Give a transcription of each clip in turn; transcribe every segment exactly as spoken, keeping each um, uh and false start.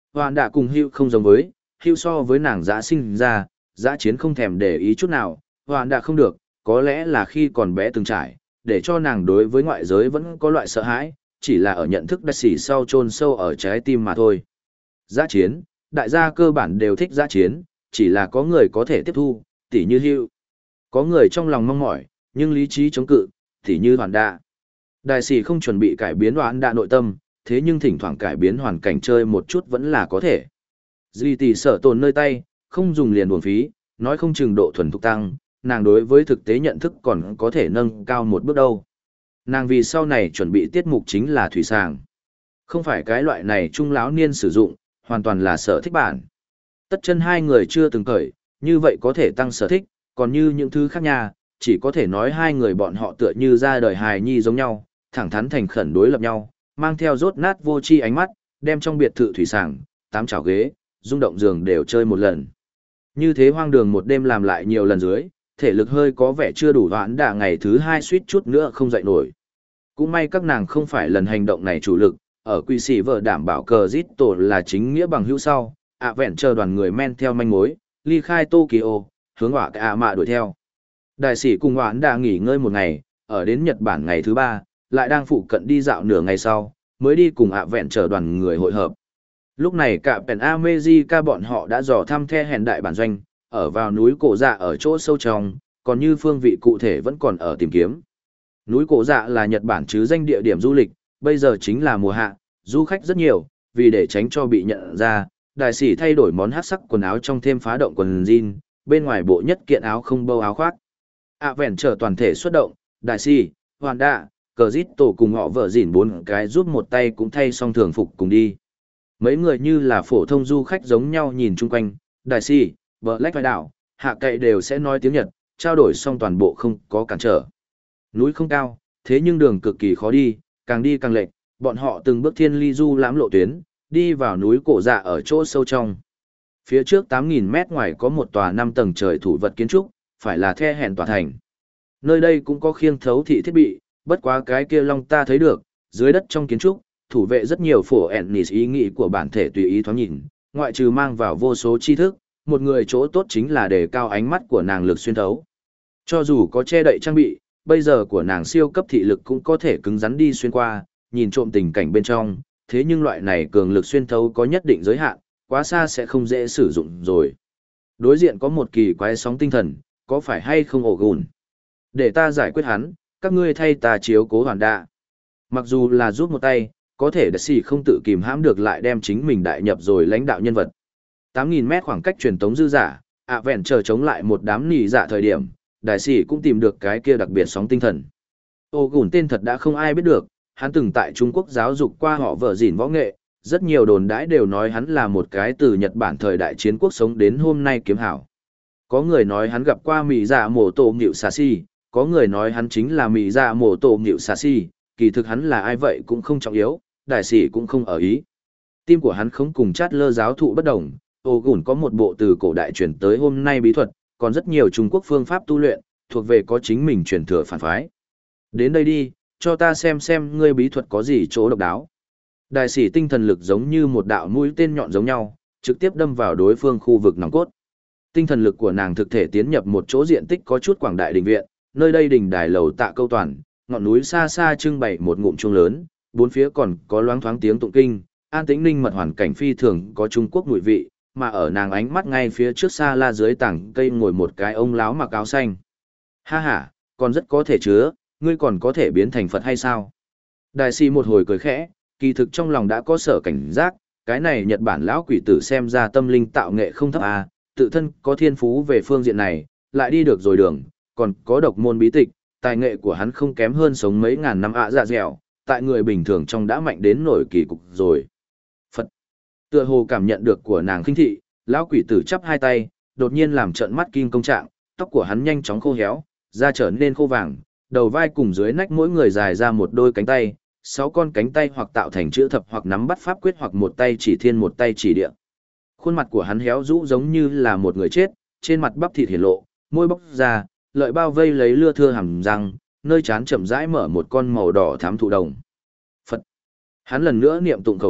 Hoàn đã cùng Hưu không giống với, Hưu so với nàng dã sinh ra, dã chiến không thèm để ý chút nào, Hoàn đã không được, có lẽ là khi còn bé từng trải, để cho nàng đối với ngoại giới vẫn có loại sợ hãi, chỉ là ở nhận thức đắc xỉ sau chôn sâu ở trái tim mà thôi. Dã chiến, đại gia cơ bản đều thích dã chiến, chỉ là có người có thể tiếp thu, tỉ như Hưu. Có người trong lòng mong mỏi, nhưng lý trí chống cự, tỉ như Hoàn đạ. Đại sĩ không chuẩn bị cải biến Hoàn đạ nội tâm, thế nhưng thỉnh thoảng cải biến hoàn cảnh chơi một chút vẫn là có thể. Duy tỷ sở tồn nơi tay, không dùng liền buồn phí, nói không chừng độ thuần thục tăng, nàng đối với thực tế nhận thức còn có thể nâng cao một bước đâu. Nàng vì sau này chuẩn bị tiết mục chính là thủy sàng. Không phải cái loại này trung lão niên sử dụng, hoàn toàn là sở thích bản. Tất chân hai người chưa từng cởi, như vậy có thể tăng sở thích, còn như những thứ khác nha, chỉ có thể nói hai người bọn họ tựa như ra đời hài nhi giống nhau, thẳng thắn thành khẩn đối lập nhau, mang theo rốt nát vô chi ánh mắt, đem trong biệt thự thủy sàng, tám chảo ghế, rung động giường đều chơi một lần. Như thế hoang đường một đêm làm lại nhiều lần dưới, thể lực hơi có vẻ chưa đủ hoãn đả ngày thứ hai suýt chút nữa không dậy nổi. Cũng may các nàng không phải lần hành động này chủ lực, ở quy sĩ vợ đảm bảo cờ giết tổ là chính nghĩa bằng hữu sau, ạ vẹn chờ đoàn người men theo manh mối, ly khai Tokyo, hướng hỏa cả mạ đuổi theo. Đại sĩ cùng hoãn đã nghỉ ngơi một ngày, ở đến Nhật Bản ngày thứ ba, lại đang phụ cận đi dạo nửa ngày sau, mới đi cùng ạ vẹn chờ đoàn người hội hợp. Lúc này cả Pen America bọn họ đã dò thăm the hèn đại bản doanh, ở vào núi cổ dạ ở chỗ sâu trong, còn như phương vị cụ thể vẫn còn ở tìm kiếm. Núi cổ dạ là Nhật Bản chứ danh địa điểm du lịch, bây giờ chính là mùa hạ, du khách rất nhiều, vì để tránh cho bị nhận ra, đại sĩ thay đổi món hát sắc quần áo trong thêm phá động quần jean, bên ngoài bộ nhất kiện áo không bâu áo khoác. ạ vẹn chờ toàn thể xuất động, đại sĩ, hoàn đạ, cờ dít tổ cùng họ vợ dỉn bốn cái giúp một tay cũng thay xong thường phục cùng đi. Mấy người như là phổ thông du khách giống nhau nhìn chung quanh, đại sĩ, vợ lách vai đảo, hạ cậy đều sẽ nói tiếng Nhật, trao đổi xong toàn bộ không có cản trở. Núi không cao, thế nhưng đường cực kỳ khó đi, càng đi càng lệch, bọn họ từng bước thiên ly du lãm lộ tuyến, đi vào núi cổ dạ ở chỗ sâu trong. Phía trước tám nghìn mét ngoài có một tòa năm tầng trời thủ vật kiến trúc, phải là the hèn tòa thành. Nơi đây cũng có khiêng thấu thị thiết bị, bất quá cái kia long ta thấy được, dưới đất trong kiến trúc, thủ vệ rất nhiều phổ ennis ý nghĩ của bản thể tùy ý thoáng nhìn, ngoại trừ mang vào vô số tri thức, một người chỗ tốt chính là đề cao ánh mắt của nàng lực xuyên thấu. Cho dù có che đậy trang bị, bây giờ của nàng siêu cấp thị lực cũng có thể cứng rắn đi xuyên qua, nhìn trộm tình cảnh bên trong, thế nhưng loại này cường lực xuyên thấu có nhất định giới hạn, quá xa sẽ không dễ sử dụng rồi. Đối diện có một kỳ quái sóng tinh thần, có phải hay không ổ gùn? Để ta giải quyết hắn, các ngươi thay ta chiếu cố hoàn đạ. Mặc dù là giúp một tay, có thể đặc sĩ không tự kìm hãm được lại đem chính mình đại nhập rồi lãnh đạo nhân vật. tám nghìn mét khoảng cách truyền tống dư giả, ạ vẹn chờ chống lại một đám nỉ dạ thời điểm, đại sĩ cũng tìm được cái kia đặc biệt sóng tinh thần. Ô gùn tên thật đã không ai biết được, hắn từng tại Trung Quốc giáo dục qua họ vợ dỉn võ nghệ, rất nhiều đồn đãi đều nói hắn là một cái từ Nhật Bản thời đại chiến quốc sống đến hôm nay kiếm hảo. Có người nói hắn gặp qua Mị Dạ Mổ Tổ Nghịu Xà Si, có người nói hắn chính là Mị Dạ Mổ Tổ Nghịu Xà Si, kỳ thực hắn là ai vậy cũng không trọng yếu, đại sĩ cũng không ở ý. Tim của hắn không cùng chát lơ giáo thụ bất đồng, ô gùn có một bộ từ cổ đại chuyển tới hôm nay bí thuật, còn rất nhiều Trung Quốc phương pháp tu luyện, thuộc về có chính mình truyền thừa phản phái. Đến đây đi, cho ta xem xem ngươi bí thuật có gì chỗ độc đáo. Đại sĩ tinh thần lực giống như một đạo mũi tên nhọn giống nhau, trực tiếp đâm vào đối phương khu vực nòng cốt. Tinh thần lực của nàng thực thể tiến nhập một chỗ diện tích có chút quảng đại đình viện, nơi đây đình đài lầu tạ câu toàn, ngọn núi xa xa trưng bày một ngụm chuông lớn, bốn phía còn có loáng thoáng tiếng tụng kinh, an tĩnh ninh mật hoàn cảnh phi thường có Trung Quốc mùi vị, mà ở nàng ánh mắt ngay phía trước xa la dưới tảng cây ngồi một cái ông láo mặc áo xanh. Ha ha, còn rất có thể chứa, ngươi còn có thể biến thành Phật hay sao? Đại sĩ một hồi cười khẽ, kỳ thực trong lòng đã có sở cảnh giác, cái này Nhật Bản lão quỷ tử xem ra tâm linh tạo nghệ không thấp à, tự thân có thiên phú về phương diện này, lại đi được rồi đường, còn có độc môn bí tịch, tài nghệ của hắn không kém hơn sống mấy ngàn năm ạ dạ dẻo, tại người bình thường trong đã mạnh đến nổi kỳ cục rồi. Phật. Tựa hồ cảm nhận được của nàng khinh thị, lão quỷ tử chắp hai tay, đột nhiên làm trợn mắt kim công trạng, tóc của hắn nhanh chóng khô héo, da trở nên khô vàng, đầu vai cùng dưới nách mỗi người dài ra một đôi cánh tay, sáu con cánh tay hoặc tạo thành chữ thập hoặc nắm bắt pháp quyết hoặc một tay chỉ thiên một tay chỉ địa. Khuôn mặt của hắn héo rũ giống như là một người chết, trên mặt bắp thịt hiển lộ, môi bóc ra, lợi bao vây lấy lưa thưa hàm răng, nơi trán chậm rãi mở một con màu đỏ thám thụ đồng. Phật. Hắn lần nữa niệm tụng khẩu hiệu,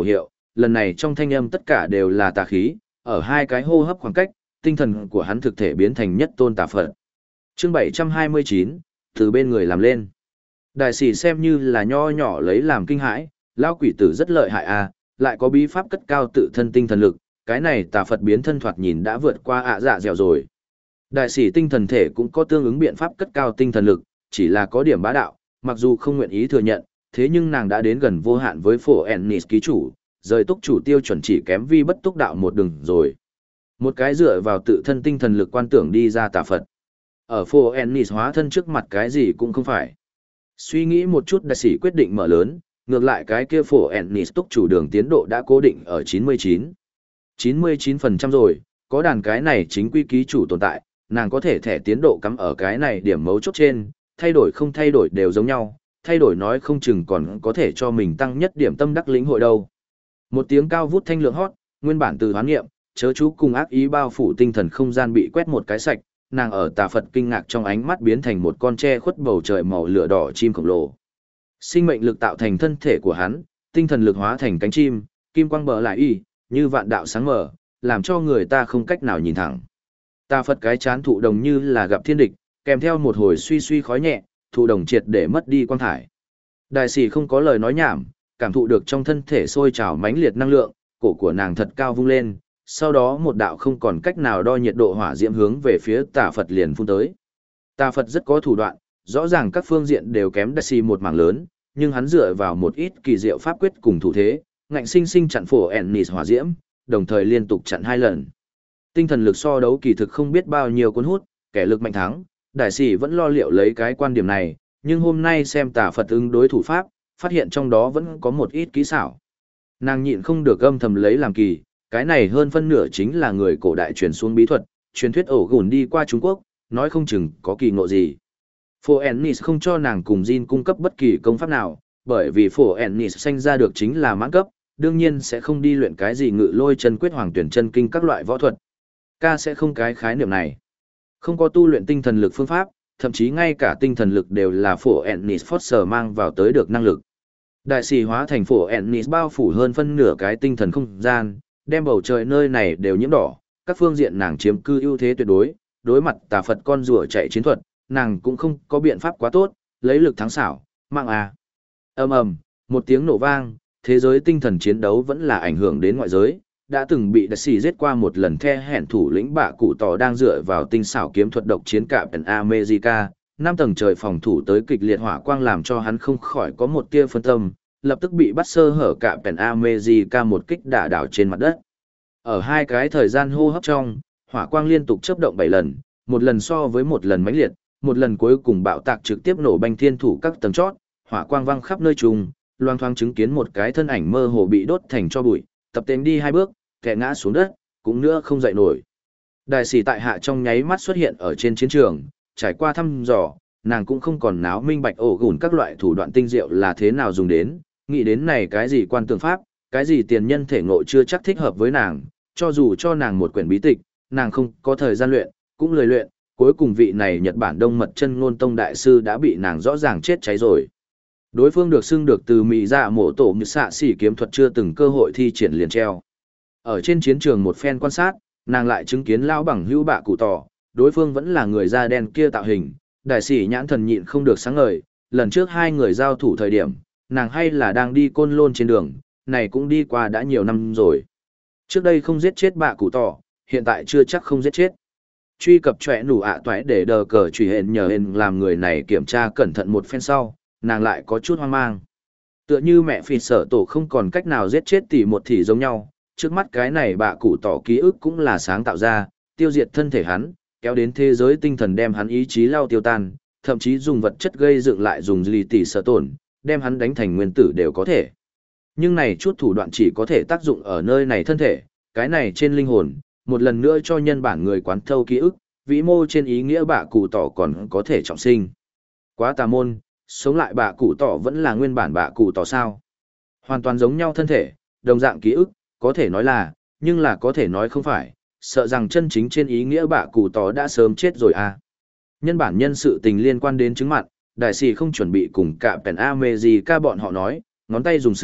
lần này trong thanh âm tất cả đều là tà khí, ở hai cái hô hấp khoảng cách, tinh thần của hắn thực thể biến thành nhất tôn tà Phật. Chương bảy trăm hai mươi chín, từ bên người làm lên. Đại sĩ xem như là nho nhỏ lấy làm kinh hãi, lão quỷ tử rất lợi hại à, lại có bí pháp cất cao tự thân tinh thần lực, cái này tà Phật biến thân thoạt nhìn đã vượt qua ạ dạ dẻo rồi. Đại sĩ tinh thần thể cũng có tương ứng biện pháp cất cao tinh thần lực, chỉ là có điểm bá đạo, mặc dù không nguyện ý thừa nhận, thế nhưng nàng đã đến gần vô hạn với phổ Ennis ký chủ, rời túc chủ tiêu chuẩn chỉ kém vi bất túc đạo một đường rồi. Một cái dựa vào tự thân tinh thần lực quan tưởng đi ra tà Phật. Ở phổ Ennis hóa thân trước mặt cái gì cũng không phải. Suy nghĩ một chút đại sĩ quyết định mở lớn, ngược lại cái kia phổ Ennis túc chủ đường tiến độ đã cố định ở chín mươi chín. chín mươi chín phần trăm rồi, có đàn cái này chính quy ký chủ tồn tại, nàng có thể thẻ tiến độ cắm ở cái này điểm mấu chốt trên, thay đổi không thay đổi đều giống nhau, thay đổi nói không chừng còn có thể cho mình tăng nhất điểm tâm đắc lĩnh hội đâu. Một tiếng cao vút thanh lượng hót, nguyên bản từ hoán nghiệm, chớ chú cùng ác ý bao phủ tinh thần không gian bị quét một cái sạch, nàng ở tà Phật kinh ngạc trong ánh mắt biến thành một con tre khuất bầu trời màu lửa đỏ chim khổng lồ. Sinh mệnh lực tạo thành thân thể của hắn, tinh thần lực hóa thành cánh chim, kim quang bờ lại y, như vạn đạo sáng mở, làm cho người ta không cách nào nhìn thẳng. Tà Phật cái chán thụ đồng như là gặp thiên địch, kèm theo một hồi suy suy khói nhẹ, thụ đồng triệt để mất đi quang thải. Đại sĩ không có lời nói nhảm, cảm thụ được trong thân thể sôi trào mãnh liệt năng lượng, cổ của nàng thật cao vung lên, sau đó một đạo không còn cách nào đo nhiệt độ hỏa diễm hướng về phía tà Phật liền phun tới. Tà Phật rất có thủ đoạn, rõ ràng các phương diện đều kém đại sĩ một mảng lớn, nhưng hắn dựa vào một ít kỳ diệu pháp quyết cùng thủ thế, ngạnh sinh sinh chặn phổ Ennis hỏa diễm, đồng thời liên tục chặn hai lần. Tinh thần lực so đấu kỳ thực không biết bao nhiêu cuốn hút, kẻ lực mạnh thắng, đại sĩ vẫn lo liệu lấy cái quan điểm này, nhưng hôm nay xem tà Phật ứng đối thủ pháp, phát hiện trong đó vẫn có một ít kỹ xảo. Nàng nhịn không được âm thầm lấy làm kỳ, cái này hơn phân nửa chính là người cổ đại truyền xuống bí thuật, truyền thuyết ổ gùn đi qua Trung Quốc, nói không chừng có kỳ ngộ gì. Phổ Ennis không cho nàng cùng Jin cung cấp bất kỳ công pháp nào, bởi vì phổ Ennis sanh ra được chính là mãn cấp, đương nhiên sẽ không đi luyện cái gì ngự lôi chân quyết hoàng tuyển chân kinh các loại võ thuật. Ca sẽ không cái khái niệm này. Không có tu luyện tinh thần lực phương pháp, thậm chí ngay cả tinh thần lực đều là phổ Ennis Foster mang vào tới được năng lực. Đại sĩ hóa thành phổ Ennis bao phủ hơn phân nửa cái tinh thần không gian, đem bầu trời nơi này đều nhiễm đỏ, các phương diện nàng chiếm cư ưu thế tuyệt đối, đối mặt tà Phật con rùa chạy chiến thuật, nàng cũng không có biện pháp quá tốt, lấy lực thắng xảo, mạng à. Ầm ầm, một tiếng nổ vang, thế giới tinh thần chiến đấu vẫn là ảnh hưởng đến ngoại giới, đã từng bị đại sĩ giết qua một lần the hẹn thủ lĩnh bạ cụ tỏ đang dựa vào tinh xảo kiếm thuật độc chiến cạm Captain America, năm tầng trời phòng thủ tới kịch liệt hỏa quang làm cho hắn không khỏi có một tia phân tâm, lập tức bị bắt sơ hở cạm Captain America một kích đả đảo trên mặt đất. Ở hai cái thời gian hô hấp trong, hỏa quang liên tục chớp động bảy lần, một lần so với một lần mãnh liệt, một lần cuối cùng bạo tạc trực tiếp nổ banh thiên thủ các tầng chót, hỏa quang văng khắp nơi trùng, loang thoáng chứng kiến một cái thân ảnh mơ hồ bị đốt thành cho bụi, tập tên đi hai bước, kẻ ngã xuống đất, cũng nữa không dậy nổi. Đại sĩ tại hạ trong nháy mắt xuất hiện ở trên chiến trường, trải qua thăm dò, nàng cũng không còn náo minh bạch ổ gùn các loại thủ đoạn tinh diệu là thế nào dùng đến, nghĩ đến này cái gì quan tường pháp, cái gì tiền nhân thể ngộ chưa chắc thích hợp với nàng, cho dù cho nàng một quyển bí tịch, nàng không có thời gian luyện, cũng lười luyện, cuối cùng vị này Nhật Bản Đông Mật Chân Ngôn Tông đại sư đã bị nàng rõ ràng chết cháy rồi. Đối phương được xưng được từ Mỹ Dạ Mộ Tổ như xạ xỉ kiếm thuật chưa từng cơ hội thi triển liền treo. Ở trên chiến trường một phen quan sát, nàng lại chứng kiến lão bằng hữu bạ cụ tỏ, đối phương vẫn là người da đen kia tạo hình, đại sĩ nhãn thần nhịn không được sáng ngời, lần trước hai người giao thủ thời điểm, nàng hay là đang đi côn lôn trên đường, này cũng đi qua đã nhiều năm rồi. Trước đây không giết chết bạ cụ tỏ, hiện tại chưa chắc không giết chết. Truy cập chọe nủ ạ toái để đờ cờ truy hẹn nhờ hẹn làm người này kiểm tra cẩn thận một phen sau, nàng lại có chút hoang mang. Tựa như mẹ phi sở tổ không còn cách nào giết chết tỷ một thì giống nhau, trước mắt cái này bạ cụ tỏ ký ức cũng là sáng tạo ra, tiêu diệt thân thể hắn, kéo đến thế giới tinh thần đem hắn ý chí lao tiêu tan, thậm chí dùng vật chất gây dựng lại dùng lì tỷ sở tổn, đem hắn đánh thành nguyên tử đều có thể. Nhưng này chút thủ đoạn chỉ có thể tác dụng ở nơi này thân thể, cái này trên linh hồn, một lần nữa cho nhân bản người quán thâu ký ức, vĩ mô trên ý nghĩa bạ cụ tỏ còn có thể trọng sinh. Quá tà môn, sống lại bạ cụ tỏ vẫn là nguyên bản bạ cụ tỏ sao. Hoàn toàn giống nhau thân thể, đồng dạng ký ức, có thể nói là, nhưng là có thể nói không phải, sợ rằng chân chính trên ý nghĩa bạ cụ tỏ đã sớm chết rồi à. Nhân bản nhân sự tình liên quan đến chứng mặt, đại sĩ không chuẩn bị cùng cả Penn America bọn họ nói, ngón tay dùng sức,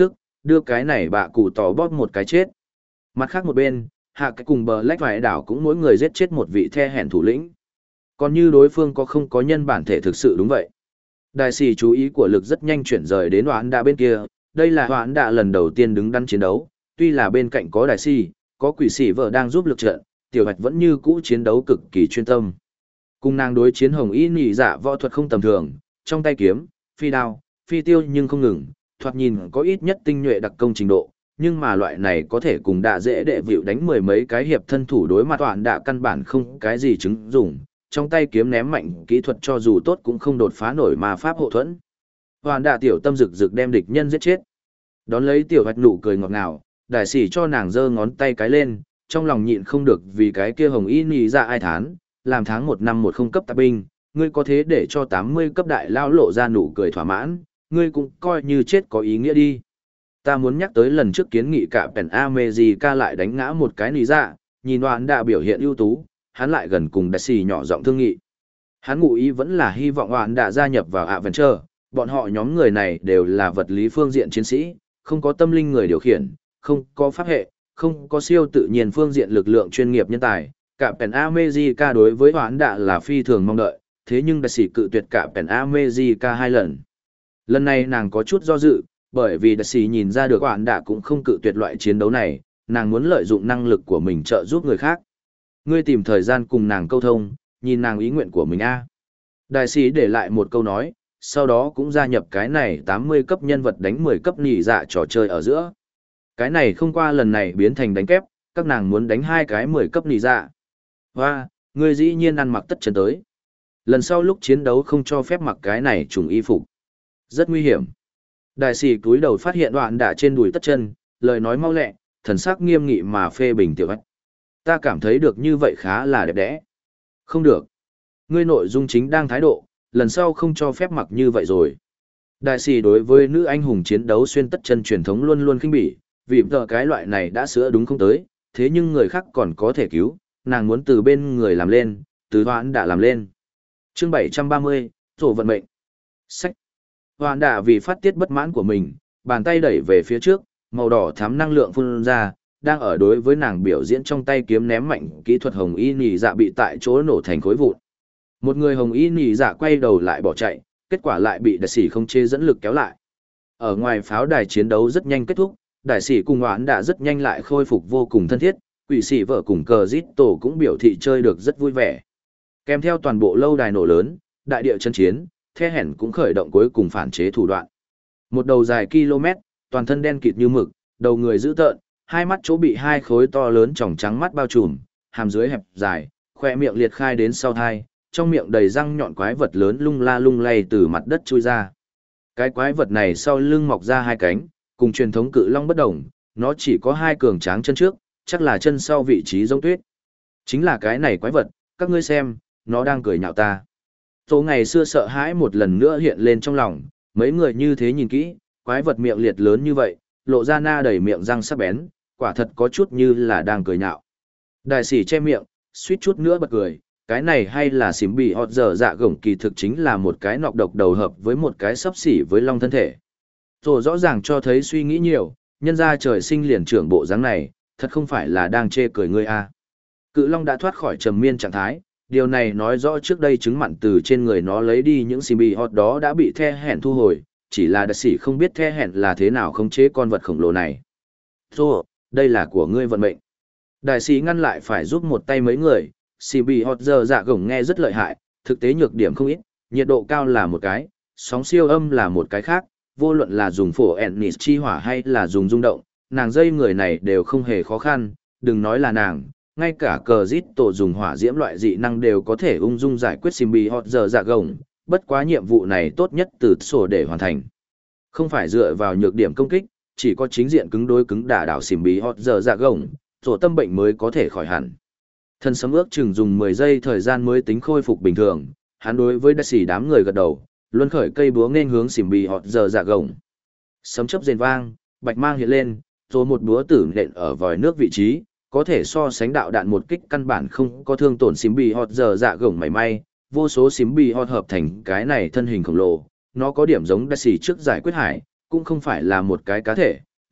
đưa cái này bạ cụ tỏ bóp một cái chết. Mặt khác một bên, hạ cái cùng bờ lách vải đảo cũng mỗi người giết chết một vị the hẹn thủ lĩnh. Còn như đối phương có không có nhân bản thể thực sự đúng vậy. Đại sĩ chú ý của lực rất nhanh chuyển rời đến Hoán Đạ bên kia, đây là Hoán Đạ lần đầu tiên đứng đắn chiến đấu, tuy là bên cạnh có đại sĩ, có quỷ sĩ vợ đang giúp lực trận, tiểu hoạch vẫn như cũ chiến đấu cực kỳ chuyên tâm. Cùng nàng đối chiến hồng y nhị dạ võ thuật không tầm thường, trong tay kiếm, phi đao, phi tiêu nhưng không ngừng, thoạt nhìn có ít nhất tinh nhuệ đặc công trình độ, nhưng mà loại này có thể cùng đạ dễ đệ vịu đánh mười mấy cái hiệp thân thủ đối mặt toàn đạ căn bản không cái gì chứng dùng, trong tay kiếm ném mạnh kỹ thuật cho dù tốt cũng không đột phá nổi mà pháp hộ thuẫn. Hoàn đạ tiểu tâm rực rực đem địch nhân giết chết. Đón lấy tiểu hoạch nụ cười ngọt ngào, đại sĩ cho nàng giơ ngón tay cái lên, trong lòng nhịn không được vì cái kia hồng y nhị dạ ai thán, làm tháng một năm một không cấp tạp binh, ngươi có thế để cho tám mươi cấp đại lao lộ ra nụ cười thỏa mãn, ngươi cũng coi như chết có ý nghĩa đi. Ta muốn nhắc tới lần trước kiến nghị cả Pen America lại đánh ngã một cái nỉ dạ, nhìn Hoàn đạ biểu hiện ưu tú, hắn lại gần cùng đại sĩ nhỏ giọng thương nghị. Hắn ngụ ý vẫn là hy vọng Hoàn đạ gia nhập vào Adventure, bọn họ nhóm người này đều là vật lý phương diện chiến sĩ, không có tâm linh người điều khiển, không có pháp hệ, không có siêu tự nhiên phương diện lực lượng chuyên nghiệp nhân tài. Cả Pen America đối với Hoàn đạ là phi thường mong đợi, thế nhưng đại sĩ cự tuyệt cả Pen America hai lần. Lần này nàng có chút do dự, bởi vì đại sĩ nhìn ra được Hoàn đạ cũng không cự tuyệt loại chiến đấu này, nàng muốn lợi dụng năng lực của mình trợ giúp người khác. Ngươi tìm thời gian cùng nàng câu thông, nhìn nàng ý nguyện của mình a. Đại sĩ để lại một câu nói, sau đó cũng gia nhập cái này tám mươi cấp nhân vật đánh mười cấp nỉ dạ trò chơi ở giữa. Cái này không qua lần này biến thành đánh kép, các nàng muốn đánh hai cái mười cấp nỉ dạ. Hoa, ngươi dĩ nhiên ăn mặc tất chân tới. Lần sau lúc chiến đấu không cho phép mặc cái này trùng y phục. Rất nguy hiểm. Đại sĩ túi đầu phát hiện đoạn đả trên đùi tất chân, lời nói mau lẹ, thần sắc nghiêm nghị mà phê bình tiểu ách. Ta cảm thấy được như vậy khá là đẹp đẽ. Không được. Ngươi nội dung chính đang thái độ, lần sau không cho phép mặc như vậy rồi. Đại sĩ đối với nữ anh hùng chiến đấu xuyên tất chân truyền thống luôn luôn khinh bỉ, vì tờ cái loại này đã sửa đúng không tới, thế nhưng người khác còn có thể cứu, nàng muốn từ bên người làm lên, từ hoãn đã làm lên. Chương bảy trăm ba mươi, Rổ vận mệnh. Sách. Hoãn đã vì phát tiết bất mãn của mình, bàn tay đẩy về phía trước, màu đỏ thắm năng lượng phun ra, đang ở đối với nàng biểu diễn trong tay kiếm ném mạnh kỹ thuật hồng y nhị dạ bị tại chỗ nổ thành khối vụn. Một người hồng y nhị dạ quay đầu lại bỏ chạy, kết quả lại bị đại sĩ không chế dẫn lực kéo lại. Ở ngoài pháo đài chiến đấu rất nhanh kết thúc, đại sĩ cùng Hoãn đã rất nhanh lại khôi phục vô cùng thân thiết, quỷ sĩ vợ cùng cờ giít tổ cũng biểu thị chơi được rất vui vẻ. Kèm theo toàn bộ lâu đài nổ lớn, đại địa chân chiến, The Hẻn cũng khởi động cuối cùng phản chế thủ đoạn. Một đầu dài km, toàn thân đen kịt như mực, đầu người dữ tợn, hai mắt chỗ bị hai khối to lớn tròng trắng mắt bao trùm, hàm dưới hẹp dài, khoe miệng liệt khai đến sau thai, trong miệng đầy răng nhọn quái vật lớn lung la lung lay từ mặt đất chui ra. Cái quái vật này sau lưng mọc ra hai cánh, cùng truyền thống cự long bất đồng, nó chỉ có hai cường tráng chân trước, chắc là chân sau vị trí giống tuyết. Chính là cái này quái vật, các ngươi xem, nó đang cười nhạo ta. Số ngày xưa sợ hãi một lần nữa hiện lên trong lòng, mấy người như thế nhìn kỹ, quái vật miệng liệt lớn như vậy, lộ ra na đầy miệng răng sắc bén, quả thật có chút như là đang cười nhạo. Đại sĩ che miệng, suýt chút nữa bật cười, cái này hay là xím bị họt dở dạ gổng kỳ thực chính là một cái nọc độc đầu hợp với một cái sấp xỉ với long thân thể. Rồi rõ ràng cho thấy suy nghĩ nhiều, nhân ra trời sinh liền trưởng bộ dáng này, thật không phải là đang chê cười ngươi a. Cự long đã thoát khỏi trầm miên trạng thái, điều này nói rõ trước đây trứng mặn từ trên người nó lấy đi những xìm bị họt đó đã bị the hẹn thu hồi, chỉ là đại sĩ không biết the hẹn là thế nào khống chế con vật khổng lồ này. Rồi, đây là của ngươi vận mệnh. Đại sĩ ngăn lại phải giúp một tay mấy người, xìm bị họt giờ dạ gổng nghe rất lợi hại, thực tế nhược điểm không ít, nhiệt độ cao là một cái, sóng siêu âm là một cái khác, vô luận là dùng phổ ennis chi hỏa hay là dùng rung động, nàng dây người này đều không hề khó khăn, đừng nói là nàng, ngay cả cờ rít tổ dùng hỏa diễm loại dị năng đều có thể ung dung giải quyết xìm bị họt giờ dạ gồng, bất quá nhiệm vụ này tốt nhất từ sổ để hoàn thành. Không phải dựa vào nhược điểm công kích, chỉ có chính diện cứng đối cứng đả đảo xìm bị họt giờ dạ gồng, sổ tâm bệnh mới có thể khỏi hẳn. Thân sấm ước chừng dùng mười giây thời gian mới tính khôi phục bình thường, hắn đối với đại sĩ đám người gật đầu, luân khởi cây búa nên hướng xìm bị họt giờ dạ gồng. Sấm chớp rền vang, bạch mang hiện lên, rồi một búa tử nện ở vòi nước vị trí, có thể so sánh đạo đạn một kích căn bản không có thương tổn xím bì họt giờ dạ gồng mảy may, vô số xím bì họt hợp thành cái này thân hình khổng lồ, nó có điểm giống đại sĩ trước giải quyết hải, cũng không phải là một cái cá thể,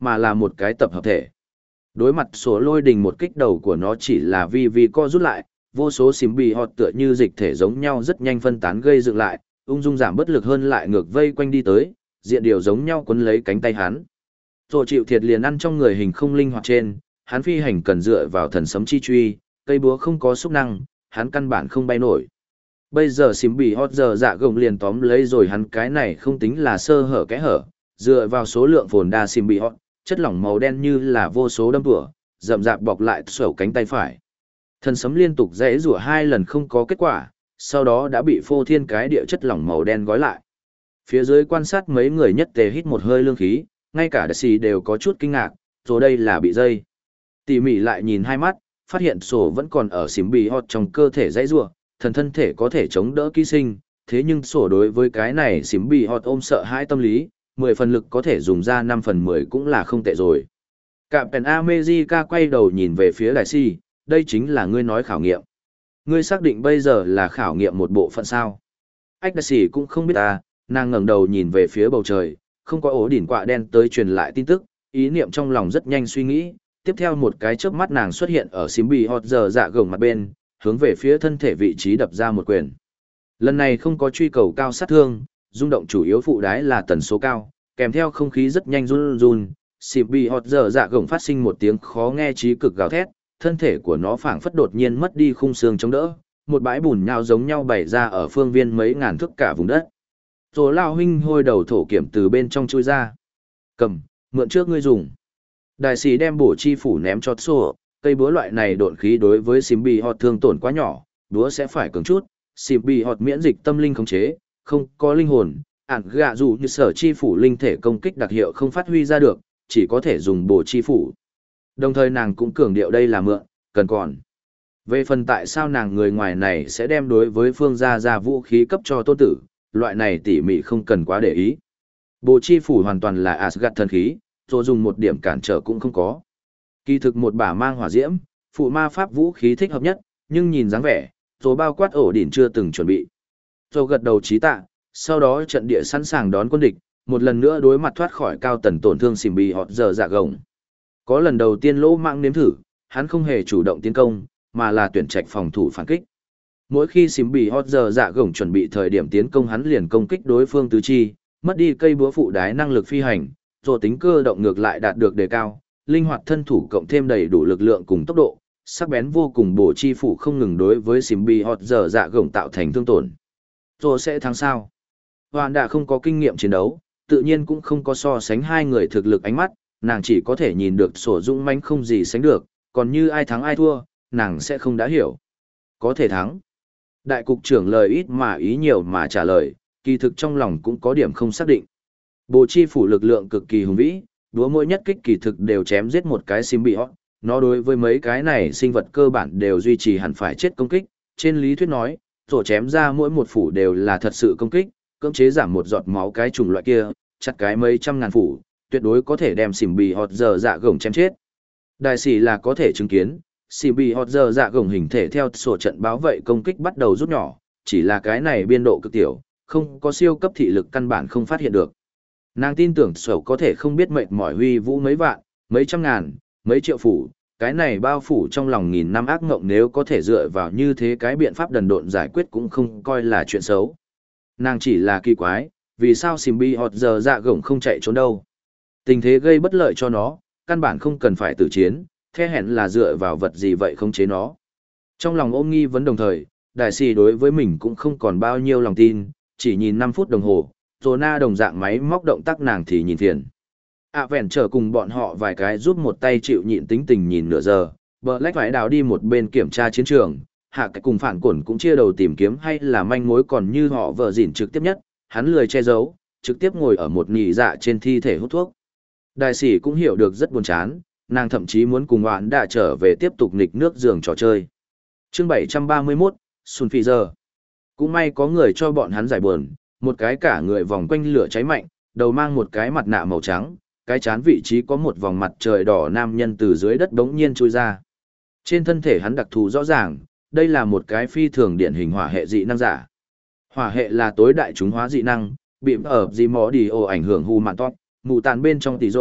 mà là một cái tập hợp thể. Đối mặt sổ lôi đình một kích đầu của nó chỉ là vi vi co rút lại, vô số xím bì họt tựa như dịch thể giống nhau rất nhanh phân tán gây dựng lại, ung dung giảm bất lực hơn lại ngược vây quanh đi tới, diện điều giống nhau quấn lấy cánh tay hắn. Rồi chịu thiệt liền ăn trong người hình không linh hoạt trên, hắn phi hành cần dựa vào thần sấm chi truy, cây búa không có xúc năng, hắn căn bản không bay nổi. Bây giờ xím bì họt giờ dạ gồng liền tóm lấy rồi hắn cái này không tính là sơ hở kẽ hở, dựa vào số lượng phồn đa xím bì họt, chất lỏng màu đen như là vô số đâm tủa, rậm rạp bọc lại sổ cánh tay phải. Thần sấm liên tục rẽ rủa hai lần không có kết quả, sau đó đã bị phô thiên cái địa chất lỏng màu đen gói lại. Phía dưới quan sát mấy người nhất tề hít một hơi lương khí, ngay cả đại sĩ đều có chút kinh ngạc, rồi đây là bị dây. Tỉ mỉ lại nhìn hai mắt, phát hiện sổ vẫn còn ở xím bì họt trong cơ thể dãy rủa, thần thân thể có thể chống đỡ ký sinh, thế nhưng sổ đối với cái này xím bì họt ôm sợ hãi tâm lý, mười phần lực có thể dùng ra năm phần mười cũng là không tệ rồi. Captain America quay đầu nhìn về phía đại sĩ, đây chính là ngươi nói khảo nghiệm. Ngươi xác định bây giờ là khảo nghiệm một bộ phận sao? Ách đại sĩ cũng không biết ta, nàng ngẩng đầu nhìn về phía bầu trời, không có ổ đỉnh quạ đen tới truyền lại tin tức, ý niệm trong lòng rất nhanh suy nghĩ, tiếp theo một cái chớp mắt nàng xuất hiện ở xím bì họt giờ dạ gồng mặt bên, hướng về phía thân thể vị trí đập ra một quyền. Lần này không có truy cầu cao sát thương, rung động chủ yếu phụ đái là tần số cao, kèm theo không khí rất nhanh run run, xím bì họt giờ dạ gồng phát sinh một tiếng khó nghe trí cực gào thét, thân thể của nó phảng phất đột nhiên mất đi khung xương chống đỡ, một bãi bùn nhão giống nhau bày ra ở phương viên mấy ngàn thước cả vùng đất. Rồi lao huynh hôi đầu thổ kiểm từ bên trong chui ra. Cầm, mượn trước ngươi dùng. Đại sĩ đem bổ chi phủ ném cho sổ, cây búa loại này độn khí đối với xím bì họt thương tổn quá nhỏ, búa sẽ phải cứng chút, xím bì họt miễn dịch tâm linh khống chế, không có linh hồn, ản gạ dù như sở chi phủ linh thể công kích đặc hiệu không phát huy ra được, chỉ có thể dùng bổ chi phủ. Đồng thời nàng cũng cường điệu đây là mượn, cần còn. Về phần tại sao nàng người ngoài này sẽ đem đối với phương gia ra vũ khí cấp cho tôn tử, loại này tỉ mỉ không cần quá để ý. Bổ chi phủ hoàn toàn là Asgard thần khí, rồi dùng một điểm cản trở cũng không có. Kỳ thực một bả mang hỏa diễm, phụ ma pháp vũ khí thích hợp nhất, nhưng nhìn dáng vẻ, rồi bao quát ổ đỉnh chưa từng chuẩn bị. Rồi gật đầu trí tạ, sau đó trận địa sẵn sàng đón quân địch, một lần nữa đối mặt thoát khỏi cao tần tổn thương xìm bì họt giờ dạ gồng. Có lần đầu tiên lỗ mạng nếm thử, hắn không hề chủ động tiến công, mà là tuyển trạch phòng thủ phản kích. Mỗi khi xìm bì họt giờ dạ gồng chuẩn bị thời điểm tiến công hắn liền công kích đối phương tứ chi, mất đi cây búa phụ đái năng lực phi hành, rồi tính cơ động ngược lại đạt được đề cao, linh hoạt thân thủ cộng thêm đầy đủ lực lượng cùng tốc độ, sắc bén vô cùng bổ chi phủ không ngừng đối với xìm bì họt giờ dạ gồng tạo thành thương tổn. Rồi sẽ thắng sao? Hoàn đã không có kinh nghiệm chiến đấu, tự nhiên cũng không có so sánh hai người thực lực ánh mắt, nàng chỉ có thể nhìn được sổ dũng mãnh không gì sánh được, còn như ai thắng ai thua, nàng sẽ không đã hiểu. Có thể thắng. Đại cục trưởng lời ít mà ý nhiều mà trả lời, kỳ thực trong lòng cũng có điểm không xác định. Bồ chi phủ lực lượng cực kỳ hùng vĩ, đúa mỗi nhất kích kỳ thực đều chém giết một cái sim bị hót. Nó đối với mấy cái này sinh vật cơ bản đều duy trì hẳn phải chết công kích. Trên lý thuyết nói, rồi chém ra mỗi một phủ đều là thật sự công kích, cưỡng chế giảm một giọt máu cái chủng loại kia, chặt cái mấy trăm ngàn phủ, tuyệt đối có thể đem xìm bì họt giờ dạ gồng chém chết. Đại sĩ là có thể chứng kiến, xìm bì họt giờ dạ gồng hình thể theo sổ trận báo vậy công kích bắt đầu rút nhỏ, chỉ là cái này biên độ cực tiểu, không có siêu cấp thị lực căn bản không phát hiện được. Nàng tin tưởng sổ có thể không biết mệt mỏi huy vũ mấy vạn, mấy trăm ngàn, mấy triệu phủ, cái này bao phủ trong lòng nghìn năm ác ngộng nếu có thể dựa vào như thế cái biện pháp đần độn giải quyết cũng không coi là chuyện xấu. Nàng chỉ là kỳ quái, vì sao xìm bì họt giờ dạ gồng không chạy trốn đâu. Tình thế gây bất lợi cho nó, căn bản không cần phải tử chiến, thế hẹn là dựa vào vật gì vậy không chế nó. Trong lòng ôm nghi vấn đồng thời, đại sĩ đối với mình cũng không còn bao nhiêu lòng tin, chỉ nhìn năm phút đồng hồ, rồi na đồng dạng máy móc động tác nàng thì nhìn phiền. À vẹn trở cùng bọn họ vài cái giúp một tay chịu nhịn tính tình nhìn nửa giờ, bờ lách phải đào đi một bên kiểm tra chiến trường, hạ cái cùng phản quẩn cũng chia đầu tìm kiếm hay là manh mối còn như họ vợ dỉn trực tiếp nhất, hắn lười che giấu, trực tiếp ngồi ở một nỉ dạ trên thi thể hút thuốc. Đại sĩ cũng hiểu được rất buồn chán, nàng thậm chí muốn cùng hoãn đã trở về tiếp tục nghịch nước giường trò chơi. Chương bảy trăm ba mươi mốt, Sun Phi giờ. Cũng may có người cho bọn hắn giải buồn, một cái cả người vòng quanh lửa cháy mạnh, đầu mang một cái mặt nạ màu trắng, cái chán vị trí có một vòng mặt trời đỏ nam nhân từ dưới đất bỗng nhiên trôi ra. Trên thân thể hắn đặc thù rõ ràng, đây là một cái phi thường điển hình hỏa hệ dị năng giả. Hỏa hệ là tối đại chúng hóa dị năng, bị ở gì mó đi ồ ảnh hưởng hù mạn toát, mù tàn bên trong tỷ rổ,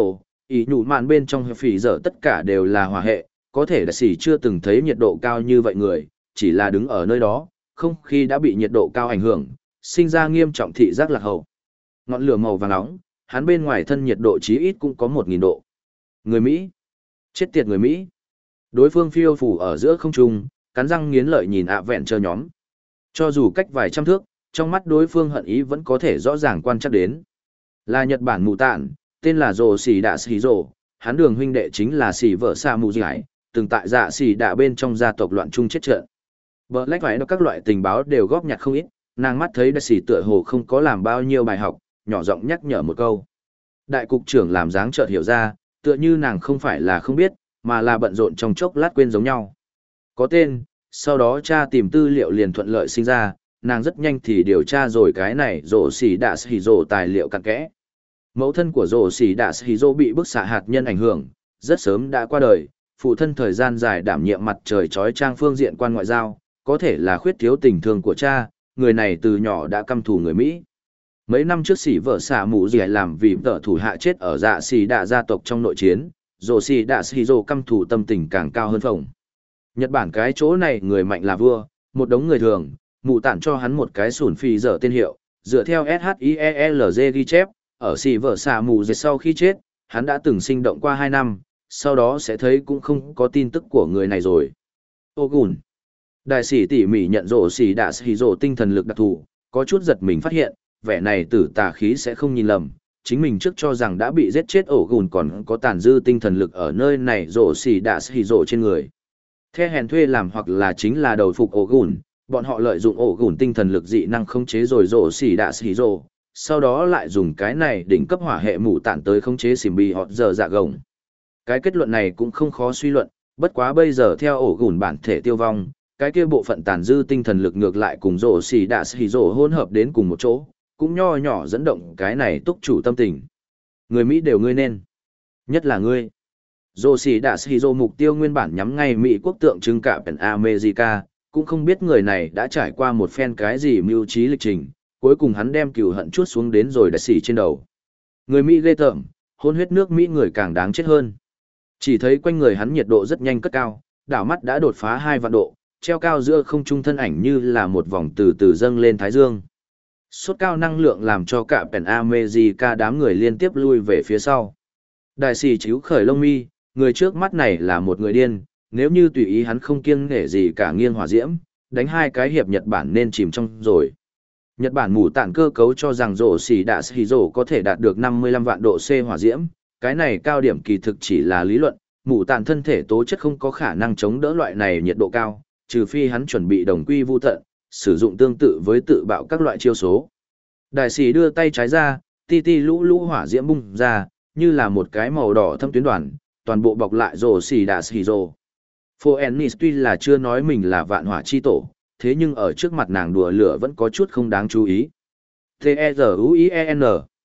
Ý nhủ mạn bên trong phỉ giờ tất cả đều là hỏa hệ, có thể đại sĩ chưa từng thấy nhiệt độ cao như vậy người, chỉ là đứng ở nơi đó, không khí đã bị nhiệt độ cao ảnh hưởng, sinh ra nghiêm trọng thị giác lạc hậu. Ngọn lửa màu vàng nóng, hắn bên ngoài thân nhiệt độ chí ít cũng có một nghìn độ. Người Mỹ. Chết tiệt người Mỹ. Đối phương phiêu phủ ở giữa không trung, cắn răng nghiến lợi nhìn ạ vẹn chờ nhóm. Cho dù cách vài trăm thước, trong mắt đối phương hận ý vẫn có thể rõ ràng quan chắc đến. Là Nhật Bản mù tạn, tên là Rồ Xỉ Đạ Xỉ Rồ, hắn đường huynh đệ chính là Xỉ vợ Sa Mù Giải, từng tại dạ Xỉ Đạ bên trong gia tộc loạn trung chết trận. Black phải các loại tình báo đều góp nhặt không ít, nàng mắt thấy đại sĩ tựa hồ không có làm bao nhiêu bài học, nhỏ giọng nhắc nhở một câu. Đại cục trưởng làm dáng chợt hiểu ra, tựa như nàng không phải là không biết, mà là bận rộn trong chốc lát quên giống nhau. Có tên, sau đó cha tìm tư liệu liền thuận lợi sinh ra, nàng rất nhanh thì điều tra rồi cái này Rồ Xỉ Đạ Xỉ Rồ tài liệu cặn kẽ. Mẫu thân của Rồ Xỉ Đạ Xỉ Rồ bị bức xạ hạt nhân ảnh hưởng, rất sớm đã qua đời, phụ thân thời gian dài đảm nhiệm mặt trời chói chang phương diện quan ngoại giao, có thể là khuyết thiếu tình thương của cha, người này từ nhỏ đã căm thù người Mỹ. Mấy năm trước Xỉ vợ xả mũ gì làm vì vợ thủ hạ chết ở dạ Xỉ Đạ gia tộc trong nội chiến, Rồ Xỉ Đạ Xỉ Rồ căm thù tâm tình càng cao hơn phồng. Nhật Bản cái chỗ này người mạnh là vua, một đống người thường, mụ tản cho hắn một cái sủn phi dở tên hiệu, dựa theo ét hát i e lờ giê ghi chép, ở Xỉ vợ xả mũ gì sau khi chết, hắn đã từng sinh động qua hai năm, sau đó sẽ thấy cũng không có tin tức của người này rồi. Ogun. Đại sĩ tỉ mỉ nhận Rồ Xỉ Đạ Xỉ Rồ tinh thần lực đặc thù, có chút giật mình phát hiện, vẻ này tử tà khí sẽ không nhìn lầm, chính mình trước cho rằng đã bị giết chết ổ gùn còn có tàn dư tinh thần lực ở nơi này Rồ Xỉ Đạ Xỉ Rồ trên người. The hèn thuê làm hoặc là chính là đầu phục ổ gùn, bọn họ lợi dụng ổ gùn tinh thần lực dị năng khống chế rồi Rồ Xỉ Đạ Xỉ Rồ, sau đó lại dùng cái này đỉnh cấp hỏa hệ mù tản tới khống chế xỉm bì họt giờ dạ gồng. Cái kết luận này cũng không khó suy luận, bất quá bây giờ theo ổ gùn bản thể tiêu vong, cái kia bộ phận tàn dư tinh thần lực ngược lại cùng Rồ Xỉ Đạ Xỉ Rồ hỗn hợp đến cùng một chỗ, cũng nho nhỏ dẫn động cái này túc chủ tâm tình. Người Mỹ đều ngươi nên, nhất là ngươi. Rồ Xỉ Đạ Xỉ Rồ mục tiêu nguyên bản nhắm ngay Mỹ quốc tượng trưng cả Pen America, cũng không biết người này đã trải qua một phen cái gì mưu trí lịch trình, cuối cùng hắn đem cừu hận chuốt xuống đến rồi đại xỉ trên đầu. Người Mỹ ghê tởm, hôn huyết nước Mỹ người càng đáng chết hơn. Chỉ thấy quanh người hắn nhiệt độ rất nhanh cất cao, đảo mắt đã đột phá hai vạn độ, treo cao giữa không trung thân ảnh như là một vòng từ từ dâng lên thái dương. Sốt cao năng lượng làm cho cả Pen America đám người liên tiếp lui về phía sau. Đại sĩ chíu khởi lông mi, người trước mắt này là một người điên, nếu như tùy ý hắn không kiêng nể gì cả nghiêng hỏa diễm, đánh hai cái hiệp Nhật Bản nên chìm trong rồi. Nhật Bản mù tản cơ cấu cho rằng Rồ Xỉ Đạ Xỉ Rồ có thể đạt được năm mươi lăm vạn độ C hỏa diễm, cái này cao điểm kỳ thực chỉ là lý luận, mù tản thân thể tố chất không có khả năng chống đỡ loại này nhiệt độ cao, trừ phi hắn chuẩn bị đồng quy vu tận, sử dụng tương tự với tự bạo các loại chiêu số. Đại sĩ đưa tay trái ra, ti ti lũ lũ hỏa diễm bung ra, như là một cái màu đỏ thâm tuyến đoàn, toàn bộ bọc lại Rồ Xỉ Đạ Xỉ Rồ. Phô Ennis tuy là chưa nói mình là vạn hỏa chi tổ, thế nhưng ở trước mặt nàng đùa lửa vẫn có chút không đáng chú ý. T-E-Z-U-I-E-N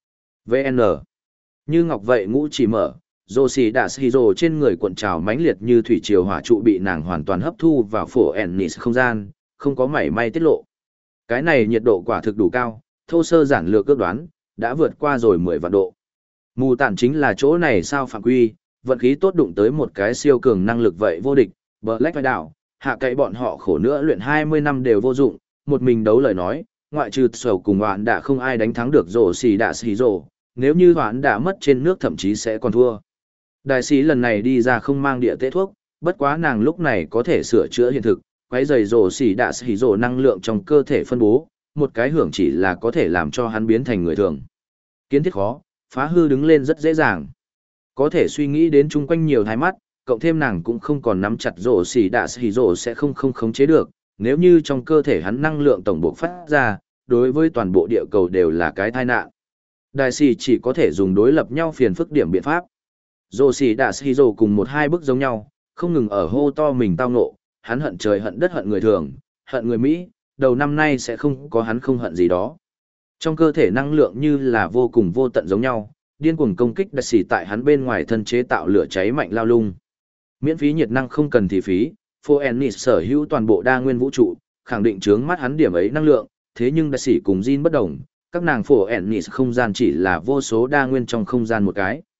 V-N Như ngọc vậy ngũ chỉ mở, Rồ Xỉ Đạ Xỉ Rồ trên người cuộn trào mãnh liệt như thủy triều hỏa trụ bị nàng hoàn toàn hấp thu vào phổ Ennis không gian, không có mảy may tiết lộ. Cái này nhiệt độ quả thực đủ cao, thô sơ giản lược ước đoán, đã vượt qua rồi mười vạn độ. Mù tản chính là chỗ này sao phạm quy, vận khí tốt đụng tới một cái siêu cường năng lực vậy vô địch, Black vai đảo, hạ cậy bọn họ khổ nữa luyện hai mươi năm đều vô dụng, một mình đấu lời nói, ngoại trừ sầu cùng hoạn đã không ai đánh thắng được Rồ Xỉ Đạ Xỉ Rồ, nếu như hoạn đã mất trên nước thậm chí sẽ còn thua. Đại sĩ lần này đi ra không mang địa tế thuốc, bất quá nàng lúc này có thể sửa chữa hiện thực, quấy giày Rồ Xỉ Đạ Xỉ Rồ năng lượng trong cơ thể phân bố, một cái hưởng chỉ là có thể làm cho hắn biến thành người thường. Kiến thiết khó, phá hư đứng lên rất dễ dàng. Có thể suy nghĩ đến chung quanh nhiều thái mắt, cộng thêm nàng cũng không còn nắm chặt Rồ Xỉ Đạ Xỉ Rồ sẽ không không khống chế được, nếu như trong cơ thể hắn năng lượng tổng bộ phát ra, đối với toàn bộ địa cầu đều là cái tai nạn. Đại sĩ chỉ có thể dùng đối lập nhau phiền phức điểm biện pháp. Rồ Xỉ Đạ Xỉ Rồ cùng một hai bước giống nhau, không ngừng ở hô to mình tao ngộ, hắn hận trời hận đất hận người thường, hận người Mỹ, đầu năm nay sẽ không có hắn không hận gì đó. Trong cơ thể năng lượng như là vô cùng vô tận giống nhau, điên cuồng công kích đại sĩ tại hắn bên ngoài thân chế tạo lửa cháy mạnh lao lung. Miễn phí nhiệt năng không cần thì phí, Phô Ennis sở hữu toàn bộ đa nguyên vũ trụ, khẳng định chướng mắt hắn điểm ấy năng lượng, thế nhưng đại sĩ cùng Jin bất đồng, các nàng Phô Ennis không gian chỉ là vô số đa nguyên trong không gian một cái.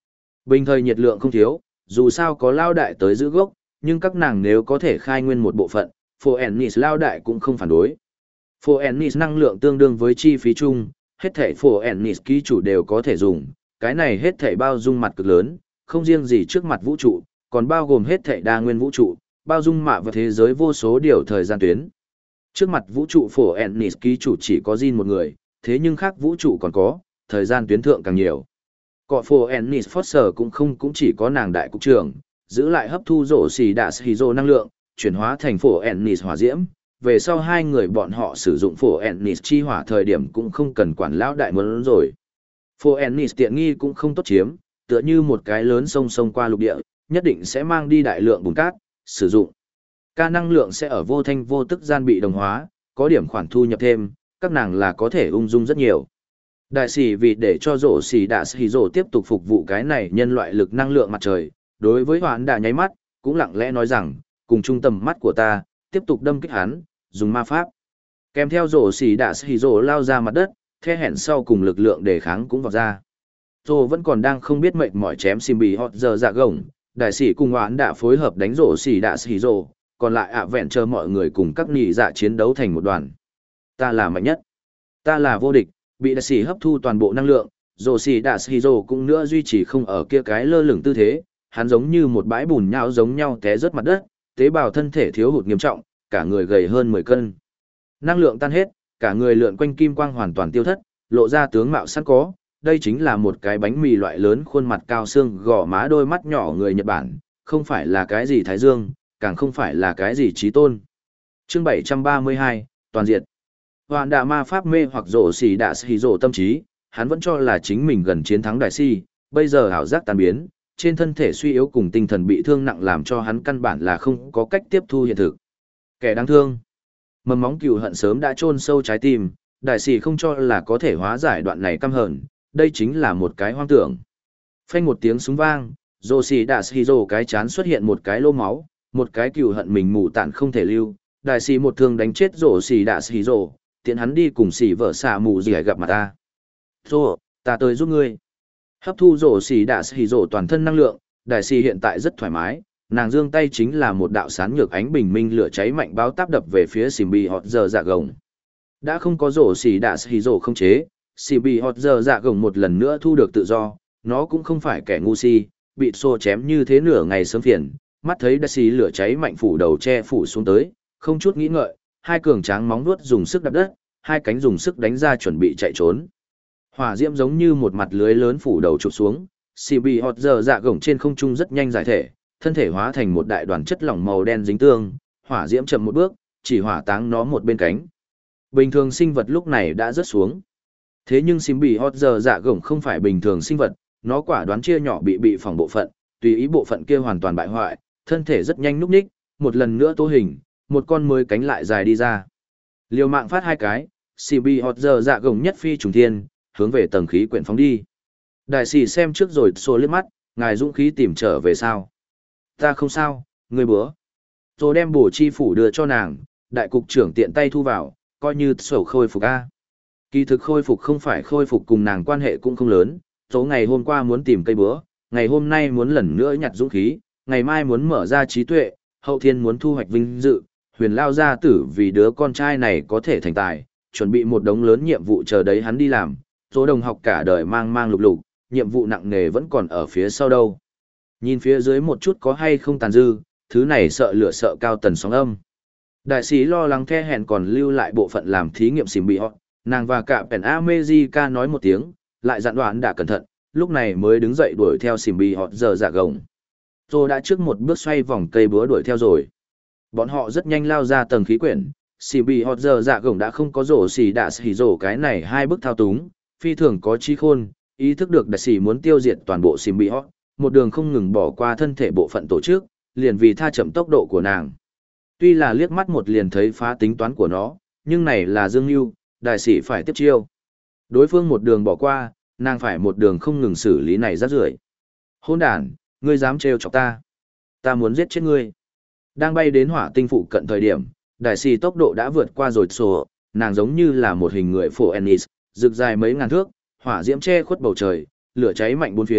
Bình thời nhiệt lượng không thiếu, dù sao có lao đại tới giữ gốc, nhưng các nàng nếu có thể khai nguyên một bộ phận, Phổ Ennis lao đại cũng không phản đối. Phổ Ennis năng lượng tương đương với chi phí chung, hết thảy Phổ Ennis ký chủ đều có thể dùng, cái này hết thảy bao dung mặt cực lớn, không riêng gì trước mặt vũ trụ, còn bao gồm hết thảy đa nguyên vũ trụ, bao dung mạ và thế giới vô số điều thời gian tuyến. Trước mặt vũ trụ Phổ Ennis ký chủ chỉ có Jin một người, thế nhưng khác vũ trụ còn có, thời gian tuyến thượng càng nhiều. Cọ Phổ Ennis Foster cũng không cũng chỉ có nàng đại cục trưởng, giữ lại hấp thu rổ xì đạ hydro năng lượng, chuyển hóa thành Phổ Ennis hỏa diễm. Về sau hai người bọn họ sử dụng Phổ Ennis chi hỏa thời điểm cũng không cần quản lão đại muốn rồi. Phổ Ennis tiện nghi cũng không tốt chiếm, tựa như một cái lớn sông sông qua lục địa, nhất định sẽ mang đi đại lượng bùn cát, sử dụng. Ca năng lượng sẽ ở vô thanh vô tức gian bị đồng hóa, có điểm khoản thu nhập thêm, các nàng là có thể ung dung rất nhiều. Đại sĩ vì để cho rổ xì đạ xì rổ tiếp tục phục vụ cái này nhân loại lực năng lượng mặt trời, đối với hoán đã nháy mắt, cũng lặng lẽ nói rằng, cùng trung tâm mắt của ta, tiếp tục đâm kích hắn, dùng ma pháp. Kèm theo rổ xì đạ xì rổ lao ra mặt đất, the hẹn sau cùng lực lượng đề kháng cũng vào ra. Rổ vẫn còn đang không biết mệt mỏi chém sim bì hot giờ dạ gồng, đại sĩ cùng hoán đã phối hợp đánh rổ xì đạ xì rổ, còn lại ạ vẹn chờ mọi người cùng các nhị dạ chiến đấu thành một đoàn. Ta là mạnh nhất. Ta là vô địch, bị đại sĩ hấp thu toàn bộ năng lượng, rổ xì đạ xì rổ cũng nữa duy trì không ở kia cái lơ lửng tư thế, hắn giống như một bãi bùn nhão giống nhau té rớt mặt đất, tế bào thân thể thiếu hụt nghiêm trọng, cả người gầy hơn mười cân. Năng lượng tan hết, cả người lượn quanh kim quang hoàn toàn tiêu thất, lộ ra tướng mạo sẵn có, đây chính là một cái bánh mì loại lớn khuôn mặt cao xương gò má đôi mắt nhỏ người Nhật Bản, không phải là cái gì Thái Dương, càng không phải là cái gì Chí Tôn. Chương bảy trăm ba mươi hai, toàn diệt. Hoàn đạ ma pháp mê hoặc rổ xì đạ xì rổ tâm trí, hắn vẫn cho là chính mình gần chiến thắng đại si, bây giờ hảo giác tan biến, trên thân thể suy yếu cùng tinh thần bị thương nặng làm cho hắn căn bản là không có cách tiếp thu hiện thực. Kẻ đáng thương. Mầm móng cừu hận sớm đã chôn sâu trái tim, đại sĩ không cho là có thể hóa giải đoạn này căm hờn, đây chính là một cái hoang tưởng. Phanh một tiếng súng vang, rồ xì đạ xì rồ cái chán xuất hiện một cái lô máu, một cái cừu hận mình mù tản không thể lưu, đại sĩ một thương đánh chết rồ xì đạ xì rồ, tiện hắn đi cùng xì vợ xà mù gì gặp mặt ta. Rồ, ta tới giúp ngươi. Hấp thu rồ xì đạ xì rồ toàn thân năng lượng, đại sĩ hiện tại rất thoải mái. Nàng giương tay chính là một đạo sán nhược ánh bình minh lửa cháy mạnh báo táp đập về phía xì bì họt giờ dạ gồng. Đã không có rổ xì đạ xì rổ không chế, xì bì họt giờ dạ gồng một lần nữa thu được tự do, nó cũng không phải kẻ ngu si, bị xô chém như thế nửa ngày sớm phiền, mắt thấy đã xì lửa cháy mạnh phủ đầu che phủ xuống tới, không chút nghĩ ngợi, hai cường tráng móng vuốt dùng sức đập đất, hai cánh dùng sức đánh ra chuẩn bị chạy trốn. Hỏa diễm giống như một mặt lưới lớn phủ đầu chụp xuống, xì bì họt giờ dạ gồng trên không trung rất nhanh giải thể. Thân thể hóa thành một đại đoàn chất lỏng màu đen dính tương, hỏa diễm chậm một bước, chỉ hỏa táng nó một bên cánh. Bình thường sinh vật lúc này đã rớt xuống. Thế nhưng sim bì hot giờ dạ gồng không phải bình thường sinh vật, nó quả đoán chia nhỏ bị bị phỏng bộ phận, tùy ý bộ phận kia hoàn toàn bại hoại, thân thể rất nhanh núp ních, một lần nữa tố hình, một con mới cánh lại dài đi ra. Liều mạng phát hai cái, sim bì hot giờ dạ gồng nhất phi trùng thiên, hướng về tầng khí quyển phóng đi. Đại sĩ xem trước rồi xô liếc mắt, ngài dũng khí tìm trở về sao? Ta không sao, người bữa. Rồi đem bổ chi phủ đưa cho nàng, đại cục trưởng tiện tay thu vào, coi như sổ khôi phục A. Kỳ thực khôi phục không phải khôi phục cùng nàng quan hệ cũng không lớn, số ngày hôm qua muốn tìm cây bữa, ngày hôm nay muốn lần nữa nhặt dũng khí, ngày mai muốn mở ra trí tuệ, hậu thiên muốn thu hoạch vinh dự, huyền lao gia tử vì đứa con trai này có thể thành tài, chuẩn bị một đống lớn nhiệm vụ chờ đấy hắn đi làm, số đồng học cả đời mang mang lục lục, nhiệm vụ nặng nề vẫn còn ở phía sau đâu. Nhìn phía dưới một chút có hay không tàn dư, thứ này sợ lửa sợ cao tần sóng âm. Đại sĩ lo lắng the hèn còn lưu lại bộ phận làm thí nghiệm xìm bị họ, nàng và cả Pen America nói một tiếng, lại dặn đoạn đã cẩn thận, lúc này mới đứng dậy đuổi theo xìm bị họ giờ dạ gồng. Rồi đã trước một bước xoay vòng cây búa đuổi theo rồi. Bọn họ rất nhanh lao ra tầng khí quyển, xìm bị họ giờ dạ gồng đã không có rổ xì đạ xì rổ cái này hai bước thao túng, phi thường có trí khôn, ý thức được đại sĩ muốn tiêu diệt toàn bộ xìm bị họ. Một đường không ngừng bỏ qua thân thể bộ phận tổ chức, liền vì tha chậm tốc độ của nàng. Tuy là liếc mắt một liền thấy phá tính toán của nó, nhưng này là Dương Nhu, đại sĩ phải tiếp chiêu. Đối phương một đường bỏ qua, nàng phải một đường không ngừng xử lý này rác rưởi. Hôn đàn, ngươi dám trêu chọc ta. Ta muốn giết chết ngươi. Đang bay đến hỏa tinh phụ cận thời điểm, đại sĩ tốc độ đã vượt qua rồi sổ, nàng giống như là một hình người phổ Ennis, rực dài mấy ngàn thước, hỏa diễm che khuất bầu trời, lửa cháy mạnh bốn phía.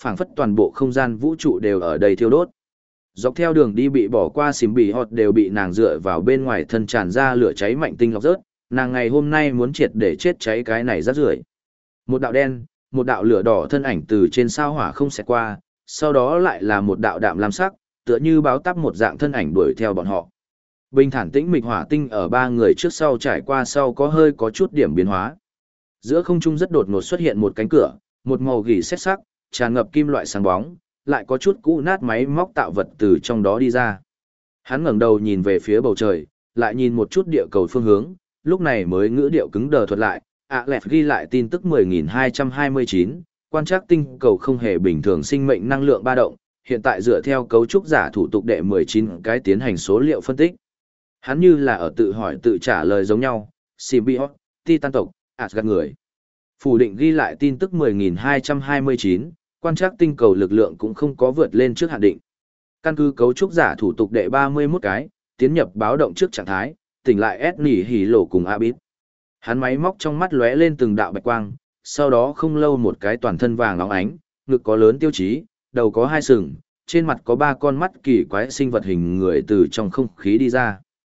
phảng phất toàn bộ không gian vũ trụ đều ở đây thiêu đốt. Dọc theo đường đi bị bỏ qua xìm bì hot đều bị nàng dựa vào bên ngoài thân tràn ra lửa cháy mạnh tinh lọc rớt, nàng ngày hôm nay muốn triệt để chết cháy cái này rát rưởi. Một đạo đen, một đạo lửa đỏ thân ảnh từ trên sao hỏa không xẹt qua, sau đó lại là một đạo đạm lam sắc, tựa như báo táp một dạng thân ảnh đuổi theo bọn họ. Bình thản tĩnh mịch hỏa tinh ở ba người trước sau trải qua sau có hơi có chút điểm biến hóa. Giữa không trung rất đột ngột xuất hiện một cánh cửa, một màu gỉ sét sắc, tràn ngập kim loại sáng bóng, lại có chút cũ nát máy móc tạo vật từ trong đó đi ra. Hắn ngẩng đầu nhìn về phía bầu trời, lại nhìn một chút địa cầu phương hướng, lúc này mới ngữ điệu cứng đờ thuật lại, ạ lẹt ghi lại tin tức mười nghìn hai trăm hai mươi chín, quan trắc tinh cầu không hề bình thường sinh mệnh năng lượng ba động, hiện tại dựa theo cấu trúc giả thủ tục đệ mười chín cái tiến hành số liệu phân tích. Hắn như là ở tự hỏi tự trả lời giống nhau, Symbiote, Titan tộc, Asgard người. Phủ định ghi lại tin tức mười nghìn hai trăm hai mươi chín, quan trắc tinh cầu lực lượng cũng không có vượt lên trước hạn định. Căn cứ cấu trúc giả thủ tục đệ ba mươi mốt cái, tiến nhập báo động trước trạng thái, tỉnh lại S nỉ hỉ lộ cùng Abit. Hắn máy móc trong mắt lóe lên từng đạo bạch quang, sau đó không lâu một cái toàn thân vàng óng ánh, ngực có lớn tiêu chí, đầu có hai sừng, trên mặt có ba con mắt kỳ quái sinh vật hình người từ trong không khí đi ra.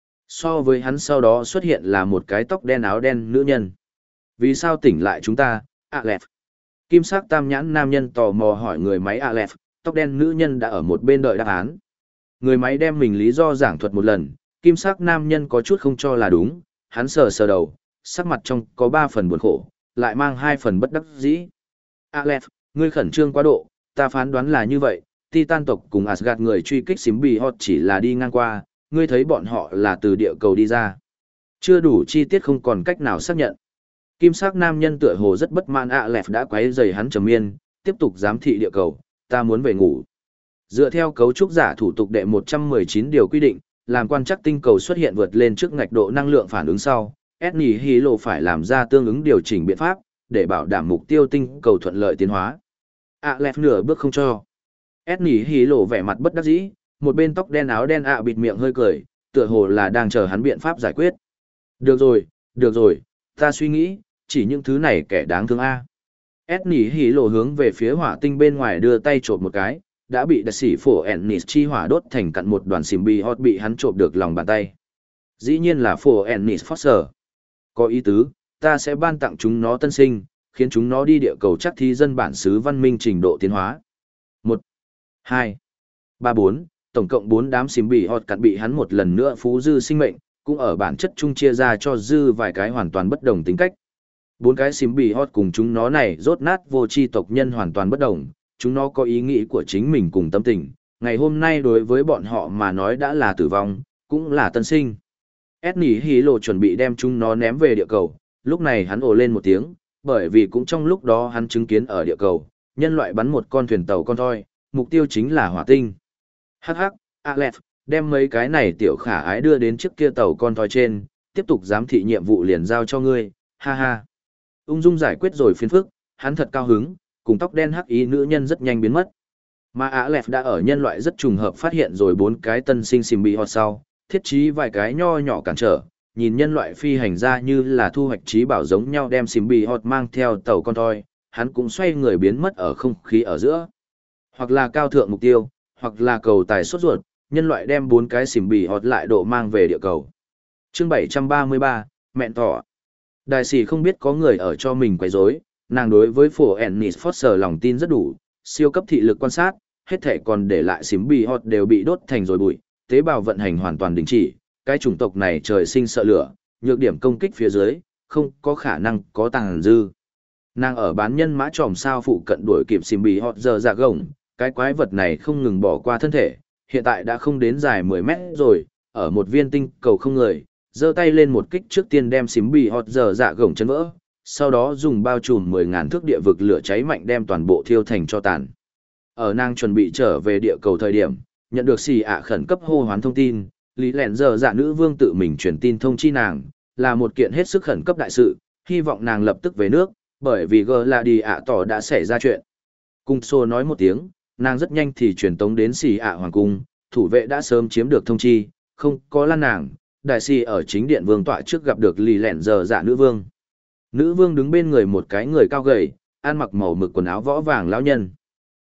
So với hắn sau đó xuất hiện là một cái tóc đen áo đen nữ nhân. Vì sao tỉnh lại chúng ta, Aleph? Kim sắc tam nhãn nam nhân tò mò hỏi người máy Aleph, tóc đen nữ nhân đã ở một bên đợi đáp án. Người máy đem mình lý do giảng thuật một lần, kim sắc nam nhân có chút không cho là đúng, hắn sờ sờ đầu, sắc mặt trong có ba phần buồn khổ, lại mang hai phần bất đắc dĩ. Aleph, ngươi khẩn trương quá độ, ta phán đoán là như vậy, Titan tộc cùng Asgard người truy kích Symbiote chỉ là đi ngang qua, ngươi thấy bọn họ là từ địa cầu đi ra. Chưa đủ chi tiết không còn cách nào xác nhận. Kim sắc nam nhân tựa hồ rất bất mãn Aleph đã quấy rầy hắn trầm miên, tiếp tục giám thị địa cầu, ta muốn về ngủ. Dựa theo cấu trúc giả thủ tục đệ một trăm mười chín điều quy định, làm quan trắc tinh cầu xuất hiện vượt lên trước ngạch độ năng lượng phản ứng sau, Esni Hilo phải làm ra tương ứng điều chỉnh biện pháp, để bảo đảm mục tiêu tinh cầu thuận lợi tiến hóa. Aleph nửa bước không cho. Esni Hilo vẻ mặt bất đắc dĩ, một bên tóc đen áo đen ạ bịt miệng hơi cười, tựa hồ là đang chờ hắn biện pháp giải quyết. Được rồi, được rồi, ta suy nghĩ, chỉ những thứ này kẻ đáng thương a. Esni Hilo hướng về phía hỏa tinh bên ngoài đưa tay chộp một cái, đã bị đặc sĩ phổ Ennis chi hỏa đốt thành cặn một đoàn symbiote bị hắn chộp được lòng bàn tay. Dĩ nhiên là phổ Ennis Foster. Có ý tứ, ta sẽ ban tặng chúng nó tân sinh, khiến chúng nó đi địa cầu chắc thi dân bản xứ văn minh trình độ tiến hóa. một, hai, ba, bốn, tổng cộng bốn đám symbiote cặn bị hắn một lần nữa phú dư sinh mệnh, cũng ở bản chất chung chia ra cho dư vài cái hoàn toàn bất đồng tính cách. Bốn cái symbiote cùng chúng nó này rốt nát vô tri tộc nhân hoàn toàn bất đồng, chúng nó có ý nghĩ của chính mình cùng tâm tình, ngày hôm nay đối với bọn họ mà nói đã là tử vong, cũng là tân sinh. Esni Hilo chuẩn bị đem chúng nó ném về địa cầu, lúc này hắn ồ lên một tiếng, bởi vì cũng trong lúc đó hắn chứng kiến ở địa cầu, nhân loại bắn một con thuyền tàu con thoi, mục tiêu chính là hỏa tinh. Hắc hắc, Aleph, đem mấy cái này tiểu khả ái đưa đến chiếc kia tàu con thoi trên, tiếp tục giám thị nhiệm vụ liền giao cho ngươi, ha ha. Ung dung giải quyết rồi phiền phức, hắn thật cao hứng, cùng tóc đen hắc ý nữ nhân rất nhanh biến mất. Mà Aleph đã ở nhân loại rất trùng hợp phát hiện rồi bốn cái tân sinh symbiote sau, thiết trí vài cái nho nhỏ cản trở, nhìn nhân loại phi hành ra như là thu hoạch trí bảo giống nhau đem symbiote mang theo tàu con thoi, hắn cũng xoay người biến mất ở không khí ở giữa. Hoặc là cao thượng mục tiêu, hoặc là cầu tài sốt ruột, nhân loại đem bốn cái symbiote lại độ mang về địa cầu. Chương bảy trăm ba mươi ba, mẹn thỏ. Đại sĩ không biết có người ở cho mình quấy rối, nàng đối với phổ Ennis Foster lòng tin rất đủ, siêu cấp thị lực quan sát, hết thể còn để lại symbiote đều bị đốt thành rồi bụi, tế bào vận hành hoàn toàn đình chỉ, cái chủng tộc này trời sinh sợ lửa, nhược điểm công kích phía dưới, không có khả năng có tàng dư. Nàng ở bán nhân mã tròm sao phụ cận đuổi kịp symbiote giờ dạ gồng, cái quái vật này không ngừng bỏ qua thân thể, hiện tại đã không đến dài mười mét rồi, ở một viên tinh cầu không người, giơ tay lên một kích trước tiên đem symbiote giờ dạ gồng chấn vỡ, sau đó dùng bao trùm mười ngàn thước địa vực lửa cháy mạnh đem toàn bộ thiêu thành cho tàn. Ở nàng chuẩn bị trở về địa cầu thời điểm, nhận được xì ạ khẩn cấp hô hoán thông tin, Lý Lẹn giờ dạ nữ vương tự mình truyền tin thông chi nàng, là một kiện hết sức khẩn cấp đại sự, hy vọng nàng lập tức về nước, bởi vì gờ là đi ạ tỏ đã xảy ra chuyện. Cung Sô nói một tiếng, nàng rất nhanh thì truyền tống đến xì ạ hoàng cung, thủ vệ đã sớm chiếm được thông chi, không có lan nàng, đại sĩ ở chính điện vương tọa trước gặp được Lý Lẹn giờ dạ nữ vương. Nữ vương đứng bên người một cái người cao gầy, ăn mặc màu mực quần áo võ vàng lão nhân.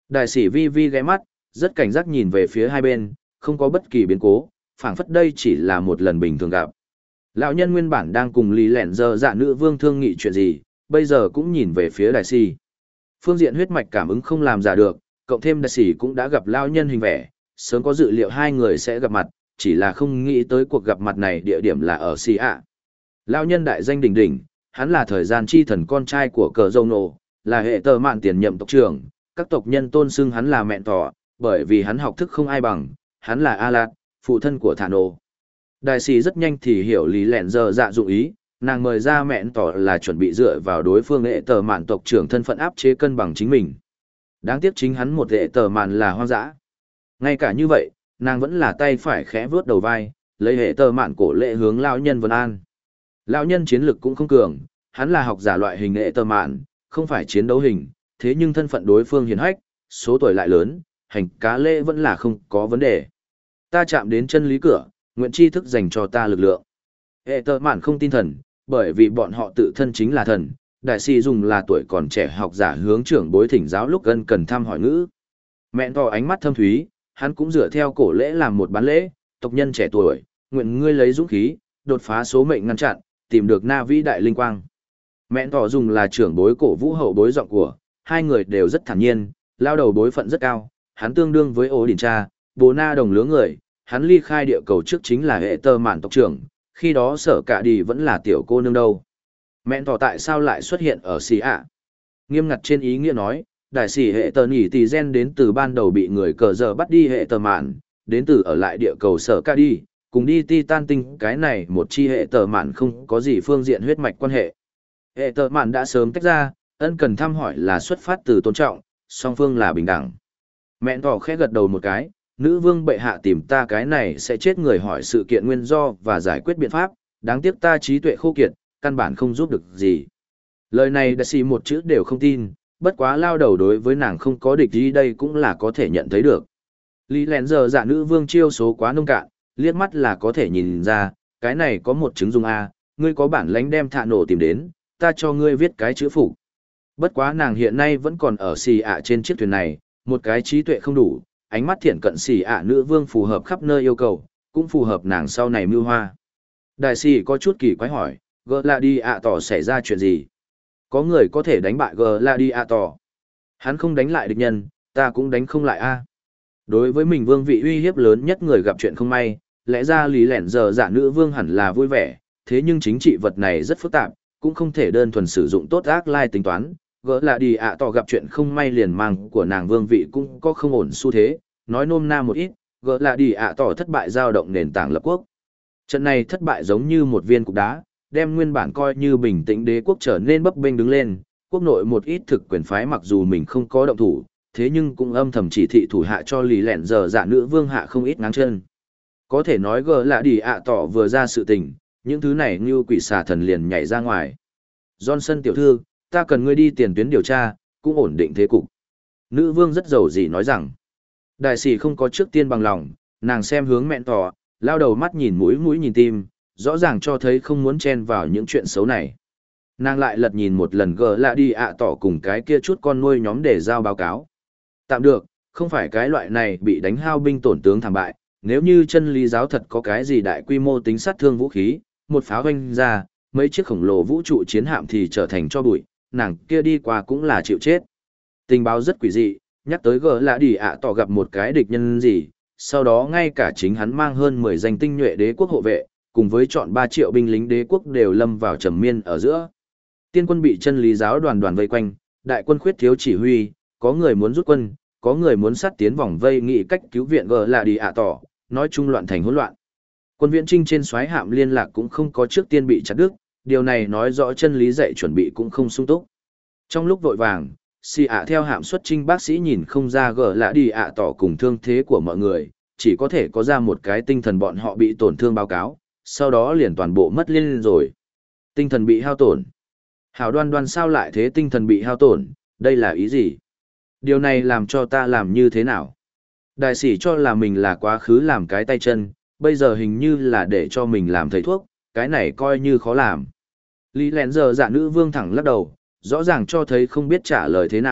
Đại sĩ vi vi ghé mắt, rất cảnh giác nhìn về phía hai bên, không có bất kỳ biến cố, phảng phất đây chỉ là một lần bình thường gặp. Lão nhân nguyên bản đang cùng Lý Lẹn Giờ Dạ nữ vương thương nghị chuyện gì, bây giờ cũng nhìn về phía đại sĩ. Phương diện huyết mạch cảm ứng không làm giả được, cộng thêm đại sĩ cũng đã gặp lão nhân hình vẽ, sớm có dự liệu hai người sẽ gặp mặt, chỉ là không nghĩ tới cuộc gặp mặt này địa điểm là ở Xì ạ. Lão nhân đại danh đỉnh đỉnh, hắn là thời gian chi thần con trai của cờ dâu nổ, là hệ tờ mạn tiền nhậm tộc trưởng, các tộc nhân tôn xưng hắn là mẹn tỏ, bởi vì hắn học thức không ai bằng, hắn là A Lạt, phụ thân của Thả Nổ. Đại sĩ rất nhanh thì hiểu Lý Lẹn Giờ Dạ dụng ý, nàng mời ra mẹn tỏ là chuẩn bị dựa vào đối phương hệ tờ mạn tộc trưởng thân phận áp chế cân bằng chính mình. Đáng tiếc chính hắn một hệ tờ mạn là hoang dã. Ngay cả như vậy, nàng vẫn là tay phải khẽ vướt đầu vai, lấy hệ tờ mạn cổ lệ hướng lão nhân Vân An. Lão nhân chiến lực cũng không cường, hắn là học giả loại hình hệ tờ mạn, không phải chiến đấu hình, thế nhưng thân phận đối phương hiền hách, số tuổi lại lớn, hành cá lễ vẫn là không có vấn đề. Ta chạm đến chân lý cửa, nguyện tri thức dành cho ta lực lượng. Hệ tờ mạn không tin thần, bởi vì bọn họ tự thân chính là thần, đại sĩ dùng là tuổi còn trẻ học giả hướng trưởng bối thỉnh giáo lúc gần cần thăm hỏi ngữ. Mẹn to ánh mắt thâm thúy, hắn cũng dựa theo cổ lễ làm một bán lễ, tộc nhân trẻ tuổi, nguyện ngươi lấy dũng khí, đột phá số mệnh ngăn chặn, tìm được na vĩ đại linh quang. Mẹn to dùng là trưởng bối cổ vũ hậu bối giọng của, hai người đều rất thản nhiên, lao đầu bối phận rất cao, hắn tương đương với ổ đỉnh cha, bố na đồng lứa người, hắn ly khai địa cầu trước chính là hệ tơ mạn tộc trưởng, khi đó sở cả đi vẫn là tiểu cô nương đâu. Mẹn tỏ tại sao lại xuất hiện ở xì ạ? Nghiêm ngặt trên ý nghĩa nói, đại sĩ hệ tờ nỉ tỷ gen đến từ ban đầu bị người cờ giờ bắt đi hệ tờ mạn, đến từ ở lại địa cầu sở cả đi, cùng đi Titan tinh cái này một chi hệ tờ mạn không có gì phương diện huyết mạch quan hệ. Hệ tờ mạn đã sớm tách ra, ân cần thăm hỏi là xuất phát từ tôn trọng, song phương là bình đẳng. Mẹn tỏ khẽ gật đầu một cái, nữ vương bệ hạ tìm ta cái này sẽ chết người hỏi sự kiện nguyên do và giải quyết biện pháp, đáng tiếc ta trí tuệ khô kiệt, căn bản không giúp được gì. Lời này đã xì một chữ đều không tin, bất quá lao đầu đối với nàng không có địch ý đây cũng là có thể nhận thấy được. Lý Lẹn Giờ Dạ nữ vương chiêu số quá nông cạn, liếc mắt là có thể nhìn ra, cái này có một chứng dùng A, ngươi có bản lãnh đem Thả Nổ tìm đến, ta cho ngươi viết cái chữ phục. Bất quá nàng hiện nay vẫn còn ở xì ạ trên chiếc thuyền này, một cái trí tuệ không đủ, ánh mắt thiện cận xì ạ nữ vương phù hợp khắp nơi yêu cầu, cũng phù hợp nàng sau này mưu hoa. Đại sĩ có chút kỳ quái hỏi, gỡ là đi ạ tỏ xảy ra chuyện gì? Có người có thể đánh bại gỡ là đi ạ tỏ. Hắn không đánh lại địch nhân, ta cũng đánh không lại a. Đối với mình vương vị uy hiếp lớn nhất người gặp chuyện không may, lẽ ra Lý Lẹn Giờ Dạ nữ vương hẳn là vui vẻ, thế nhưng chính trị vật này rất phức tạp, cũng không thể đơn thuần sử dụng tốt ác lai tính toán. Gỡ là đi ạ tỏ gặp chuyện không may liền mang của nàng vương vị cũng có không ổn xu thế, nói nôm na một ít, gỡ là đi ạ tỏ thất bại giao động nền tảng lập quốc. Trận này thất bại giống như một viên cục đá, đem nguyên bản coi như bình tĩnh đế quốc trở nên bấp bênh đứng lên, quốc nội một ít thực quyền phái mặc dù mình không có động thủ, thế nhưng cũng âm thầm chỉ thị thủ hạ cho Lý Lẹn Giờ Dạ nữ vương hạ không ít ngáng chân. Có thể nói gỡ là đi ạ tỏ vừa ra sự tình, những thứ này như quỷ xà thần liền nhảy ra ngoài. Johnson tiểu thư, ta cần ngươi đi tiền tuyến điều tra, cũng ổn định thế cục. Nữ vương rất giàu gì nói rằng, đại sĩ không có trước tiên bằng lòng, nàng xem hướng mẹn tỏ, lao đầu mắt nhìn mũi mũi nhìn tim, rõ ràng cho thấy không muốn chen vào những chuyện xấu này. Nàng lại lật nhìn một lần gờ lạ đi ạ tỏ cùng cái kia chút con nuôi nhóm để giao báo cáo. Tạm được, không phải cái loại này bị đánh hao binh tổn tướng thảm bại, nếu như chân lý giáo thật có cái gì đại quy mô tính sát thương vũ khí, một pháo hoanh ra, mấy chiếc khổng lồ vũ trụ chiến hạm thì trở thành cho bụi, nàng kia đi qua cũng là chịu chết. Tình báo rất quỷ dị, nhắc tới gờ lạ đi ạ tỏ gặp một cái địch nhân gì, sau đó ngay cả chính hắn mang hơn mười danh tinh nhuệ đế quốc hộ vệ, cùng với chọn ba triệu binh lính đế quốc đều lâm vào trầm miên ở giữa. Tiên quân bị chân lý giáo đoàn đoàn vây quanh, đại quân khuyết thiếu chỉ huy, có người muốn rút quân, có người muốn sát tiến vòng vây nghị cách cứu viện gờ là đi ạ tỏ, nói chung loạn thành hỗn loạn. Quân viễn trinh trên soái hạm liên lạc cũng không có trước tiên bị chặt đứt, điều này nói rõ chân lý dạy chuẩn bị cũng không sung túc. Trong lúc vội vàng, xì ạ theo hạm xuất trinh bác sĩ nhìn không ra gờ là đi ạ tỏ cùng thương thế của mọi người, chỉ có thể có ra một cái tinh thần bọn họ bị tổn thương báo cáo, sau đó liền toàn bộ mất liên rồi. Tinh thần bị hao tổn. Hảo đoan đoan sao lại thế tinh thần bị hao tổn, đây là ý gì? Điều này làm cho ta làm như thế nào? Đại sĩ cho là mình là quá khứ làm cái tay chân, bây giờ hình như là để cho mình làm thầy thuốc, cái này coi như khó làm. Lý Lẹn Giờ Dạ nữ vương thẳng lắc đầu, rõ ràng cho thấy không biết trả lời thế nào,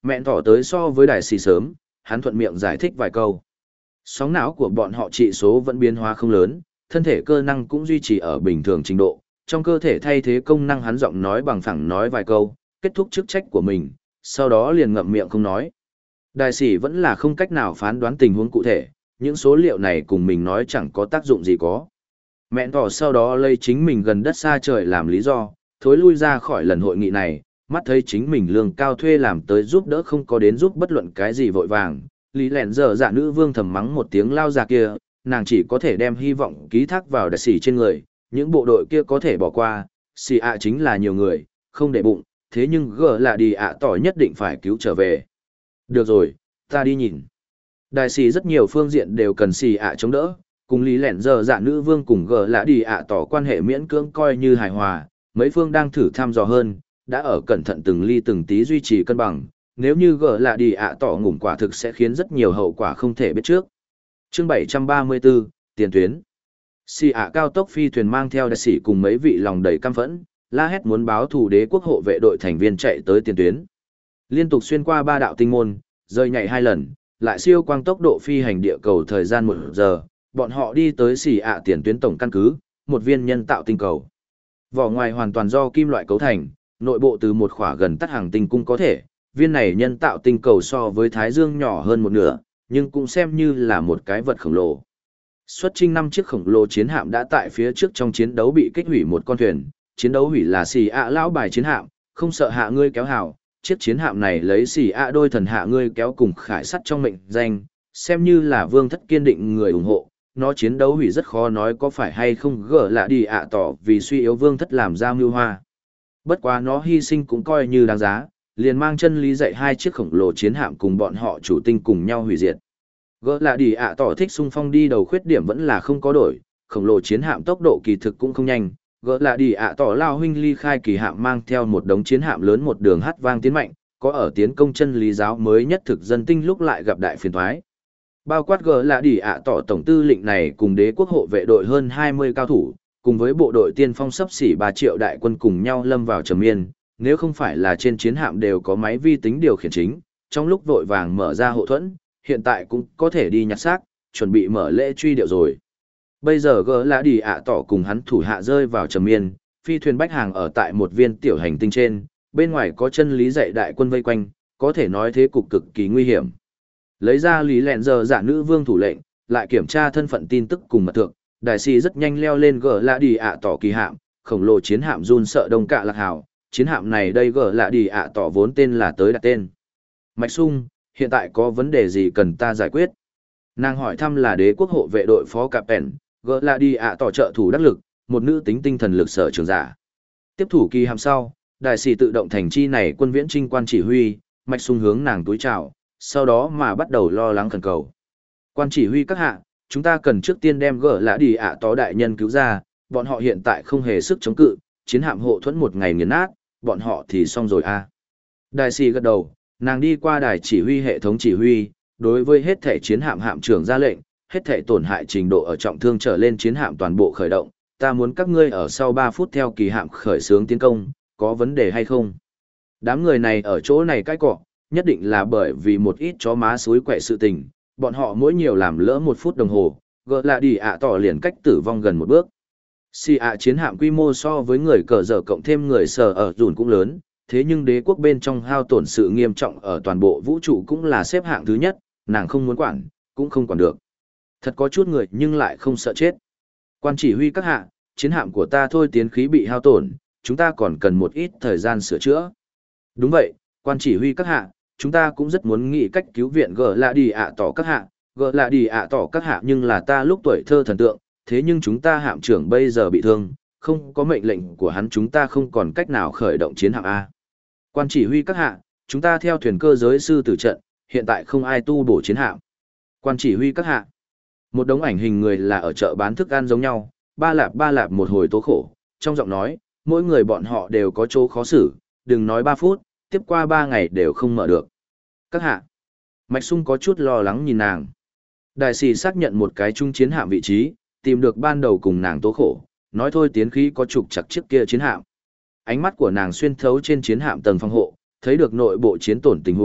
Mẹn thỏ tới so với đại sĩ sớm, hắn thuận miệng giải thích vài câu. Sóng não của bọn họ trị số vẫn biến hóa không lớn, thân thể cơ năng cũng duy trì ở bình thường trình độ, trong cơ thể thay thế công năng hắn giọng nói bằng phẳng nói vài câu, kết thúc chức trách của mình, sau đó liền ngậm miệng không nói. Đại sĩ vẫn là không cách nào phán đoán tình huống cụ thể, những số liệu này cùng mình nói chẳng có tác dụng gì có. Mẹn thỏ sau đó lấy chính mình gần đất xa trời làm lý do, thối lui ra khỏi lần hội nghị này, mắt thấy chính mình lương cao thuê làm tới giúp đỡ không có đến giúp bất luận cái gì vội vàng. Lý lẹn giờ dạ nữ vương thầm mắng một tiếng lao già kia, nàng chỉ có thể đem hy vọng ký thác vào đại sĩ trên người, những bộ đội kia có thể bỏ qua, xì ạ chính là nhiều người, không để bụng, thế nhưng gỡ là đi ạ tỏi nhất định phải cứu trở về. Được rồi, ta đi nhìn. Đại sĩ rất nhiều phương diện đều cần xì ạ chống đỡ, cùng lý lẹn giờ dạ nữ vương cùng gỡ là đi ạ tỏ quan hệ miễn cưỡng coi như hài hòa, mấy phương đang thử thăm dò hơn, đã ở cẩn thận từng ly từng tí duy trì cân bằng. Nếu như gỡ là đi ạ tỏ ngủm quả thực sẽ khiến rất nhiều hậu quả không thể biết trước. Chương bảy trăm ba mươi bốn, tiền tuyến. Xì ạ cao tốc phi thuyền mang theo đại sĩ cùng mấy vị lòng đầy căm phẫn, la hét muốn báo thù đế quốc hộ vệ đội thành viên chạy tới tiền tuyến. Liên tục xuyên qua ba đạo tinh môn, rơi nhảy hai lần, lại siêu quang tốc độ phi hành địa cầu thời gian một giờ, bọn họ đi tới xì ạ tiền tuyến tổng căn cứ, một viên nhân tạo tinh cầu. Vỏ ngoài hoàn toàn do kim loại cấu thành, nội bộ từ một khỏa gần tắt hàng tinh cung có thể. Viên này nhân tạo tinh cầu so với Thái Dương nhỏ hơn một nửa, nhưng cũng xem như là một cái vật khổng lồ. Xuất chinh năm chiếc khổng lồ chiến hạm đã tại phía trước trong chiến đấu bị kích hủy một con thuyền, chiến đấu hủy là xì ạ lão bài chiến hạm, không sợ hạ ngươi kéo hào, chiếc chiến hạm này lấy xì ạ đôi thần hạ ngươi kéo cùng khải sắt trong mệnh danh, xem như là vương thất kiên định người ủng hộ. Nó chiến đấu hủy rất khó nói có phải hay không gỡ lạ đi ạ tỏ vì suy yếu vương thất làm ra mưu hoa. Bất quá nó hy sinh cũng coi như đáng giá, liền mang chân lý dạy hai chiếc khổng lồ chiến hạm cùng bọn họ chủ tinh cùng nhau hủy diệt. Gỡ lạ đi ạ tỏ thích xung phong đi đầu khuyết điểm vẫn là không có đổi, khổng lồ chiến hạm tốc độ kỳ thực cũng không nhanh. Gỡ lạ đi ạ tỏ lao huynh ly khai kỳ hạm mang theo một đống chiến hạm lớn một đường hát vang tiến mạnh, có ở tiến công chân lý giáo mới nhất thực dân tinh lúc lại gặp đại phiền thoái. Bao quát gỡ là đỉ ạ tỏ tổng tư lệnh này cùng đế quốc hộ vệ đội hơn hai mươi cao thủ, cùng với bộ đội tiên phong sắp xỉ ba triệu đại quân cùng nhau lâm vào trầm miên, nếu không phải là trên chiến hạm đều có máy vi tính điều khiển chính, trong lúc vội vàng mở ra hộ thuẫn, hiện tại cũng có thể đi nhặt xác, chuẩn bị mở lễ truy điệu rồi. Bây giờ gỡ là đỉ ạ tỏ cùng hắn thủ hạ rơi vào trầm miên, phi thuyền bách hàng ở tại một viên tiểu hành tinh trên, bên ngoài có chân lý dạy đại quân vây quanh, có thể nói thế cục cực kỳ nguy hiểm. Lấy ra lý lẹn giờ giả nữ vương thủ lệnh, lại kiểm tra thân phận tin tức cùng mật thượng, đại sĩ rất nhanh leo lên gỡ lạ đi ạ tỏ kỳ hạm, khổng lồ chiến hạm run sợ đông cạ lạc hào, chiến hạm này đây gỡ lạ đi ạ tỏ vốn tên là tới đặt tên. Mạch Sung, hiện tại có vấn đề gì cần ta giải quyết? Nàng hỏi thăm là đế quốc hộ vệ đội phó cạp pèn, gỡ lạ đi ạ tỏ trợ thủ đắc lực, một nữ tính tinh thần lực sở trường giả. Tiếp thủ kỳ hạm sau, đại sĩ tự động thành chi này quân viễn trinh quan chỉ huy, Mạch Sung hướng nàng túi chào, sau đó mà bắt đầu lo lắng khẩn cầu. Quan chỉ huy các hạ, chúng ta cần trước tiên đem gỡ lã đi ạ tó đại nhân cứu ra, bọn họ hiện tại không hề sức chống cự, chiến hạm hộ thuẫn một ngày nghiền nát, bọn họ thì xong rồi a. À. Đại sĩ gật đầu, nàng đi qua đài chỉ huy hệ thống chỉ huy, đối với hết thể chiến hạm hạm trưởng ra lệnh, hết thể tổn hại trình độ ở trọng thương trở lên chiến hạm toàn bộ khởi động, ta muốn các ngươi ở sau ba phút theo kỳ hạm khởi xướng tiến công, có vấn đề hay không? Đám người này ở chỗ này cãi cọ, nhất định là bởi vì một ít chó má suối quậy sự tình, bọn họ mỗi nhiều làm lỡ một phút đồng hồ, gỡ là đi ạ tỏ liền cách tử vong gần một bước. Xì ạ chiến hạm quy mô so với người cờ dở cộng thêm người sở ở dùn cũng lớn, thế nhưng đế quốc bên trong hao tổn sự nghiêm trọng ở toàn bộ vũ trụ cũng là xếp hạng thứ nhất, nàng không muốn quản, cũng không quản được. Thật có chút người nhưng lại không sợ chết. Quan chỉ huy các hạ, chiến hạm của ta thôi tiến khí bị hao tổn, chúng ta còn cần một ít thời gian sửa chữa. Đúng vậy, quan chỉ huy các hạ, chúng ta cũng rất muốn nghĩ cách cứu viện gỡ lạ đi ạ tỏ các hạ, gỡ lạ đi ạ tỏ các hạ nhưng là ta lúc tuổi thơ thần tượng, thế nhưng chúng ta hạm trưởng bây giờ bị thương, không có mệnh lệnh của hắn chúng ta không còn cách nào khởi động chiến hạm A. Quan chỉ huy các hạ, chúng ta theo thuyền cơ giới sư tử trận, hiện tại không ai tu bổ chiến hạm. Quan chỉ huy các hạ, một đống ảnh hình người là ở chợ bán thức ăn giống nhau, ba lạp ba lạp một hồi tố khổ, trong giọng nói, mỗi người bọn họ đều có chỗ khó xử, đừng nói ba phút, tiếp qua ba ngày đều không mở được. Các hạ, Mạch Sung có chút lo lắng nhìn nàng. Đại sĩ xác nhận một cái trung chiến hạm vị trí, tìm được ban đầu cùng nàng tố khổ, nói thôi tiến khí có trục chặt chiếc kia chiến hạm. Ánh mắt của nàng xuyên thấu trên chiến hạm tầng phòng hộ, thấy được nội bộ chiến tổn tình huống,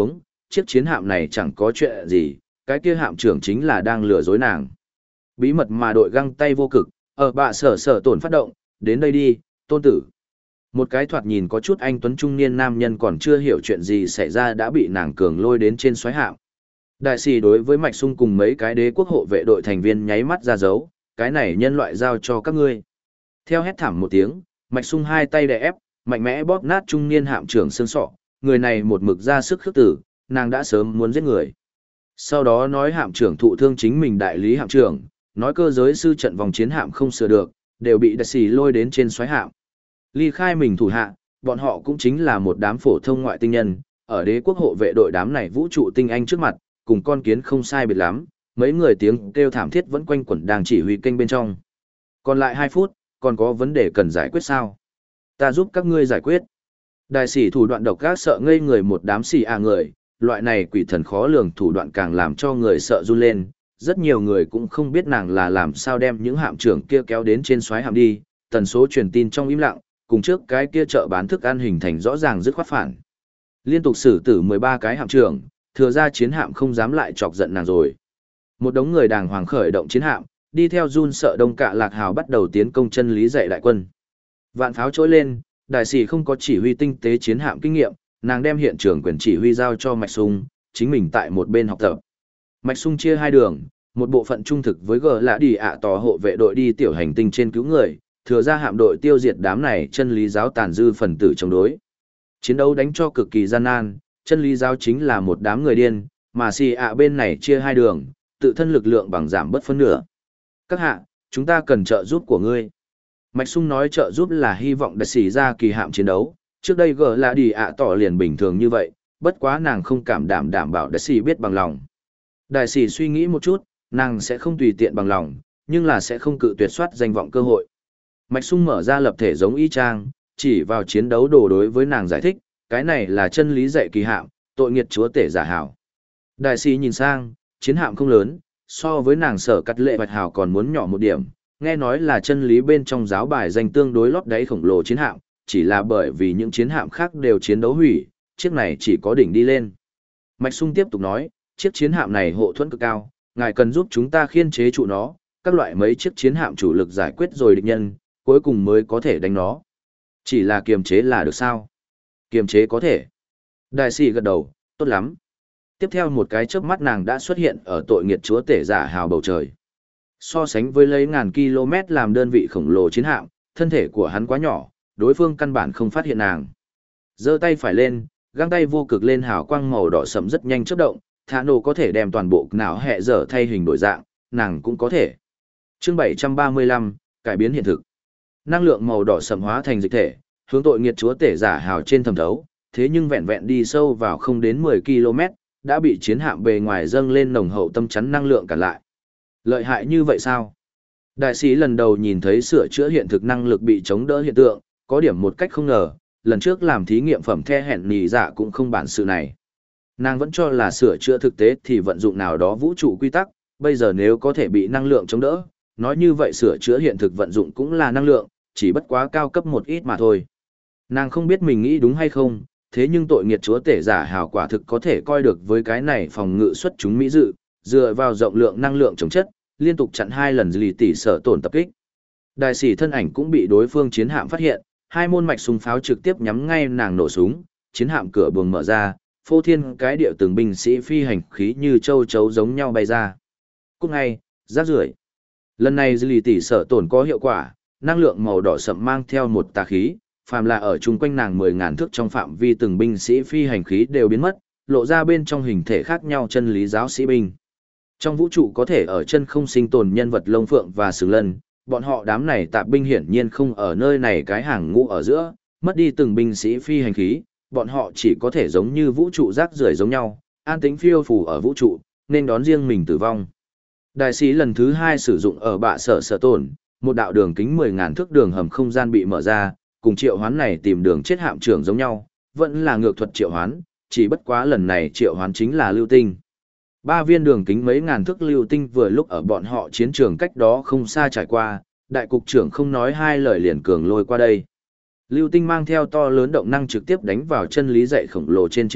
chiếc chiến hạm này chẳng có chuyện gì, cái kia hạm trưởng chính là đang lừa dối nàng. Bí mật mà đội găng tay vô cực, ở bạ sở sở tổn phát động, đến đây đi, tôn tử. Một cái thoạt nhìn có chút anh tuấn trung niên nam nhân còn chưa hiểu chuyện gì xảy ra đã bị nàng cường lôi đến trên xoáy hạm. Đại sĩ đối với Mạch Sung cùng mấy cái đế quốc hộ vệ đội thành viên nháy mắt ra dấu, cái này nhân loại giao cho các ngươi. Theo hét thảm một tiếng, Mạch Sung hai tay đè ép, mạnh mẽ bóp nát trung niên hạm trưởng xương sọ, người này một mực ra sức khước tử, nàng đã sớm muốn giết người. Sau đó nói hạm trưởng thụ thương chính mình đại lý hạm trưởng, nói cơ giới sư trận vòng chiến hạm không sửa được, đều bị đại sĩ lôi đến trên xoáy hạm. Ly khai mình thủ hạ, bọn họ cũng chính là một đám phổ thông ngoại tinh nhân, ở đế quốc hộ vệ đội đám này vũ trụ tinh anh trước mặt, cùng con kiến không sai biệt lắm, mấy người tiếng kêu thảm thiết vẫn quanh quẩn đang chỉ huy kênh bên trong. Còn lại hai phút, còn có vấn đề cần giải quyết sao? Ta giúp các ngươi giải quyết. Đại sĩ thủ đoạn độc ác sợ ngây người một đám xì à người, loại này quỷ thần khó lường thủ đoạn càng làm cho người sợ run lên. Rất nhiều người cũng không biết nàng là làm sao đem những hạm trưởng kia kéo đến trên xoáy hạm đi, tần số truyền tin trong im lặng, cùng trước cái kia chợ bán thức ăn hình thành rõ ràng dứt khoát phản. Liên tục xử tử mười ba cái hạm trưởng, thừa ra chiến hạm không dám lại chọc giận nàng rồi. Một đống người đàng hoàng khởi động chiến hạm, đi theo run sợ đông cạ lạc hào bắt đầu tiến công chân lý dạy đại quân. Vạn pháo trỗi lên, đại sĩ không có chỉ huy tinh tế chiến hạm kinh nghiệm, nàng đem hiện trường quyền chỉ huy giao cho Mạch Sung, chính mình tại một bên học tập. Mạch Sung chia hai đường, một bộ phận trung thực với gờ lạ đi ạ tỏ hộ vệ đội đi tiểu hành tinh trên cứu người, thừa ra hạm đội tiêu diệt đám này chân lý giáo tàn dư phần tử chống đối. Chiến đấu đánh cho cực kỳ gian nan, chân lý giáo chính là một đám người điên, mà xì ạ bên này chia hai đường, tự thân lực lượng bằng giảm bất phân nửa. Các hạ, chúng ta cần trợ giúp của ngươi. Mạch Sung nói trợ giúp là hy vọng đại sĩ ra kỳ hạm chiến đấu, trước đây gờ là đi ạ tỏ liền bình thường như vậy, bất quá nàng không cảm đảm đảm bảo đại sĩ biết bằng lòng. Đại sĩ suy nghĩ một chút, nàng sẽ không tùy tiện bằng lòng, nhưng là sẽ không cự tuyệt soát danh vọng cơ hội. Mạch Sung mở ra lập thể giống y chang, chỉ vào chiến đấu đồ đối với nàng giải thích, cái này là chân lý dạy kỳ hạm, tội nghiệt chúa tể giả hảo. Đại sĩ nhìn sang, chiến hạm không lớn, so với nàng sở cắt lệ bạch hảo còn muốn nhỏ một điểm, nghe nói là chân lý bên trong giáo bài danh tương đối lót đáy khổng lồ chiến hạm, chỉ là bởi vì những chiến hạm khác đều chiến đấu hủy, chiếc này chỉ có đỉnh đi lên. Mạch Sung tiếp tục nói, chiếc chiến hạm này hộ thuẫn cực cao, ngài cần giúp chúng ta khiên chế trụ nó, các loại mấy chiếc chiến hạm chủ lực giải quyết rồi địch nhân, cuối cùng mới có thể đánh nó. Chỉ là kiềm chế là được sao? Kiềm chế có thể. Đại sĩ gật đầu, tốt lắm. Tiếp theo một cái chớp mắt nàng đã xuất hiện ở tội nghiệt chúa tể giả hào bầu trời. So sánh với lấy ngàn km làm đơn vị khổng lồ chiến hạm, thân thể của hắn quá nhỏ, đối phương căn bản không phát hiện nàng. Giơ tay phải lên, găng tay vô cực lên hào quang màu đỏ sẫm rất nhanh chớp động, thả nổ có thể đem toàn bộ não hệ dở thay hình đổi dạng, nàng cũng có thể. Chương bảy trăm ba mươi lăm, cải biến hiện thực. Năng lượng màu đỏ sẫm hóa thành dịch thể, hướng tội nghiệt chúa tể giả hào trên thẩm thấu, thế nhưng vẹn vẹn đi sâu vào không đến mười ki lô mét, đã bị chiến hạm bề ngoài dâng lên nồng hậu tâm chắn năng lượng cản lại. Lợi hại như vậy sao? Đại sĩ lần đầu nhìn thấy sửa chữa hiện thực năng lực bị chống đỡ hiện tượng, có điểm một cách không ngờ, lần trước làm thí nghiệm phẩm the hẹn nì dạ cũng không bản sự này. Nàng vẫn cho là sửa chữa thực tế thì vận dụng nào đó vũ trụ quy tắc, bây giờ nếu có thể bị năng lượng chống đỡ, nói như vậy sửa chữa hiện thực vận dụng cũng là năng lượng, chỉ bất quá cao cấp một ít mà thôi. Nàng không biết mình nghĩ đúng hay không, thế nhưng tội nghiệt chúa tể giả hào quả thực có thể coi được với cái này phòng ngự xuất chúng mỹ dự, dựa vào rộng lượng năng lượng chống chất, liên tục chặn hai lần lì tỷ sở tổn tập kích. Đại sĩ thân ảnh cũng bị đối phương chiến hạm phát hiện, hai môn mạch súng pháo trực tiếp nhắm ngay nàng nổ súng, chiến hạm cửa buồng mở ra, phô thiên cái điệu từng binh sĩ phi hành khí như châu chấu giống nhau bay ra. Cũng ngay, rác rưởi. Lần này lì tỷ sở tổn có hiệu quả, năng lượng màu đỏ sậm mang theo một tà khí, phàm là ở chung quanh nàng mười ngàn thước trong phạm vi từng binh sĩ phi hành khí đều biến mất, lộ ra bên trong hình thể khác nhau chân lý giáo sĩ binh. Trong vũ trụ có thể ở chân không sinh tồn nhân vật lông phượng và sừng lân, bọn họ đám này tạp binh hiển nhiên không ở nơi này cái hàng ngũ ở giữa, mất đi từng binh sĩ phi hành khí, bọn họ chỉ có thể giống như vũ trụ rác rưởi giống nhau, an tĩnh phiêu phù ở vũ trụ, nên đón riêng mình tử vong. Đại sĩ lần thứ hai sử dụng ở bạ sở sở tổn, một đạo đường kính mười ngàn thước đường hầm không gian bị mở ra, cùng triệu hoán này tìm đường chết hạm trưởng giống nhau, vẫn là ngược thuật triệu hoán, chỉ bất quá lần này triệu hoán chính là lưu tinh. Ba viên đường kính mấy ngàn thước lưu tinh vừa lúc ở bọn họ chiến trường cách đó không xa trải qua, đại cục trưởng không nói hai lời liền cường lôi qua đây. Lưu tinh mang theo to lớn động năng trực tiếp đánh vào chân lý dạy khổng lồ trên chiến hạm,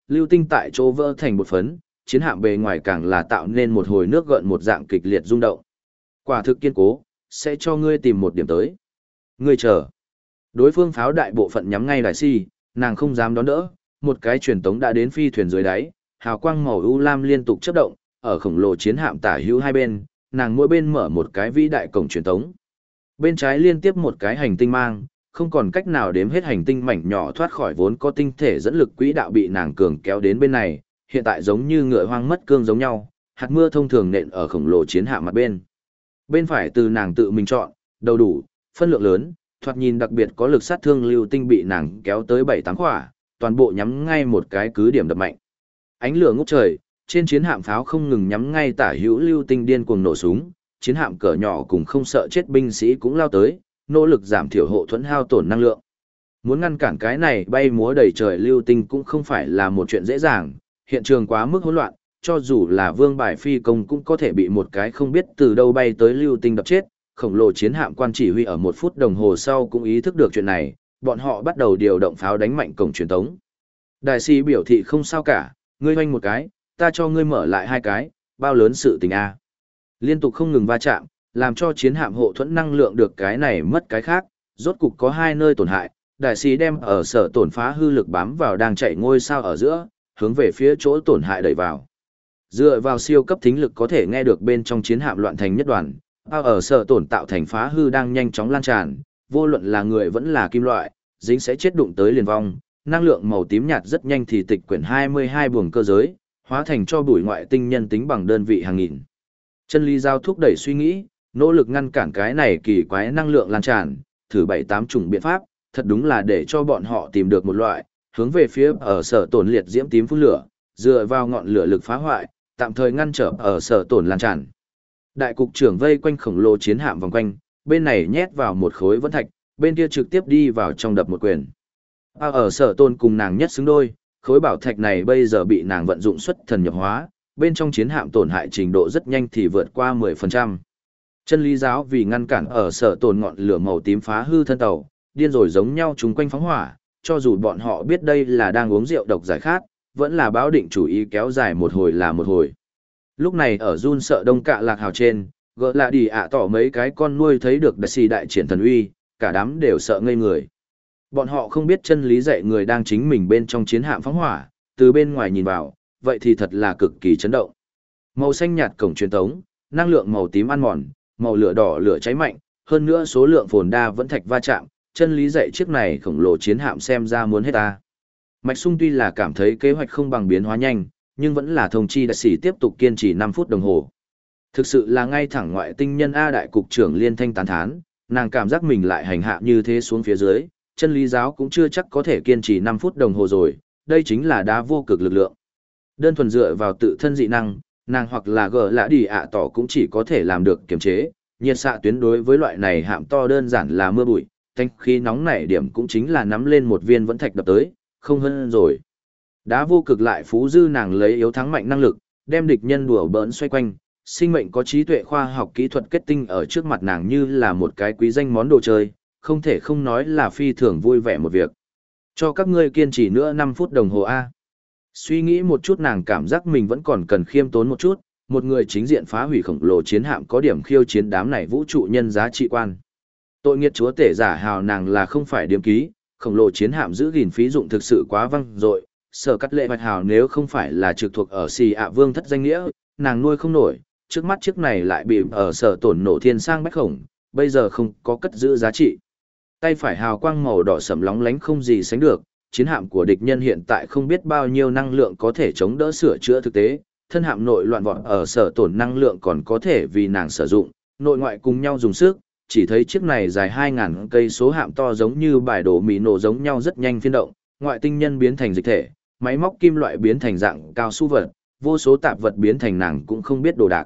lưu tinh tại chỗ vỡ thành bột phấn, chiến hạm bề ngoài càng là tạo nên một hồi nước gợn một dạng kịch liệt rung động. Quả thực kiên cố, sẽ cho ngươi tìm một điểm tới. Ngươi chờ. Đối phương pháo đại bộ phận nhắm ngay Đại Si, nàng không dám đón đỡ, một cái truyền tống đã đến phi thuyền dưới đáy, hào quang màu u lam liên tục chớp động, ở khổng lồ chiến hạm tả hữu hai bên, nàng mỗi bên mở một cái vĩ đại cổng truyền tống. Bên trái liên tiếp một cái hành tinh mang, không còn cách nào đếm hết hành tinh mảnh nhỏ thoát khỏi vốn có tinh thể dẫn lực quỹ đạo bị nàng cường kéo đến bên này, hiện tại giống như ngựa hoang mất cương giống nhau, hạt mưa thông thường nện ở khổng lồ chiến hạm mặt bên. Bên phải từ nàng tự mình chọn, đầu đủ, phân lượng lớn, thoạt nhìn đặc biệt có lực sát thương lưu tinh bị nàng kéo tới bảy tám quả, toàn bộ nhắm ngay một cái cứ điểm đập mạnh. Ánh lửa ngút trời, trên chiến hạm pháo không ngừng nhắm ngay tả hữu lưu tinh điên cuồng nổ súng, chiến hạm cỡ nhỏ cùng không sợ chết binh sĩ cũng lao tới, nỗ lực giảm thiểu hộ thuẫn hao tổn năng lượng. Muốn ngăn cản cái này bay múa đầy trời lưu tinh cũng không phải là một chuyện dễ dàng, hiện trường quá mức hỗn loạn, cho dù là vương bài phi công cũng có thể bị một cái không biết từ đâu bay tới lưu tinh đập chết. Khổng lồ chiến hạm quan chỉ huy ở một phút đồng hồ sau cũng ý thức được chuyện này, bọn họ bắt đầu điều động pháo đánh mạnh cổng truyền tống. Đại sĩ biểu thị không sao cả, ngươi hoanh một cái, ta cho ngươi mở lại hai cái, bao lớn sự tình a. Liên tục không ngừng va chạm, làm cho chiến hạm hộ thuẫn năng lượng được cái này mất cái khác, rốt cục có hai nơi tổn hại, đại sĩ đem ở sở tổn phá hư lực bám vào đang chạy ngôi sao ở giữa, hướng về phía chỗ tổn hại đẩy vào. Dựa vào siêu cấp thính lực có thể nghe được bên trong chiến hạm loạn thành nhất đoàn, bao ở sở tổn tạo thành phá hư đang nhanh chóng lan tràn, vô luận là người vẫn là kim loại, dính sẽ chết đụng tới liền vong, năng lượng màu tím nhạt rất nhanh thì tịch quyển hai mươi hai buồng cơ giới, hóa thành cho bụi ngoại tinh nhân tính bằng đơn vị hàng nghìn. Chân lý giao thúc đẩy suy nghĩ, nỗ lực ngăn cản cái này kỳ quái năng lượng lan tràn, thử bảy tám chủng biện pháp, thật đúng là để cho bọn họ tìm được một loại, hướng về phía ở sở tổn liệt diễm tím phun lửa, dựa vào ngọn lửa lực phá hoại, tạm thời ngăn trở ở sở tổn lan tràn. Đại cục trưởng vây quanh khổng lồ chiến hạm vòng quanh, bên này nhét vào một khối vẫn thạch, bên kia trực tiếp đi vào trong đập một quyền. À, ở sở tôn cùng nàng nhất xứng đôi, khối bảo thạch này bây giờ bị nàng vận dụng xuất thần nhập hóa, bên trong chiến hạm tổn hại trình độ rất nhanh thì vượt qua mười phần trăm. Chân lý giáo vì ngăn cản ở sở tồn ngọn lửa màu tím phá hư thân tàu, điên rồi giống nhau chúng quanh phóng hỏa, cho dù bọn họ biết đây là đang uống rượu độc giải khát, vẫn là báo định chủ ý kéo dài một hồi là một hồi. Lúc này ở run sợ đông cạ lạc hào trên, gỡ lạ đi ạ tỏ mấy cái con nuôi thấy được đại sĩ đại triển thần uy, cả đám đều sợ ngây người. Bọn họ không biết chân lý dạy người đang chính mình bên trong chiến hạm phóng hỏa, từ bên ngoài nhìn vào, vậy thì thật là cực kỳ chấn động. Màu xanh nhạt cổng truyền tống, năng lượng màu tím ăn mòn, màu lửa đỏ lửa cháy mạnh, hơn nữa số lượng phồn đa vẫn thạch va chạm, chân lý dạy chiếc này khổng lồ chiến hạm xem ra muốn hết ta. Mạch Sung tuy là cảm thấy kế hoạch không bằng biến hóa nhanh, nhưng vẫn là thông chi đại sĩ tiếp tục kiên trì năm phút đồng hồ. Thực sự là ngay thẳng ngoại tinh nhân A đại cục trưởng liên thanh tán thán, nàng cảm giác mình lại hành hạ như thế xuống phía dưới, chân lý giáo cũng chưa chắc có thể kiên trì năm phút đồng hồ rồi, đây chính là đá vô cực lực lượng. Đơn thuần dựa vào tự thân dị năng, nàng hoặc là gờ lã đi ạ tỏ cũng chỉ có thể làm được kiềm chế, nhiệt xạ tuyến đối với loại này hạm to đơn giản là mưa bụi, thanh khí nóng nảy điểm cũng chính là nắm lên một viên vẫn thạch đập tới, không hơn rồi. Đá vô cực lại phú dư nàng lấy yếu thắng mạnh năng lực, đem địch nhân đùa bỡn xoay quanh, sinh mệnh có trí tuệ khoa học kỹ thuật kết tinh ở trước mặt nàng như là một cái quý danh món đồ chơi, không thể không nói là phi thường vui vẻ một việc. Cho các ngươi kiên trì nữa năm phút đồng hồ A. Suy nghĩ một chút nàng cảm giác mình vẫn còn cần khiêm tốn một chút, một người chính diện phá hủy khổng lồ chiến hạm có điểm khiêu chiến đám này vũ trụ nhân giá trị quan. Tội nghiệt chúa tể giả hào nàng là không phải điếm ký, khổng lồ chiến hạm giữ gìn phí dụng thực sự quá văng dội, sở cắt lệ hoạch hào nếu không phải là trực thuộc ở xì ạ vương thất danh nghĩa, nàng nuôi không nổi, trước mắt chiếc này lại bị ở sở tổn nổ thiên sang bách khổng, bây giờ không có cất giữ giá trị. Tay phải hào quang màu đỏ sẫm lóng lánh không gì sánh được, chiến hạm của địch nhân hiện tại không biết bao nhiêu năng lượng có thể chống đỡ sửa chữa thực tế, thân hạm nội loạn vọt ở sở tổn năng lượng còn có thể vì nàng sử dụng, nội ngoại cùng nhau dùng sức, chỉ thấy chiếc này dài hai ngàn cây số hạm to giống như bài đổ mì nổ giống nhau rất nhanh phiên động, ngoại tinh nhân biến thành dịch thể, máy móc kim loại biến thành dạng cao su vật, vô số tạp vật biến thành nàng cũng không biết đồ đạc.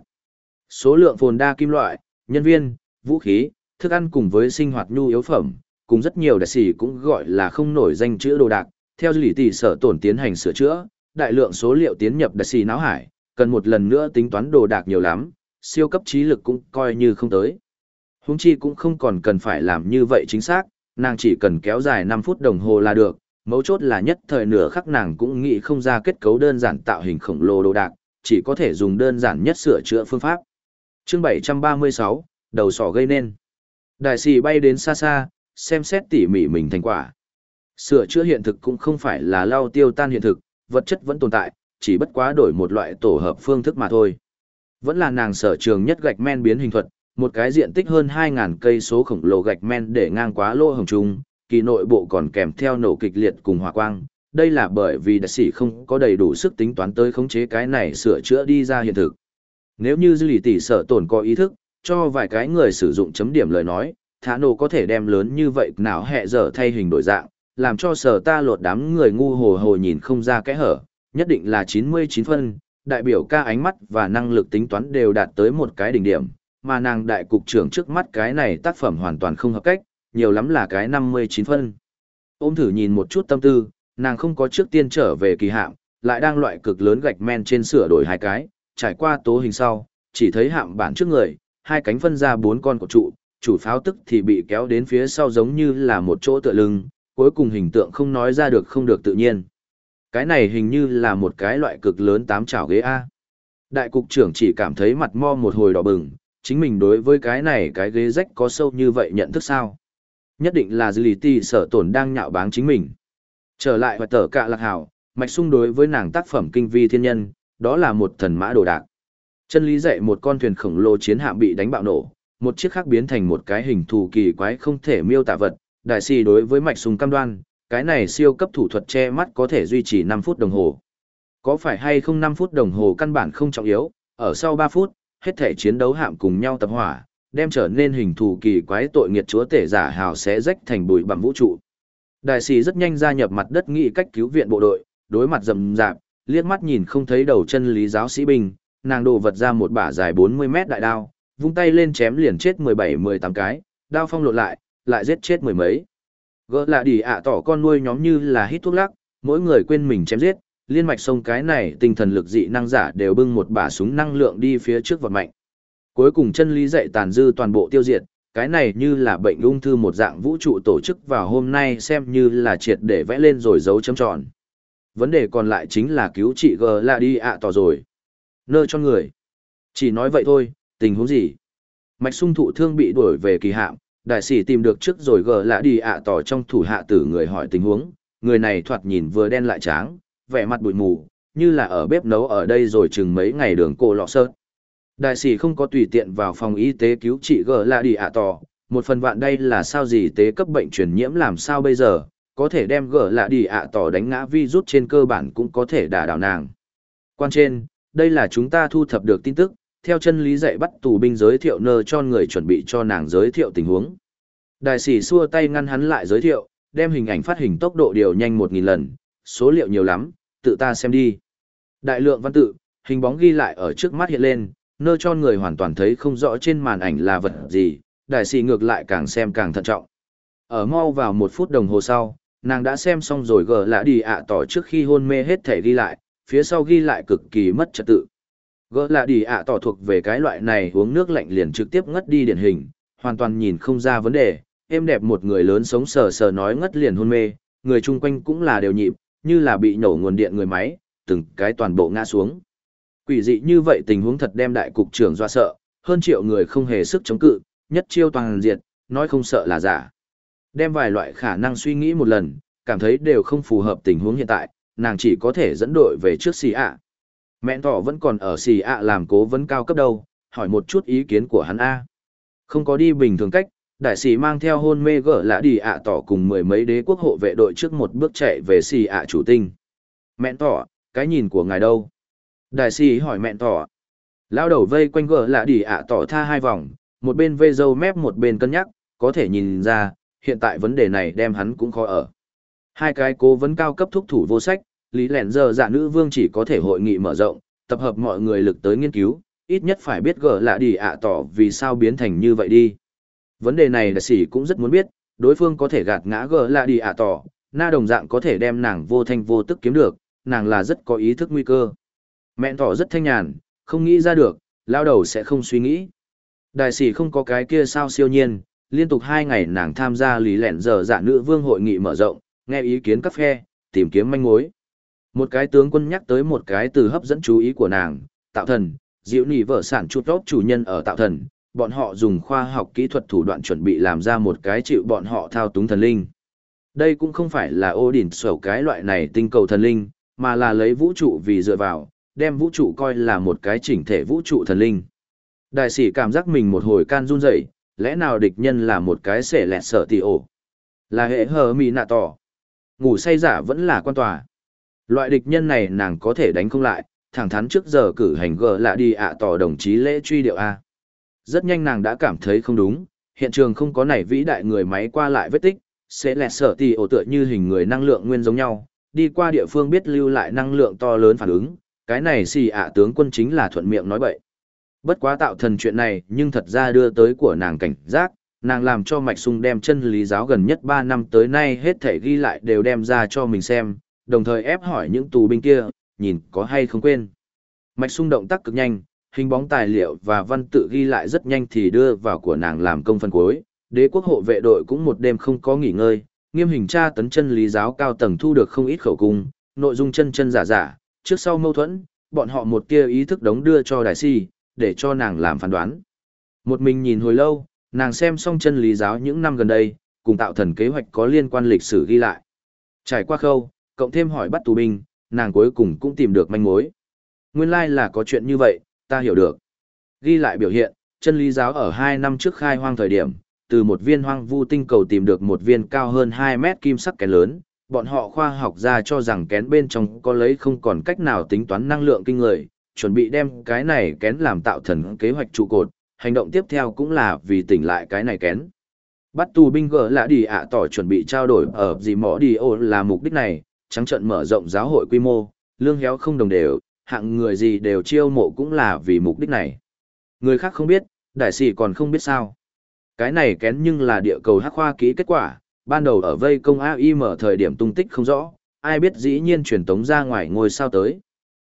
Số lượng phồn đa kim loại, nhân viên, vũ khí, thức ăn cùng với sinh hoạt nhu yếu phẩm, cùng rất nhiều đại sĩ cũng gọi là không nổi danh chữ đồ đạc, theo lý tỷ sở tổn tiến hành sửa chữa, đại lượng số liệu tiến nhập đại sĩ não hải, cần một lần nữa tính toán đồ đạc nhiều lắm, siêu cấp trí lực cũng coi như không tới. Huống chi cũng không còn cần phải làm như vậy chính xác, nàng chỉ cần kéo dài năm phút đồng hồ là được, Mấu chốt là nhất thời nửa khắc nàng cũng nghĩ không ra kết cấu đơn giản tạo hình khổng lồ đồ đạc, chỉ có thể dùng đơn giản nhất sửa chữa phương pháp. Chương bảy trăm ba mươi sáu, đầu sỏ gây nên. Đại sĩ bay đến xa xa, xem xét tỉ mỉ mình thành quả. Sửa chữa hiện thực cũng không phải là lao tiêu tan hiện thực, vật chất vẫn tồn tại, chỉ bất quá đổi một loại tổ hợp phương thức mà thôi. Vẫn là nàng sở trường nhất gạch men biến hình thuật, một cái diện tích hơn hai nghìn cây số khổng lồ gạch men để ngang quá lỗ hổng trung, kỳ nội bộ còn kèm theo nổ kịch liệt cùng hỏa quang. Đây là bởi vì đại sĩ không có đầy đủ sức tính toán tới khống chế cái này sửa chữa đi ra hiện thực. Nếu như dư lì tỷ sở tổn có ý thức, cho vài cái người sử dụng chấm điểm lời nói, thả nổ có thể đem lớn như vậy nào hẹ dở thay hình đổi dạng, làm cho sở ta lột đám người ngu hồ hồ nhìn không ra kẽ hở, nhất định là chín mươi chín phân, đại biểu ca ánh mắt và năng lực tính toán đều đạt tới một cái đỉnh điểm, mà nàng đại cục trưởng trước mắt cái này tác phẩm hoàn toàn không hợp cách, nhiều lắm là cái năm mươi chín phân. Ôm thử nhìn một chút tâm tư, nàng không có trước tiên trở về kỳ hạm, lại đang loại cực lớn gạch men trên sửa đổi hai cái, trải qua tố hình sau, chỉ thấy hạm bản trước người, hai cánh phân ra bốn con cột trụ, chủ pháo tức thì bị kéo đến phía sau giống như là một chỗ tựa lưng, cuối cùng hình tượng không nói ra được không được tự nhiên. Cái này hình như là một cái loại cực lớn tám chảo ghế A. Đại cục trưởng chỉ cảm thấy mặt mo một hồi đỏ bừng, chính mình đối với cái này cái ghế rách có sâu như vậy nhận thức sao? Nhất định là dư lý ti sở tổn đang nhạo báng chính mình. Trở lại và tờ cạ lạc hảo, mạch sung đối với nàng tác phẩm kinh vi thiên nhân, đó là một thần mã đồ đạc. Chân lý dạy một con thuyền khổng lồ chiến hạm bị đánh bạo nổ, một chiếc khác biến thành một cái hình thù kỳ quái không thể miêu tả vật. Đại sĩ đối với mạch sung cam đoan, cái này siêu cấp thủ thuật che mắt có thể duy trì năm phút đồng hồ. Có phải hay không năm phút đồng hồ căn bản không trọng yếu, ở sau ba phút, hết thể chiến đấu hạm cùng nhau tập hỏa, đem trở nên hình thù kỳ quái tội nghiệt chúa tể giả hào sẽ rách thành bụi bặm vũ trụ. Đại sĩ rất nhanh gia nhập mặt đất nghĩ cách cứu viện bộ đội, đối mặt rầm rạp, liếc mắt nhìn không thấy đầu chân lý giáo sĩ binh, nàng đồ vật ra một bả dài bốn mươi mét đại đao, vung tay lên chém liền chết mười bảy mười tám cái, đao phong lộn lại, lại giết chết mười mấy. Gỡ là đi ạ tỏ con nuôi nhóm như là hít thuốc lắc, mỗi người quên mình chém giết, liên mạch sông cái này tinh thần lực dị năng giả đều bưng một bả súng năng lượng đi phía trước vọt mạnh. Cuối cùng chân lý dạy tàn dư toàn bộ tiêu diệt, cái này như là bệnh ung thư một dạng vũ trụ tổ chức vào hôm nay xem như là triệt để vẽ lên rồi dấu chấm tròn. Vấn đề còn lại chính là cứu chị gờ là đi ạ tỏ rồi. Nơ cho người. Chỉ nói vậy thôi, tình huống gì? Mạch sung thụ thương bị đuổi về kỳ hạm, đại sĩ tìm được trước rồi gờ lạ đi ạ tỏ trong thủ hạ tử người hỏi tình huống, người này thoạt nhìn vừa đen lại tráng, vẻ mặt bụi mù, như là ở bếp nấu ở đây rồi chừng mấy ngày đường cổ lọ sơ. Đại sĩ không có tùy tiện vào phòng y tế cứu chị gờ lạ đi ạ tỏ, một phần vạn đây là sao gì tế cấp bệnh truyền nhiễm làm sao bây giờ, có thể đem gờ lạ đi ạ tỏ đánh ngã virus trên cơ bản cũng có thể đả đảo nàng. Quan trên, đây là chúng ta thu thập được tin tức, theo chân lý dạy bắt tù binh giới thiệu nơ cho người chuẩn bị cho nàng giới thiệu tình huống. Đại sĩ xua tay ngăn hắn lại giới thiệu, đem hình ảnh phát hình tốc độ điều nhanh một nghìn lần, số liệu nhiều lắm, tự ta xem đi. Đại lượng văn tự, hình bóng ghi lại ở trước mắt hiện lên, nơ cho người hoàn toàn thấy không rõ trên màn ảnh là vật gì, đại sĩ ngược lại càng xem càng thận trọng. Ở mau vào một phút đồng hồ sau, nàng đã xem xong rồi gờ lạ đi ạ tỏ trước khi hôn mê hết thể ghi lại, phía sau ghi lại cực kỳ mất trật tự. Gỡ là đi ạ tỏ thuộc về cái loại này uống nước lạnh liền trực tiếp ngất đi điển hình, hoàn toàn nhìn không ra vấn đề, êm đẹp một người lớn sống sờ sờ nói ngất liền hôn mê, người chung quanh cũng là đều nhịp, như là bị nổ nguồn điện người máy, từng cái toàn bộ ngã xuống. Quỷ dị như vậy tình huống thật đem đại cục trưởng dọa sợ, hơn triệu người không hề sức chống cự, nhất chiêu toàn diệt, nói không sợ là giả. Đem vài loại khả năng suy nghĩ một lần, cảm thấy đều không phù hợp tình huống hiện tại, nàng chỉ có thể dẫn đội về trước xì ạ. Mẹn tỏ vẫn còn ở xì ạ làm cố vấn cao cấp đâu, hỏi một chút ý kiến của hắn A. Không có đi bình thường cách, đại sĩ mang theo hôn mê gỡ lã đi ạ tỏ cùng mười mấy đế quốc hộ vệ đội trước một bước chạy về xì ạ chủ tinh. Mẹn tỏ, cái nhìn của ngài đâu? Đại sĩ hỏi mẹn tỏ. Lao đầu vây quanh gỡ lã đi ạ tỏ tha hai vòng, một bên vây dâu mép một bên cân nhắc, có thể nhìn ra, hiện tại vấn đề này đem hắn cũng khó ở. Hai cái cố vấn cao cấp thúc thủ vô sách, Lý Lẹn giờ dạ nữ vương chỉ có thể hội nghị mở rộng, tập hợp mọi người lực tới nghiên cứu, ít nhất phải biết gỡ lạ đi ạ tỏ vì sao biến thành như vậy đi. Vấn đề này đại sĩ cũng rất muốn biết, đối phương có thể gạt ngã gỡ lạ đi ạ tỏ, na đồng dạng có thể đem nàng vô thanh vô tức kiếm được, nàng là rất có ý thức nguy cơ. Mẹn tỏ rất thanh nhàn, không nghĩ ra được, lao đầu sẽ không suy nghĩ. Đại sĩ không có cái kia sao siêu nhiên, liên tục hai ngày nàng tham gia Lý Lẹn giờ dạ nữ vương hội nghị mở rộng, nghe ý kiến các phe, tìm kiếm manh mối. Một cái tướng quân nhắc tới một cái từ hấp dẫn chú ý của nàng, tạo thần, diệu nỉ vợ sản chút tốt chủ nhân ở tạo thần, bọn họ dùng khoa học kỹ thuật thủ đoạn chuẩn bị làm ra một cái chịu bọn họ thao túng thần linh. Đây cũng không phải là Odin sổ cái loại này tinh cầu thần linh, mà là lấy vũ trụ vì dựa vào, đem vũ trụ coi là một cái chỉnh thể vũ trụ thần linh. Đại sĩ cảm giác mình một hồi can run rẩy, lẽ nào địch nhân là một cái xẻ lẹt sở tỷ ổ? Là hệ hờ mì nạ tỏ. Ngủ say giả vẫn là quan tòa. Loại địch nhân này nàng có thể đánh không lại, thẳng thắn trước giờ cử hành gờ lạ đi ạ tỏ đồng chí lễ truy điệu A. Rất nhanh nàng đã cảm thấy không đúng, hiện trường không có nảy vĩ đại người máy qua lại vết tích, sẽ lẹt sở tỷ ổ tựa như hình người năng lượng nguyên giống nhau, đi qua địa phương biết lưu lại năng lượng to lớn phản ứng, cái này xì ạ tướng quân chính là thuận miệng nói bậy. Bất quá tạo thần chuyện này nhưng thật ra đưa tới của nàng cảnh giác, nàng làm cho Mạch Sung đem chân lý giáo gần nhất ba năm tới nay hết thể ghi lại đều đem ra cho mình xem, đồng thời ép hỏi những tù binh kia, nhìn có hay không quên. Mạch Sung động tác cực nhanh, hình bóng tài liệu và văn tự ghi lại rất nhanh thì đưa vào của nàng làm công phân cuối, đế quốc hộ vệ đội cũng một đêm không có nghỉ ngơi, nghiêm hình tra tấn chân lý giáo cao tầng thu được không ít khẩu cung, nội dung chân chân giả giả, trước sau mâu thuẫn, bọn họ một tia ý thức đống đưa cho đại si, để cho nàng làm phán đoán. Một mình nhìn hồi lâu, nàng xem xong chân lý giáo những năm gần đây, cùng tạo thần kế hoạch có liên quan lịch sử ghi lại. Trải qua khâu, cộng thêm hỏi bắt tù binh, nàng cuối cùng cũng tìm được manh mối. Nguyên lai là có chuyện như vậy, ta hiểu được. Ghi lại biểu hiện, chân lý giáo ở hai năm trước khai hoang thời điểm, từ một viên hoang vu tinh cầu tìm được một viên cao hơn hai mét kim sắc kén lớn, bọn họ khoa học ra cho rằng kén bên trong có lấy không còn cách nào tính toán năng lượng kinh người, chuẩn bị đem cái này kén làm tạo thần kế hoạch trụ cột, hành động tiếp theo cũng là vì tỉnh lại cái này kén. Bắt tù binh gỡ lạ đi ạ tỏ chuẩn bị trao đổi ở gì mỏ đi ô là mục đích này, trắng trận mở rộng giáo hội quy mô, lương héo không đồng đều, hạng người gì đều chiêu mộ cũng là vì mục đích này. Người khác không biết, đại sĩ còn không biết sao. Cái này kén nhưng là địa cầu hắc khoa kỹ kết quả, ban đầu ở vây công a i em thời điểm tung tích không rõ, ai biết dĩ nhiên truyền tống ra ngoài ngôi sao tới.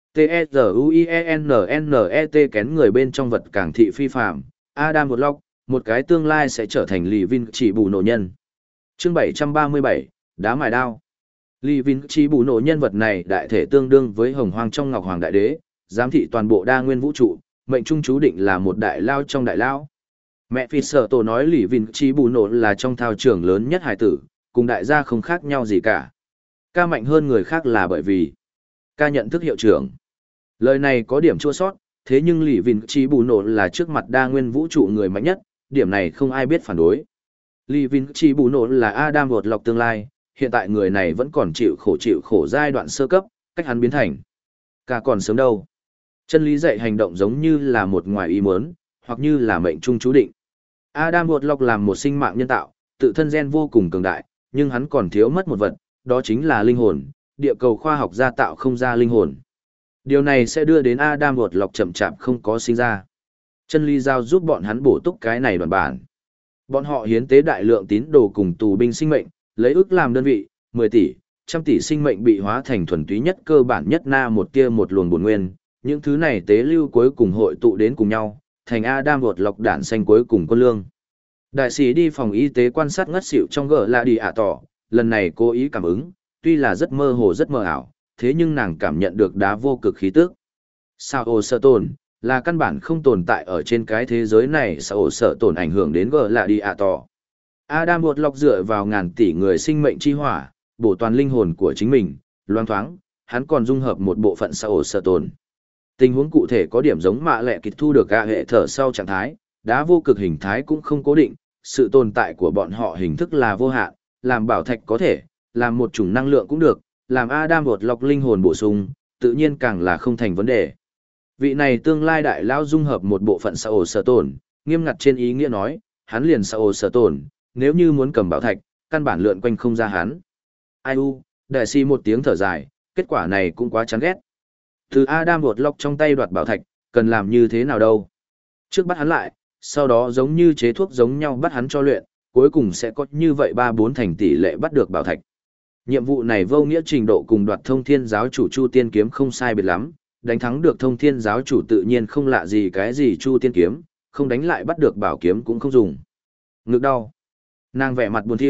T-E-Z-U-I-E-N-N-E-T kén người bên trong vật cảng thị phi phạm, Adam một lọc, một cái tương lai sẽ trở thành Lì Vin chỉ bù nổ nhân. Chương bảy trăm ba mươi bảy, Đá mài đao. Lì Vin chỉ bù nổ nhân vật này đại thể tương đương với hồng hoang trong Ngọc Hoàng Đại Đế, giám thị toàn bộ đa nguyên vũ trụ, mệnh trung chú định là một đại lao trong đại lao. Mẹ phi sở tổ nói Lì Vin chỉ bù nổ là trong thao trường lớn nhất hải tử, cùng đại gia không khác nhau gì cả. Ca mạnh hơn người khác là bởi vì ca nhận thức hiệu trưởng. Lời này có điểm chua sót, thế nhưng Lì Vin chỉ bù nổ là trước mặt đa nguyên vũ trụ người mạnh nhất, điểm này không ai biết phản đối. Lì Vin chỉ bù nổ là Adam vột lọc tương lai, hiện tại người này vẫn còn chịu khổ chịu khổ giai đoạn sơ cấp, cách hắn biến thành. Cả còn sớm đâu. Chân lý dạy hành động giống như là một ngoài ý muốn, hoặc như là mệnh trung chú định. Adam vột lọc làm một sinh mạng nhân tạo, tự thân gen vô cùng cường đại, nhưng hắn còn thiếu mất một vật, đó chính là linh hồn, địa cầu khoa học gia tạo không ra linh hồn. Điều này sẽ đưa đến Adam vột lọc chậm chạp không có sinh ra. Chân lý giao giúp bọn hắn bổ túc cái này đoàn bản. Bọn họ hiến tế đại lượng tín đồ cùng tù binh sinh mệnh, lấy ước làm đơn vị, mười tỷ, trăm tỷ sinh mệnh bị hóa thành thuần túy nhất cơ bản nhất na một tia một luồng bổn nguyên, những thứ này tế lưu cuối cùng hội tụ đến cùng nhau, thành Adam vột lọc đản xanh cuối cùng quân lương. Đại sĩ đi phòng y tế quan sát ngất xỉu trong gỡ là đi ạ tỏ, lần này cố ý cảm ứng, tuy là rất mơ hồ rất mơ ảo, thế nhưng nàng cảm nhận được đá vô cực khí tức. Sao ô sợ tồn, là căn bản không tồn tại ở trên cái thế giới này, sao ô sợ tồn ảnh hưởng đến gỡ là đi ạ tỏ. Adam bột lọc dựa vào ngàn tỷ người sinh mệnh chi hỏa, bổ toàn linh hồn của chính mình, loang thoáng, hắn còn dung hợp một bộ phận sao ổ sợ tồn. Tình huống cụ thể có điểm giống mạ lẹ kịch thu được cả hệ thở sau trạng thái, đá vô cực hình thái cũng không cố định, sự tồn tại của bọn họ hình thức là vô hạn, làm bảo thạch có thể, làm một chủng năng lượng cũng được, làm Adam bột lọc linh hồn bổ sung, tự nhiên càng là không thành vấn đề. Vị này tương lai đại lão dung hợp một bộ phận sao ổ sợ tồn, nghiêm ngặt trên ý nghĩa nói, hắn liền sao ổ sợ tồn, nếu như muốn cầm bảo thạch, căn bản lượn quanh không ra hắn. Ai u, đại si một tiếng thở dài, kết quả này cũng quá chán ghét. Từ Adam bột lọc trong tay đoạt bảo thạch, cần làm như thế nào đâu. Trước bắt hắn lại, sau đó giống như chế thuốc giống nhau bắt hắn cho luyện, cuối cùng sẽ có như vậy ba bốn thành tỷ lệ bắt được bảo thạch. Nhiệm vụ này vô nghĩa trình độ cùng đoạt thông thiên giáo chủ Chu Tiên Kiếm không sai biệt lắm, đánh thắng được thông thiên giáo chủ tự nhiên không lạ gì cái gì Chu Tiên Kiếm, không đánh lại bắt được bảo kiếm cũng không dùng. Ngực đau. Nàng vẻ mặt buồn thiu,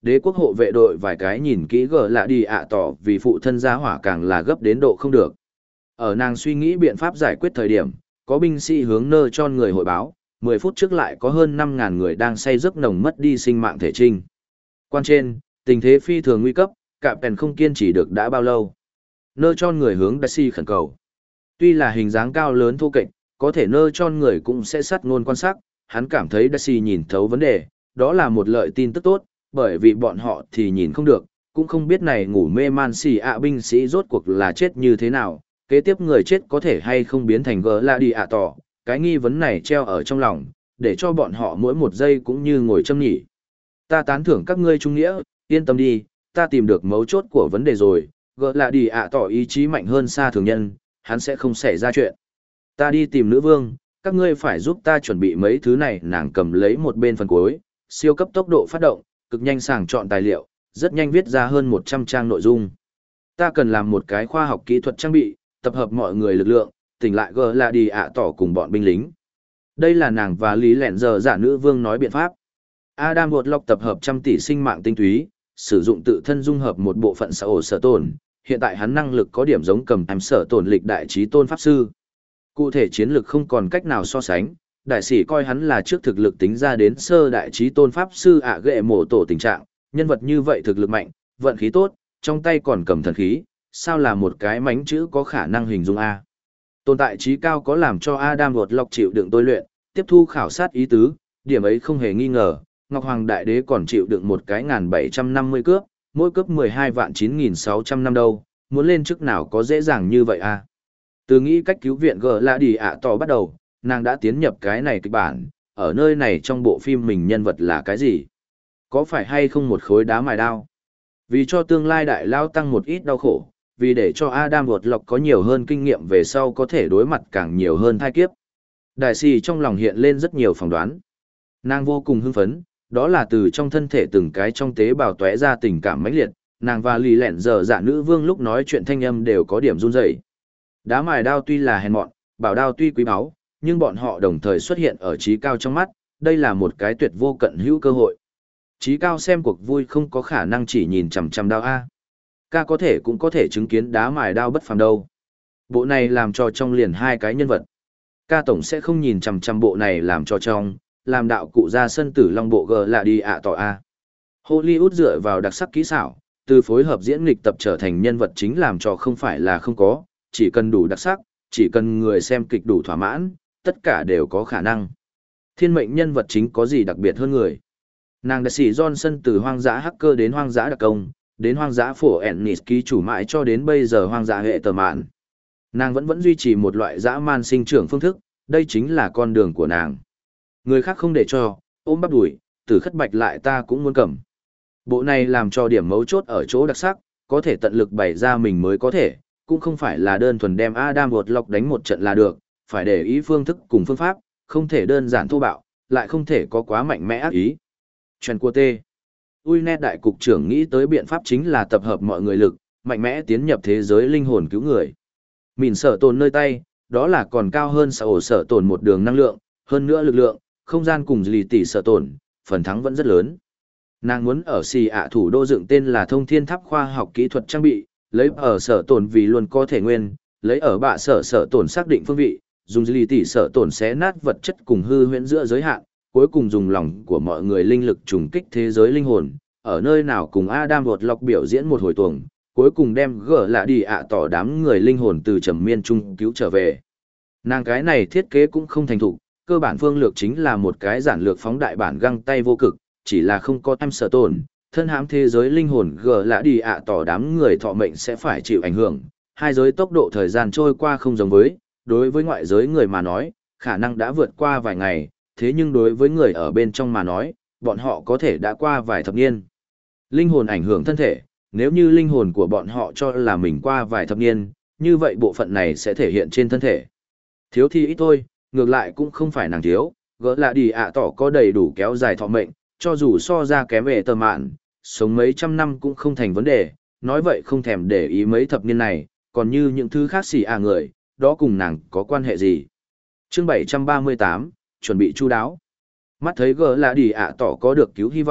đế quốc hộ vệ đội vài cái nhìn kỹ gờ lạ đi ạ tỏ vì phụ thân gia hỏa càng là gấp đến độ không được. Ở nàng suy nghĩ biện pháp giải quyết thời điểm, có binh sĩ hướng nơ cho người hội báo, mười phút trước lại có hơn năm ngàn người đang say giấc nồng mất đi sinh mạng thể trinh. Quan trên, tình thế phi thường nguy cấp, cả pèn không kiên trì được đã bao lâu. Nơ cho người hướng Daisy khẩn cầu. Tuy là hình dáng cao lớn thô kệch, có thể nơ cho người cũng sẽ sắt ngôn quan sát, hắn cảm thấy Daisy nhìn thấu vấn đề, đó là một lợi tin tức tốt, bởi vì bọn họ thì nhìn không được, cũng không biết này ngủ mê man xì ạ binh sĩ rốt cuộc là chết như thế nào, kế tiếp người chết có thể hay không biến thành gỡ la đi ạ tỏ, cái nghi vấn này treo ở trong lòng, để cho bọn họ mỗi một giây cũng như ngồi châm nhỉ. Ta tán thưởng các ngươi trung nghĩa, yên tâm đi, ta tìm được mấu chốt của vấn đề rồi, gỡ la đi ạ tỏ ý chí mạnh hơn xa thường nhân, hắn sẽ không xảy ra chuyện. Ta đi tìm nữ vương, các ngươi phải giúp ta chuẩn bị mấy thứ này, nàng cầm lấy một bên phần cuối, siêu cấp tốc độ phát động, cực nhanh sàng chọn tài liệu, rất nhanh viết ra hơn một trăm trang nội dung. Ta cần làm một cái khoa học kỹ thuật trang bị, tập hợp mọi người lực lượng, tỉnh lại gờ là đi ạ tỏ cùng bọn binh lính. Đây là nàng và Lý Lẹn giờ giả nữ vương nói biện pháp. Adam Warlock tập hợp trăm tỷ sinh mạng tinh túy, sử dụng tự thân dung hợp một bộ phận xã ổ sở tổn, hiện tại hắn năng lực có điểm giống cầm em sở tổn lịch đại trí tôn pháp sư. Cụ thể chiến lực không còn cách nào so sánh, đại sĩ coi hắn là trước thực lực tính ra đến sơ đại trí tôn pháp sư ạ ghệ mổ tổ tình trạng, nhân vật như vậy thực lực mạnh, vận khí tốt, trong tay còn cầm thần khí, sao là một cái mánh chữ có khả năng hình dung A. Tồn tại trí cao có làm cho Adam Warlock chịu đựng tôi luyện, tiếp thu khảo sát ý tứ, điểm ấy không hề nghi ngờ, Ngọc Hoàng Đại Đế còn chịu đựng một cái ngàn bảy trăm năm mươi cướp, mỗi cướp mười hai vạn chín nghìn sáu trăm năm đâu, muốn lên chức nào có dễ dàng như vậy a. Từ nghĩ cách cứu viện gờ là đi ạ tỏ bắt đầu, nàng đã tiến nhập cái này kịch bản, ở nơi này trong bộ phim mình nhân vật là cái gì? Có phải hay không một khối đá mài đao? Vì cho tương lai đại lao tăng một ít đau khổ, vì để cho Adam Warlock có nhiều hơn kinh nghiệm về sau có thể đối mặt càng nhiều hơn thai kiếp. Đại sĩ trong lòng hiện lên rất nhiều phỏng đoán. Nàng vô cùng hưng phấn, đó là từ trong thân thể từng cái trong tế bào tóe ra tình cảm mãnh liệt, nàng và lì lẹn giờ dạ nữ vương lúc nói chuyện thanh âm đều có điểm run rẩy. Đá mài đao tuy là hèn mọn, bảo đao tuy quý báu, nhưng bọn họ đồng thời xuất hiện ở trí cao trong mắt, đây là một cái tuyệt vô cận hữu cơ hội. Trí cao xem cuộc vui không có khả năng chỉ nhìn chằm chằm đao A. Ca có thể cũng có thể chứng kiến đá mài đao bất phàm đâu. Bộ này làm cho trong liền hai cái nhân vật. Ca tổng sẽ không nhìn chằm chằm bộ này làm cho trong, làm đạo cụ ra sân tử long bộ gờ là đi ạ tỏ A. Hollywood dựa vào đặc sắc kỹ xảo, từ phối hợp diễn nghịch tập trở thành nhân vật chính làm cho không phải là không có, chỉ cần đủ đặc sắc, chỉ cần người xem kịch đủ thỏa mãn, tất cả đều có khả năng. Thiên mệnh nhân vật chính có gì đặc biệt hơn người? Nàng đã sĩ Johnson từ hoang dã hacker đến hoang dã đặc công, đến hoang dã phổ Ennis ký chủ mãi cho đến bây giờ hoang dã hệ tờ mạn. Nàng vẫn vẫn duy trì một loại dã man sinh trưởng phương thức, đây chính là con đường của nàng. Người khác không để cho, ôm bắp đuổi, tử khất bạch lại ta cũng muốn cầm. Bộ này làm cho điểm mấu chốt ở chỗ đặc sắc, có thể tận lực bày ra mình mới có thể, cũng không phải là đơn thuần đem Adam Warlock đánh một trận là được, phải để ý phương thức cùng phương pháp, không thể đơn giản thô bạo, lại không thể có quá mạnh mẽ ác ý. Chuyện của T. Uinet đại cục trưởng nghĩ tới biện pháp chính là tập hợp mọi người lực, mạnh mẽ tiến nhập thế giới linh hồn cứu người. Mìn sở tồn nơi tay, đó là còn cao hơn sở ổ sở tồn một đường năng lượng, hơn nữa lực lượng, không gian cùng lì tỷ sở tồn, phần thắng vẫn rất lớn. Nàng muốn ở xì ạ thủ đô dựng tên là Thông Thiên Tháp khoa học kỹ thuật trang bị, lấy ở sở tồn vì luôn có thể nguyên, lấy ở bạ sở sở tồn xác định phương vị, dùng lì tỷ sở tồn xé nát vật chất cùng hư huyễn giữa giới hạn, cuối cùng dùng lòng của mọi người linh lực trùng kích thế giới linh hồn, ở nơi nào cùng Adam Warlock biểu diễn một hồi tuồng, cuối cùng đem gỡ lại đi ạ tỏ đám người linh hồn từ trầm miên trung cứu trở về. Nàng cái này thiết kế cũng không thành thục, cơ bản phương lược chính là một cái giản lược phóng đại bản găng tay vô cực, chỉ là không có em sở tồn, thân hãm thế giới linh hồn gỡ lại đi ạ tỏ đám người thọ mệnh sẽ phải chịu ảnh hưởng, hai giới tốc độ thời gian trôi qua không giống với, đối với ngoại giới người mà nói, khả năng đã vượt qua vài ngày, thế nhưng đối với người ở bên trong mà nói, bọn họ có thể đã qua vài thập niên. Linh hồn ảnh hưởng thân thể, nếu như linh hồn của bọn họ cho là mình qua vài thập niên, như vậy bộ phận này sẽ thể hiện trên thân thể. Thiếu thì ít thôi, ngược lại cũng không phải nàng thiếu, gỡ là đi ạ tỏ có đầy đủ kéo dài thọ mệnh, cho dù so ra kém về tờ mạn, sống mấy trăm năm cũng không thành vấn đề, nói vậy không thèm để ý mấy thập niên này, còn như những thứ khác xì à người, đó cùng nàng có quan hệ gì. Chương bảy trăm ba mươi tám, chuẩn bị chu đáo. Mắt thấy gỡ là đi ạ tỏ có được cứu hy vọng,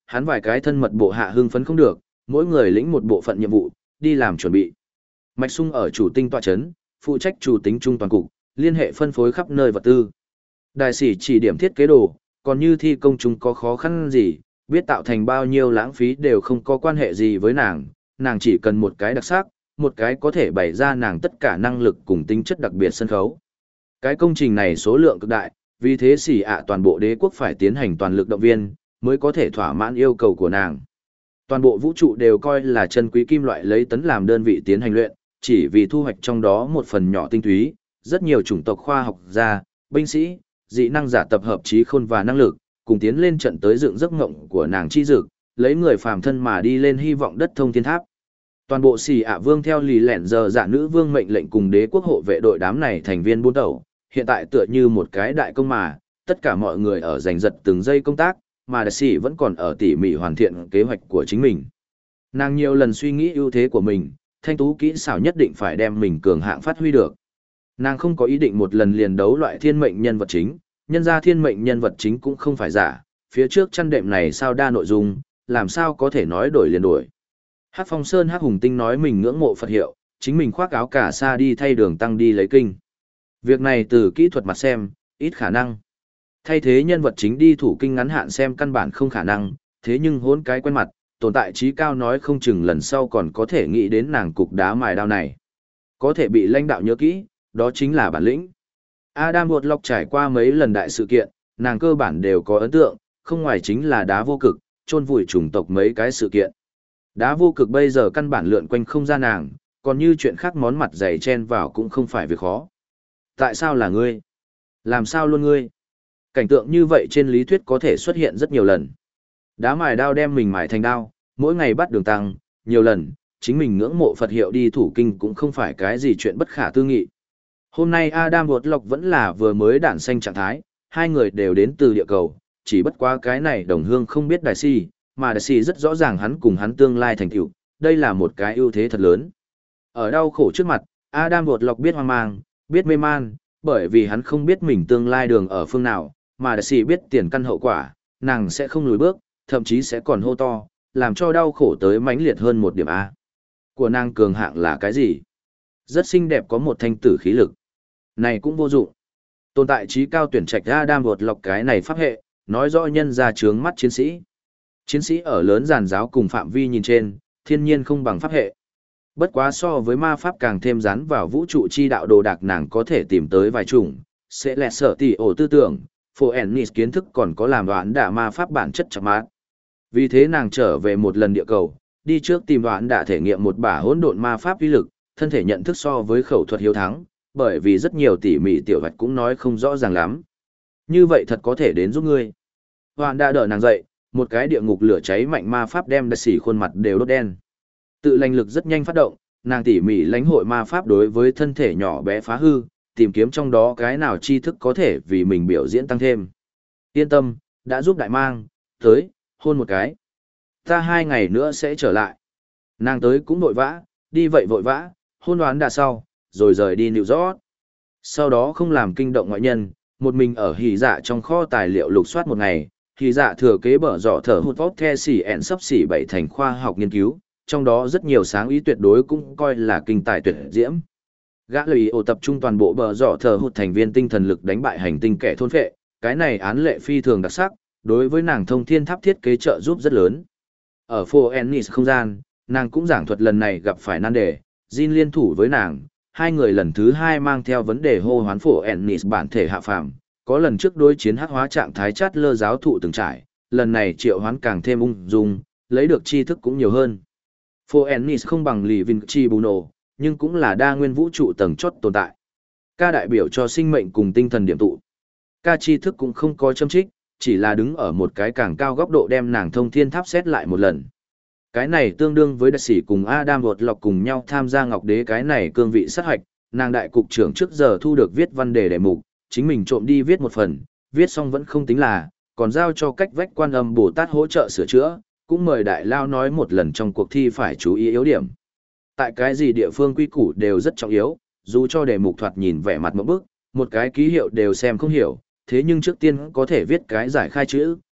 hắn vài cái thân mật bộ hạ hưng phấn không được, mỗi người lĩnh một bộ phận nhiệm vụ, đi làm chuẩn bị. Mạch Sung ở chủ tinh tọa chấn, phụ trách chủ tính trung toàn cục, liên hệ phân phối khắp nơi vật tư. Đại sĩ chỉ điểm thiết kế đồ, còn như thi công chúng có khó khăn gì, biết tạo thành bao nhiêu lãng phí đều không có quan hệ gì với nàng, nàng chỉ cần một cái đặc sắc, một cái có thể bày ra nàng tất cả năng lực cùng tính chất đặc biệt sân khấu. Cái công trình này số lượng cực đại, vì thế xỉ ạ toàn bộ đế quốc phải tiến hành toàn lực động viên, mới có thể thỏa mãn yêu cầu của nàng. Toàn bộ vũ trụ đều coi là chân quý kim loại lấy tấn làm đơn vị tiến hành luyện, chỉ vì thu hoạch trong đó một phần nhỏ tinh túy, rất nhiều chủng tộc khoa học gia, binh sĩ, dị năng giả tập hợp trí khôn và năng lực, cùng tiến lên trận tới dựng giấc ngộng của nàng chi dực, lấy người phàm thân mà đi lên hy vọng đất thông thiên tháp. Toàn bộ xì ạ vương theo lì lẹn giờ dạ nữ vương mệnh lệnh cùng đế quốc hộ vệ đội đám này thành viên buôn tẩu, hiện tại tựa như một cái đại công mà, tất cả mọi người ở giành giật từng giây công tác, mà đại sĩ vẫn còn ở tỉ mỉ hoàn thiện kế hoạch của chính mình. Nàng nhiều lần suy nghĩ ưu thế của mình, thanh tú kỹ xảo nhất định phải đem mình cường hạng phát huy được. Nàng không có ý định một lần liền đấu loại thiên mệnh nhân vật chính, nhân ra thiên mệnh nhân vật chính cũng không phải giả, phía trước chăn đệm này sao đa nội dung, làm sao có thể nói đổi liền đổi. Hắc Phong Sơn Hắc Hùng Tinh nói mình ngưỡng mộ Phật hiệu, chính mình khoác áo cả sa đi thay đường tăng đi lấy kinh. Việc này từ kỹ thuật mặt xem, ít khả năng. Thay thế nhân vật chính đi thủ kinh ngắn hạn xem căn bản không khả năng, thế nhưng hôn cái quen mặt, tồn tại trí cao nói không chừng lần sau còn có thể nghĩ đến nàng cục đá mài đao này. Có thể bị lãnh đạo nhớ kỹ, đó chính là bản lĩnh. Adam Woodlock trải qua mấy lần đại sự kiện, nàng cơ bản đều có ấn tượng, không ngoài chính là đá vô cực, chôn vùi chủng tộc mấy cái sự kiện. Đá vô cực bây giờ căn bản lượn quanh không ra nàng, còn như chuyện khác món mặt dày chen vào cũng không phải việc khó. Tại sao là ngươi? Làm sao luôn ngươi? Cảnh tượng như vậy trên lý thuyết có thể xuất hiện rất nhiều lần. Đá mài đao đem mình mài thành đao, mỗi ngày bắt đường tăng, nhiều lần, chính mình ngưỡng mộ Phật hiệu đi thủ kinh cũng không phải cái gì chuyện bất khả tư nghị. Hôm nay Adam Woodlock vẫn là vừa mới đản xanh trạng thái, hai người đều đến từ địa cầu, chỉ bất quá cái này đồng hương không biết đại si, mà đại si rất rõ ràng hắn cùng hắn tương lai thành tựu, đây là một cái ưu thế thật lớn. Ở đau khổ trước mặt, Adam Woodlock biết hoang mang, biết mê man, bởi vì hắn không biết mình tương lai đường ở phương nào, mà đại si biết tiền căn hậu quả, nàng sẽ không lùi bước, thậm chí sẽ còn hô to, làm cho đau khổ tới mãnh liệt hơn một điểm A. Của nàng cường hạng là cái gì? Rất xinh đẹp có một thanh tử khí lực. Này cũng vô dụng. Tồn tại trí cao tuyển trạch Adam Woodlock cái này pháp hệ, nói rõ nhân ra trướng mắt chiến sĩ. Chiến sĩ ở lớn giàn giáo cùng phạm vi nhìn trên, thiên nhiên không bằng pháp hệ. Bất quá so với ma pháp càng thêm dán vào vũ trụ chi đạo đồ đạc nàng có thể tìm tới vài chủng, sẽ lẹ sở tỷ ổ tư tưởng, phổ ennis kiến thức còn có làm đoán đả ma pháp bản chất chặt mát. Vì thế nàng trở về một lần địa cầu, đi trước tìm đoán đả thể nghiệm một bả hỗn độn ma pháp uy lực, thân thể nhận thức so với khẩu thuật hiếu thắng, bởi vì rất nhiều tỉ mỉ tiểu vạch cũng nói không rõ ràng lắm. Như vậy thật có thể đến giúp ngươi. Hoạn đã đỡ nàng dậy, một cái địa ngục lửa cháy mạnh ma pháp đem đại sĩ khuôn mặt đều đốt đen. Tự lành lực rất nhanh phát động, nàng tỉ mỉ lãnh hội ma pháp đối với thân thể nhỏ bé phá hư, tìm kiếm trong đó cái nào tri thức có thể vì mình biểu diễn tăng thêm. Yên tâm, đã giúp đại mang, tới, hôn một cái. Ta hai ngày nữa sẽ trở lại. Nàng tới cũng vội vã, đi vậy vội vã, hôn đoán đã sau, rồi rời đi New York. Sau đó không làm kinh động ngoại nhân, một mình ở hỉ dạ trong kho tài liệu lục soát một ngày, hỉ dạ thừa kế bở dọ thở hụt vót the xỉ ẹn sắp xỉ bảy thành khoa học nghiên cứu, trong đó rất nhiều sáng ý tuyệt đối cũng coi là kinh tài tuyệt diễm. Gã lười ổ tập trung toàn bộ bờ dọ thở hụt thành viên tinh thần lực đánh bại hành tinh kẻ thôn phệ, cái này án lệ phi thường đặc sắc, đối với nàng thông thiên tháp thiết kế trợ giúp rất lớn. Ở Phố Ennis không gian, nàng cũng giảng thuật lần này gặp phải nan đề, Jin liên thủ với nàng, hai người lần thứ hai mang theo vấn đề hô hoán Phố Ennis bản thể hạ phàm, có lần trước đối chiến hắc hóa trạng thái chát lơ giáo thụ từng trải, lần này triệu hoán càng thêm ung dung, lấy được tri thức cũng nhiều hơn. Phố Ennis không bằng Lì Vinci Buno, nhưng cũng là đa nguyên vũ trụ tầng chót tồn tại. Ca đại biểu cho sinh mệnh cùng tinh thần điểm tụ. Ca tri thức cũng không có châm trích, chỉ là đứng ở một cái càng cao góc độ đem nàng thông thiên tháp xét lại một lần. Cái này tương đương với đại sĩ cùng Adam Woodlock cùng nhau tham gia ngọc đế cái này cương vị sát hoạch, nàng đại cục trưởng trước giờ thu được viết văn đề đề mục, chính mình trộm đi viết một phần, viết xong vẫn không tính là, còn giao cho cách vách quan âm Bồ Tát hỗ trợ sửa chữa, cũng mời đại lao nói một lần trong cuộc thi phải chú ý yếu điểm. Tại cái gì địa phương quy củ đều rất trọng yếu, dù cho đề mục thoạt nhìn vẻ mặt một bức, một cái ký hiệu đều xem không hiểu, thế nhưng trước tiên có thể viết cái giải khai chữ,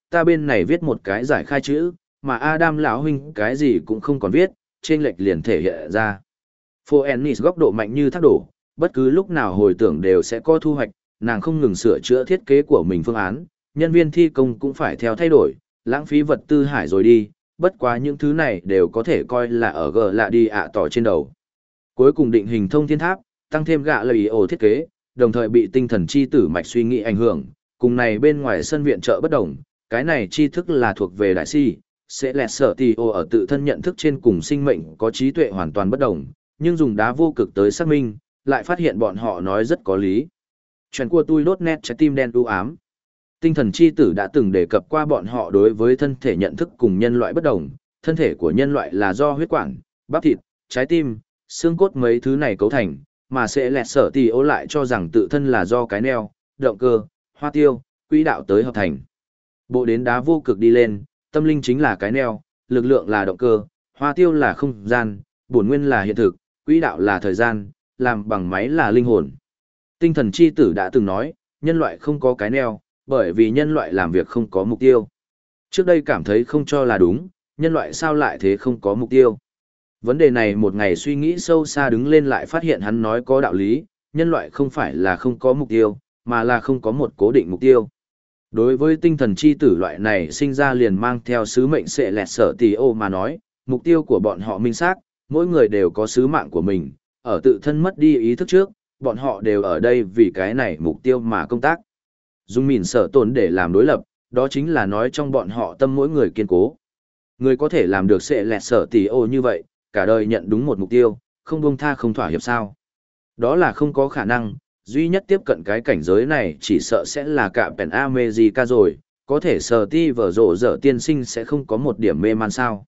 ta bên này viết một cái giải khai chữ, mà Adam lão huynh cái gì cũng không còn viết, trên lệch liền thể hiện ra. Phoenix góc độ mạnh như thác đổ, bất cứ lúc nào hồi tưởng đều sẽ có thu hoạch, nàng không ngừng sửa chữa thiết kế của mình phương án, nhân viên thi công cũng phải theo thay đổi, lãng phí vật tư hải rồi đi, bất quá những thứ này đều có thể coi là ở gờ lạ đi ạ tỏ trên đầu. Cuối cùng định hình thông thiên tháp, tăng thêm gạ lời ổ thiết kế, đồng thời bị tinh thần chi tử mạch suy nghĩ ảnh hưởng, cùng này bên ngoài sân viện trợ bất đồng, cái này tri thức là thuộc về đại si, sẽ lẹt sở tì ô ở tự thân nhận thức trên cùng sinh mệnh có trí tuệ hoàn toàn bất đồng, nhưng dùng đá vô cực tới xác minh, lại phát hiện bọn họ nói rất có lý. Chuyện của tôi đốt nét trái tim đen u ám. Tinh thần chi tử đã từng đề cập qua bọn họ đối với thân thể nhận thức cùng nhân loại bất đồng, thân thể của nhân loại là do huyết quản, bắp thịt, trái tim, xương cốt mấy thứ này cấu thành, mà sẽ lẹt sở tì ô lại cho rằng tự thân là do cái neo, động cơ, hoa tiêu, quỹ đạo tới hợp thành. Bộ đến đá vô cực đi lên, tâm linh chính là cái neo, lực lượng là động cơ, hoa tiêu là không gian, bổn nguyên là hiện thực, quỹ đạo là thời gian, làm bằng máy là linh hồn. Tinh thần chi tử đã từng nói, nhân loại không có cái neo, bởi vì nhân loại làm việc không có mục tiêu. Trước đây cảm thấy không cho là đúng, nhân loại sao lại thế không có mục tiêu. Vấn đề này một ngày suy nghĩ sâu xa đứng lên lại phát hiện hắn nói có đạo lý, nhân loại không phải là không có mục tiêu, mà là không có một cố định mục tiêu. Đối với tinh thần chi tử loại này sinh ra liền mang theo sứ mệnh sẽ lẹt sở tì ô mà nói, mục tiêu của bọn họ minh xác, mỗi người đều có sứ mạng của mình, ở tự thân mất đi ý thức trước, bọn họ đều ở đây vì cái này mục tiêu mà công tác. Dùng mìn sở tồn để làm đối lập, đó chính là nói trong bọn họ tâm mỗi người kiên cố. Người có thể làm được sẽ lẹt sở tì ô như vậy, cả đời nhận đúng một mục tiêu, không buông tha không thỏa hiệp sao. Đó là không có khả năng, duy nhất tiếp cận cái cảnh giới này chỉ sợ sẽ là cả Pen America rồi, có thể sở ti vở rộ dở tiên sinh sẽ không có một điểm mê man sao.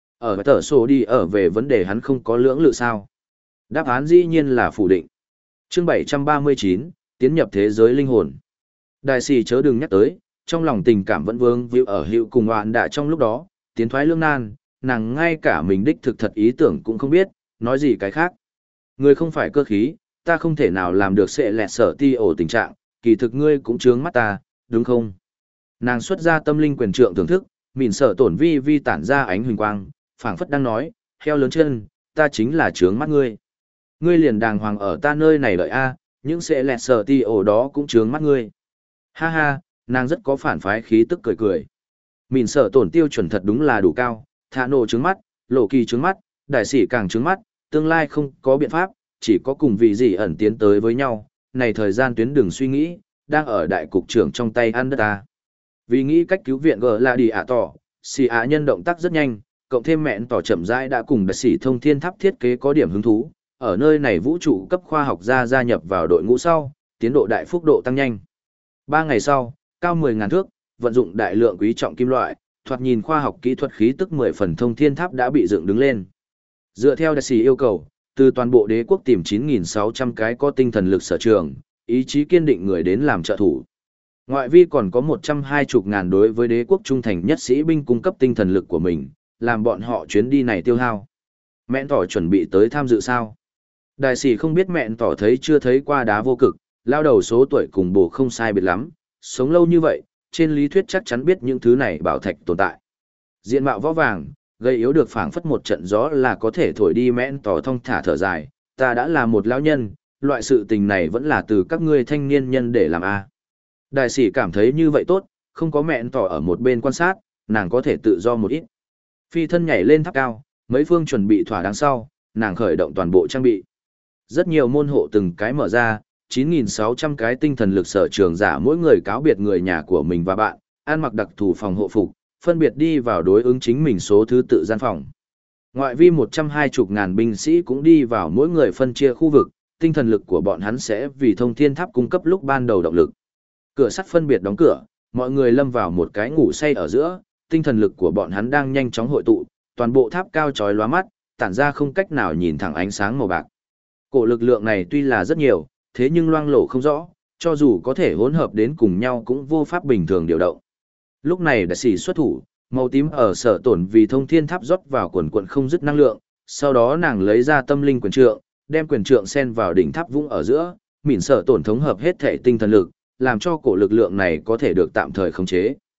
Ở tờ sổ đi ở về vấn đề hắn không có lưỡng lự sao. Đáp án dĩ nhiên là phủ định. Chương bảy trăm ba mươi chín, tiến nhập thế giới linh hồn. Đại sĩ chớ đừng nhắc tới, trong lòng tình cảm vẫn vương víu ở hiệu cùng hoạn đã trong lúc đó, tiến thoái lương nan, nàng ngay cả mình đích thực thật ý tưởng cũng không biết, nói gì cái khác. Người không phải cơ khí, ta không thể nào làm được sẽ lẹt sở ti ổ tình trạng, kỳ thực ngươi cũng chướng mắt ta, đúng không? Nàng xuất ra tâm linh quyền trượng thưởng thức, mỉn sở tổn vi vi tản ra ánh huỳnh quang, phảng phất đang nói, heo lớn chân, ta chính là chướng mắt ngươi. Ngươi liền đàng hoàng ở ta nơi này đợi a, những sẽ lẹt sở ti ổ đó cũng chướng mắt ngươi. Ha ha, nàng rất có phản phái khí tức cười cười. Mỉn sở tổn tiêu chuẩn thật đúng là đủ cao, thả nổ trướng mắt, lộ kỳ trướng mắt, đại sĩ càng trướng mắt, tương lai không có biện pháp, chỉ có cùng vị gì ẩn tiến tới với nhau, này thời gian tuyến đừng suy nghĩ, đang ở đại cục trưởng trong tay ăn đất ta. Vì nghĩ cách cứu viện gờ là đi ạ tỏ, xì ạ nhân động tác rất nhanh, cộng thêm mẹn tỏ chậm rãi đã cùng đại sĩ thông thiên tháp thiết kế có điểm hứng thú, ở nơi này vũ trụ cấp khoa học gia gia nhập vào đội ngũ sau, tiến độ đại phúc độ tăng nhanh. Ba ngày sau, cao mười ngàn thước, vận dụng đại lượng quý trọng kim loại, thoạt nhìn khoa học kỹ thuật khí tức mười phần thông thiên tháp đã bị dựng đứng lên. Dựa theo đại sĩ yêu cầu, từ toàn bộ đế quốc tìm chín nghìn sáu trăm cái có tinh thần lực sở trường, ý chí kiên định người đến làm trợ thủ. Ngoại vi còn có một trăm hai mươi ngàn đối với đế quốc trung thành nhất sĩ binh cung cấp tinh thần lực của mình, làm bọn họ chuyến đi này tiêu hao. Mẹn tỏ chuẩn bị tới tham dự sao? Đại sĩ không biết mẹn tỏ thấy chưa thấy qua đá vô cực, lao đầu số tuổi cùng bồ không sai biệt lắm, sống lâu như vậy, trên lý thuyết chắc chắn biết những thứ này bảo thạch tồn tại. Diện mạo võ vàng, gây yếu được phảng phất một trận gió là có thể thổi đi mẹn tỏ thong thả thở dài, ta đã là một lão nhân, loại sự tình này vẫn là từ các ngươi thanh niên nhân để làm a. Đại sĩ cảm thấy như vậy tốt, không có mẹn tỏ ở một bên quan sát, nàng có thể tự do một ít. Phi thân nhảy lên tháp cao, mấy phương chuẩn bị thỏa đáng sau, nàng khởi động toàn bộ trang bị. Rất nhiều môn hộ từng cái mở ra, chín nghìn sáu trăm cái tinh thần lực sở trường giả mỗi người cáo biệt người nhà của mình và bạn, ăn mặc đặc thù phòng hộ phục, phân biệt đi vào đối ứng chính mình số thứ tự gian phòng. Ngoại vi một trăm hai mươi ngàn binh sĩ cũng đi vào mỗi người phân chia khu vực, tinh thần lực của bọn hắn sẽ vì thông thiên tháp cung cấp lúc ban đầu động lực. Cửa sắt phân biệt đóng cửa, mọi người lâm vào một cái ngủ say ở giữa, tinh thần lực của bọn hắn đang nhanh chóng hội tụ, toàn bộ tháp cao chói lóa mắt, tản ra không cách nào nhìn thẳng ánh sáng màu bạc. Cổ lực lượng này tuy là rất nhiều, thế nhưng loang lổ không rõ, cho dù có thể hỗn hợp đến cùng nhau cũng vô pháp bình thường điều động. Lúc này đại sĩ xuất thủ, màu tím ở sở tổn vì thông thiên tháp rót vào quần quần không dứt năng lượng, sau đó nàng lấy ra tâm linh quyền trượng, đem quyền trượng xen vào đỉnh tháp vũng ở giữa, mỉn sở tổn thống hợp hết thể tinh thần lực, làm cho cổ lực lượng này có thể được tạm thời khống chế.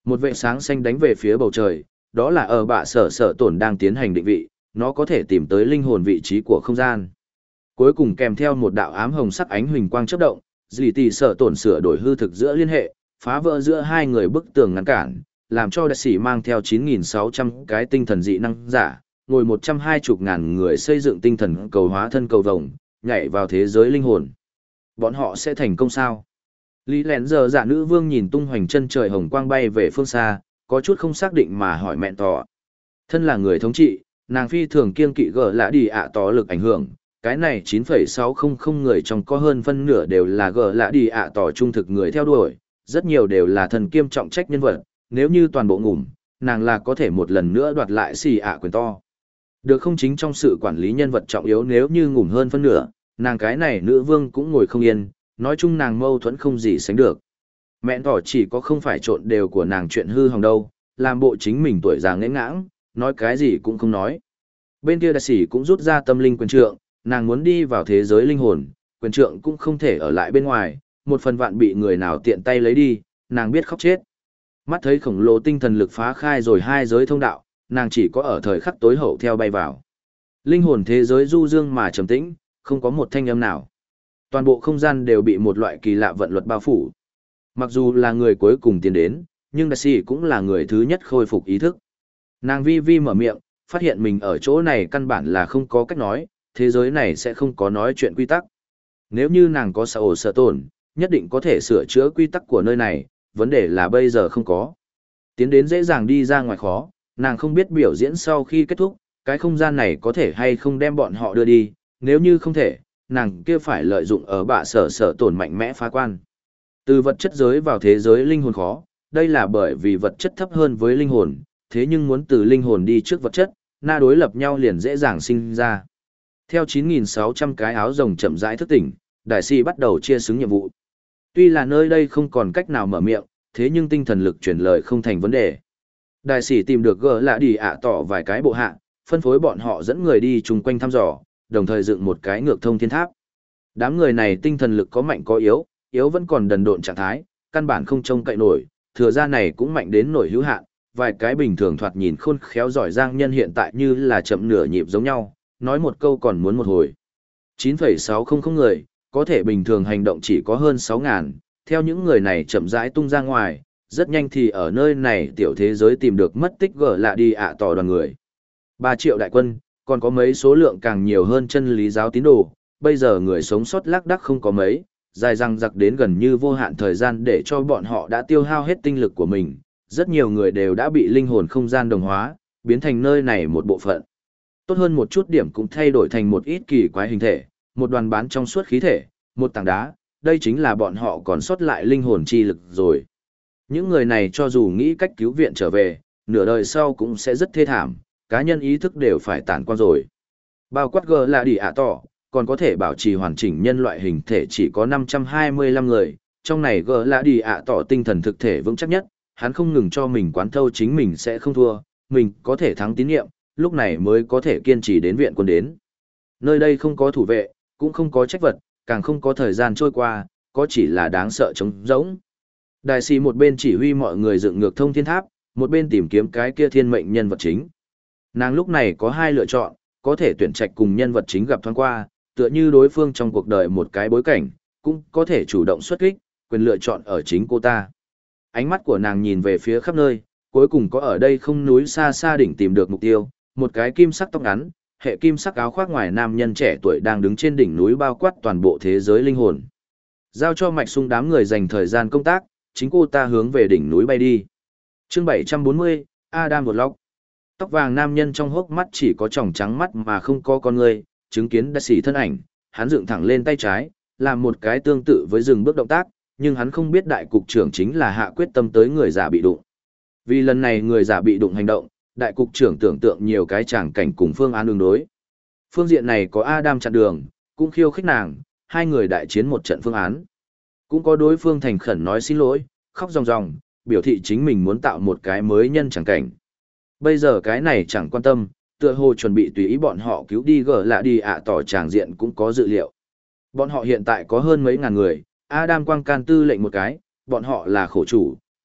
Một vệ sáng xanh đánh về phía bầu trời, đó là ở bạ sở sở tổn đang tiến hành định vị, nó có thể tìm tới linh hồn vị trí của không gian. Cuối cùng kèm theo một đạo ám hồng sắc ánh huỳnh quang chớp động, dì tỷ sở tổn sửa đổi hư thực giữa liên hệ, phá vỡ giữa hai người bức tường ngăn cản, làm cho đại sĩ mang theo chín nghìn sáu trăm cái tinh thần dị năng giả, ngồi một trăm hai mươi ngàn người xây dựng tinh thần cầu hóa thân cầu vồng, nhảy vào thế giới linh hồn. Bọn họ sẽ thành công sao? Lý lén giờ giả nữ vương nhìn tung hoành chân trời hồng quang bay về phương xa, có chút không xác định mà hỏi mẹn tỏ. Thân là người thống trị, nàng phi thường kiêng kỵ gỡ lạ đi ạ tỏ lực ảnh hưởng. Cái này chín phẩy sáu không không người trong có hơn phân nửa đều là gỡ lạ đi ạ tỏ trung thực người theo đuổi, rất nhiều đều là thần kiêm trọng trách nhân vật, nếu như toàn bộ ngủm, nàng là có thể một lần nữa đoạt lại xì ạ quyền to. Được không, chính trong sự quản lý nhân vật trọng yếu nếu như ngủm hơn phân nửa, nàng cái này nữ vương cũng ngồi không yên, nói chung nàng mâu thuẫn không gì sánh được. Mẹn tỏ chỉ có không phải trộn đều của nàng chuyện hư hỏng đâu, làm bộ chính mình tuổi già nghẽ ngãng, nói cái gì cũng không nói. Bên kia đại sĩ cũng rút ra tâm linh quyền trượng, nàng muốn đi vào thế giới linh hồn, quyền trượng cũng không thể ở lại bên ngoài, một phần vạn bị người nào tiện tay lấy đi, nàng biết khóc chết. Mắt thấy khổng lồ tinh thần lực phá khai rồi hai giới thông đạo, nàng chỉ có ở thời khắc tối hậu theo bay vào. Linh hồn thế giới du dương mà trầm tĩnh, không có một thanh âm nào. Toàn bộ không gian đều bị một loại kỳ lạ vận luật bao phủ. Mặc dù là người cuối cùng tiến đến, nhưng đại sĩ cũng là người thứ nhất khôi phục ý thức. Nàng vi vi mở miệng, phát hiện mình ở chỗ này căn bản là không có cách nói, thế giới này sẽ không có nói chuyện quy tắc. Nếu như nàng có sợ ổ sợ tổn, nhất định có thể sửa chữa quy tắc của nơi này, vấn đề là bây giờ không có. Tiến đến dễ dàng đi ra ngoài khó, nàng không biết biểu diễn sau khi kết thúc, cái không gian này có thể hay không đem bọn họ đưa đi, nếu như không thể, nàng kia phải lợi dụng ở bạ sở sở tổn mạnh mẽ phá quan. Từ vật chất giới vào thế giới linh hồn khó, đây là bởi vì vật chất thấp hơn với linh hồn, thế nhưng muốn từ linh hồn đi trước vật chất, na đối lập nhau liền dễ dàng sinh ra. Theo chín nghìn sáu trăm cái áo rồng chậm rãi thức tỉnh, đại sĩ bắt đầu chia xứng nhiệm vụ. Tuy là nơi đây không còn cách nào mở miệng, thế nhưng tinh thần lực truyền lời không thành vấn đề. Đại sĩ tìm được gỡ lạ đi ạ tỏ vài cái bộ hạ, phân phối bọn họ dẫn người đi chung quanh thăm dò, đồng thời dựng một cái ngược thông thiên tháp. Đám người này tinh thần lực có mạnh có yếu, yếu vẫn còn đần độn trạng thái, căn bản không trông cậy nổi, thừa ra này cũng mạnh đến nổi hữu hạn, vài cái bình thường thoạt nhìn khôn khéo giỏi giang nhân hiện tại như là chậm nửa nhịp giống nhau, nói một câu còn muốn một hồi. chín phẩy sáu không không người, có thể bình thường hành động chỉ có hơn sáu ngàn, theo những người này chậm rãi tung ra ngoài, rất nhanh thì ở nơi này tiểu thế giới tìm được mất tích gở lạ đi ạ tỏ đoàn người. ba triệu đại quân, còn có mấy số lượng càng nhiều hơn chân lý giáo tín đồ, bây giờ người sống sót lác đác không có mấy, dài răng giặc đến gần như vô hạn thời gian để cho bọn họ đã tiêu hao hết tinh lực của mình, rất nhiều người đều đã bị linh hồn không gian đồng hóa, biến thành nơi này một bộ phận. Tốt hơn một chút điểm cũng thay đổi thành một ít kỳ quái hình thể, một đoàn bán trong suốt khí thể, một tảng đá, đây chính là bọn họ còn sót lại linh hồn chi lực rồi. Những người này cho dù nghĩ cách cứu viện trở về, nửa đời sau cũng sẽ rất thê thảm, cá nhân ý thức đều phải tản quan rồi. Bao quát gờ là đi ạ tỏ, còn có thể bảo trì hoàn chỉnh nhân loại hình thể chỉ có năm trăm hai mươi lăm người, trong này gờ là đi ạ tỏ tinh thần thực thể vững chắc nhất, hắn không ngừng cho mình quán thâu chính mình sẽ không thua, mình có thể thắng tín nhiệm, lúc này mới có thể kiên trì đến viện quân đến. Nơi đây không có thủ vệ, cũng không có trách vật, càng không có thời gian trôi qua, có chỉ là đáng sợ trống rỗng. Đại sĩ một bên chỉ huy mọi người dựng ngược thông thiên tháp, một bên tìm kiếm cái kia thiên mệnh nhân vật chính. Nàng lúc này có hai lựa chọn, có thể tuyển trạch cùng nhân vật chính gặp thoáng qua, tựa như đối phương trong cuộc đời một cái bối cảnh, cũng có thể chủ động xuất kích, quyền lựa chọn ở chính cô ta. Ánh mắt của nàng nhìn về phía khắp nơi, cuối cùng có ở đây không núi xa xa đỉnh tìm được mục tiêu, một cái kim sắc tóc ngắn, hệ kim sắc áo khoác ngoài nam nhân trẻ tuổi đang đứng trên đỉnh núi bao quát toàn bộ thế giới linh hồn. Giao cho Mạch Sung đám người dành thời gian công tác, chính cô ta hướng về đỉnh núi bay đi. Chương bảy trăm bốn mươi, Adam Vlog. Tóc vàng nam nhân trong hốc mắt chỉ có tròng trắng mắt mà không có con người, chứng kiến đại sĩ thân ảnh, hắn dựng thẳng lên tay trái, làm một cái tương tự với dừng bước động tác, nhưng hắn không biết đại cục trưởng chính là hạ quyết tâm tới người giả bị đụng. Vì lần này người giả bị đụng hành động, đại cục trưởng tưởng tượng nhiều cái tràng cảnh cùng phương án ứng đối. Phương diện này có Adam chặn đường, cũng khiêu khích nàng, hai người đại chiến một trận phương án. Cũng có đối phương thành khẩn nói xin lỗi, khóc ròng ròng, biểu thị chính mình muốn tạo một cái mới nhân tràng cảnh. Bây giờ cái này chẳng quan tâm, tựa hồ chuẩn bị tùy ý bọn họ cứu đi gỡ lạ đi ạ tỏ tràng diện cũng có dự liệu. Bọn họ hiện tại có hơn mấy ngàn người, Adam quang can tư lệnh một cái, bọn họ là khổ chủ,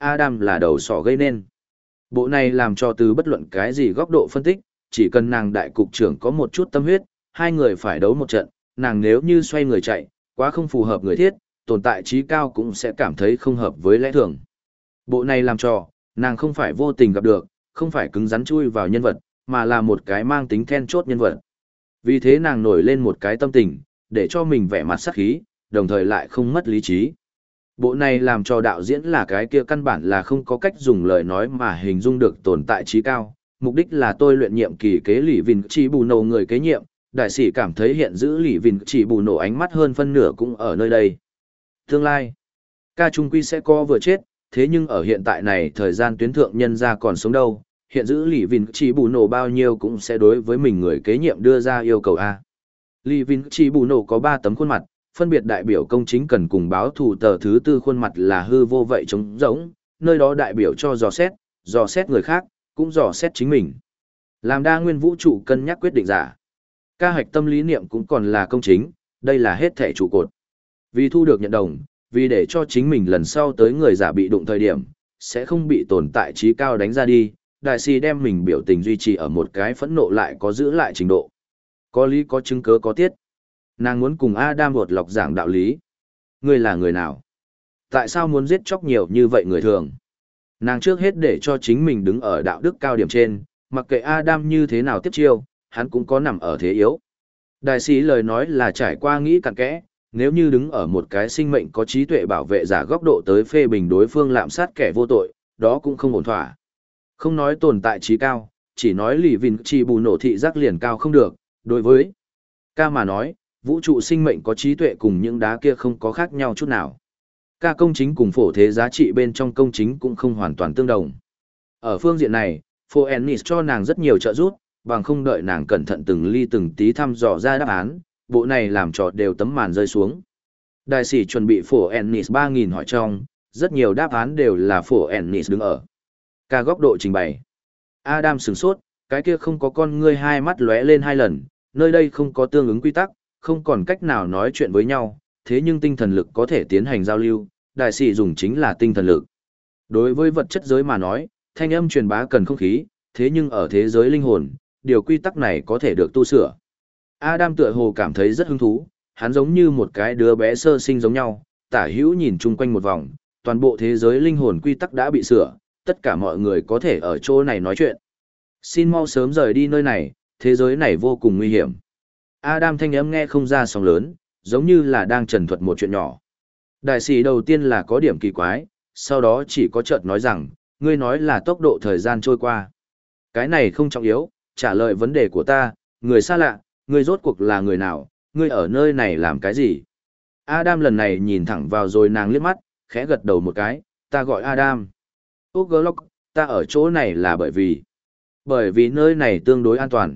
Adam là đầu sỏ gây nên. Bộ này làm cho từ bất luận cái gì góc độ phân tích, chỉ cần nàng đại cục trưởng có một chút tâm huyết, hai người phải đấu một trận, nàng nếu như xoay người chạy, quá không phù hợp người thiết, tồn tại trí cao cũng sẽ cảm thấy không hợp với lẽ thường. Bộ này làm cho, nàng không phải vô tình gặp được, không phải cứng rắn chui vào nhân vật, mà là một cái mang tính then chốt nhân vật. Vì thế nàng nổi lên một cái tâm tình, để cho mình vẻ mặt sắc khí, đồng thời lại không mất lý trí. Bộ này làm cho đạo diễn là cái kia căn bản là không có cách dùng lời nói mà hình dung được tồn tại trí cao. Mục đích là tôi luyện nhiệm kỳ kế Lý Vinh chỉ bù nổ người kế nhiệm, đại sĩ cảm thấy hiện giữ Lý Vinh chỉ bù nổ ánh mắt hơn phân nửa cũng ở nơi đây. Tương lai, ca trung quy sẽ có vừa chết, thế nhưng ở hiện tại này thời gian tuyến thượng nhân ra còn sống đâu, hiện giữ Lý Vinh chỉ bù nổ bao nhiêu cũng sẽ đối với mình người kế nhiệm đưa ra yêu cầu A. Lý Vinh chỉ bù nổ có ba tấm khuôn mặt, phân biệt đại biểu công chính cần cùng báo thù, tờ thứ tư khuôn mặt là hư vô vậy trống rỗng, nơi đó đại biểu cho dò xét, dò xét người khác, cũng dò xét chính mình. Làm đa nguyên vũ trụ cân nhắc quyết định giả. Ca hạch tâm lý niệm cũng còn là công chính, đây là hết thể trụ cột. Vì thu được nhận đồng, vì để cho chính mình lần sau tới người giả bị đụng thời điểm, sẽ không bị tồn tại trí cao đánh ra đi, đại sĩ đem mình biểu tình duy trì ở một cái phẫn nộ lại có giữ lại trình độ. Có lý có chứng cớ có tiết. Nàng muốn cùng Adam bột lọc giảng đạo lý. Ngươi là người nào? Tại sao muốn giết chóc nhiều như vậy người thường? Nàng trước hết để cho chính mình đứng ở đạo đức cao điểm trên, mặc kệ Adam như thế nào tiếp chiêu, hắn cũng có nằm ở thế yếu. Đại sĩ lời nói là trải qua nghĩ cặn kẽ, nếu như đứng ở một cái sinh mệnh có trí tuệ bảo vệ giả góc độ tới phê bình đối phương lạm sát kẻ vô tội, đó cũng không ổn thỏa. Không nói tồn tại trí cao, chỉ nói Lý Vinh chỉ bù nổ thị giác liền cao không được, đối với ca mà nói, vũ trụ sinh mệnh có trí tuệ cùng những đá kia không có khác nhau chút nào. Ca công chính cùng phổ thế giá trị bên trong công chính cũng không hoàn toàn tương đồng. Ở phương diện này, Phô Ennis cho nàng rất nhiều trợ giúp, bằng không đợi nàng cẩn thận từng ly từng tí thăm dò ra đáp án, bộ này làm trò đều tấm màn rơi xuống. Đại sĩ chuẩn bị Phổ Ennis ba nghìn hỏi trong, rất nhiều đáp án đều là Phổ Ennis đứng ở. Ca góc độ trình bày. Adam sửng sốt, cái kia không có con ngươi hai mắt lóe lên hai lần, nơi đây không có tương ứng quy tắc, không còn cách nào nói chuyện với nhau, thế nhưng tinh thần lực có thể tiến hành giao lưu, đại sĩ dùng chính là tinh thần lực. Đối với vật chất giới mà nói, thanh âm truyền bá cần không khí, thế nhưng ở thế giới linh hồn, điều quy tắc này có thể được tu sửa. Adam tựa hồ cảm thấy rất hứng thú, hắn giống như một cái đứa bé sơ sinh giống nhau, tả hữu nhìn chung quanh một vòng, toàn bộ thế giới linh hồn quy tắc đã bị sửa, tất cả mọi người có thể ở chỗ này nói chuyện. Xin mau sớm rời đi nơi này, thế giới này vô cùng nguy hiểm. Adam thanh âm nghe không ra sóng lớn, giống như là đang trần thuật một chuyện nhỏ. Đại sĩ đầu tiên là có điểm kỳ quái, sau đó chỉ có chợt nói rằng, ngươi nói là tốc độ thời gian trôi qua. Cái này không trọng yếu, trả lời vấn đề của ta, người xa lạ, ngươi rốt cuộc là người nào, ngươi ở nơi này làm cái gì? Adam lần này nhìn thẳng vào rồi nàng liếc mắt, khẽ gật đầu một cái, ta gọi Adam. Uglock, ta ở chỗ này là bởi vì... Bởi vì nơi này tương đối an toàn.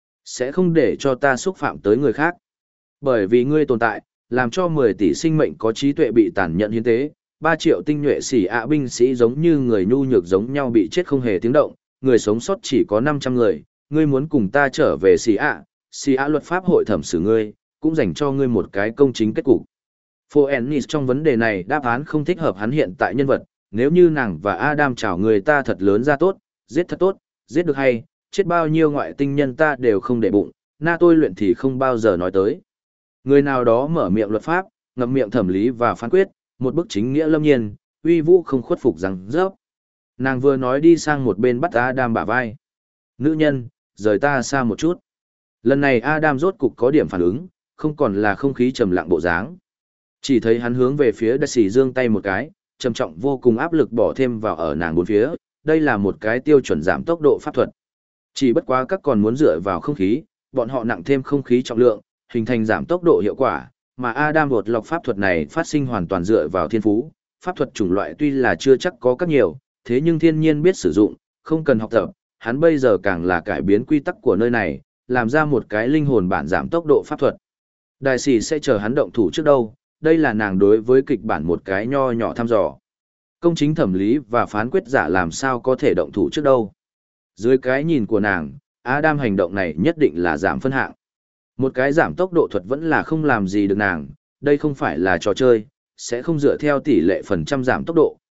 Sẽ không để cho ta xúc phạm tới người khác. Bởi vì ngươi tồn tại, làm cho mười tỷ sinh mệnh có trí tuệ bị tàn nhẫn hiến tế, ba triệu tinh nhuệ sĩ ạ binh sĩ giống như người nhu nhược giống nhau bị chết không hề tiếng động, người sống sót chỉ có năm trăm người, ngươi muốn cùng ta trở về sĩ ạ, sĩ ạ luật pháp hội thẩm xử ngươi, cũng dành cho ngươi một cái công chính kết cục. Phô Ennis trong vấn đề này đáp án không thích hợp hắn hiện tại nhân vật, nếu như nàng và Adam chào người ta thật lớn ra tốt, giết thật tốt, giết được hay, chết bao nhiêu ngoại tinh nhân ta đều không để bụng, na tôi luyện thì không bao giờ nói tới. Người nào đó mở miệng luật pháp, ngậm miệng thẩm lý và phán quyết, một bức chính nghĩa lâm nhiên, uy vũ không khuất phục rằng rớp. Nàng vừa nói đi sang một bên bắt Adam bả vai. Nữ nhân, rời ta xa một chút. Lần này Adam rốt cục có điểm phản ứng, không còn là không khí trầm lặng bộ dáng. Chỉ thấy hắn hướng về phía đại sĩ giương tay một cái, trầm trọng vô cùng áp lực bỏ thêm vào ở nàng bốn phía, đây là một cái tiêu chuẩn giảm tốc độ pháp thuật. Chỉ bất quá các còn muốn dựa vào không khí, bọn họ nặng thêm không khí trọng lượng, hình thành giảm tốc độ hiệu quả, mà Adam đột lọc pháp thuật này phát sinh hoàn toàn dựa vào thiên phú. Pháp thuật chủng loại tuy là chưa chắc có các nhiều, thế nhưng thiên nhiên biết sử dụng, không cần học tập, hắn bây giờ càng là cải biến quy tắc của nơi này, làm ra một cái linh hồn bản giảm tốc độ pháp thuật. Đại sĩ sẽ chờ hắn động thủ trước đâu, đây là nàng đối với kịch bản một cái nho nhỏ thăm dò. Công chính thẩm lý và phán quyết giả làm sao có thể động thủ trước đâu. Dưới cái nhìn của nàng, Adam hành động này nhất định là giảm phân hạng. Một cái giảm tốc độ thuật vẫn là không làm gì được nàng, đây không phải là trò chơi, sẽ không dựa theo tỷ lệ phần trăm giảm tốc độ,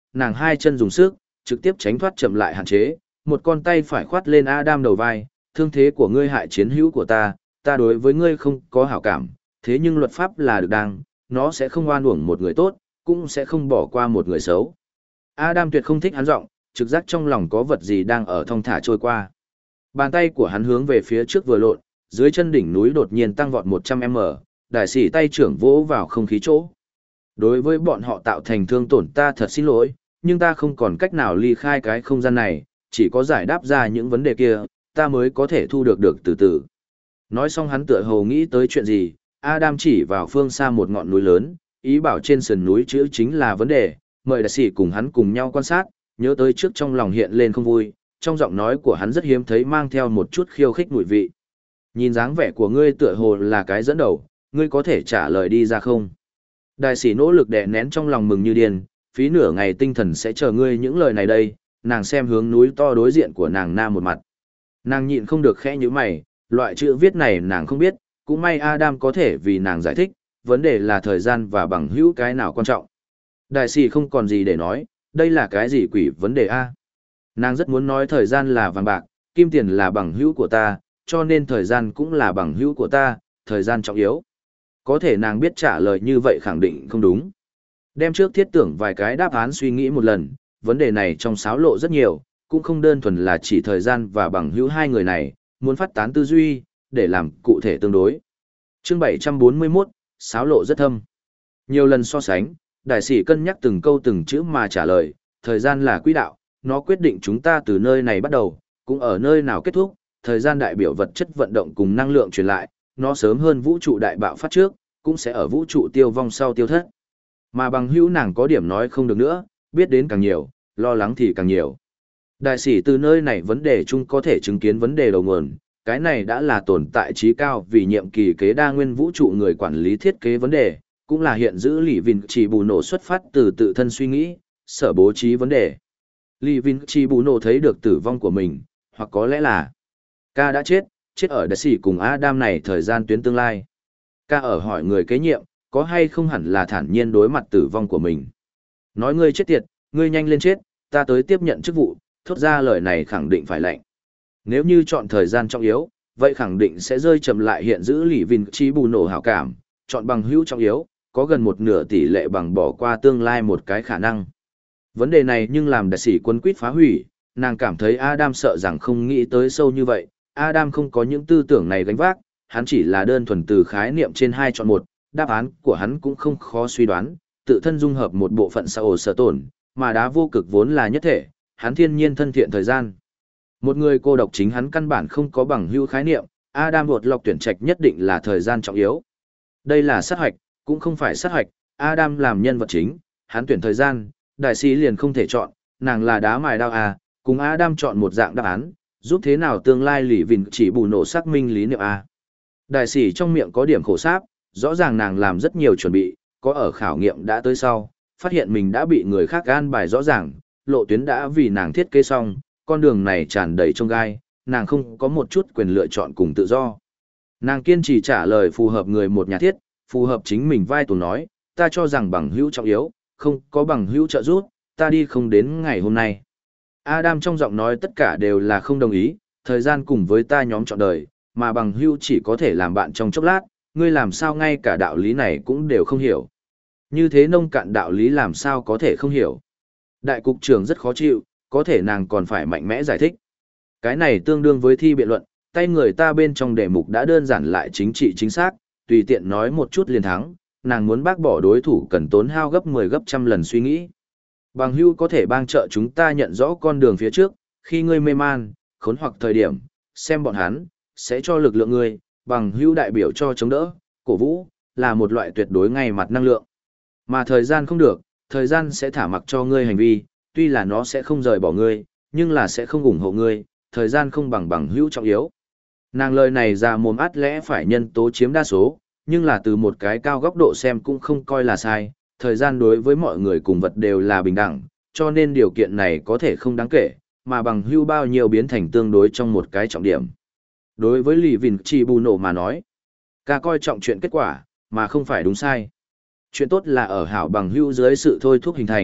nàng hai chân dùng sức, trực tiếp tránh thoát chậm lại hạn chế, một con tay phải khoát lên Adam đầu vai, thương thế của ngươi hại chiến hữu của ta, ta đối với ngươi không có hảo cảm, thế nhưng luật pháp là được đang, nó sẽ không oan uổng một người tốt, cũng sẽ không bỏ qua một người xấu. Adam tuyệt không thích hắn giọng, trực giác trong lòng có vật gì đang ở thong thả trôi qua. Bàn tay của hắn hướng về phía trước vừa lộn, dưới chân đỉnh núi đột nhiên tăng vọt một trăm mét, đại sĩ tay trưởng vỗ vào không khí chỗ. Đối với bọn họ tạo thành thương tổn ta thật xin lỗi, nhưng ta không còn cách nào ly khai cái không gian này, chỉ có giải đáp ra những vấn đề kia, ta mới có thể thu được được từ từ. Nói xong hắn tựa hồ nghĩ tới chuyện gì, Adam chỉ vào phương xa một ngọn núi lớn, ý bảo trên sườn núi chữ chính là vấn đề, mời đại sĩ cùng hắn cùng nhau quan sát, nhớ tới trước trong lòng hiện lên không vui, trong giọng nói của hắn rất hiếm thấy mang theo một chút khiêu khích mùi vị. Nhìn dáng vẻ của ngươi tựa hồ là cái dẫn đầu, ngươi có thể trả lời đi ra không? Đại sĩ nỗ lực đè nén trong lòng mừng như điên, phí nửa ngày tinh thần sẽ chờ ngươi những lời này đây, nàng xem hướng núi to đối diện của nàng nam một mặt. Nàng nhịn không được khẽ như mày, loại chữ viết này nàng không biết, cũng may Adam có thể vì nàng giải thích, vấn đề là thời gian và bằng hữu cái nào quan trọng. Đại sĩ không còn gì để nói, đây là cái gì quỷ vấn đề a? Nàng rất muốn nói thời gian là vàng bạc, kim tiền là bằng hữu của ta, cho nên thời gian cũng là bằng hữu của ta, thời gian trọng yếu. Có thể nàng biết trả lời như vậy khẳng định không đúng. Đem trước thiết tưởng vài cái đáp án suy nghĩ một lần, vấn đề này trong xáo lộ rất nhiều, cũng không đơn thuần là chỉ thời gian và bằng hữu hai người này, muốn phát tán tư duy, để làm cụ thể tương đối. Chương bảy trăm bốn mươi mốt, xáo lộ rất thâm. Nhiều lần so sánh, đại sĩ cân nhắc từng câu từng chữ mà trả lời, thời gian là quỹ đạo, nó quyết định chúng ta từ nơi này bắt đầu, cũng ở nơi nào kết thúc, thời gian đại biểu vật chất vận động cùng năng lượng truyền lại, nó sớm hơn vũ trụ đại bạo phát trước, cũng sẽ ở vũ trụ tiêu vong sau tiêu thất. Mà bằng hữu nàng có điểm nói không được nữa, biết đến càng nhiều, lo lắng thì càng nhiều. Đại sĩ từ nơi này vấn đề chung có thể chứng kiến vấn đề đầu nguồn, cái này đã là tồn tại trí cao vì nhiệm kỳ kế đa nguyên vũ trụ người quản lý thiết kế vấn đề, cũng là hiện giữ Lý Vinh chỉ bù nổ xuất phát từ tự thân suy nghĩ, sở bố trí vấn đề. Lý Vinh chỉ bù nổ thấy được tử vong của mình, hoặc có lẽ là ca đã chết, chết ở đại sĩ cùng Adam này thời gian tuyến tương lai. Ca ở hỏi người kế nhiệm, có hay không hẳn là thản nhiên đối mặt tử vong của mình. Nói ngươi chết tiệt, ngươi nhanh lên chết, ta tới tiếp nhận chức vụ, thốt ra lời này khẳng định phải lạnh. Nếu như chọn thời gian trọng yếu, vậy khẳng định sẽ rơi chậm lại hiện giữ Lý Vinh chỉ bù nổ hảo cảm, chọn bằng hữu trọng yếu, có gần một nửa tỷ lệ bằng bỏ qua tương lai một cái khả năng. Vấn đề này nhưng làm đại sĩ quân quýt phá hủy, nàng cảm thấy Adam sợ rằng không nghĩ tới sâu như vậy, Adam không có những tư tưởng này gánh vác, hắn chỉ là đơn thuần từ khái niệm trên hai chọn một, đáp án của hắn cũng không khó suy đoán, tự thân dung hợp một bộ phận xã hội sở tổn, mà đá vô cực vốn là nhất thể, hắn thiên nhiên thân thiện thời gian. Một người cô độc chính hắn căn bản không có bằng hữu khái niệm, Adam đột lọc tuyển trạch nhất định là thời gian trọng yếu. Đây là sát hoạch, cũng không phải sát hoạch, Adam làm nhân vật chính, hắn tuyển thời gian, đại sĩ liền không thể chọn, nàng là đá mài đao à, cùng Adam chọn một dạng đáp án, giúp thế nào tương lai Lý Vinh chỉ bù nổ xác minh lý niệm a. Đại sĩ trong miệng có điểm khổ sáp, rõ ràng nàng làm rất nhiều chuẩn bị, có ở khảo nghiệm đã tới sau, phát hiện mình đã bị người khác gan bài rõ ràng, lộ tuyến đã vì nàng thiết kế xong, con đường này tràn đầy chông gai, nàng không có một chút quyền lựa chọn cùng tự do. Nàng kiên trì trả lời phù hợp người một nhà thiết, phù hợp chính mình vai tuồng nói, ta cho rằng bằng hữu trọng yếu, không có bằng hữu trợ giúp, ta đi không đến ngày hôm nay. Adam trong giọng nói tất cả đều là không đồng ý, thời gian cùng với ta nhóm chọn đời, mà bằng hữu chỉ có thể làm bạn trong chốc lát, ngươi làm sao ngay cả đạo lý này cũng đều không hiểu. Như thế nông cạn đạo lý làm sao có thể không hiểu. Đại cục trưởng rất khó chịu, có thể nàng còn phải mạnh mẽ giải thích. Cái này tương đương với thi biện luận, tay người ta bên trong đề mục đã đơn giản lại chính trị chính xác, tùy tiện nói một chút liền thắng, nàng muốn bác bỏ đối thủ cần tốn hao gấp mười gấp trăm lần suy nghĩ. Bằng hữu có thể bang trợ chúng ta nhận rõ con đường phía trước, khi ngươi mê man, khốn hoặc thời điểm, xem bọn hắn, sẽ cho lực lượng ngươi, bằng hữu đại biểu cho chống đỡ, cổ vũ, là một loại tuyệt đối ngay mặt năng lượng. Mà thời gian không được, thời gian sẽ thả mặc cho ngươi hành vi, tuy là nó sẽ không rời bỏ ngươi, nhưng là sẽ không ủng hộ ngươi, thời gian không bằng bằng hữu trọng yếu. Nàng lời này ra mồm át lẽ phải nhân tố chiếm đa số, nhưng là từ một cái cao góc độ xem cũng không coi là sai, thời gian đối với mọi người cùng vật đều là bình đẳng, cho nên điều kiện này có thể không đáng kể, mà bằng hữu bao nhiêu biến thành tương đối trong một cái trọng điểm. Đối với Lý Vinh chỉ bù nổ mà nói, ca coi trọng chuyện kết quả, mà không phải đúng sai. Chuyện tốt là ở hảo bằng hữu dưới sự thôi thúc hình thành,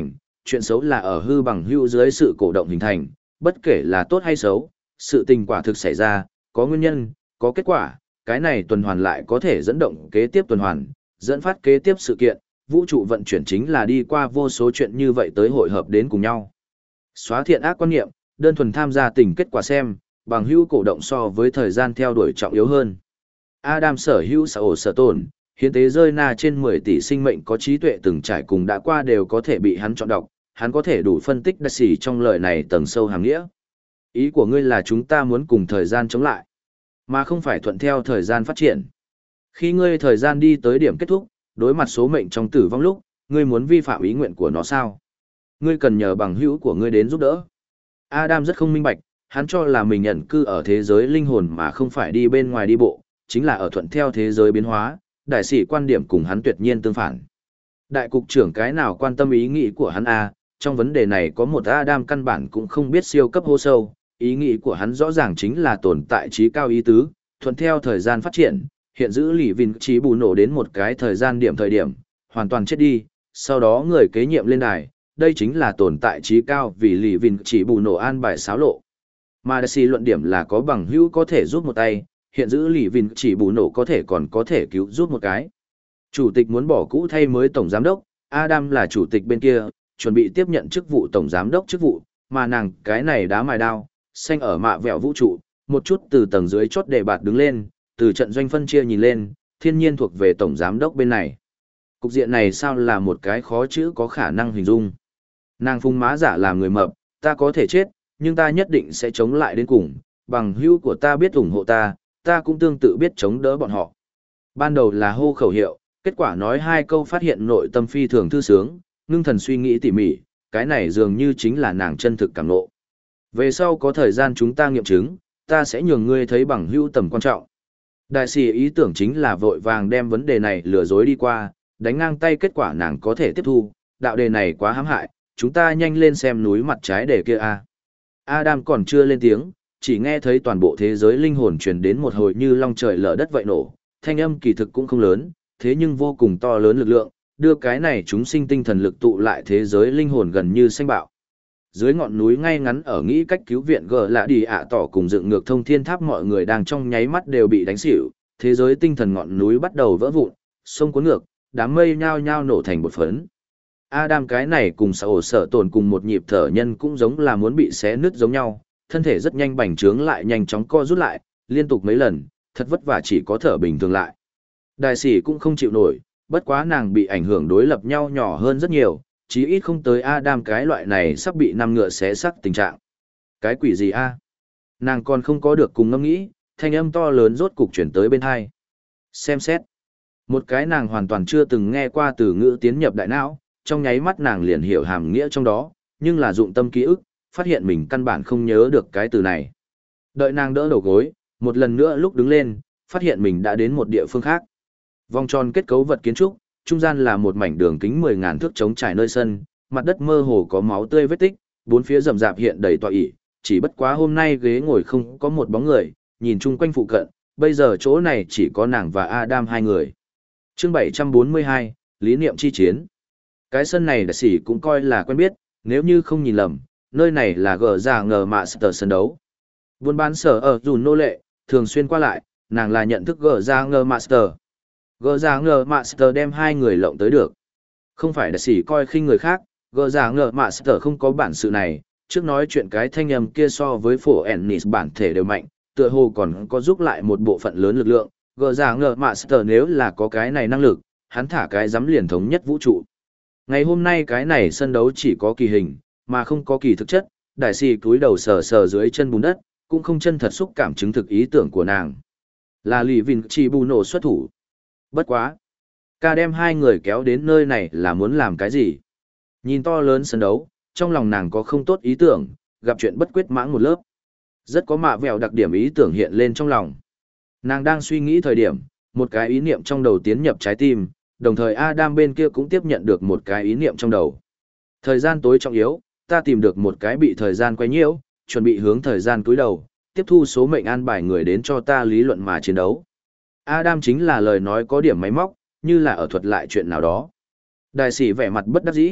chuyện xấu là ở hư bằng hữu dưới sự cổ động hình thành, bất kể là tốt hay xấu, sự tình quả thực xảy ra, có nguyên nhân, có kết quả, cái này tuần hoàn lại có thể dẫn động kế tiếp tuần hoàn, dẫn phát kế tiếp sự kiện, vũ trụ vận chuyển chính là đi qua vô số chuyện như vậy tới hội hợp đến cùng nhau. Xóa thiện ác quan niệm, đơn thuần tham gia tình kết quả xem, bằng hữu cổ động so với thời gian theo đuổi trọng yếu hơn. Adam sở hữu sở ổ sở tổn, hiến tế rơi na trên mười tỷ sinh mệnh có trí tuệ từng trải cùng đã qua đều có thể bị hắn chọn đọc, hắn có thể đủ phân tích đa xỉ trong lời này tầng sâu hàm nghĩa. Ý của ngươi là chúng ta muốn cùng thời gian chống lại, mà không phải thuận theo thời gian phát triển. Khi ngươi thời gian đi tới điểm kết thúc, đối mặt số mệnh trong tử vong lúc, ngươi muốn vi phạm ý nguyện của nó sao? Ngươi cần nhờ bằng hữu của ngươi đến giúp đỡ. Adam rất không minh bạch, hắn cho là mình nhận cư ở thế giới linh hồn mà không phải đi bên ngoài đi bộ, chính là ở thuận theo thế giới biến hóa, đại sĩ quan điểm cùng hắn tuyệt nhiên tương phản. Đại cục trưởng cái nào quan tâm ý nghĩ của hắn a, trong vấn đề này có một Adam căn bản cũng không biết siêu cấp hô sâu, ý nghĩ của hắn rõ ràng chính là tồn tại trí cao ý tứ, thuận theo thời gian phát triển, hiện giữ lì vinh trí bù nổ đến một cái thời gian điểm thời điểm, hoàn toàn chết đi, sau đó người kế nhiệm lên đài, đây chính là tồn tại trí cao vì lì vinh trí bù nổ an bài xáo lộ. Mà đại sĩ luận điểm là có bằng hữu có thể giúp một tay, hiện giữ lì vinh chỉ bù nổ có thể còn có thể cứu giúp một cái. Chủ tịch muốn bỏ cũ thay mới tổng giám đốc, Adam là chủ tịch bên kia, chuẩn bị tiếp nhận chức vụ tổng giám đốc chức vụ, mà nàng cái này đá mài đao, xanh ở mạ vẹo vũ trụ, một chút từ tầng dưới chốt để bạt đứng lên, từ trận doanh phân chia nhìn lên, thiên nhiên thuộc về tổng giám đốc bên này. Cục diện này sao là một cái khó chữ có khả năng hình dung. Nàng phung má giả làm người mập, ta có thể chết, nhưng ta nhất định sẽ chống lại đến cùng, bằng hữu của ta biết ủng hộ ta, ta cũng tương tự biết chống đỡ bọn họ. Ban đầu là hô khẩu hiệu, kết quả nói hai câu phát hiện nội tâm phi thường thư sướng, ngưng thần suy nghĩ tỉ mỉ, cái này dường như chính là nàng chân thực cảm ngộ. Về sau có thời gian chúng ta nghiệm chứng, ta sẽ nhường ngươi thấy bằng hữu tầm quan trọng. Đại sĩ ý tưởng chính là vội vàng đem vấn đề này lừa dối đi qua, đánh ngang tay kết quả nàng có thể tiếp thu, đạo đề này quá hãm hại, chúng ta nhanh lên xem núi mặt trái đề kia a. Adam còn chưa lên tiếng, chỉ nghe thấy toàn bộ thế giới linh hồn truyền đến một hồi như long trời lở đất vậy nổ, thanh âm kỳ thực cũng không lớn, thế nhưng vô cùng to lớn lực lượng, đưa cái này chúng sinh tinh thần lực tụ lại thế giới linh hồn gần như xanh bạo. Dưới ngọn núi ngay ngắn ở nghĩ cách cứu viện gờ lạ đi ạ tỏ cùng dựng ngược thông thiên tháp mọi người đang trong nháy mắt đều bị đánh xỉu, thế giới tinh thần ngọn núi bắt đầu vỡ vụn, sông cuốn ngược, đám mây nhao nhao nổ thành bột phấn. Adam cái này cùng sở ổ sở tồn cùng một nhịp thở nhân cũng giống là muốn bị xé nứt giống nhau, thân thể rất nhanh bành trướng lại nhanh chóng co rút lại, liên tục mấy lần, thật vất vả chỉ có thở bình thường lại. Đại sĩ cũng không chịu nổi, bất quá nàng bị ảnh hưởng đối lập nhau nhỏ hơn rất nhiều, chí ít không tới Adam cái loại này sắp bị năm ngựa xé xác tình trạng. Cái quỷ gì a? Nàng còn không có được cùng ngẫm nghĩ, thanh âm to lớn rốt cục chuyển tới bên hai. Xem xét. Một cái nàng hoàn toàn chưa từng nghe qua từ ngữ tiến nhập đại não, trong nháy mắt nàng liền hiểu hàm nghĩa trong đó, nhưng là dụng tâm ký ức, phát hiện mình căn bản không nhớ được cái từ này. Đợi nàng đỡ đầu gối, một lần nữa lúc đứng lên, phát hiện mình đã đến một địa phương khác. Vòng tròn kết cấu vật kiến trúc, trung gian là một mảnh đường kính mười ngàn thước trống trải nơi sân, mặt đất mơ hồ có máu tươi vết tích, bốn phía rậm rạp hiện đầy tọa ỷ, chỉ bất quá hôm nay ghế ngồi không có một bóng người, nhìn chung quanh phụ cận, bây giờ chỗ này chỉ có nàng và Adam hai người. Chương bảy trăm bốn mươi hai, lý niệm chi chiến. Cái sân này đại sĩ cũng coi là quen biết, nếu như không nhìn lầm, nơi này là gờ ra ngờ mạ sở sân đấu. Buôn bán sở ở dù nô lệ, thường xuyên qua lại, nàng là nhận thức gờ ra ngờ master. Gờ ra ngờ master đem hai người lộng tới được. Không phải đại sĩ coi khinh người khác, gờ ra ngờ master không có bản sự này, trước nói chuyện cái thanh âm kia so với phổ Ennis bản thể đều mạnh, tựa hồ còn có giúp lại một bộ phận lớn lực lượng. Gờ ra ngờ master nếu là có cái này năng lực, hắn thả cái giám liền thống nhất vũ trụ. Ngày hôm nay cái này sân đấu chỉ có kỳ hình, mà không có kỳ thực chất, đại sĩ cúi đầu sờ sờ dưới chân bùn đất, cũng không chân thật xúc cảm chứng thực ý tưởng của nàng. Là lì vinh chỉ bù nổ xuất thủ. Bất quá. Ca đem hai người kéo đến nơi này là muốn làm cái gì? Nhìn to lớn sân đấu, trong lòng nàng có không tốt ý tưởng, gặp chuyện bất quyết mãng một lớp. Rất có mạ vẹo đặc điểm ý tưởng hiện lên trong lòng. Nàng đang suy nghĩ thời điểm, một cái ý niệm trong đầu tiến nhập trái tim, đồng thời Adam bên kia cũng tiếp nhận được một cái ý niệm trong đầu. Thời gian tối trọng yếu, ta tìm được một cái bị thời gian quay nhiễu, chuẩn bị hướng thời gian cúi đầu, tiếp thu số mệnh an bài người đến cho ta lý luận mà chiến đấu. Adam chính là lời nói có điểm máy móc, như là ở thuật lại chuyện nào đó. Đại sĩ vẻ mặt bất đắc dĩ,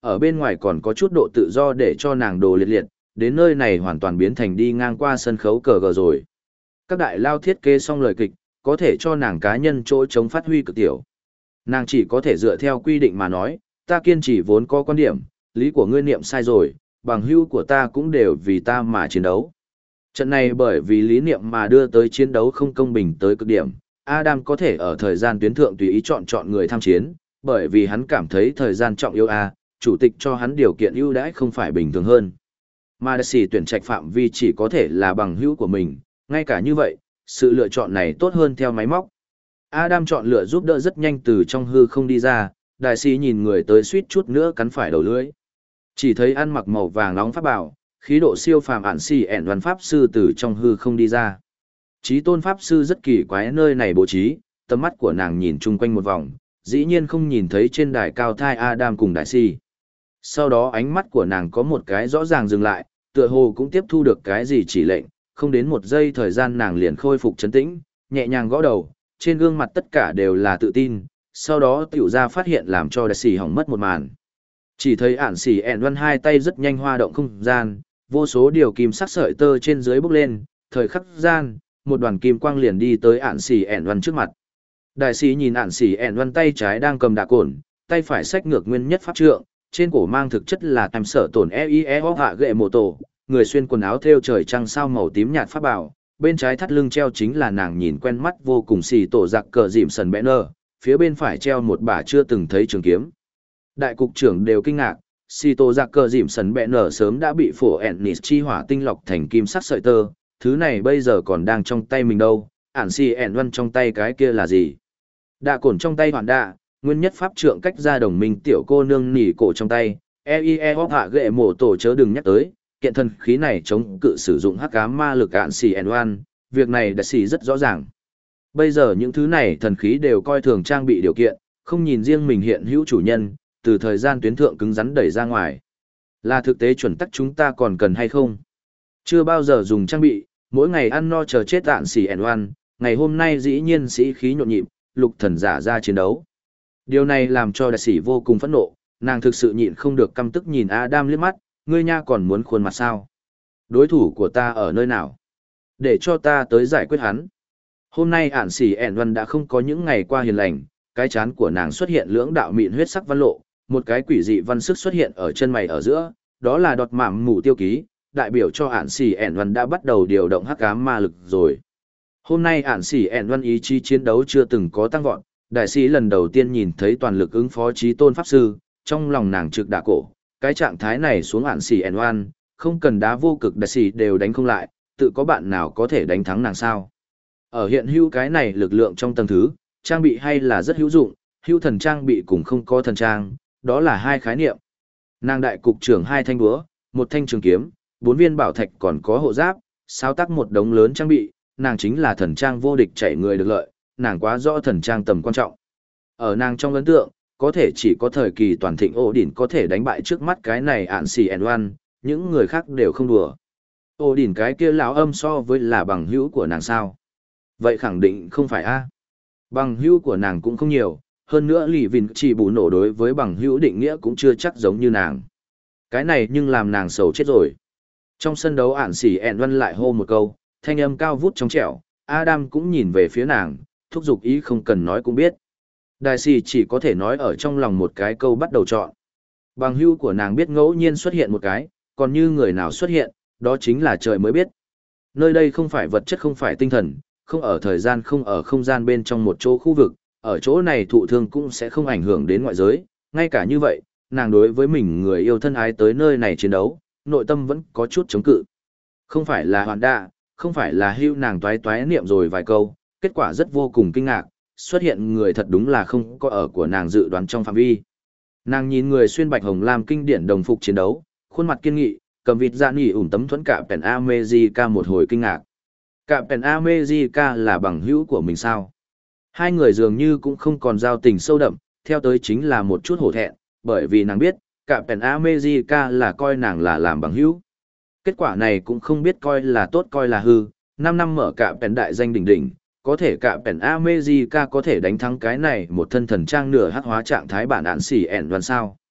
ở bên ngoài còn có chút độ tự do để cho nàng đồ liệt liệt, đến nơi này hoàn toàn biến thành đi ngang qua sân khấu cờ gờ rồi. Các đại lao thiết kế xong lời kịch, có thể cho nàng cá nhân chỗ chống phát huy cực tiểu. Nàng chỉ có thể dựa theo quy định mà nói, ta kiên trì vốn có quan điểm, lý của ngươi niệm sai rồi, bằng hữu của ta cũng đều vì ta mà chiến đấu. Trận này bởi vì lý niệm mà đưa tới chiến đấu không công bình tới cực điểm, Adam có thể ở thời gian tuyến thượng tùy ý chọn chọn người tham chiến, bởi vì hắn cảm thấy thời gian trọng yếu a, chủ tịch cho hắn điều kiện ưu đãi không phải bình thường hơn. Mà Darcy tuyển trạch phạm vi chỉ có thể là bằng hữu của mình, ngay cả như vậy, sự lựa chọn này tốt hơn theo máy móc. Adam chọn lựa giúp đỡ rất nhanh từ trong hư không đi ra, Darcy nhìn người tới suýt chút nữa cắn phải đầu lưỡi. Chỉ thấy ăn mặc màu vàng nóng pháp bảo, khí độ siêu phàm ản xì ẻn văn pháp sư từ trong hư không đi ra. Chí tôn pháp sư rất kỳ quái nơi này bố trí, tầm mắt của nàng nhìn chung quanh một vòng, dĩ nhiên không nhìn thấy trên đài cao thai Adam cùng Darcy. Sau đó ánh mắt của nàng có một cái rõ ràng dừng lại, tựa hồ cũng tiếp thu được cái gì chỉ lệnh, không đến một giây thời gian nàng liền khôi phục trấn tĩnh, nhẹ nhàng gõ đầu, trên gương mặt tất cả đều là tự tin, sau đó tiểu ra phát hiện làm cho Darcy hỏng mất một màn. Chỉ thấy ản xỉ ẻn văn hai tay rất nhanh hoa động không gian, vô số điều kim sắc sợi tơ trên dưới bốc lên, thời khắc gian, một đoàn kim quang liền đi tới ản xỉ ẻn văn trước mặt. Đại sĩ nhìn ản xỉ ẻn văn tay trái đang cầm đạ cổn, tay phải xách ngược nguyên nhất pháp trượng, trên cổ mang thực chất là em sở tổn e i e hạ gệ mộ tổ, người xuyên quần áo thêu trời trăng sao màu tím nhạt pháp bảo, bên trái thắt lưng treo chính là nàng nhìn quen mắt vô cùng xì tổ giặc cờ dìm sần bẽ nơ, phía bên phải treo một bả chưa từng thấy trường kiếm. Đại cục trưởng đều kinh ngạc, xì tổ giặc cờ dìm sần bẽ nở sớm đã bị phổ ennis chi hỏa tinh lọc thành kim sắc sợi tơ, thứ này bây giờ còn đang trong tay mình đâu, ản xì ẻn văn trong tay cái kia là gì? Đạ cổn trong tay hoàn đạ, nguyên nhất pháp trượng cách ra đồng minh tiểu cô nương nỉ cổ trong tay, e i e hóc hạ ghệ mổ tổ chớ đừng nhắc tới, kiện thần khí này chống cự sử dụng hắc ám ma lực ạn xì ẻn văn, việc này đã xì rất rõ ràng. Bây giờ những thứ này thần khí đều coi thường trang bị điều kiện, không nhìn riêng mình hiện hữu chủ nhân, từ thời gian tuyến thượng cứng rắn đẩy ra ngoài. Là thực tế chuẩn tắc chúng ta còn cần hay không? Chưa bao giờ dùng trang bị, mỗi ngày ăn no chờ chết ạn xì ẻn văn, ngày hôm nay dĩ nhiên sĩ khí nhộn nhịp, lục thần giả ra chiến đấu. Điều này làm cho đại sĩ vô cùng phẫn nộ, nàng thực sự nhịn không được căm tức nhìn Adam liếc mắt, ngươi nha còn muốn khuôn mặt sao? Đối thủ của ta ở nơi nào? Để cho ta tới giải quyết hắn. Hôm nay ản xỉ ẻn văn đã không có những ngày qua hiền lành, cái chán của nàng xuất hiện lưỡng đạo mịn huyết sắc văn lộ, một cái quỷ dị văn sức xuất hiện ở chân mày ở giữa, đó là đọt mảm mù tiêu ký, đại biểu cho ản xỉ ẻn văn đã bắt đầu điều động hắc ám ma lực rồi. Hôm nay ản xỉ ẻn văn ý chí chiến đấu chưa từng có tăng vọt, đại sĩ lần đầu tiên nhìn thấy toàn lực ứng phó chí tôn pháp sư, trong lòng nàng trực đả cổ, cái trạng thái này xuống ản xỉ ẻn văn, không cần đá vô cực đại sĩ đều đánh không lại, tự có bạn nào có thể đánh thắng nàng sao? Ở hiện hữu cái này lực lượng trong tầng thứ, trang bị hay là rất hữu dụng, hữu thần trang bị cũng không có thần trang, đó là hai khái niệm. Nàng đại cục trưởng hai thanh búa, một thanh trường kiếm, bốn viên bảo thạch còn có hộ giáp, sao tác một đống lớn trang bị, nàng chính là thần trang vô địch chảy người được lợi, nàng quá rõ thần trang tầm quan trọng. Ở nàng trong ấn tượng, có thể chỉ có thời kỳ toàn thịnh ổ đỉnh có thể đánh bại trước mắt cái này ạn xì ẻn oan, những người khác đều không đùa. Ổ đỉnh cái kia lão âm so với là bằng hữu của nàng sao? Vậy khẳng định không phải a. Bằng hữu của nàng cũng không nhiều, hơn nữa lì vìn chỉ bù nổ đối với bằng hữu định nghĩa cũng chưa chắc giống như nàng. Cái này nhưng làm nàng sầu chết rồi. Trong sân đấu ản xỉ ẹn văn lại hô một câu, thanh âm cao vút trong trẻo, Adam cũng nhìn về phía nàng, thúc giục ý không cần nói cũng biết. Đại sĩ chỉ có thể nói ở trong lòng một cái câu bắt đầu chọn. Bằng hữu của nàng biết ngẫu nhiên xuất hiện một cái, còn như người nào xuất hiện, đó chính là trời mới biết. Nơi đây không phải vật chất không phải tinh thần, không ở thời gian không ở không gian bên trong một chỗ khu vực, ở chỗ này thụ thương cũng sẽ không ảnh hưởng đến ngoại giới, ngay cả như vậy, nàng đối với mình người yêu thân ái tới nơi này chiến đấu, nội tâm vẫn có chút chống cự. Không phải là hoàn đạ, không phải là hưu nàng toái toái niệm rồi vài câu, kết quả rất vô cùng kinh ngạc, xuất hiện người thật đúng là không có ở của nàng dự đoán trong phạm vi. Nàng nhìn người xuyên bạch hồng lam kinh điển đồng phục chiến đấu, khuôn mặt kiên nghị, cầm vịt dạ nghỉ ủn tấm thuẫn cả Pen America một hồi kinh ngạc. Cả Pen America là bằng hữu của mình sao? Hai người dường như cũng không còn giao tình sâu đậm, theo tới chính là một chút hổ thẹn, bởi vì nàng biết, cả Pen America là coi nàng là làm bằng hữu. Kết quả này cũng không biết coi là tốt coi là hư, năm năm mở cả Pen đại danh đỉnh đỉnh, có thể cả Pen America có thể đánh thắng cái này một thân thần trang nửa hắc hóa trạng thái bản án xỉ ẻn đoàn sao.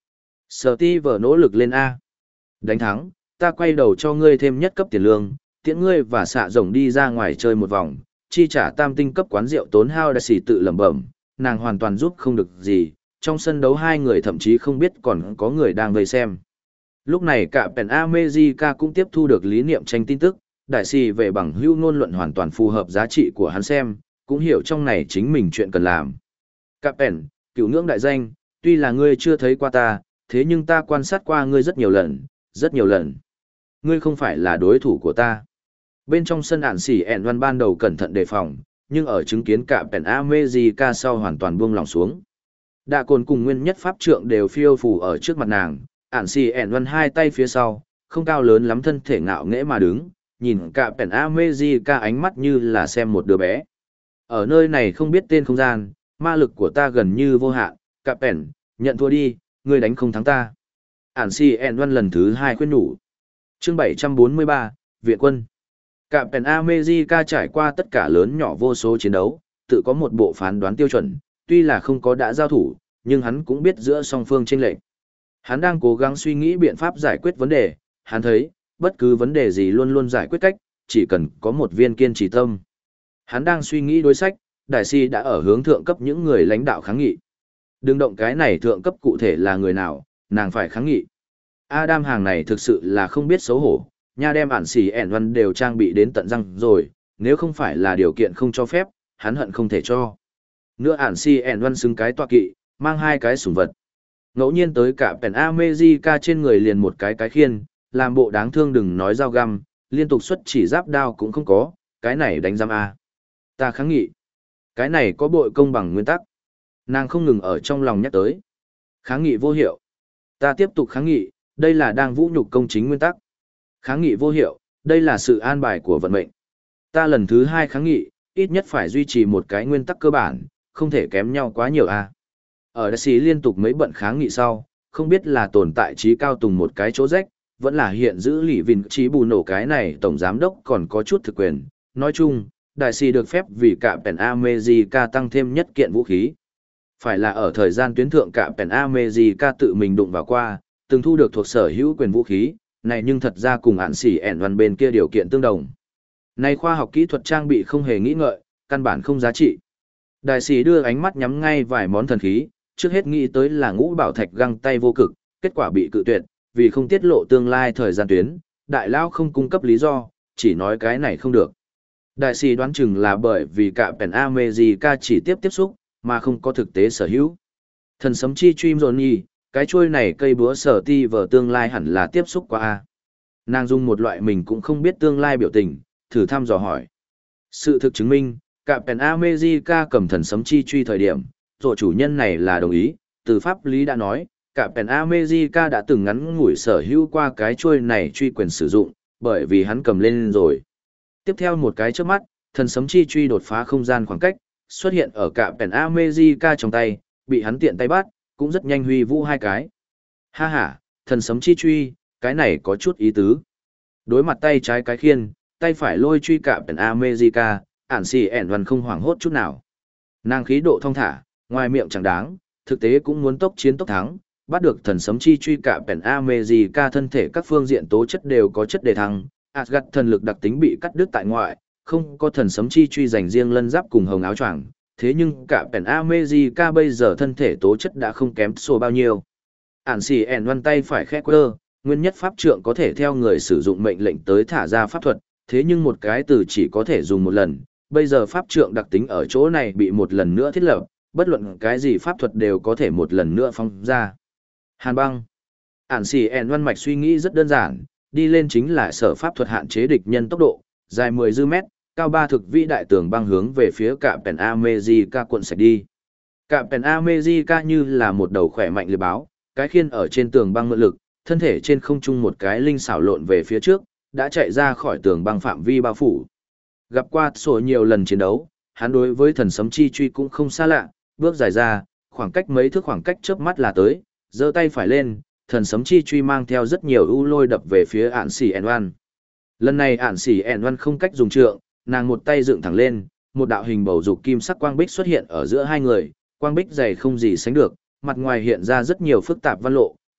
Steve nỗ lực lên A. Đánh thắng, ta quay đầu cho ngươi thêm nhất cấp tiền lương, tiễn ngươi và xạ rồng đi ra ngoài chơi một vòng, chi trả tam tinh cấp quán rượu tốn hao đã xỉ tự lẩm bẩm, nàng hoàn toàn giúp không được gì, trong sân đấu hai người thậm chí không biết còn có người đang vây xem. Lúc này cả Pen America cũng tiếp thu được lý niệm tranh tin tức, đại sĩ về bằng hữu ngôn luận hoàn toàn phù hợp giá trị của hắn xem, cũng hiểu trong này chính mình chuyện cần làm. Cả Pen, cựu ngưỡng đại danh, tuy là ngươi chưa thấy qua ta, thế nhưng ta quan sát qua ngươi rất nhiều lần, rất nhiều lần. Ngươi không phải là đối thủ của ta. Bên trong sân ản xỉ ẹn văn ban đầu cẩn thận đề phòng, nhưng ở chứng kiến cả Pen America sau hoàn toàn buông lòng xuống. Đạ cồn cùng nguyên nhất pháp trượng đều phiêu phù ở trước mặt nàng, ản xỉ ẹn văn hai tay phía sau, không cao lớn lắm thân thể ngạo nghễ mà đứng, nhìn cả Pen America ánh mắt như là xem một đứa bé. Ở nơi này không biết tên không gian, ma lực của ta gần như vô hạn, cả Pen, nhận thua đi, ngươi đánh không thắng ta. Ản xỉ ẹn văn lần thứ hai khuyên nhủ. Chương bảy trăm bốn mươi ba, Viện quân. Cả Pen America trải qua tất cả lớn nhỏ vô số chiến đấu, tự có một bộ phán đoán tiêu chuẩn, tuy là không có đã giao thủ, nhưng hắn cũng biết giữa song phương chênh lệch. Hắn đang cố gắng suy nghĩ biện pháp giải quyết vấn đề, hắn thấy, bất cứ vấn đề gì luôn luôn giải quyết cách, chỉ cần có một viên kiên trì tâm. Hắn đang suy nghĩ đối sách, đại si đã ở hướng thượng cấp những người lãnh đạo kháng nghị. Đừng động cái này thượng cấp cụ thể là người nào, nàng phải kháng nghị. Adam hàng này thực sự là không biết xấu hổ, nha đem ản xỉ ẻn văn đều trang bị đến tận răng rồi, nếu không phải là điều kiện không cho phép, hắn hận không thể cho. Nữa ản xỉ ẻn văn xứng cái tọa kỵ, mang hai cái sủng vật. Ngẫu nhiên tới cả Pen America trên người liền một cái cái khiên, làm bộ đáng thương đừng nói dao găm, liên tục xuất chỉ giáp đao cũng không có, cái này đánh giam A. Ta kháng nghị. Cái này có bội công bằng nguyên tắc. Nàng không ngừng ở trong lòng nhắc tới. Kháng nghị vô hiệu. Ta tiếp tục kháng nghị, đây là đang vũ nhục công chính nguyên tắc. Kháng nghị vô hiệu, đây là sự an bài của vận mệnh. Ta lần thứ hai kháng nghị, ít nhất phải duy trì một cái nguyên tắc cơ bản, không thể kém nhau quá nhiều a. Ở đại sĩ liên tục mấy bận kháng nghị sau, không biết là tồn tại trí cao tùng một cái chỗ rách, vẫn là hiện giữ lỷ vinh trí bù nổ cái này tổng giám đốc còn có chút thực quyền. Nói chung, đại sĩ được phép vì cả Pen America tăng thêm nhất kiện vũ khí. Phải là ở thời gian tuyến thượng cả Pen America tự mình đụng vào qua, từng thu được thuộc sở hữu quyền vũ khí, này nhưng thật ra cùng ản xỉ ẻn văn bên kia điều kiện tương đồng. Này khoa học kỹ thuật trang bị không hề nghĩ ngợi, căn bản không giá trị. Đại sĩ đưa ánh mắt nhắm ngay vài món thần khí, trước hết nghĩ tới là ngũ bảo thạch găng tay vô cực, kết quả bị cự tuyệt, vì không tiết lộ tương lai thời gian tuyến, đại lao không cung cấp lý do, chỉ nói cái này không được. Đại sĩ đoán chừng là bởi vì cả Pen America chỉ tiếp tiếp xúc, mà không có thực tế sở hữu. Thần sấm chi truy dồn nhi, cái chuôi này cây búa sở ti vở tương lai hẳn là tiếp xúc qua a. Nàng dùng một loại mình cũng không biết tương lai biểu tình, thử thăm dò hỏi. Sự thực chứng minh, cả Pen America cầm thần sấm chi truy thời điểm, rồi chủ nhân này là đồng ý, từ pháp lý đã nói, cả Pen America đã từng ngắn ngủi sở hữu qua cái chuôi này truy quyền sử dụng, bởi vì hắn cầm lên rồi. Tiếp theo một cái trước mắt, thần sấm chi truy đột phá không gian khoảng cách, xuất hiện ở cả Pen America trong tay, bị hắn tiện tay bắt, cũng rất nhanh huy vũ hai cái. Ha ha, thần sấm chi truy, cái này có chút ý tứ. Đối mặt tay trái cái khiên, tay phải lôi truy cả Pen America, ản xì ẻn văn không hoảng hốt chút nào. Nàng khí độ thong thả, ngoài miệng chẳng đáng, thực tế cũng muốn tốc chiến tốc thắng, bắt được thần sấm chi truy cả Pen America thân thể các phương diện tố chất đều có chất đề thăng, Asgard thần lực đặc tính bị cắt đứt tại ngoại, không có thần sấm chi truy dành riêng lân giáp cùng hồng áo choàng. Thế nhưng cả Pen America bây giờ thân thể tố chất đã không kém số bao nhiêu. Ản xì ẻn văn tay phải khẽ quơ, nguyên nhất pháp trượng có thể theo người sử dụng mệnh lệnh tới thả ra pháp thuật, thế nhưng một cái từ chỉ có thể dùng một lần, bây giờ pháp trượng đặc tính ở chỗ này bị một lần nữa thiết lập, bất luận cái gì pháp thuật đều có thể một lần nữa phóng ra. Hàn băng. Ản xì ẻn văn mạch suy nghĩ rất đơn giản, đi lên chính là sở pháp thuật hạn chế địch nhân tốc độ, dài mười dư mét, cao ba thực vĩ đại tường băng hướng về phía cả Pen America cuộn sạch đi. Cả Pen America như là một đầu khỏe mạnh liệp báo, cái khiên ở trên tường băng mượn lực, thân thể trên không trung một cái linh xảo lộn về phía trước, đã chạy ra khỏi tường băng phạm vi bao phủ. Gặp qua sổ nhiều lần chiến đấu, hắn đối với thần sấm chi truy cũng không xa lạ, bước dài ra, khoảng cách mấy thước khoảng cách chớp mắt là tới, giơ tay phải lên, thần sấm chi truy mang theo rất nhiều ưu lôi đập về phía ản xỉ ẻn văn. Lần này ản xỉ ẻn văn không cách dùng trượng, nàng một tay dựng thẳng lên, một đạo hình bầu dục kim sắc quang bích xuất hiện ở giữa hai người, quang bích dày không gì sánh được, mặt ngoài hiện ra rất nhiều phức tạp văn lộ,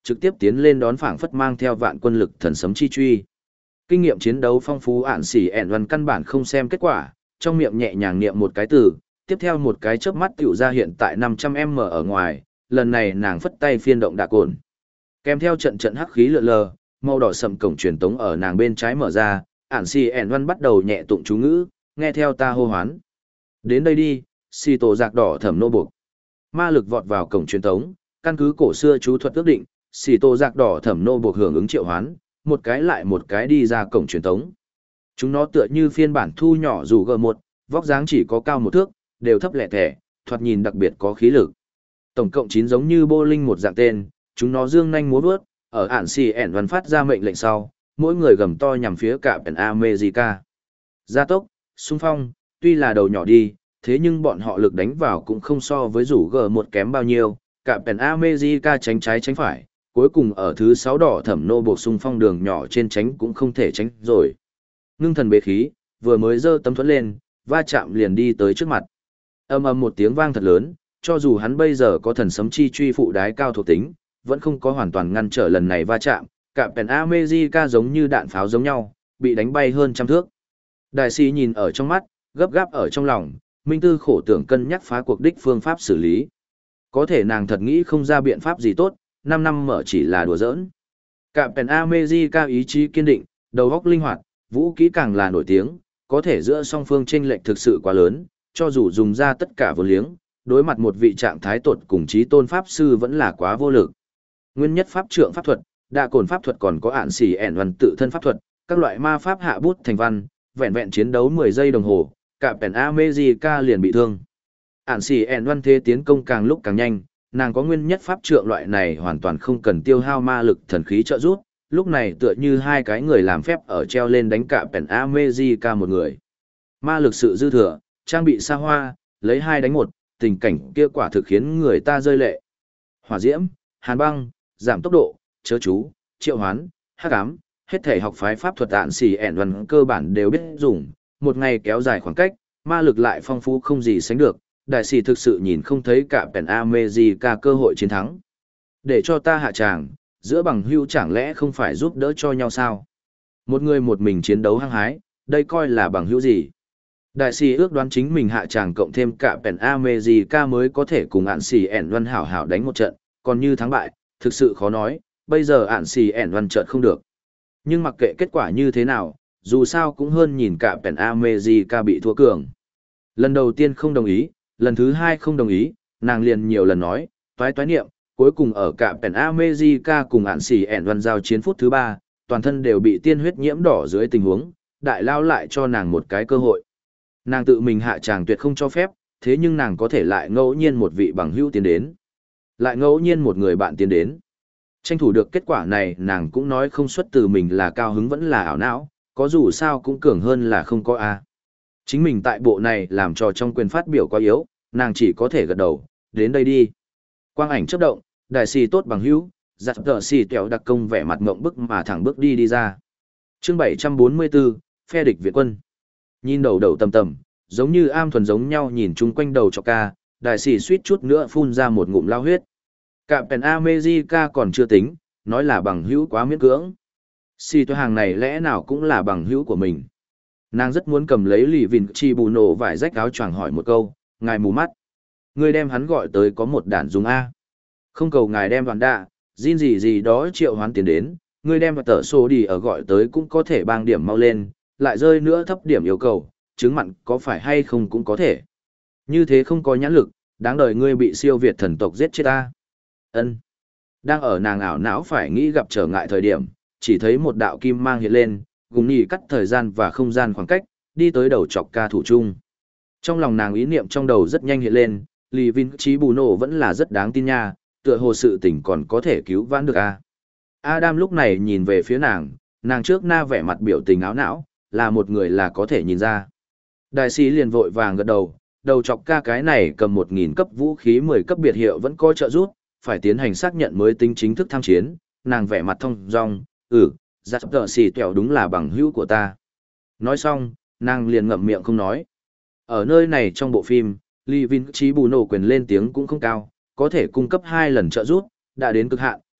trực tiếp tiến lên đón phảng phất mang theo vạn quân lực thần sấm chi truy. Kinh nghiệm chiến đấu phong phú ản xỉ ẻn văn căn bản không xem kết quả, trong miệng nhẹ nhàng niệm một cái từ, tiếp theo một cái chớp mắt tiểu ra hiện tại năm trăm mét ở ngoài, lần này nàng phất tay phiên động đạ cồn. Kèm theo trận trận hắc khí lượn lờ, màu đỏ sậm cổng truyền tống ở nàng bên trái mở ra, ản xỉ ẻn văn bắt đầu nhẹ tụng chú ngữ, nghe theo ta hô hoán. Đến đây đi, xì tổ giặc đỏ thẩm nô buộc. Ma lực vọt vào cổng truyền tống, căn cứ cổ xưa chú thuật ước định, xì tổ giặc đỏ thẩm nô buộc hưởng ứng triệu hoán, một cái lại một cái đi ra cổng truyền tống. Chúng nó tựa như phiên bản thu nhỏ dù g một, vóc dáng chỉ có cao một thước, đều thấp lẻ thẻ, thoạt nhìn đặc biệt có khí lực. Tổng cộng chín giống như bô linh một dạng tên, chúng nó dương nhanh múa vớt, ở ản xì ẻn văn phát ra mệnh lệnh sau, mỗi người gầm to nhằm phía cả Pen America. Gia tốc, xung phong, tuy là đầu nhỏ đi, thế nhưng bọn họ lực đánh vào cũng không so với rủ g một kém bao nhiêu, cả Pen America tránh trái tránh phải, cuối cùng ở thứ sáu đỏ thẩm nô buộc xung phong đường nhỏ trên tránh cũng không thể tránh rồi. Ngưng thần bế khí, vừa mới giơ tấm thuẫn lên, va chạm liền đi tới trước mặt. Ầm ầm một tiếng vang thật lớn, cho dù hắn bây giờ có thần sấm chi truy phụ đái cao thuộc tính, vẫn không có hoàn toàn ngăn trở lần này va chạm, cả Pen America giống như đạn pháo giống nhau, bị đánh bay hơn trăm thước. Đại sĩ nhìn ở trong mắt, gấp gáp ở trong lòng, minh tư khổ tưởng cân nhắc phá cuộc đích phương pháp xử lý. Có thể nàng thật nghĩ không ra biện pháp gì tốt, năm năm mở chỉ là đùa giỡn. Cả Pen America ý chí kiên định, đầu óc linh hoạt, vũ kỹ càng là nổi tiếng, có thể giữa song phương chênh lệch thực sự quá lớn, cho dù dùng ra tất cả vô liếng, đối mặt một vị trạng thái tột cùng chí tôn pháp sư vẫn là quá vô lực. Nguyên nhất pháp trượng pháp thuật, đa cồn pháp thuật còn có ản xỉ ẻn văn tự thân pháp thuật, các loại ma pháp hạ bút thành văn, vẹn vẹn chiến đấu mười giây đồng hồ, cả Pen America liền bị thương. Ản xỉ ẻn văn thế tiến công càng lúc càng nhanh, nàng có nguyên nhất pháp trượng loại này hoàn toàn không cần tiêu hao ma lực thần khí trợ giúp, lúc này tựa như hai cái người làm phép ở treo lên đánh cả Pen America một người. Ma lực sự dư thừa, trang bị xa hoa, lấy hai đánh một, tình cảnh kia quả thực khiến người ta rơi lệ. Hỏa diễm, hàn băng, giảm tốc độ, chớ chú, triệu hoán, hắc ám, hết thể học phái pháp thuật ạn xỉ ẻn văn cơ bản đều biết dùng, một ngày kéo dài khoảng cách, ma lực lại phong phú không gì sánh được, đại sĩ thực sự nhìn không thấy cả Pen America cơ hội chiến thắng. Để cho ta hạ tràng, giữa bằng hữu chẳng lẽ không phải giúp đỡ cho nhau sao? Một người một mình chiến đấu hăng hái, đây coi là bằng hữu gì? Đại sĩ ước đoán chính mình hạ tràng cộng thêm cả Pen America mới có thể cùng ạn xỉ ẻn văn hảo hảo đánh một trận, còn như thắng bại, thực sự khó nói, bây giờ ạn xỉ ẻn văn trận không được. Nhưng mặc kệ kết quả như thế nào, dù sao cũng hơn nhìn cả Pen America bị thua cường. Lần đầu tiên không đồng ý, lần thứ hai không đồng ý, nàng liền nhiều lần nói, toái toái niệm, cuối cùng ở cả Pen America cùng ạn xỉ ẻn văn giao chiến phút thứ ba, toàn thân đều bị tiên huyết nhiễm đỏ dưới tình huống, đại lao lại cho nàng một cái cơ hội. Nàng tự mình hạ tràng tuyệt không cho phép, thế nhưng nàng có thể lại ngẫu nhiên một vị bằng hữu tiến đến. Lại ngẫu nhiên một người bạn tiến đến. Tranh thủ được kết quả này nàng cũng nói không xuất từ mình là cao hứng vẫn là ảo não, có dù sao cũng cường hơn là không có a. Chính mình tại bộ này làm cho trong quyền phát biểu quá yếu, nàng chỉ có thể gật đầu, đến đây đi. Quang ảnh chớp động, đại sĩ tốt bằng hữu, giặt tờ sĩ kẹo đặc công vẻ mặt ngộng bức mà thẳng bước đi đi ra. Chương bảy trăm bốn mươi bốn, phe địch Việt quân. Nhìn đầu đầu tầm tầm, giống như am thuần giống nhau nhìn chung quanh đầu cho ca, đại sĩ suýt chút nữa phun ra một ngụm lao huyết. Cả Pen America còn chưa tính, nói là bằng hữu quá miễn cưỡng. Si tôi hàng này lẽ nào cũng là bằng hữu của mình. Nàng rất muốn cầm lấy lì vìn chi bù nổ vải rách áo choàng hỏi một câu, ngài mù mắt. Người đem hắn gọi tới có một đàn dùng A. Không cầu ngài đem đoàn đạ, Jin gì gì đó triệu hoán tiền đến, người đem và tờ số đi ở gọi tới cũng có thể bang điểm mau lên, lại rơi nữa thấp điểm yêu cầu, chứng mặn có phải hay không cũng có thể. Như thế không có nhãn lực, đáng đời ngươi bị siêu việt thần tộc giết chết ta. Ân. Đang ở nàng ảo não phải nghĩ gặp trở ngại thời điểm, chỉ thấy một đạo kim mang hiện lên, gùng nhì cắt thời gian và không gian khoảng cách, đi tới đầu chọc ca thủ chung. Trong lòng nàng ý niệm trong đầu rất nhanh hiện lên, Lý Vinh Trí Bù Nổ vẫn là rất đáng tin nha, tựa hồ sự tình còn có thể cứu vãn được a. Adam lúc này nhìn về phía nàng, nàng trước na vẻ mặt biểu tình áo não, là một người là có thể nhìn ra. Đại sĩ liền vội vàng gật đầu, đầu chọc ca cái này cầm một nghìn cấp vũ khí mười cấp biệt hiệu vẫn có trợ giúp, phải tiến hành xác nhận mới tính chính thức tham chiến, nàng vẻ mặt thông dong, ừ, giặt tờ xì tẹo đúng là bằng hữu của ta. Nói xong, nàng liền ngậm miệng không nói. Ở nơi này trong bộ phim, Lý Vinh Trí Bù Nổ quyền lên tiếng cũng không cao, có thể cung cấp hai lần trợ giúp, đã đến cực hạn,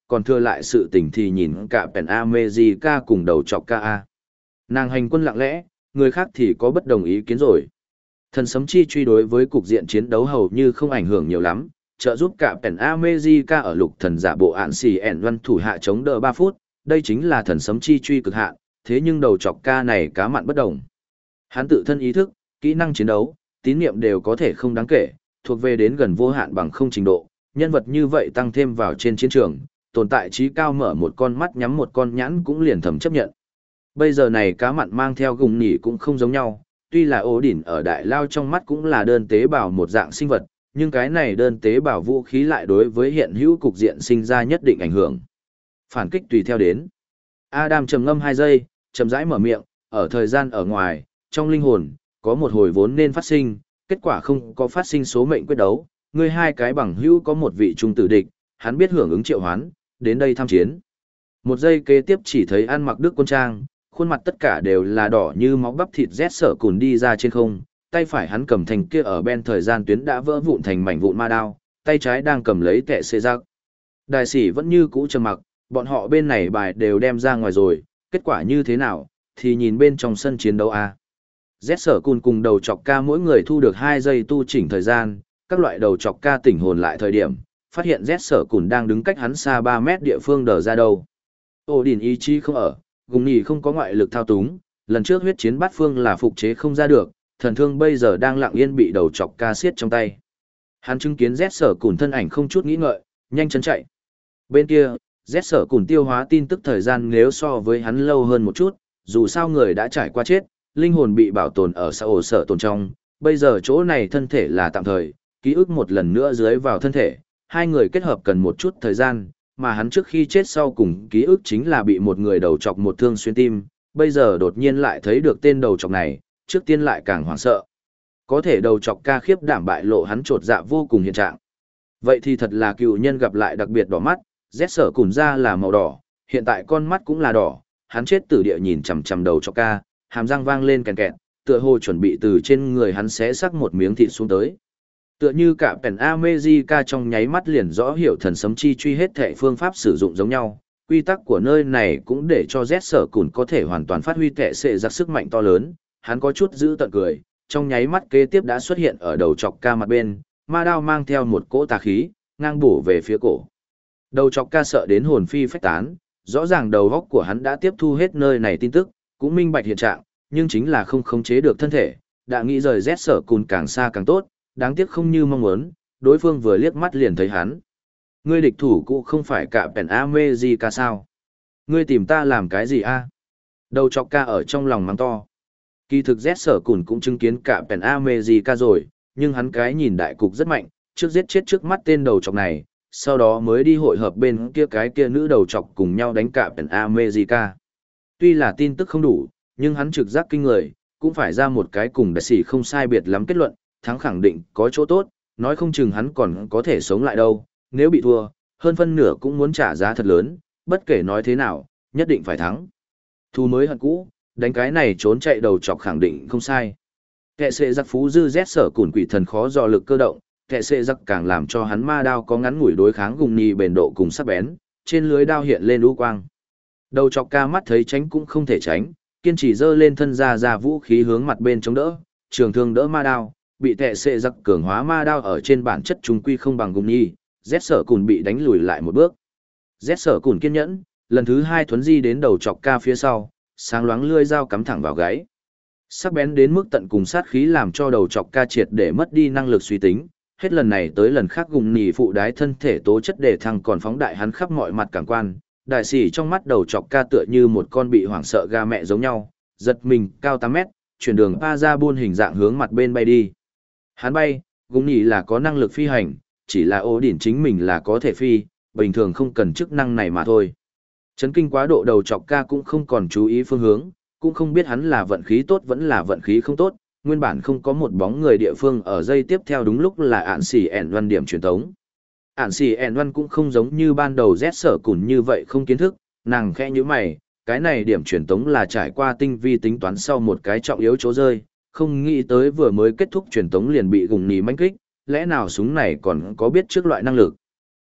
còn thừa lại sự tình thì nhìn cả Pen America cùng đầu chọc ca a. Nàng hành quân lặng lẽ, người khác thì có bất đồng ý kiến rồi. Thần sấm chi truy đối với cục diện chiến đấu hầu như không ảnh hưởng nhiều lắm, trợ giúp cả Pen America ở lục thần giả bộ ạn xì ẻn văn thủ hạ chống đỡ ba phút, đây chính là thần sấm chi truy cực hạn, thế nhưng đầu chọc ca này cá mặn bất đồng. Hắn tự thân ý thức, kỹ năng chiến đấu, tín niệm đều có thể không đáng kể, thuộc về đến gần vô hạn bằng không trình độ, nhân vật như vậy tăng thêm vào trên chiến trường, tồn tại trí cao mở một con mắt nhắm một con nhãn cũng liền thầm chấp nhận. Bây giờ này cá mặn mang theo gùng nhỉ cũng không giống nhau, tuy là ố đỉnh ở đại lao trong mắt cũng là đơn tế bào một dạng sinh vật, nhưng cái này đơn tế bào vũ khí lại đối với hiện hữu cục diện sinh ra nhất định ảnh hưởng. Phản kích tùy theo đến. Adam trầm ngâm hai giây, chậm rãi mở miệng, ở thời gian ở ngoài, trong linh hồn, có một hồi vốn nên phát sinh, kết quả không có phát sinh số mệnh quyết đấu, ngươi hai cái bằng hữu có một vị trung tử địch, hắn biết hưởng ứng triệu hoán, đến đây tham chiến. Một giây kế tiếp chỉ thấy ăn mặc đức quân trang, khuôn mặt tất cả đều là đỏ như máu bắp thịt rét sợ cùn đi ra trên không, tay phải hắn cầm thành kia ở bên thời gian tuyến đã vỡ vụn thành mảnh vụn ma đao, tay trái đang cầm lấy tệ xê giặc. Đại sĩ vẫn như cũ trầm mặc, bọn họ bên này bài đều đem ra ngoài rồi, kết quả như thế nào, thì nhìn bên trong sân chiến đấu a. Rét sở cùn cùng đầu chọc ca mỗi người thu được hai giây tu chỉnh thời gian, các loại đầu chọc ca tỉnh hồn lại thời điểm, phát hiện rét sở cùn đang đứng cách hắn xa ba mét địa phương đờ ra đâu. Ổ đỉnh ý chí không ở, gùng nhì không có ngoại lực thao túng, lần trước huyết chiến bát phương là phục chế không ra được, thần thương bây giờ đang lặng yên bị đầu chọc ca siết trong tay. Hắn chứng kiến rét sở cùn thân ảnh không chút nghĩ ngợi, nhanh chân chạy. Bên kia, rét sở cùn tiêu hóa tin tức thời gian nếu so với hắn lâu hơn một chút, dù sao người đã trải qua chết, linh hồn bị bảo tồn ở xã ổ sở tồn trong, bây giờ chỗ này thân thể là tạm thời, ký ức một lần nữa dưới vào thân thể, hai người kết hợp cần một chút thời gian, mà hắn trước khi chết sau cùng ký ức chính là bị một người đầu chọc một thương xuyên tim, bây giờ đột nhiên lại thấy được tên đầu chọc này, trước tiên lại càng hoảng sợ. Có thể đầu chọc ca khiếp đảm bại lộ hắn trột dạ vô cùng hiện trạng. Vậy thì thật là cựu nhân gặp lại đặc biệt đỏ mắt, rét sở cùn ra là màu đỏ, hiện tại con mắt cũng là đỏ, hắn chết tử địa nhìn chằm chằm đầu chọc ca, hàm răng vang lên kèn kẹt, tựa hồ chuẩn bị từ trên người hắn xé xác một miếng thịt xuống tới. Tựa như cả Pen America trong nháy mắt liền rõ hiểu thần sấm chi truy hết thể phương pháp sử dụng giống nhau, quy tắc của nơi này cũng để cho Z sở cùn có thể hoàn toàn phát huy tệ sệ giặc sức mạnh to lớn, hắn có chút giữ tận cười, trong nháy mắt kế tiếp đã xuất hiện ở đầu chọc ca mặt bên, ma đao mang theo một cỗ tà khí, ngang bổ về phía cổ. Đầu chọc ca sợ đến hồn phi phách tán, rõ ràng đầu góc của hắn đã tiếp thu hết nơi này tin tức, cũng minh bạch hiện trạng, nhưng chính là không khống chế được thân thể, đã nghĩ rời Z sở cùn càng xa càng tốt, đáng tiếc không như mong muốn, đối phương vừa liếc mắt liền thấy hắn. Ngươi địch thủ cũ không phải cả Pen America sao? Ngươi tìm ta làm cái gì a? Đầu chọc ca ở trong lòng mắng to. Kỳ thực Z sở cùn cũng chứng kiến cả Pen America rồi, nhưng hắn cái nhìn đại cục rất mạnh, trước giết chết trước mắt tên đầu chọc này, sau đó mới đi hội hợp bên kia cái kia nữ đầu chọc cùng nhau đánh cả Pen America. Tuy là tin tức không đủ, nhưng hắn trực giác kinh người, cũng phải ra một cái cùng đại sĩ không sai biệt lắm kết luận, thắng khẳng định có chỗ tốt, nói không chừng hắn còn có thể sống lại đâu, nếu bị thua, hơn phân nửa cũng muốn trả giá thật lớn, bất kể nói thế nào, nhất định phải thắng. Thu mới hận cũ, đánh cái này trốn chạy đầu chọc khẳng định không sai. Kệ sệ giặc phú dư rét sở cùn quỷ thần khó dò lực cơ động, kệ sệ giặc càng làm cho hắn ma đao có ngắn ngủi đối kháng gùng nhì bền độ cùng sắc bén, trên lưới đao hiện lên u quang. Đầu chọc ca mắt thấy tránh cũng không thể tránh, kiên trì giơ lên thân ra ra vũ khí hướng mặt bên chống đỡ, trường thương đỡ ma đao, bị tệ sệ giặc cường hóa ma đao ở trên bản chất trung quy không bằng gùng nhì, rét sở cùn bị đánh lùi lại một bước. Rét sở cùn kiên nhẫn, lần thứ hai thuấn di đến đầu chọc ca phía sau, sáng loáng lưỡi dao cắm thẳng vào gáy. Sắc bén đến mức tận cùng sát khí làm cho đầu chọc ca triệt để mất đi năng lực suy tính, hết lần này tới lần khác gùng nhì phụ đái thân thể tố chất để thăng còn phóng đại hắn khắp mọi mặt cảm quan. Đại sĩ trong mắt đầu chọc ca tựa như một con bị hoảng sợ gà mẹ giống nhau, giật mình cao tám mét, chuyển đường pa ra buôn hình dạng hướng mặt bên bay đi. Hắn bay, gùng nhì là có năng lực phi hành, chỉ là ố đỉnh chính mình là có thể phi, bình thường không cần chức năng này mà thôi. Chấn kinh quá độ đầu chọc ca cũng không còn chú ý phương hướng, cũng không biết hắn là vận khí tốt vẫn là vận khí không tốt, nguyên bản không có một bóng người địa phương ở dây tiếp theo đúng lúc là ản xỉ ẻn văn điểm truyền tống. Ản xỉ ẻn văn cũng không giống như ban đầu rét sở cùn như vậy không kiến thức, nàng khẽ như mày, cái này điểm truyền tống là trải qua tinh vi tính toán sau một cái trọng yếu chỗ rơi, không nghĩ tới vừa mới kết thúc truyền tống liền bị gùng nhì manh kích, lẽ nào súng này còn có biết trước loại năng lực.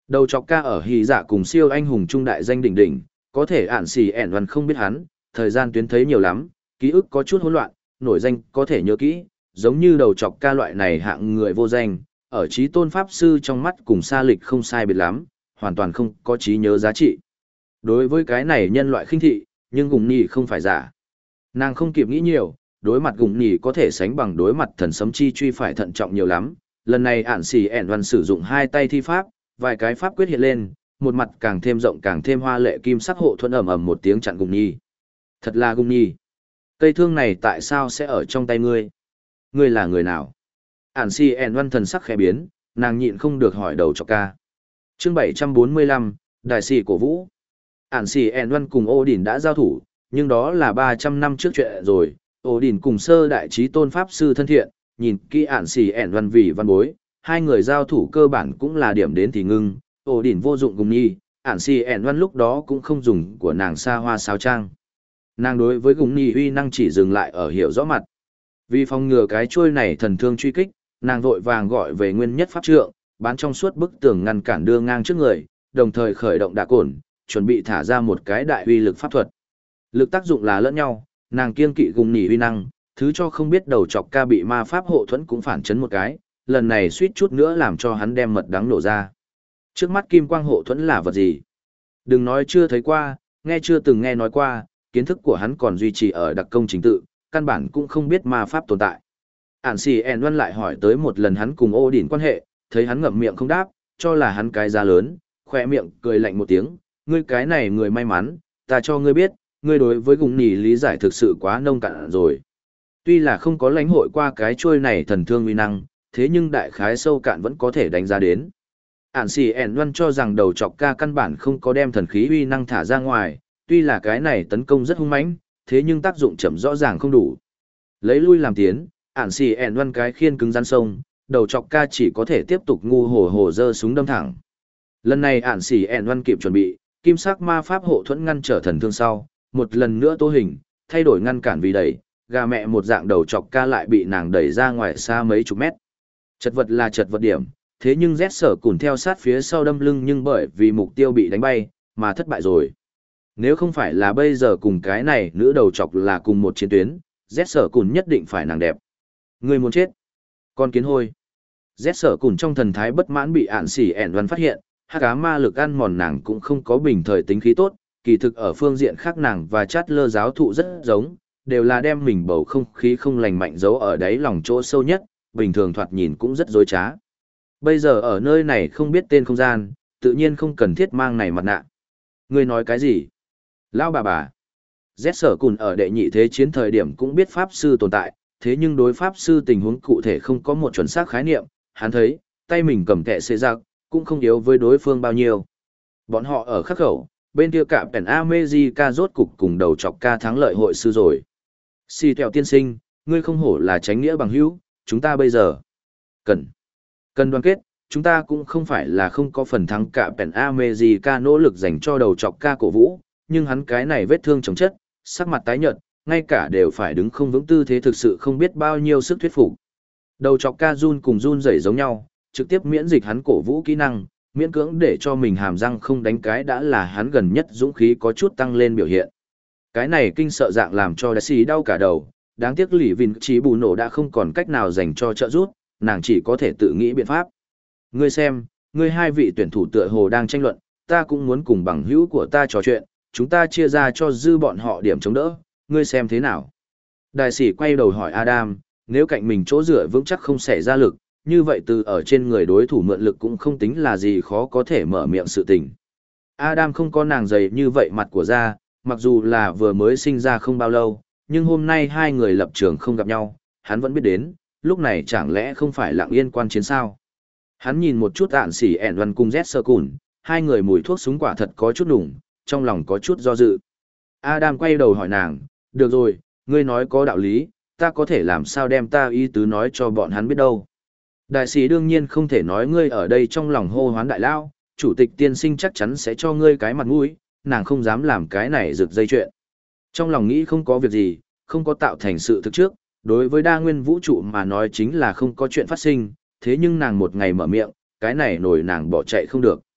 Đầu chọc ca ở hì dạ cùng siêu anh hùng trung đại danh đỉnh đỉnh, có thể ản xì ẻn văn không biết hắn, thời gian tuyến thấy nhiều lắm, ký ức có chút hỗn loạn, nổi danh có thể nhớ kỹ, giống như đầu chọc ca loại này hạng người vô danh, ở trí tôn pháp sư trong mắt cùng xa lịch không sai biệt lắm, hoàn toàn không có trí nhớ giá trị. Đối với cái này nhân loại khinh thị, nhưng gùng nhì không phải giả. Nàng không kịp nghĩ nhiều, đối mặt gùng nhì có thể sánh bằng đối mặt thần sấm chi truy phải thận trọng nhiều lắm. Lần này ản xì ẻn văn sử dụng hai tay thi pháp, vài cái pháp quyết hiện lên, một mặt càng thêm rộng càng thêm hoa lệ kim sắc hộ thuẫn ầm ầm một tiếng chặn gùng nhì. Thật là gùng nhì. Cây thương này tại sao sẽ ở trong tay ngươi? Ngươi là người nào? Ản xì ẻn văn thần sắc khẽ biến, nàng nhịn không được hỏi đầu chọc ca. Chương bảy trăm bốn mươi lăm, Đại sĩ cổ vũ. Ản xì ẻn văn cùng Ô Đỉnh đã giao thủ, nhưng đó là ba trăm năm trước chuyện rồi. Ô Đỉnh cùng sơ đại trí tôn pháp sư thân thiện, nhìn kỹ ản xì ẻn văn vì văn bối, hai người giao thủ cơ bản cũng là điểm đến thì ngưng. Ô Đỉnh vô dụng cùng nhi, ản xì ẻn văn lúc đó cũng không dùng của nàng xa hoa sáo trang. Nàng đối với gùng nhi uy năng chỉ dừng lại ở hiểu rõ mặt. Vì phòng ngừa cái chuôi này thần thương truy kích, nàng vội vàng gọi về nguyên nhất pháp trượng, bán trong suốt bức tường ngăn cản đưa ngang trước người, đồng thời khởi động đả cổn, chuẩn bị thả ra một cái đại uy lực pháp thuật. Lực tác dụng là lẫn nhau, nàng kiên kỵ gùng nỉ uy năng, thứ cho không biết đầu chọc ca bị ma pháp hộ thuẫn cũng phản chấn một cái, lần này suýt chút nữa làm cho hắn đem mật đắng nổ ra. Trước mắt kim quang hộ thuẫn là vật gì? Đừng nói chưa thấy qua, nghe chưa từng nghe nói qua, kiến thức của hắn còn duy trì ở đặc công chính tự, căn bản cũng không biết ma pháp tồn tại. Ản xì ẻn văn lại hỏi tới một lần hắn cùng Ô Đỉnh quan hệ, thấy hắn ngậm miệng không đáp, cho là hắn cái giá lớn, khoe miệng cười lạnh một tiếng, ngươi cái này người may mắn, ta cho ngươi biết, ngươi đối với gùng nỉ lý giải thực sự quá nông cạn rồi. Tuy là không có lãnh hội qua cái chuôi này thần thương uy năng, thế nhưng đại khái sâu cạn vẫn có thể đánh giá đến. Ản xì ẻn văn cho rằng đầu chọc ca căn bản không có đem thần khí uy năng thả ra ngoài, tuy là cái này tấn công rất hung mãnh, thế nhưng tác dụng chậm rõ ràng không đủ. Lấy lui làm tiến, ản xì ẻn văn cái khiên cứng rắn sông, đầu chọc ca chỉ có thể tiếp tục ngu hồ hồ giơ súng đâm thẳng. Lần này ản xì ẻn văn kịp chuẩn bị, kim sắc ma pháp hộ thuẫn ngăn trở thần thương sau, một lần nữa tô hình, thay đổi ngăn cản vì đẩy, gà mẹ một dạng đầu chọc ca lại bị nàng đẩy ra ngoài xa mấy chục mét. Chật vật là chật vật điểm, thế nhưng Z sở cùn theo sát phía sau đâm lưng nhưng bởi vì mục tiêu bị đánh bay, mà thất bại rồi. Nếu không phải là bây giờ cùng cái này nữ đầu chọc là cùng một chiến tuyến, Z sở cùn nhất định phải nàng đẹp. Người muốn chết. Con kiến hôi. Z sở cùn trong thần thái bất mãn bị ạn xỉ ẻn văn phát hiện, hắc ám ma lực ăn mòn nàng cũng không có bình thời tính khí tốt, kỳ thực ở phương diện khác nàng và chát lơ giáo thụ rất giống, đều là đem mình bầu không khí không lành mạnh giấu ở đáy lòng chỗ sâu nhất, bình thường thoạt nhìn cũng rất dối trá. Bây giờ ở nơi này không biết tên không gian, tự nhiên không cần thiết mang này mặt nạ. Ngươi nói cái gì? Lão bà bà. Z sở cùn ở đệ nhị thế chiến thời điểm cũng biết pháp sư tồn tại, thế nhưng đối pháp sư tình huống cụ thể không có một chuẩn xác khái niệm, hắn thấy, tay mình cầm kẹ xê giặc, cũng không yếu với đối phương bao nhiêu. Bọn họ ở khắc khẩu, bên kia cả Pen America rốt cục cùng đầu chọc ca thắng lợi hội sư rồi. Si theo tiên sinh, ngươi không hổ là tránh nghĩa bằng hữu, chúng ta bây giờ cần cần đoàn kết, chúng ta cũng không phải là không có phần thắng cả Pen America nỗ lực dành cho đầu chọc ca cổ vũ, nhưng hắn cái này vết thương chống chất, sắc mặt tái nhợt, ngay cả đều phải đứng không vững tư thế thực sự không biết bao nhiêu sức thuyết phục. Đầu chọc ca run cùng run rẩy giống nhau, trực tiếp miễn dịch hắn cổ vũ kỹ năng, miễn cưỡng để cho mình hàm răng không đánh cái đã là hắn gần nhất dũng khí có chút tăng lên biểu hiện. Cái này kinh sợ dạng làm cho đại sĩ đau cả đầu, đáng tiếc Lý Vinh trí bù nổ đã không còn cách nào dành cho trợ giúp, nàng chỉ có thể tự nghĩ biện pháp. Ngươi xem, ngươi hai vị tuyển thủ tựa hồ đang tranh luận, ta cũng muốn cùng bằng hữu của ta trò chuyện, chúng ta chia ra cho dư bọn họ điểm chống đỡ, ngươi xem thế nào. Đại sĩ quay đầu hỏi Adam, nếu cạnh mình chỗ dựa vững chắc không xảy ra lực, như vậy từ ở trên người đối thủ mượn lực cũng không tính là gì khó có thể mở miệng sự tình. Adam không có nàng dày như vậy mặt của da, mặc dù là vừa mới sinh ra không bao lâu, nhưng hôm nay hai người lập trường không gặp nhau, hắn vẫn biết đến, lúc này chẳng lẽ không phải lặng yên quan chiến sao. Hắn nhìn một chút ạn xỉ ẻn văn cùng Z sơ cùn, hai người mùi thuốc súng quả thật có chút đủng, trong lòng có chút do dự. Adam quay đầu hỏi nàng, được rồi, ngươi nói có đạo lý, ta có thể làm sao đem ta ý tứ nói cho bọn hắn biết đâu. Đại sĩ đương nhiên không thể nói ngươi ở đây trong lòng hô hoán đại lao, chủ tịch tiên sinh chắc chắn sẽ cho ngươi cái mặt mũi, nàng không dám làm cái này rực dây chuyện. Trong lòng nghĩ không có việc gì, không có tạo thành sự thực trước, đối với đa nguyên vũ trụ mà nói chính là không có chuyện phát sinh, thế nhưng nàng một ngày mở miệng, cái này nổi nàng bỏ chạy không được.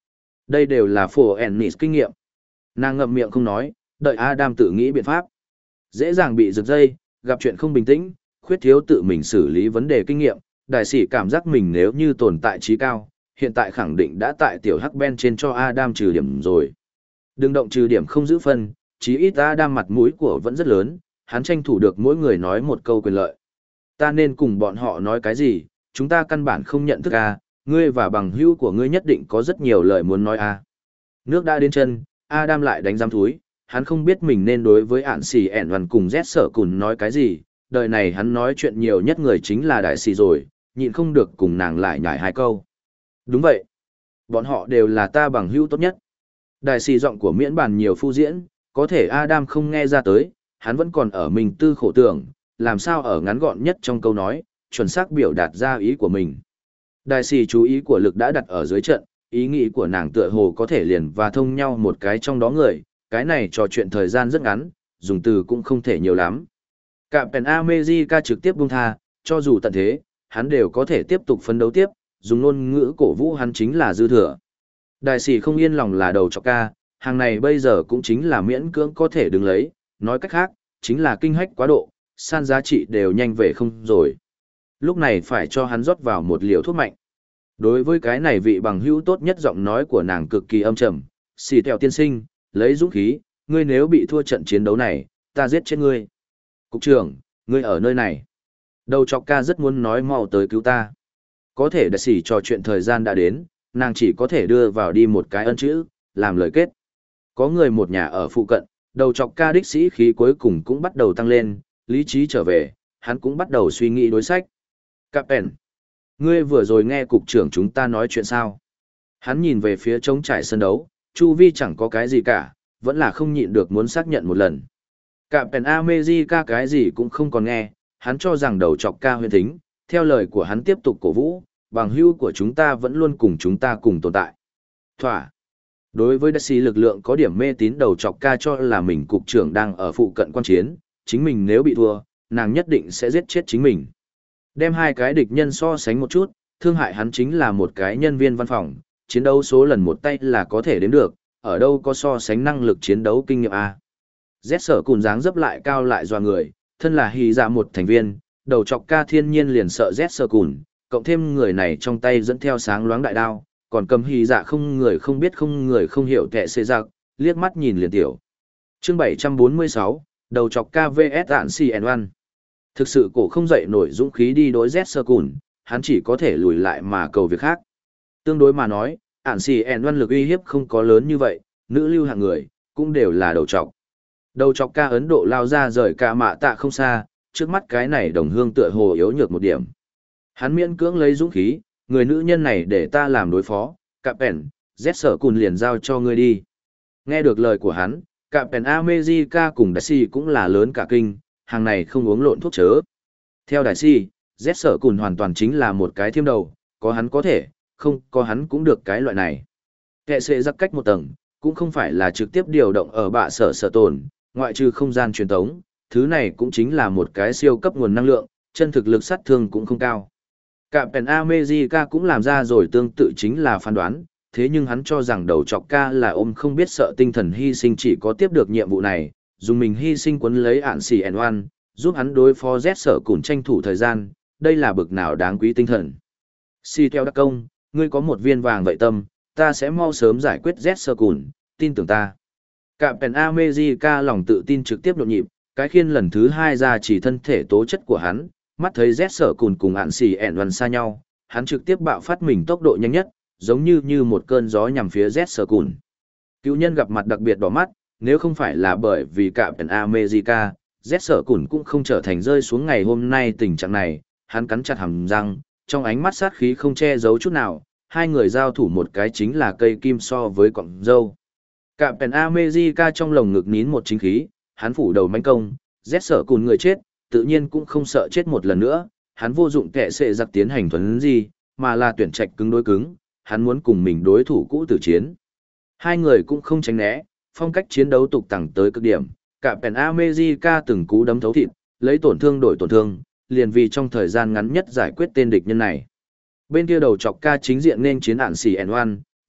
Đây đều là phổ Ennis kinh nghiệm. Nàng ngậm miệng không nói, đợi Adam tự nghĩ biện pháp. Dễ dàng bị giật dây, gặp chuyện không bình tĩnh, khuyết thiếu tự mình xử lý vấn đề kinh nghiệm, đại sĩ cảm giác mình nếu như tồn tại trí cao, hiện tại khẳng định đã tại tiểu hắc ben trên cho Adam trừ điểm rồi. Đừng động trừ điểm không giữ phân, chí ít Adam mặt mũi của vẫn rất lớn, hắn tranh thủ được mỗi người nói một câu quyền lợi. Ta nên cùng bọn họ nói cái gì, chúng ta căn bản không nhận thức à, ngươi và bằng hữu của ngươi nhất định có rất nhiều lời muốn nói à. Nước đã đến chân, Adam lại đánh giam thúi, hắn không biết mình nên đối với ạn xì ẻn hoàn cùng Z sở cùn nói cái gì, đời này hắn nói chuyện nhiều nhất người chính là đại xì rồi, nhịn không được cùng nàng lại nhải hai câu. Đúng vậy, bọn họ đều là ta bằng hữu tốt nhất. Đại xì giọng của miễn bàn nhiều phu diễn, có thể Adam không nghe ra tới, hắn vẫn còn ở mình tư khổ tưởng, làm sao ở ngắn gọn nhất trong câu nói, chuẩn xác biểu đạt ra ý của mình. Đại sĩ chú ý của lực đã đặt ở dưới trận, ý nghĩ của nàng tựa hồ có thể liền và thông nhau một cái trong đó người, cái này trò chuyện thời gian rất ngắn, dùng từ cũng không thể nhiều lắm. Captain America trực tiếp buông tha, cho dù tận thế, hắn đều có thể tiếp tục phấn đấu tiếp, dùng ngôn ngữ cổ vũ hắn chính là dư thừa. Đại sĩ không yên lòng là đầu chọc ca, hàng này bây giờ cũng chính là miễn cưỡng có thể đứng lấy, nói cách khác, chính là kinh hách quá độ, san giá trị đều nhanh về không rồi. Lúc này phải cho hắn rót vào một liều thuốc mạnh. Đối với cái này vị bằng hữu tốt nhất giọng nói của nàng cực kỳ âm trầm, xì tèo tiên sinh, lấy dũng khí, ngươi nếu bị thua trận chiến đấu này, ta giết chết ngươi. Cục trưởng, ngươi ở nơi này. Đầu chọc ca rất muốn nói mau tới cứu ta. Có thể đại sĩ trò chuyện thời gian đã đến, nàng chỉ có thể đưa vào đi một cái ân chữ, làm lời kết. Có người một nhà ở phụ cận, đầu chọc ca đích sĩ khí cuối cùng cũng bắt đầu tăng lên, lý trí trở về, hắn cũng bắt đầu suy nghĩ đối sách. Captain, ngươi vừa rồi nghe cục trưởng chúng ta nói chuyện sao? Hắn nhìn về phía trống trải sân đấu, chu vi chẳng có cái gì cả, vẫn là không nhịn được muốn xác nhận một lần. Captain America cái gì cũng không còn nghe, hắn cho rằng đầu chọc ca huyền thính, theo lời của hắn tiếp tục cổ vũ, bằng hữu của chúng ta vẫn luôn cùng chúng ta cùng tồn tại. Thỏa. Đối với đại sĩ lực lượng có điểm mê tín đầu chọc ca cho là mình cục trưởng đang ở phụ cận quan chiến, chính mình nếu bị thua, nàng nhất định sẽ giết chết chính mình. Đem hai cái địch nhân so sánh một chút, thương hại hắn chính là một cái nhân viên văn phòng, chiến đấu số lần một tay là có thể đếm được, ở đâu có so sánh năng lực chiến đấu kinh nghiệm A. Z sở cùn dáng dấp lại cao lại doa người, thân là hì dạ một thành viên, đầu chọc ca thiên nhiên liền sợ Z sở cùn, cộng thêm người này trong tay dẫn theo sáng loáng đại đao, còn cầm hì dạ không người không biết không người không hiểu kẻ xê giặc, liếc mắt nhìn liền tiểu. Chương bảy trăm bốn mươi sáu, đầu chọc ca vs ạn xì en một. Thực sự cổ không dậy nổi dũng khí đi đối Z sơ cùn, hắn chỉ có thể lùi lại mà cầu việc khác. Tương đối mà nói, ạn xì en một lực uy hiếp không có lớn như vậy, nữ lưu hạng người, cũng đều là đầu chọc. Đầu chọc ca Ấn Độ lao ra rời cả mạ tạ không xa, trước mắt cái này đồng hương tựa hồ yếu nhược một điểm. Hắn miễn cưỡng lấy dũng khí, người nữ nhân này để ta làm đối phó, Captain, Z sở cùn liền giao cho ngươi đi. Nghe được lời của hắn, Captain America cùng Đại Si cũng là lớn cả kinh, hàng này không uống lộn thuốc chớ. Theo Đại Si, Z sở cùn hoàn toàn chính là một cái thiêm đầu, có hắn có thể, không có hắn cũng được cái loại này. Kệ sẽ giặc cách một tầng, cũng không phải là trực tiếp điều động ở bạ sở sở tồn, ngoại trừ không gian truyền tống, thứ này cũng chính là một cái siêu cấp nguồn năng lượng, chân thực lực sát thương cũng không cao. Captain America cũng làm ra rồi tương tự chính là phán đoán, thế nhưng hắn cho rằng đầu chọc ca là ôm không biết sợ tinh thần hy sinh chỉ có tiếp được nhiệm vụ này, dùng mình hy sinh quấn lấy ạn xì en một, giúp hắn đối phó Z sở cùn tranh thủ thời gian, đây là bực nào đáng quý tinh thần. Si theo đặc công, ngươi có một viên vàng vậy tâm, ta sẽ mau sớm giải quyết Z sở cùn, tin tưởng ta. Captain America lòng tự tin trực tiếp nhộn nhịp, cái khiên lần thứ hai ra chỉ thân thể tố chất của hắn, mắt thấy Z sở cùn cùng ạn xì ẻn văn xa nhau, hắn trực tiếp bạo phát mình tốc độ nhanh nhất, giống như như một cơn gió nhằm phía Z sở cùn. Cựu nhân gặp mặt đặc biệt đỏ mắt, nếu không phải là bởi vì Captain America, Z sở cùn cũng không trở thành rơi xuống ngày hôm nay tình trạng này, hắn cắn chặt hàm răng, trong ánh mắt sát khí không che giấu chút nào, hai người giao thủ một cái chính là cây kim so với cọng dâu. Captain America trong lồng ngực nín một chính khí, hắn phủ đầu mãnh công, Z sở cùn người chết, tự nhiên cũng không sợ chết một lần nữa, hắn vô dụng kệ sẽ giặc tiến hành thuấn gì, mà là tuyển trạch cứng đối cứng, hắn muốn cùng mình đối thủ cũ tử chiến. Hai người cũng không tránh né, phong cách chiến đấu tục tẳng tới cực điểm, Captain America từng cú đấm thấu thịt, lấy tổn thương đổi tổn thương, liền vì trong thời gian ngắn nhất giải quyết tên địch nhân này. Bên kia đầu chọc ca chính diện nên chiến ạn xì en một,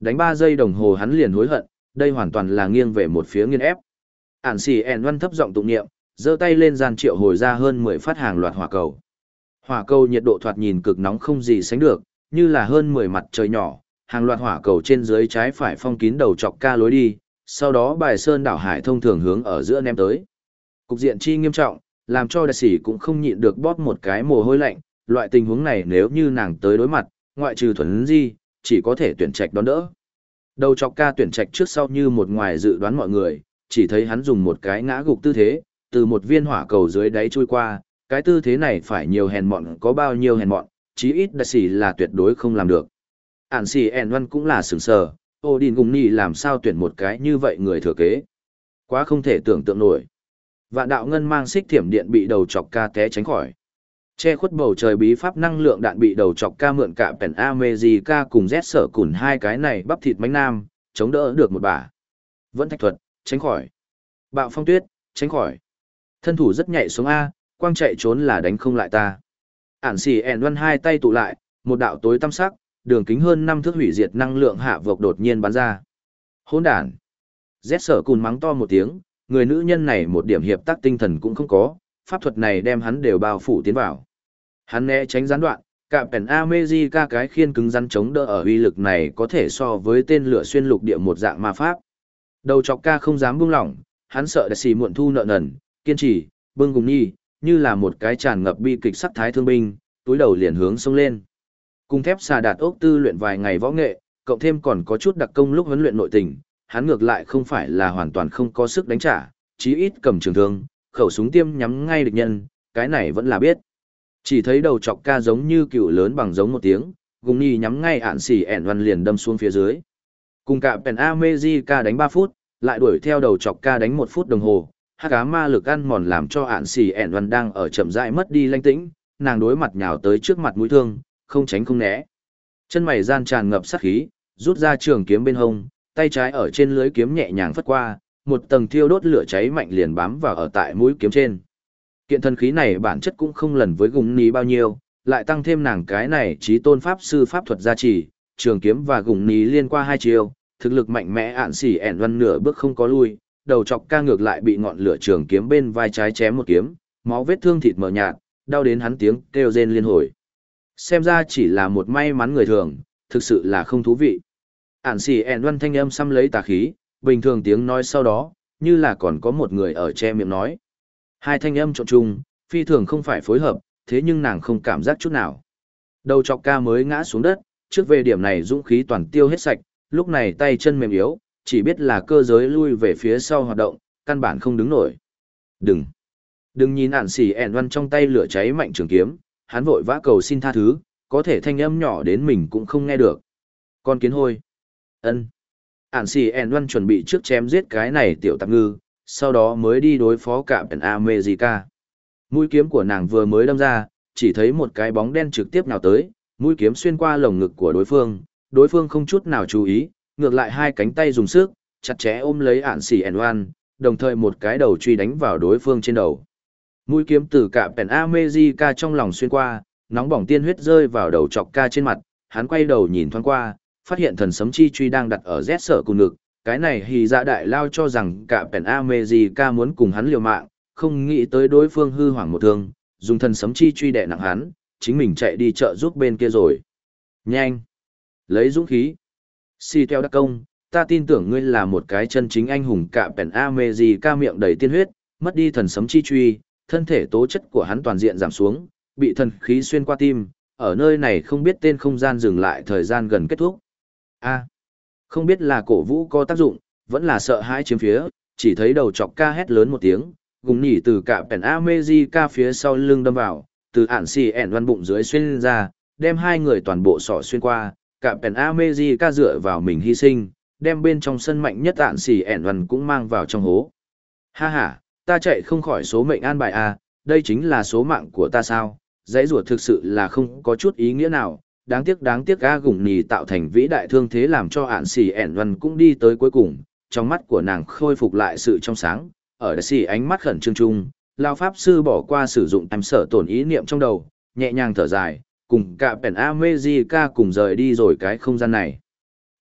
Đánh ba giây đồng hồ hắn liền hối hận, đây hoàn toàn là nghiêng về một phía nghiên ép. Ản xì ẻn văn thấp giọng tụng niệm, giơ tay lên gian triệu hồi ra hơn mười phát hàng loạt hỏa cầu. Hỏa cầu nhiệt độ thoạt nhìn cực nóng không gì sánh được, như là hơn mười mặt trời nhỏ, hàng loạt hỏa cầu trên dưới trái phải phong kín đầu chọc ca lối đi, sau đó bài sơn đảo hải thông thường hướng ở giữa ném tới. Cục diện chi nghiêm trọng, làm cho đại sĩ cũng không nhịn được bóp một cái mồ hôi lạnh, loại tình huống này nếu như nàng tới đối mặt, ngoại trừ thuần di, chỉ có thể tuyển trạch đón đỡ. Đầu chọc ca tuyển trạch trước sau như một ngoài dự đoán mọi người, chỉ thấy hắn dùng một cái ngã gục tư thế, từ một viên hỏa cầu dưới đáy trôi qua, cái tư thế này phải nhiều hèn mọn có bao nhiêu hèn mọn, chí ít đại sĩ là tuyệt đối không làm được. Ản xì ẻn văn cũng là sửng sờ, Odin cùng Nhi làm sao tuyển một cái như vậy người thừa kế. Quá không thể tưởng tượng nổi. Vạn đạo ngân mang xích thiểm điện bị đầu chọc ca té tránh khỏi. Che khuất bầu trời bí pháp năng lượng đạn bị đầu chọc ca mượn cả Pen America cùng Z sở cùn hai cái này bắp thịt mánh nam, chống đỡ được một bả. Vẫn thạch thuật, tránh khỏi. Bạo phong tuyết, tránh khỏi. Thân thủ rất nhạy xuống A, quang chạy trốn là đánh không lại ta. Ản xì ẻn văn hai tay tụ lại, một đạo tối tăm sắc, đường kính hơn năm thước hủy diệt năng lượng hạ vộc đột nhiên bắn ra. Hỗn đản. Z sở cùn mắng to một tiếng, người nữ nhân này một điểm hiệp tác tinh thần cũng không có, pháp thuật này đem hắn đều bao phủ tiến vào. Hắn né tránh gián đoạn, cả Pen America cái khiên cứng rắn chống đỡ ở uy lực này có thể so với tên lửa xuyên lục địa một dạng ma pháp. Đầu chọc ca không dám buông lỏng, hắn sợ đại sĩ muộn thu nợ nần, kiên trì, bưng cùng nhi, như là một cái tràn ngập bi kịch sắc thái thương binh, túi đầu liền hướng xông lên. Cùng thép xà đạt ốc tư luyện vài ngày võ nghệ, cộng thêm còn có chút đặc công lúc huấn luyện nội tình, hắn ngược lại không phải là hoàn toàn không có sức đánh trả, chí ít cầm trường thương, khẩu súng tiêm nhắm ngay địch nhân, cái này vẫn là biết. Chỉ thấy đầu chọc ca giống như cựu lớn bằng giống một tiếng, gùng nhi nhắm ngay ạn xỉ ẻn văn liền đâm xuống phía dưới. Cùng cả Pen America đánh ba phút, lại đuổi theo đầu chọc ca đánh một phút đồng hồ, hắc ám ma lực ăn mòn làm cho ạn xỉ ẻn văn đang ở chậm rãi mất đi linh tĩnh, nàng đối mặt nhào tới trước mặt mũi thương, không tránh không né. Chân mày gian tràn ngập sát khí, rút ra trường kiếm bên hông, tay trái ở trên lưới kiếm nhẹ nhàng phất qua, một tầng thiêu đốt lửa cháy mạnh liền bám vào ở tại mũi kiếm trên. Kiện thần khí này bản chất cũng không lần với gùng ní bao nhiêu, lại tăng thêm nàng cái này trí tôn pháp sư pháp thuật gia trì, trường kiếm và gùng ní liên qua hai chiều, thực lực mạnh mẽ ạn xỉ ẻn văn nửa bước không có lui, đầu chọc ca ngược lại bị ngọn lửa trường kiếm bên vai trái chém một kiếm, máu vết thương thịt mờ nhạt, đau đến hắn tiếng kêu rên liên hồi. Xem ra chỉ là một may mắn người thường, thực sự là không thú vị. Ản xỉ ẻn văn thanh âm xăm lấy tà khí, bình thường tiếng nói sau đó, như là còn có một người ở che miệng nói. Hai thanh âm trộn chung, phi thường không phải phối hợp, thế nhưng nàng không cảm giác chút nào. Đầu chọc ca mới ngã xuống đất, trước về điểm này dũng khí toàn tiêu hết sạch, lúc này tay chân mềm yếu, chỉ biết là cơ giới lui về phía sau hoạt động, căn bản không đứng nổi. Đừng! Đừng nhìn ản xỉ ẻn văn trong tay lửa cháy mạnh trường kiếm, hắn vội vã cầu xin tha thứ, có thể thanh âm nhỏ đến mình cũng không nghe được. Con kiến hôi! Ân! Ản xỉ ẻn văn chuẩn bị trước chém giết cái này tiểu tạp ngư, sau đó mới đi đối phó cả Pen America. Mũi kiếm của nàng vừa mới đâm ra, chỉ thấy một cái bóng đen trực tiếp nào tới, mũi kiếm xuyên qua lồng ngực của đối phương, đối phương không chút nào chú ý, ngược lại hai cánh tay dùng sức, chặt chẽ ôm lấy ản xỉ ẻn văn, đồng thời một cái đầu truy đánh vào đối phương trên đầu. Mũi kiếm từ cả Pen America trong lòng xuyên qua, nóng bỏng tiên huyết rơi vào đầu chọc ca trên mặt, hắn quay đầu nhìn thoáng qua, phát hiện thần sấm chi truy đang đặt ở rét sở cùng ngực, cái này hì dạ đại lao cho rằng cả Pen America muốn cùng hắn liều mạng, không nghĩ tới đối phương hư hoảng một thương, dùng thần sấm chi truy đè nặng hắn, chính mình chạy đi chợ giúp bên kia rồi. Nhanh! Lấy dũng khí! Si theo đặc công, ta tin tưởng ngươi là một cái chân chính anh hùng cả Pen America miệng đầy tiên huyết, mất đi thần sấm chi truy, thân thể tố chất của hắn toàn diện giảm xuống, bị thần khí xuyên qua tim, ở nơi này không biết tên không gian dừng lại thời gian gần kết thúc. A, không biết là cổ vũ có tác dụng, vẫn là sợ hãi chiếm phía, chỉ thấy đầu chọc ca hét lớn một tiếng, gùng nhỉ từ cả Pen America phía sau lưng đâm vào, từ ản xì ẻn văn bụng dưới xuyên ra, đem hai người toàn bộ sọ xuyên qua, cả Pen America dựa vào mình hy sinh, đem bên trong sân mạnh nhất ản xì ẻn văn cũng mang vào trong hố. Ha ha, ta chạy không khỏi số mệnh an bài à, đây chính là số mạng của ta sao, dãy rùa thực sự là không có chút ý nghĩa nào, đáng tiếc đáng tiếc ga gùng nhì tạo thành vĩ đại thương thế làm cho ạn xì ẻn văn cũng đi tới cuối cùng, trong mắt của nàng khôi phục lại sự trong sáng, ở đại xì ánh mắt khẩn trương chung, lao pháp sư bỏ qua sử dụng em sở tổn ý niệm trong đầu, nhẹ nhàng thở dài, cùng cả Pen America cùng rời đi rồi cái không gian này.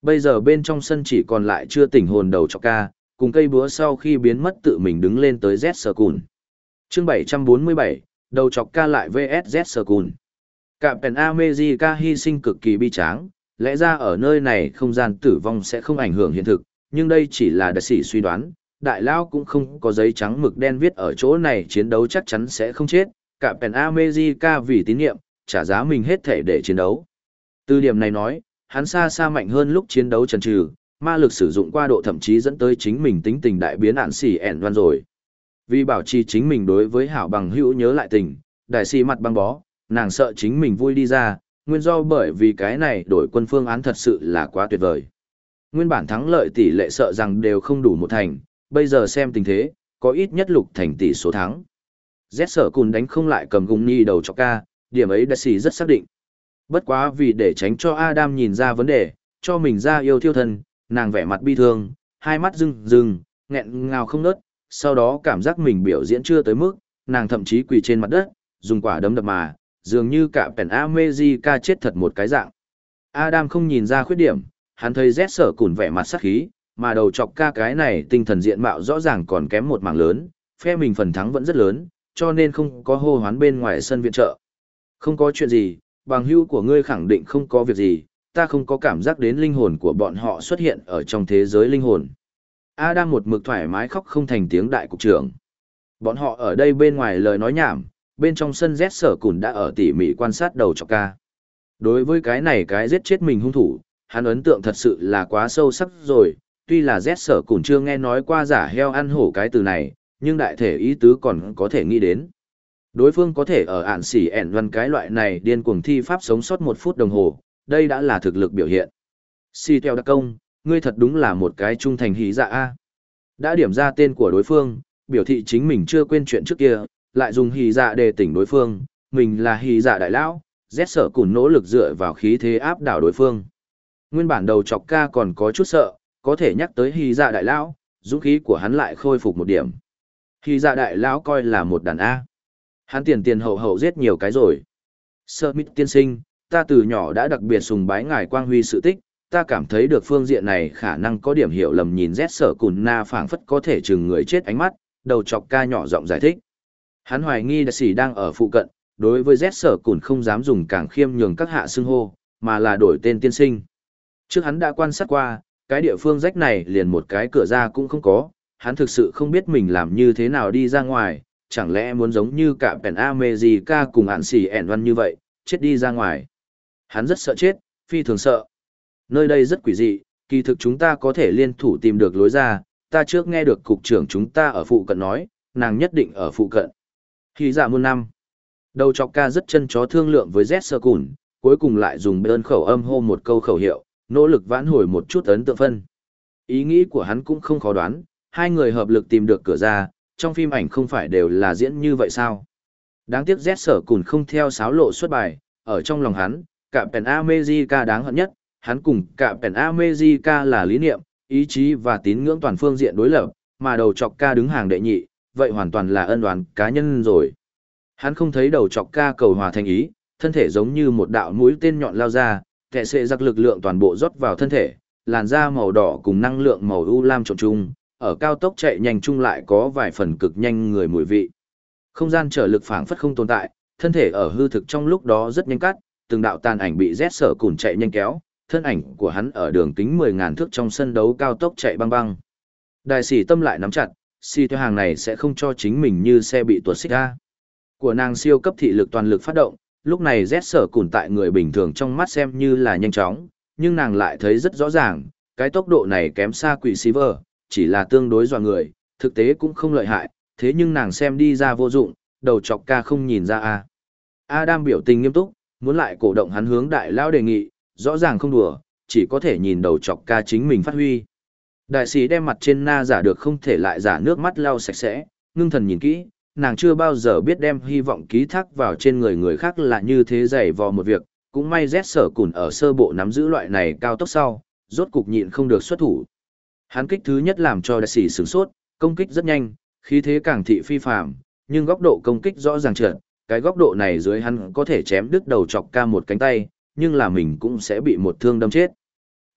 Bây giờ bên trong sân chỉ còn lại chưa tỉnh hồn đầu chọc ca, cùng cây búa sau khi biến mất tự mình đứng lên tới Z Sở Cùn. Chương bảy trăm bốn mươi bảy, đầu chọc ca lại vs Z Sở Cùn. Captain America hy sinh cực kỳ bi tráng, lẽ ra ở nơi này không gian tử vong sẽ không ảnh hưởng hiện thực, nhưng đây chỉ là đại sĩ suy đoán, đại lao cũng không có giấy trắng mực đen viết ở chỗ này chiến đấu chắc chắn sẽ không chết, Captain America vì tín nhiệm, trả giá mình hết thể để chiến đấu. Từ điểm này nói, hắn xa xa mạnh hơn lúc chiến đấu chần chừ, ma lực sử dụng qua độ thậm chí dẫn tới chính mình tính tình đại biến ản xỉ ẻn văn rồi. Vì bảo trì chính mình đối với hảo bằng hữu nhớ lại tình, đại sĩ mặt băng bó, nàng sợ chính mình vui đi ra, nguyên do bởi vì cái này đổi quân phương án thật sự là quá tuyệt vời. Nguyên bản thắng lợi tỷ lệ sợ rằng đều không đủ một thành, bây giờ xem tình thế, có ít nhất lục thành tỷ số thắng. Z Sở Cùn đánh không lại cầm gung ni đầu chọc ca, điểm ấy đại sĩ rất xác định. Bất quá vì để tránh cho Adam nhìn ra vấn đề, cho mình ra yêu thiêu thân, nàng vẻ mặt bi thương, hai mắt rưng rưng, nghẹn ngào không nớt, sau đó cảm giác mình biểu diễn chưa tới mức, nàng thậm chí quỳ trên mặt đất, dùng quả đấm đập mà, dường như cả Pen America chết thật một cái dạng. Adam không nhìn ra khuyết điểm, hắn thấy Z Sở Cùn vẻ mặt sắc khí, mà đầu chọc ca cái này tinh thần diện mạo rõ ràng còn kém một mảng lớn, phe mình phần thắng vẫn rất lớn, cho nên không có hô hoán bên ngoài sân viện trợ. Không có chuyện gì, bằng hữu của ngươi khẳng định không có việc gì, ta không có cảm giác đến linh hồn của bọn họ xuất hiện ở trong thế giới linh hồn. Adam một mực thoải mái khóc không thành tiếng đại cục trưởng. Bọn họ ở đây bên ngoài lời nói nhảm, bên trong sân Z Sở Cùn đã ở tỉ mỉ quan sát đầu chọc ca. Đối với cái này cái giết chết mình hung thủ, hắn ấn tượng thật sự là quá sâu sắc rồi, tuy là Z Sở Cùn chưa nghe nói qua giả heo ăn hổ cái từ này, nhưng đại thể ý tứ còn có thể nghĩ đến. Đối phương có thể ở ản xỉ ẻn văn cái loại này điên cuồng thi pháp sống sót một phút đồng hồ, đây đã là thực lực biểu hiện. Si theo đặc công, ngươi thật đúng là một cái trung thành hí dạ A. Đã điểm ra tên của đối phương, biểu thị chính mình chưa quên chuyện trước kia, lại dùng hí dạ để tỉnh đối phương, mình là hí dạ đại lão, Z Sở Cùn nỗ lực dựa vào khí thế áp đảo đối phương. Nguyên bản đầu chọc ca còn có chút sợ, có thể nhắc tới hí dạ đại lão, dũng khí của hắn lại khôi phục một điểm. Hí dạ đại lão coi là một đàn A. Hắn tiền tiền hậu hậu giết nhiều cái rồi. Smith tiên sinh, ta từ nhỏ đã đặc biệt sùng bái ngài quang huy sự tích, ta cảm thấy được phương diện này khả năng có điểm hiểu lầm nhìn Z Sở Cùn na phảng phất có thể chừng người chết ánh mắt, đầu chọc ca nhỏ giọng giải thích. Hắn hoài nghi đại sĩ đang ở phụ cận, đối với Z Sở Cùn không dám dùng càng khiêm nhường các hạ xưng hô, mà là đổi tên tiên sinh. Trước hắn đã quan sát qua, cái địa phương rách này liền một cái cửa ra cũng không có, hắn thực sự không biết mình làm như thế nào đi ra ngoài, chẳng lẽ muốn giống như cả Pen America cùng ản xỉ ẻn văn như vậy, chết đi ra ngoài. Hắn rất sợ chết, phi thường sợ. Nơi đây rất quỷ dị, kỳ thực chúng ta có thể liên thủ tìm được lối ra, ta trước nghe được cục trưởng chúng ta ở phụ cận nói, nàng nhất định ở phụ cận. Khi dạ muôn năm, đầu chọc ca rất chân chó thương lượng với Z Sở Cùn, cuối cùng lại dùng đơn khẩu âm hô một câu khẩu hiệu, nỗ lực vãn hồi một chút ấn tượng phân. Ý nghĩ của hắn cũng không khó đoán, hai người hợp lực tìm được cửa ra, trong phim ảnh không phải đều là diễn như vậy sao? Đáng tiếc Z Sở Cùn không theo sáo lộ xuất bài, ở trong lòng hắn, cả Pen America đáng hận nhất, hắn cùng cả Pen America là lý niệm, ý chí và tín ngưỡng toàn phương diện đối lập, mà đầu chọc ca đứng hàng đệ nhị, vậy hoàn toàn là ân oán cá nhân rồi. Hắn không thấy đầu chọc ca cầu hòa thành ý, thân thể giống như một đạo mũi tên nhọn lao ra, kẻ sệ giặc lực lượng toàn bộ rót vào thân thể, làn da màu đỏ cùng năng lượng màu u lam trộn chung, ở cao tốc chạy nhanh chung lại có vài phần cực nhanh người mùi vị. Không gian trở lực phảng phất không tồn tại, thân thể ở hư thực trong lúc đó rất nhanh cắt, từng đạo tàn ảnh bị Z Sở Cùn chạy nhanh kéo, thân ảnh của hắn ở đường kính mười ngàn thước trong sân đấu cao tốc chạy băng băng. Đại sĩ tâm lại nắm chặt, si theo hàng này sẽ không cho chính mình như xe bị tuột xích ra. Của nàng siêu cấp thị lực toàn lực phát động, lúc này Z Sở Cùn tại người bình thường trong mắt xem như là nhanh chóng, nhưng nàng lại thấy rất rõ ràng, cái tốc độ này kém xa quỷ Silver, chỉ là tương đối dọa người, thực tế cũng không lợi hại, thế nhưng nàng xem đi ra vô dụng, đầu chọc ca không nhìn ra a. Adam biểu tình nghiêm túc, muốn lại cổ động hắn hướng đại lão đề nghị, rõ ràng không đùa, chỉ có thể nhìn đầu chọc ca chính mình phát huy. Đại sĩ đem mặt trên na giả được không thể lại giả nước mắt lau sạch sẽ, ngưng thần nhìn kỹ, nàng chưa bao giờ biết đem hy vọng ký thác vào trên người người khác là như thế dày vò một việc, cũng may Z Sở Cùn ở sơ bộ nắm giữ loại này cao tốc sau, rốt cục nhịn không được xuất thủ. Hắn kích thứ nhất làm cho đại sĩ sửng sốt, công kích rất nhanh, khí thế càng thị phi phàm, nhưng góc độ công kích rõ ràng trượt, cái góc độ này dưới hắn có thể chém đứt đầu chọc ca một cánh tay, nhưng là mình cũng sẽ bị một thương đâm chết.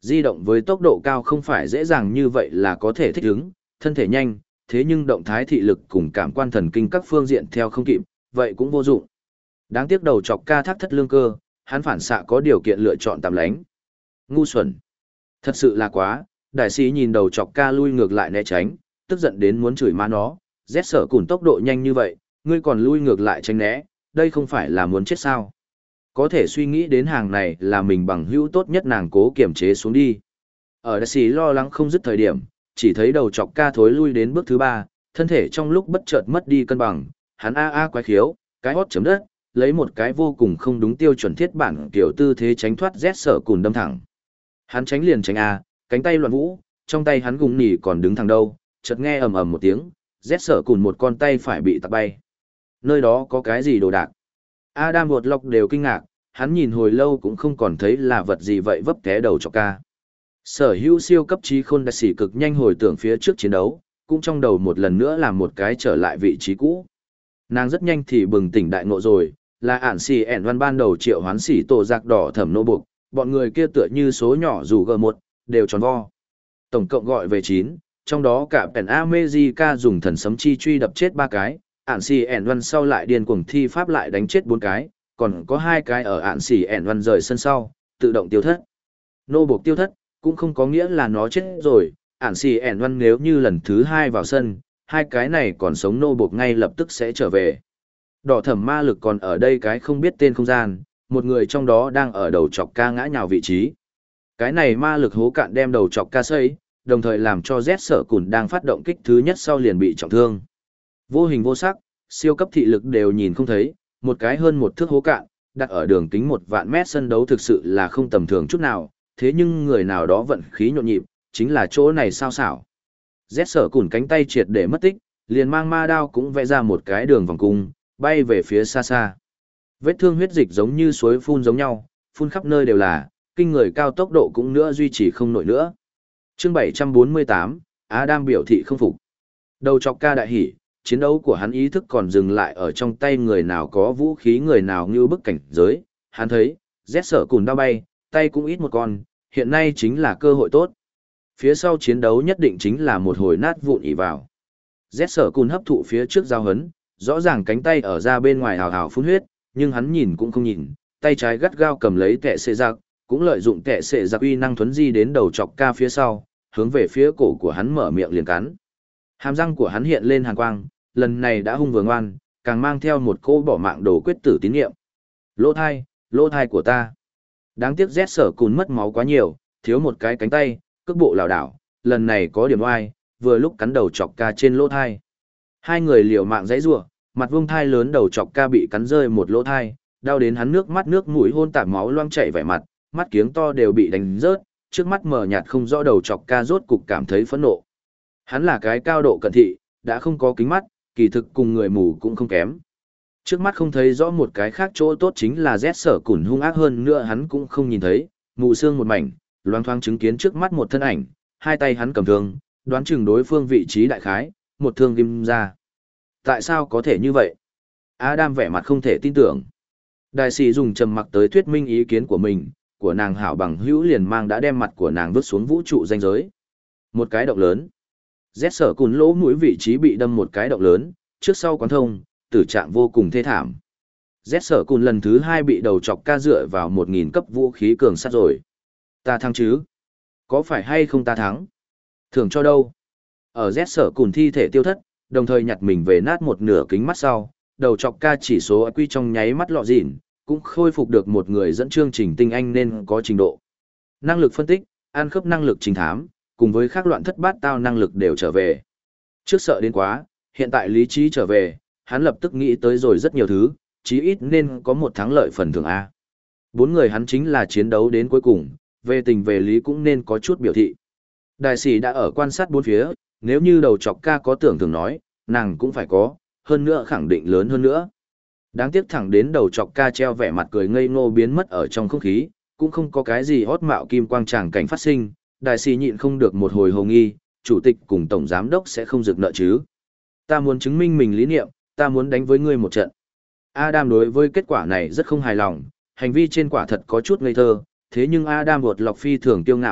Di động với tốc độ cao không phải dễ dàng như vậy là có thể thích ứng, thân thể nhanh, thế nhưng động thái thị lực cùng cảm quan thần kinh các phương diện theo không kịp, vậy cũng vô dụng. Đáng tiếc đầu chọc ca thác thất lương cơ, hắn phản xạ có điều kiện lựa chọn tạm lánh. Ngu xuẩn. Thật sự là quá, đại sĩ nhìn đầu chọc ca lui ngược lại né tránh, tức giận đến muốn chửi má nó, rét sở cùn tốc độ nhanh như vậy, ngươi còn lui ngược lại tránh né, đây không phải là muốn chết sao. Có thể suy nghĩ đến hàng này là mình bằng hữu tốt nhất, nàng cố kiềm chế xuống đi. Ở đại sĩ lo lắng không dứt thời điểm, chỉ thấy đầu chọc ca thối lui đến bước thứ ba, thân thể trong lúc bất chợt mất đi cân bằng, hắn a a quái khiếu, cái hót chấm đất, lấy một cái vô cùng không đúng tiêu chuẩn thiết bản kiểu tư thế tránh thoát rét sở cùn đâm thẳng. Hắn tránh liền tránh a, cánh tay loạn vũ, trong tay hắn gùng nỉ còn đứng thẳng đâu, chợt nghe ầm ầm một tiếng, rét sở cùn một con tay phải bị tạt bay. Nơi đó có cái gì đồ đạc? Adam vượt lọc đều kinh ngạc, hắn nhìn hồi lâu cũng không còn thấy là vật gì vậy vấp té đầu chọc ca. Sở hữu siêu cấp trí khôn đại sĩ cực nhanh hồi tưởng phía trước chiến đấu, cũng trong đầu một lần nữa làm một cái trở lại vị trí cũ. Nàng rất nhanh thì bừng tỉnh đại ngộ rồi, là ản xì ẻn văn ban đầu triệu hoán xỉ tổ giặc đỏ thẩm nô buộc, bọn người kia tựa như số nhỏ dù g một, đều tròn vo. Tổng cộng gọi về chín, trong đó cả Pen America dùng thần sấm chi truy đập chết ba cái, ản xì ẻn văn sau lại điên cuồng thi pháp lại đánh chết bốn cái, còn có hai cái ở ản xì ẻn văn rời sân sau, tự động tiêu thất. Nô buộc tiêu thất, cũng không có nghĩa là nó chết rồi, ản xì ẻn văn nếu như lần thứ hai vào sân, hai cái này còn sống nô buộc ngay lập tức sẽ trở về. Đỏ thẩm ma lực còn ở đây cái không biết tên không gian, một người trong đó đang ở đầu chọc ca ngã nhào vị trí. Cái này ma lực hố cạn đem đầu chọc ca xây, đồng thời làm cho Z sở cùn đang phát động kích thứ nhất sau liền bị trọng thương. Vô hình vô sắc, siêu cấp thị lực đều nhìn không thấy, một cái hơn một thước hố cạn, đặt ở đường kính một vạn mét sân đấu thực sự là không tầm thường chút nào, thế nhưng người nào đó vận khí nhộn nhịp, chính là chỗ này sao xảo. Z sở cùn cánh tay triệt để mất tích, liền mang ma đao cũng vẽ ra một cái đường vòng cung, bay về phía xa xa. Vết thương huyết dịch giống như suối phun giống nhau, phun khắp nơi đều là, kinh người cao tốc độ cũng nữa duy trì không nổi nữa. Chương bảy trăm bốn mươi tám, Adam biểu thị không phục. Đầu chọc ca đại hỉ, chiến đấu của hắn ý thức còn dừng lại ở trong tay người nào có vũ khí người nào như bức cảnh giới. Hắn thấy, Z sở cùn đao bay, tay cũng ít một con, hiện nay chính là cơ hội tốt. Phía sau chiến đấu nhất định chính là một hồi nát vụn ỉ vào. Z sở cùn hấp thụ phía trước giao hấn, rõ ràng cánh tay ở ra bên ngoài hào hào phun huyết, nhưng hắn nhìn cũng không nhìn, tay trái gắt gao cầm lấy kẻ xệ giặc, cũng lợi dụng kẻ xệ giặc uy năng thuấn di đến đầu chọc ca phía sau, hướng về phía cổ của hắn mở miệng liền cắn. Hàm răng của hắn hiện lên hàn quang, lần này đã hung vừa ngoan, càng mang theo một cô bỏ mạng đồ quyết tử tín niệm. Lỗ thai, lỗ thai của ta. Đáng tiếc Z sở cùn mất máu quá nhiều, thiếu một cái cánh tay, cước bộ lảo đảo, lần này có điểm oai, vừa lúc cắn đầu chọc ca trên lỗ thai. Hai người liều mạng dãy rủa, mặt vuông thai lớn đầu chọc ca bị cắn rơi một lỗ thai, đau đến hắn nước mắt nước mũi hôn tạp máu loang chảy vẻ mặt, mắt kiếng to đều bị đánh rớt, trước mắt mờ nhạt không rõ đầu chọc ca rốt cục cảm thấy phẫn nộ. Hắn là cái cao độ cận thị, đã không có kính mắt, kỳ thực cùng người mù cũng không kém. Trước mắt không thấy rõ một cái khác chỗ tốt chính là Z sở cùn hung ác hơn nữa hắn cũng không nhìn thấy, mù xương một mảnh, loang thoáng chứng kiến trước mắt một thân ảnh, hai tay hắn cầm thương, đoán chừng đối phương vị trí đại khái, một thương ghim ra. Tại sao có thể như vậy? Adam vẻ mặt không thể tin tưởng. Đại sĩ dùng trầm mặc tới thuyết minh ý kiến của mình, của nàng hảo bằng hữu liền mang đã đem mặt của nàng vứt xuống vũ trụ ranh giới. Một cái động lớn. Z sở cùn lỗ mũi vị trí bị đâm một cái động lớn, trước sau quán thông, tử trạng vô cùng thê thảm. Z sở cùn lần thứ hai bị đầu chọc ca dựa vào một nghìn cấp vũ khí cường sát rồi. Ta thắng chứ? Có phải hay không ta thắng? Thưởng cho đâu? Ở Z sở cùn thi thể tiêu thất, đồng thời nhặt mình về nát một nửa kính mắt sau, đầu chọc ca chỉ số i kiu trong nháy mắt lọ dịn, cũng khôi phục được một người dẫn chương trình tinh anh nên có trình độ. Năng lực phân tích, ăn khớp năng lực trình thám, cùng với các loạn thất bát tao năng lực đều trở về. Trước sợ đến quá, hiện tại lý trí trở về, hắn lập tức nghĩ tới rồi rất nhiều thứ, chí ít nên có một thắng lợi phần thưởng A. Bốn người hắn chính là chiến đấu đến cuối cùng, về tình về lý cũng nên có chút biểu thị. Đại sĩ đã ở quan sát bốn phía, nếu như đầu chọc ca có tưởng thường nói, nàng cũng phải có, hơn nữa khẳng định lớn hơn nữa. Đáng tiếc thẳng đến đầu chọc ca treo vẻ mặt cười ngây ngô biến mất ở trong không khí, cũng không có cái gì hót mạo kim quang tràng cảnh phát sinh, đại sĩ nhịn không được một hồi hồ nghi, chủ tịch cùng tổng giám đốc sẽ không rực nợ chứ. Ta muốn chứng minh mình lý niệm, ta muốn đánh với ngươi một trận. Adam đối với kết quả này rất không hài lòng, hành vi trên quả thật có chút ngây thơ, thế nhưng Adam buột lọc phi thường kiêu ngạo,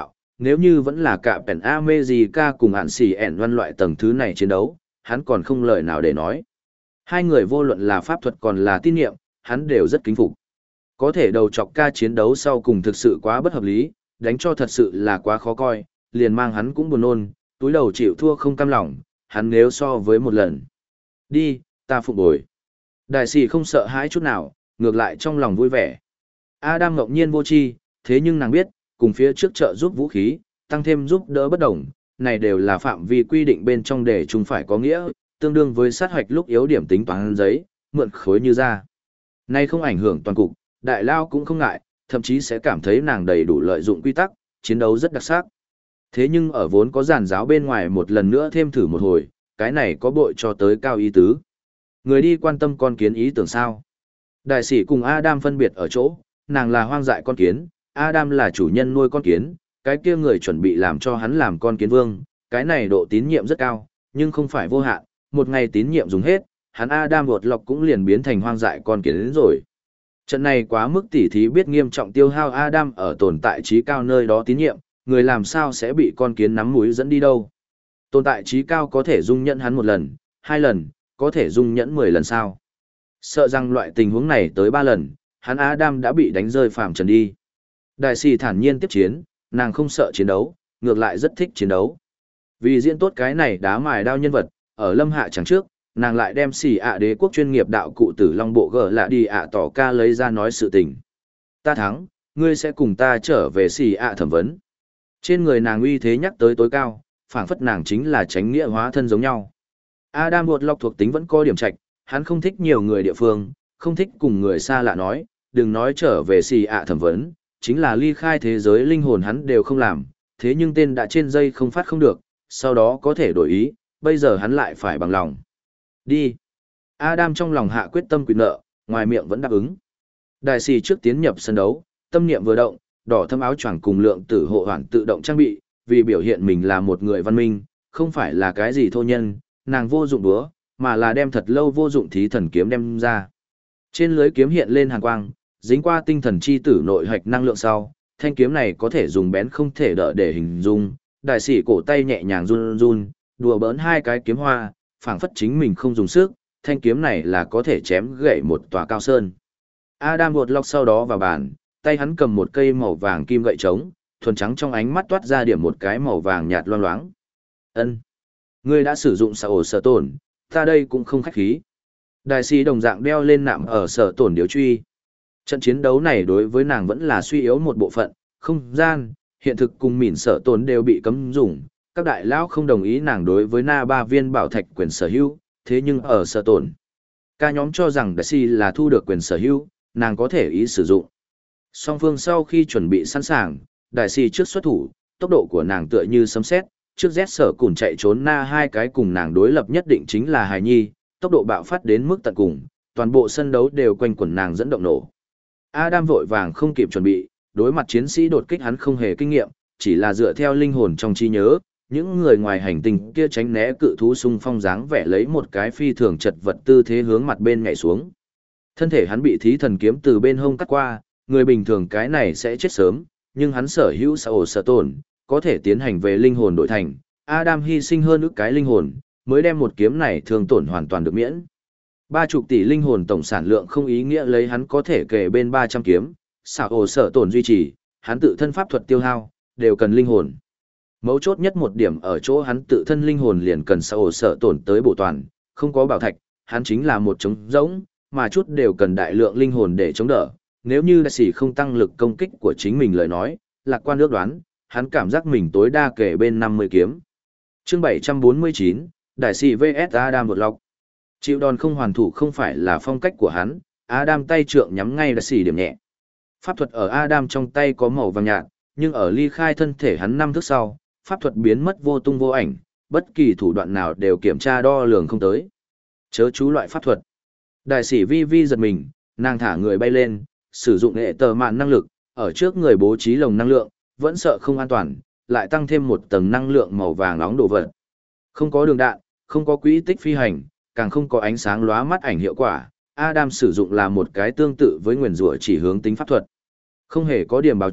nếu như vẫn là cả Pèn America cùng hạn xì ẻn văn loại tầng thứ này chiến đấu, hắn còn không lời nào để nói. Hai người vô luận là pháp thuật còn là tín nhiệm, hắn đều rất kính phục. Có thể đầu chọc ca chiến đấu sau cùng thực sự quá bất hợp lý, đánh cho thật sự là quá khó coi, liền mang hắn cũng buồn nôn, túi đầu chịu thua không cam lòng, hắn nếu so với một lần. Đi, ta phục bồi. Đại sĩ không sợ hãi chút nào, ngược lại trong lòng vui vẻ. Adam ngẫu nhiên vô tri, thế nhưng nàng biết, cùng phía trước trợ giúp vũ khí, tăng thêm giúp đỡ bất đồng, này đều là phạm vi quy định bên trong để chúng phải có nghĩa, tương đương với sát hoạch lúc yếu điểm tính toán giấy, mượn khối như ra. Này không ảnh hưởng toàn cục, đại lao cũng không ngại, thậm chí sẽ cảm thấy nàng đầy đủ lợi dụng quy tắc, chiến đấu rất đặc sắc. Thế nhưng ở vốn có giàn giáo bên ngoài một lần nữa thêm thử một hồi, cái này có bội cho tới cao ý tứ. Người đi quan tâm con kiến ý tưởng sao? Đại sĩ cùng Adam phân biệt ở chỗ, nàng là hoang dại con kiến, Adam là chủ nhân nuôi con kiến, cái kia người chuẩn bị làm cho hắn làm con kiến vương, cái này độ tín nhiệm rất cao, nhưng không phải vô hạn, một ngày tín nhiệm dùng hết, hắn Adam vột lọc cũng liền biến thành hoang dại con kiến đến rồi. Trận này quá mức tỉ thí biết nghiêm trọng tiêu hao Adam ở tồn tại trí cao nơi đó tín nhiệm, người làm sao sẽ bị con kiến nắm mũi dẫn đi đâu. Tồn tại trí cao có thể dung nhẫn hắn một lần, hai lần, có thể dung nhẫn mười lần sao. Sợ rằng loại tình huống này tới ba lần, hắn Adam đã bị đánh rơi phàm trần đi. Đại sĩ thản nhiên tiếp chiến, nàng không sợ chiến đấu, ngược lại rất thích chiến đấu. Vì diễn tốt cái này đá mài đao nhân vật, ở lâm hạ chẳng trước, nàng lại đem xì ạ đế quốc chuyên nghiệp đạo cụ tử long bộ gở lạ đi ạ tỏ ca lấy ra nói sự tình. Ta thắng, ngươi sẽ cùng ta trở về xì ạ thẩm vấn. Trên người nàng uy thế nhắc tới tối cao, phảng phất nàng chính là tránh nghĩa hóa thân giống nhau. Adam buộc lọc thuộc tính vẫn có điểm trạch, hắn không thích nhiều người địa phương, không thích cùng người xa lạ nói, đừng nói trở về xì ạ thẩm vấn, chính là ly khai thế giới linh hồn hắn đều không làm, thế nhưng tên đã trên dây không phát không được, sau đó có thể đổi ý, bây giờ hắn lại phải bằng lòng. Đi. Adam trong lòng hạ quyết tâm quyền nợ, ngoài miệng vẫn đáp ứng. Đại sĩ trước tiến nhập sân đấu, tâm niệm vừa động, đỏ thâm áo choàng cùng lượng tử hộ hoàn tự động trang bị, vì biểu hiện mình là một người văn minh, không phải là cái gì thô nhân, nàng vô dụng búa, mà là đem thật lâu vô dụng thí thần kiếm đem ra. Trên lưới kiếm hiện lên hàn quang, dính qua tinh thần chi tử nội hạch năng lượng sau, thanh kiếm này có thể dùng bén không thể đỡ để hình dung. Đại sĩ cổ tay nhẹ nhàng run run, đùa bỡn hai cái kiếm hoa, phảng phất chính mình không dùng sức, thanh kiếm này là có thể chém gãy một tòa cao sơn. Adam vụt lọc sau đó vào bàn, tay hắn cầm một cây màu vàng kim gậy trống, thuần trắng trong ánh mắt toát ra điểm một cái màu vàng nhạt loang loáng. Ân, ngươi đã sử dụng xạ ổ sở tổn, ta đây cũng không khách khí. Đại sĩ đồng dạng đeo lên nạm ở sở tổn điếu truy. Trận chiến đấu này đối với nàng vẫn là suy yếu một bộ phận, không gian, hiện thực cùng mỉn sở tổn đều bị cấm dùng. Các đại lão không đồng ý nàng đối với na ba viên bảo thạch quyền sở hữu, thế nhưng ở sở tổn, ca nhóm cho rằng đại sĩ là thu được quyền sở hữu, nàng có thể ý sử dụng. Song phương sau khi chuẩn bị sẵn sàng, đại sĩ trước xuất thủ, tốc độ của nàng tựa như sấm sét, trước Z sở cùn chạy trốn na hai cái cùng nàng đối lập nhất định chính là hài nhi, tốc độ bạo phát đến mức tận cùng, toàn bộ sân đấu đều quanh quẩn nàng dẫn động nổ. Adam vội vàng không kịp chuẩn bị, đối mặt chiến sĩ đột kích hắn không hề kinh nghiệm, chỉ là dựa theo linh hồn trong trí nhớ, những người ngoài hành tinh kia tránh né cự thú xung phong dáng vẻ lấy một cái phi thường chật vật tư thế hướng mặt bên nhảy xuống. Thân thể hắn bị thí thần kiếm từ bên hông cắt qua, người bình thường cái này sẽ chết sớm, nhưng hắn sở hữu sở ổ sở tổn, có thể tiến hành về linh hồn đổi thành. Adam hy sinh hơn ức cái linh hồn, mới đem một kiếm này thương tổn hoàn toàn được miễn. Ba chục tỷ linh hồn tổng sản lượng không ý nghĩa lấy hắn có thể kể bên ba trăm kiếm, xảo ổ sở tổn duy trì, hắn tự thân pháp thuật tiêu hao, đều cần linh hồn. Mấu chốt nhất một điểm ở chỗ hắn tự thân linh hồn liền cần xảo ổ sở tổn tới bổ toàn, không có bảo thạch, hắn chính là một trống rỗng, mà chút đều cần đại lượng linh hồn để chống đỡ. Nếu như đại sĩ không tăng lực công kích của chính mình lời nói, lạc quan ước đoán, hắn cảm giác mình tối đa kể bên năm mươi kiếm. Chương bảy trăm bốn mươi chín, đại sĩ vs Adam vượt lọc. Chịu đòn không hoàn thủ không phải là phong cách của hắn, Adam tay trượng nhắm ngay đại sĩ điểm nhẹ. Pháp thuật ở Adam trong tay có màu vàng nhạt, nhưng ở ly khai thân thể hắn năm thước sau, pháp thuật biến mất vô tung vô ảnh, bất kỳ thủ đoạn nào đều kiểm tra đo lường không tới. Chớ chú loại pháp thuật. Đại sĩ vi vi giật mình, nàng thả người bay lên, sử dụng hệ tờ mạn năng lực, ở trước người bố trí lồng năng lượng, vẫn sợ không an toàn, lại tăng thêm một tầng năng lượng màu vàng nóng đồ vật. Không có đường đạn, không có quỹ tích phi hành, càng không có ánh sáng lóa mắt ảnh hiệu quả, Adam sử dụng là một cái tương tự với nguyền rủa chỉ hướng tính pháp thuật. Không hề có điểm báo trước,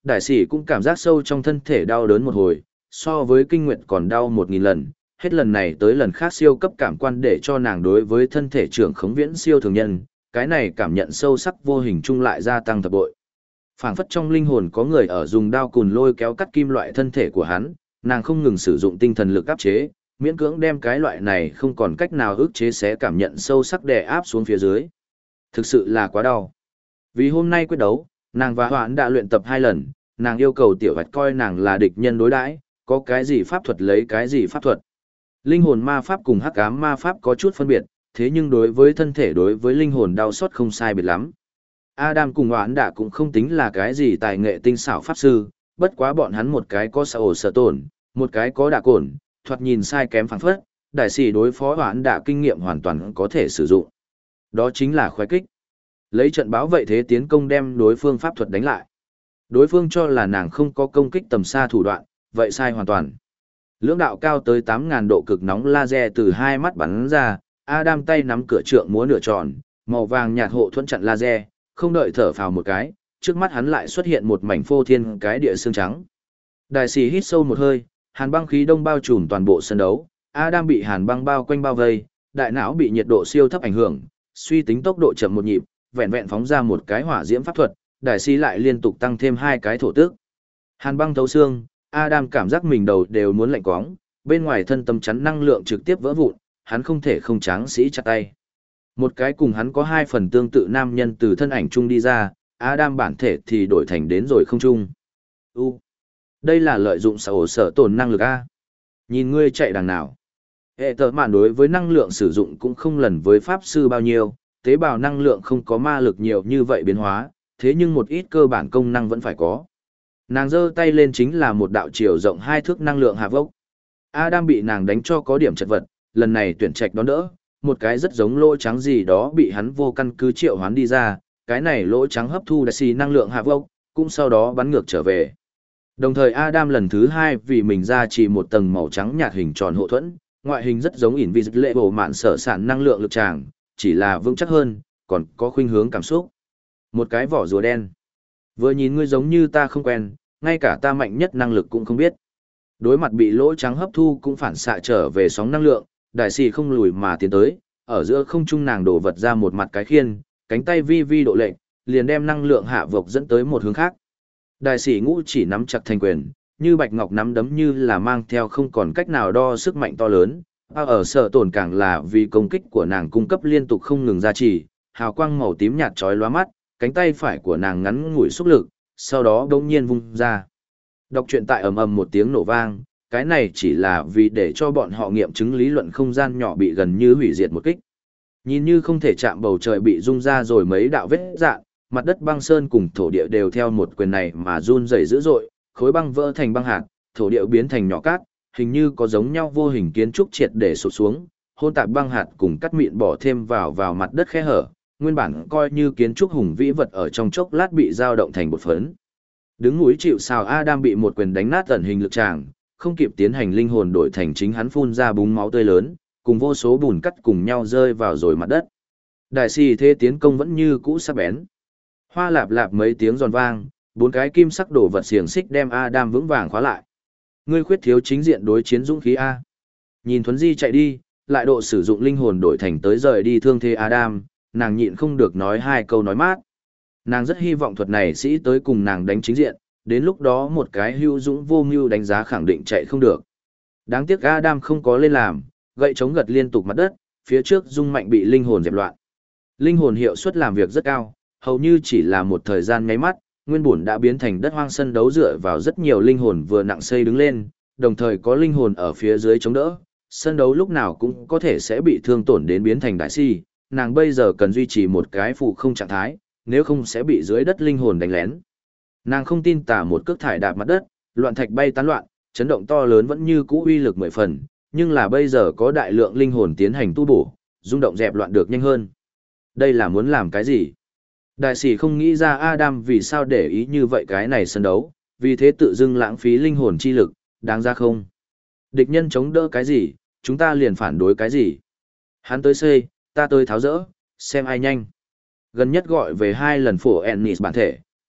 đại sĩ cũng cảm giác sâu trong thân thể đau đớn một hồi, so với kinh nguyệt còn đau một nghìn lần, hết lần này tới lần khác siêu cấp cảm quan để cho nàng đối với thân thể trưởng khống viễn siêu thường nhân, cái này cảm nhận sâu sắc vô hình chung lại gia tăng thập bội. Phảng phất trong linh hồn có người ở dùng đao cùn lôi kéo cắt kim loại thân thể của hắn, nàng không ngừng sử dụng tinh thần lực áp chế, miễn cưỡng đem cái loại này không còn cách nào ức chế sẽ cảm nhận sâu sắc đè áp xuống phía dưới. Thực sự là quá đau. Vì hôm nay quyết đấu, nàng và Hoãn đã luyện tập hai lần, nàng yêu cầu tiểu Bạch coi nàng là địch nhân đối đãi, có cái gì pháp thuật lấy cái gì pháp thuật. Linh hồn ma pháp cùng hắc ám ma pháp có chút phân biệt, thế nhưng đối với thân thể đối với linh hồn đau xót không sai biệt lắm. Adam cùng Hoãn đã cũng không tính là cái gì tài nghệ tinh xảo pháp sư, bất quá bọn hắn một cái có sở ổ sở tổn, một cái có đả cổn, thoạt nhìn sai kém phảng phất, đại sĩ đối phó Hoãn đã kinh nghiệm hoàn toàn có thể sử dụng. Đó chính là khoái kích. Lấy trận báo vậy thế tiến công đem đối phương pháp thuật đánh lại. Đối phương cho là nàng không có công kích tầm xa thủ đoạn, vậy sai hoàn toàn. Lưỡng đạo cao tới tám nghìn độ cực nóng laser từ hai mắt bắn ra, Adam tay nắm cửa trượng múa nửa tròn, màu vàng nhạt hộ thuẫn chặn laser, không đợi thở phào một cái, trước mắt hắn lại xuất hiện một mảnh phô thiên cái địa xương trắng. Đại sĩ hít sâu một hơi, hàn băng khí đông bao trùm toàn bộ sân đấu, Adam bị hàn băng bao quanh bao vây, đại não bị nhiệt độ siêu thấp ảnh hưởng, suy tính tốc độ chậm một nhịp, vẹn vẹn phóng ra một cái hỏa diễm pháp thuật, đại sĩ lại liên tục tăng thêm hai cái thổ tức. Hàn băng thấu xương, Adam cảm giác mình đầu đều muốn lạnh quóng, bên ngoài thân tâm chắn năng lượng trực tiếp vỡ vụn, hắn không thể không tráng sĩ chặt tay. Một cái cùng hắn có hai phần tương tự nam nhân từ thân ảnh chung đi ra, Adam bản thể thì đổi thành đến rồi không chung. U, đây là lợi dụng sở sở tổn năng lực A. Nhìn ngươi chạy đằng nào. Hệ tờ mạn đối với năng lượng sử dụng cũng không lần với pháp sư bao nhiêu, tế bào năng lượng không có ma lực nhiều như vậy biến hóa, thế nhưng một ít cơ bản công năng vẫn phải có. Nàng giơ tay lên chính là một đạo chiều rộng hai thước năng lượng hạ vốc. Adam bị nàng đánh cho có điểm chật vật, lần này tuyển trạch đón đỡ, một cái rất giống lỗ trắng gì đó bị hắn vô căn cứ triệu hoán đi ra, cái này lỗ trắng hấp thu đại xì năng lượng hạ vốc, cũng sau đó bắn ngược trở về. Đồng thời Adam lần thứ hai vì mình ra chỉ một tầng màu trắng nhạt hình tròn hộ thuẫn, ngoại hình rất giống Invisible mạn sở sản năng lượng lực tràng, chỉ là vững chắc hơn, còn có khuynh hướng cảm xúc. Một cái vỏ rùa đen. Vừa nhìn ngươi giống như ta không quen, ngay cả ta mạnh nhất năng lực cũng không biết. Đối mặt bị lỗ trắng hấp thu cũng phản xạ trở về sóng năng lượng, đại sĩ không lùi mà tiến tới, ở giữa không trung nàng đổ vật ra một mặt cái khiên, cánh tay vi vi độ lệnh, liền đem năng lượng hạ vộc dẫn tới một hướng khác. Đại sĩ ngũ chỉ nắm chặt thành quyền, như bạch ngọc nắm đấm như là mang theo không còn cách nào đo sức mạnh to lớn. Ở sở tổn càng là vì công kích của nàng cung cấp liên tục không ngừng ra chỉ, hào quang màu tím nhạt chói lóa mắt, cánh tay phải của nàng ngắn ngủi xúc lực, sau đó đống nhiên vung ra. Đọc truyện tại ầm ầm một tiếng nổ vang, cái này chỉ là vì để cho bọn họ nghiệm chứng lý luận không gian nhỏ bị gần như hủy diệt một kích. Nhìn như không thể chạm bầu trời bị rung ra rồi mấy đạo vết dạn, mặt đất băng sơn cùng thổ địa đều theo một quyền này mà run rẩy dữ dội, khối băng vỡ thành băng hạt, thổ địa biến thành nhỏ cát, hình như có giống nhau vô hình kiến trúc triệt để sụt xuống, hôn tạp băng hạt cùng cắt mịn bỏ thêm vào vào mặt đất khe hở, nguyên bản coi như kiến trúc hùng vĩ vật ở trong chốc lát bị dao động thành bột phấn. Đứng núi chịu sào Adam bị một quyền đánh nát ẩn hình lực tràng, không kịp tiến hành linh hồn đổi thành chính hắn phun ra búng máu tươi lớn, cùng vô số bùn cắt cùng nhau rơi vào rồi mặt đất. Đại sĩ thế tiến công vẫn như cũ sắc bén. Hoa lạp lạp mấy tiếng giòn vang, bốn cái kim sắc đổ vật xiềng xích đem Adam vững vàng khóa lại. Ngươi khuyết thiếu chính diện đối chiến dũng khí A. Nhìn Thuấn Di chạy đi, lại độ sử dụng linh hồn đổi thành tới rời đi thương thế Adam, nàng nhịn không được nói hai câu nói mát. Nàng rất hy vọng thuật này sĩ tới cùng nàng đánh chính diện, đến lúc đó một cái hưu dũng vô mưu đánh giá khẳng định chạy không được. Đáng tiếc Adam không có lên làm, gậy chống gật liên tục mặt đất, phía trước dung mạnh bị linh hồn dẹp loạn. Linh hồn hiệu suất làm việc rất cao, hầu như chỉ là một thời gian nháy mắt, nguyên bổn đã biến thành đất hoang sân đấu dựa vào rất nhiều linh hồn vừa nặng xây đứng lên, đồng thời có linh hồn ở phía dưới chống đỡ, sân đấu lúc nào cũng có thể sẽ bị thương tổn đến biến thành đại si, nàng bây giờ cần duy trì một cái phụ không trạng thái, nếu không sẽ bị dưới đất linh hồn đánh lén. Nàng không tin tả một cước thải đạp mặt đất, loạn thạch bay tán loạn, chấn động to lớn vẫn như cũ uy lực mười phần, nhưng là bây giờ có đại lượng linh hồn tiến hành tu bổ, rung động dẹp loạn được nhanh hơn. Đây là muốn làm cái gì? Đại sĩ không nghĩ ra Adam vì sao để ý như vậy cái này sân đấu, vì thế tự dưng lãng phí linh hồn chi lực, đáng ra không? Địch nhân chống đỡ cái gì, chúng ta liền phản đối cái gì? Hắn tới xây, ta tới tháo rỡ, xem ai nhanh. Gần nhất gọi về hai lần phổ Ennis bản thể,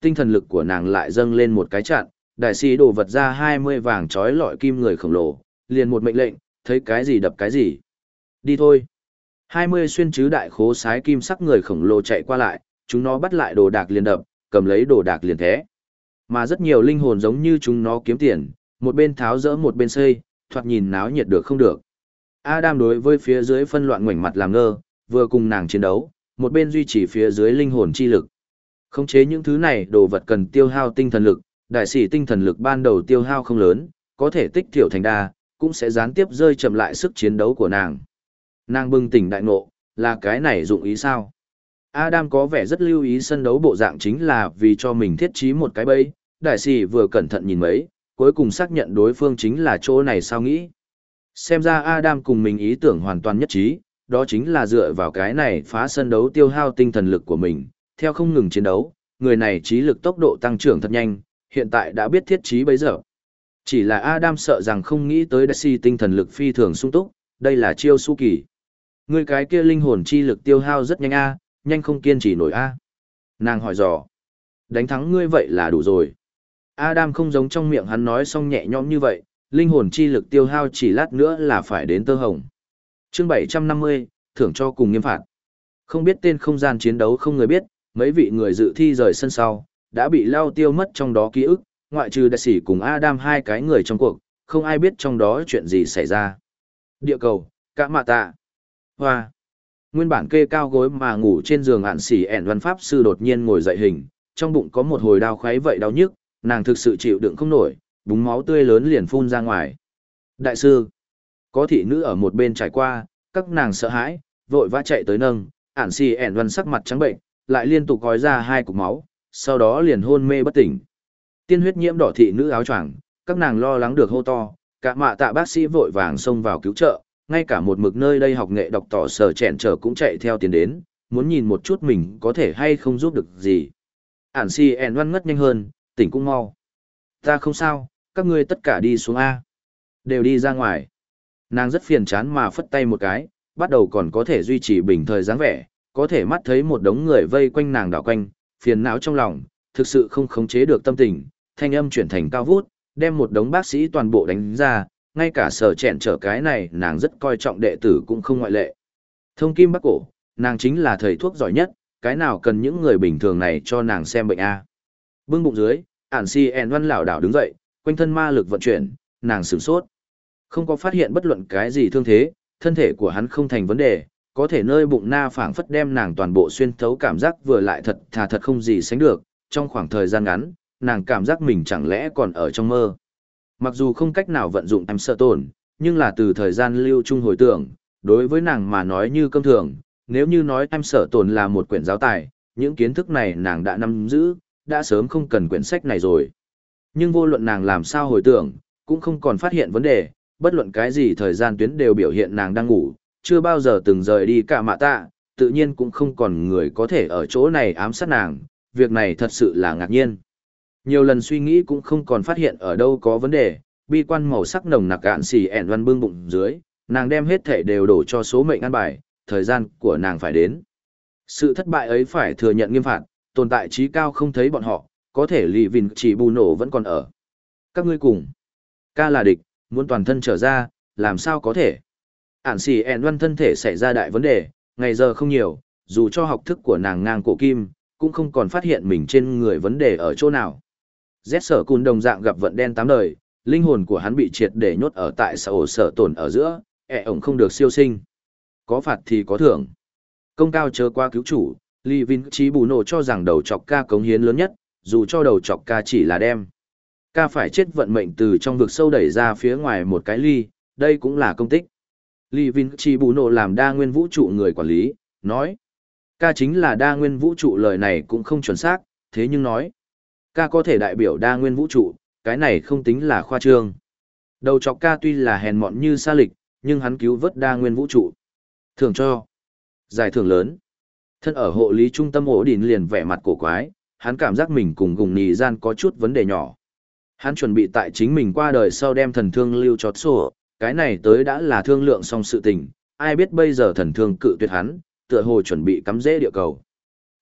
tinh thần lực của nàng lại dâng lên một cái chặn, đại sĩ đổ vật ra hai mươi vàng trói lọi kim người khổng lồ, liền một mệnh lệnh, thấy cái gì đập cái gì. Đi thôi. hai mươi xuyên chứ đại khố sái kim sắc người khổng lồ chạy qua lại, chúng nó bắt lại đồ đạc liền đập, cầm lấy đồ đạc liền thế. Mà rất nhiều linh hồn giống như chúng nó kiếm tiền, một bên tháo rỡ một bên xây, thoạt nhìn náo nhiệt được không được. Adam đối với phía dưới phân loạn ngoảnh mặt làm ngơ, vừa cùng nàng chiến đấu, một bên duy trì phía dưới linh hồn chi lực. Khống chế những thứ này đồ vật cần tiêu hao tinh thần lực, đại sĩ tinh thần lực ban đầu tiêu hao không lớn, có thể tích thiểu thành đa, cũng sẽ gián tiếp rơi chậm lại sức chiến đấu của nàng. Nàng bừng tỉnh đại ngộ, là cái này dụng ý sao? Adam có vẻ rất lưu ý sân đấu bộ dạng chính là vì cho mình thiết trí một cái bẫy, đại sĩ vừa cẩn thận nhìn mấy, cuối cùng xác nhận đối phương chính là chỗ này sao nghĩ. Xem ra Adam cùng mình ý tưởng hoàn toàn nhất trí, đó chính là dựa vào cái này phá sân đấu tiêu hao tinh thần lực của mình, theo không ngừng chiến đấu, người này trí lực tốc độ tăng trưởng thật nhanh, hiện tại đã biết thiết trí bấy giờ. Chỉ là Adam sợ rằng không nghĩ tới Daisy tinh thần lực phi thường sung túc, đây là chiêu su kỳ. Người cái kia linh hồn chi lực tiêu hao rất nhanh a, nhanh không kiên trì nổi a. Nàng hỏi dò. Đánh thắng ngươi vậy là đủ rồi. Adam không giống trong miệng hắn nói xong nhẹ nhõm như vậy, linh hồn chi lực tiêu hao chỉ lát nữa là phải đến tơ hồng. Chương bảy trăm năm mươi, thưởng cho cùng nghiêm phạt. Không biết tên không gian chiến đấu không người biết, mấy vị người dự thi rời sân sau, đã bị lao tiêu mất trong đó ký ức, ngoại trừ đại sĩ cùng Adam hai cái người trong cuộc, không ai biết trong đó chuyện gì xảy ra. Địa cầu, cả mạ tạ. Hoa. Nguyên bản kê cao gối mà ngủ trên giường ạn xỉ ẻn văn pháp sư đột nhiên ngồi dậy hình, trong bụng có một hồi đau khoái vậy đau nhức, nàng thực sự chịu đựng không nổi, búng máu tươi lớn liền phun ra ngoài. Đại sư, có thị nữ ở một bên trải qua, các nàng sợ hãi, vội vã chạy tới nâng, ản xì ẻn văn sắc mặt trắng bệnh, lại liên tục gói ra hai cục máu, sau đó liền hôn mê bất tỉnh. Tiên huyết nhiễm đỏ thị nữ áo choàng, các nàng lo lắng được hô to, cả mạ tạ bác sĩ vội vàng xông vào cứu trợ, ngay cả một mực nơi đây học nghệ đọc tỏ sở chèn trở cũng chạy theo tiến đến, muốn nhìn một chút mình có thể hay không giúp được gì. Ản xì ẻn văn ngất nhanh hơn, tỉnh cũng mau. Ta không sao, các ngươi tất cả đi xuống A. Đều đi ra ngoài. Nàng rất phiền chán mà phất tay một cái, bắt đầu còn có thể duy trì bình thời dáng vẻ, có thể mắt thấy một đống người vây quanh nàng đảo quanh, phiền não trong lòng, thực sự không khống chế được tâm tình, thanh âm chuyển thành cao vút, đem một đống bác sĩ toàn bộ đánh ra, ngay cả sở chẹn trở cái này nàng rất coi trọng đệ tử cũng không ngoại lệ. Thông kim bắc cổ, nàng chính là thầy thuốc giỏi nhất, cái nào cần những người bình thường này cho nàng xem bệnh A. Bưng bụng dưới, ản si en văn lảo đảo đứng dậy, quanh thân ma lực vận chuyển, nàng sửng sốt. Không có phát hiện bất luận cái gì thương thế, thân thể của hắn không thành vấn đề, có thể nơi bụng na phảng phất đem nàng toàn bộ xuyên thấu cảm giác vừa lại thật thà thật không gì sánh được, trong khoảng thời gian ngắn, nàng cảm giác mình chẳng lẽ còn ở trong mơ. Mặc dù không cách nào vận dụng em sợ tổn, nhưng là từ thời gian lưu trung hồi tưởng, đối với nàng mà nói như cơm thường, nếu như nói em sợ tổn là một quyển giáo tài, những kiến thức này nàng đã nắm giữ, đã sớm không cần quyển sách này rồi. Nhưng vô luận nàng làm sao hồi tưởng, cũng không còn phát hiện vấn đề, bất luận cái gì thời gian tuyến đều biểu hiện nàng đang ngủ, chưa bao giờ từng rời đi cả mạ tạ, tự nhiên cũng không còn người có thể ở chỗ này ám sát nàng, việc này thật sự là ngạc nhiên. Nhiều lần suy nghĩ cũng không còn phát hiện ở đâu có vấn đề, bi quan màu sắc nồng nặc cạn xì ẻn văn bưng bụng dưới, nàng đem hết thể đều đổ cho số mệnh ăn bài, thời gian của nàng phải đến. Sự thất bại ấy phải thừa nhận nghiêm phạt, tồn tại trí cao không thấy bọn họ, có thể lì vìn chỉ bù nổ vẫn còn ở. Các ngươi cùng. Ca là địch, muốn toàn thân trở ra, làm sao có thể. Ản xì ẻn văn thân thể xảy ra đại vấn đề, ngày giờ không nhiều, dù cho học thức của nàng ngang cổ kim, cũng không còn phát hiện mình trên người vấn đề ở chỗ nào. Z sở cùn đồng dạng gặp vận đen tám đời, linh hồn của hắn bị triệt để nhốt ở tại sở ổ sở tổn ở giữa, ẹ ổng không được siêu sinh. Có phạt thì có thưởng. Công cao chờ qua cứu chủ, Lý Vinh Trí bù nổ cho rằng đầu chọc ca cống hiến lớn nhất, dù cho đầu chọc ca chỉ là đem. Ca phải chết vận mệnh từ trong vực sâu đẩy ra phía ngoài một cái ly, đây cũng là công tích. Lý Vinh Trí bù nổ làm đa nguyên vũ trụ người quản lý, nói. Ca chính là đa nguyên vũ trụ, lời này cũng không chuẩn xác, thế nhưng nói. Ca có thể đại biểu đa nguyên vũ trụ, cái này không tính là khoa trương. Đầu chọc ca tuy là hèn mọn như sa lịch, nhưng hắn cứu vớt đa nguyên vũ trụ. Thưởng cho. Giải thưởng lớn. Thân ở hộ lý trung tâm ổ đỉnh liền vẻ mặt cổ quái, hắn cảm giác mình cùng gùng nì gian có chút vấn đề nhỏ. Hắn chuẩn bị tại chính mình qua đời sau đem thần thương lưu cho sổ, cái này tới đã là thương lượng xong sự tình, ai biết bây giờ thần thương cự tuyệt hắn, tựa hồ chuẩn bị cắm rễ địa cầu.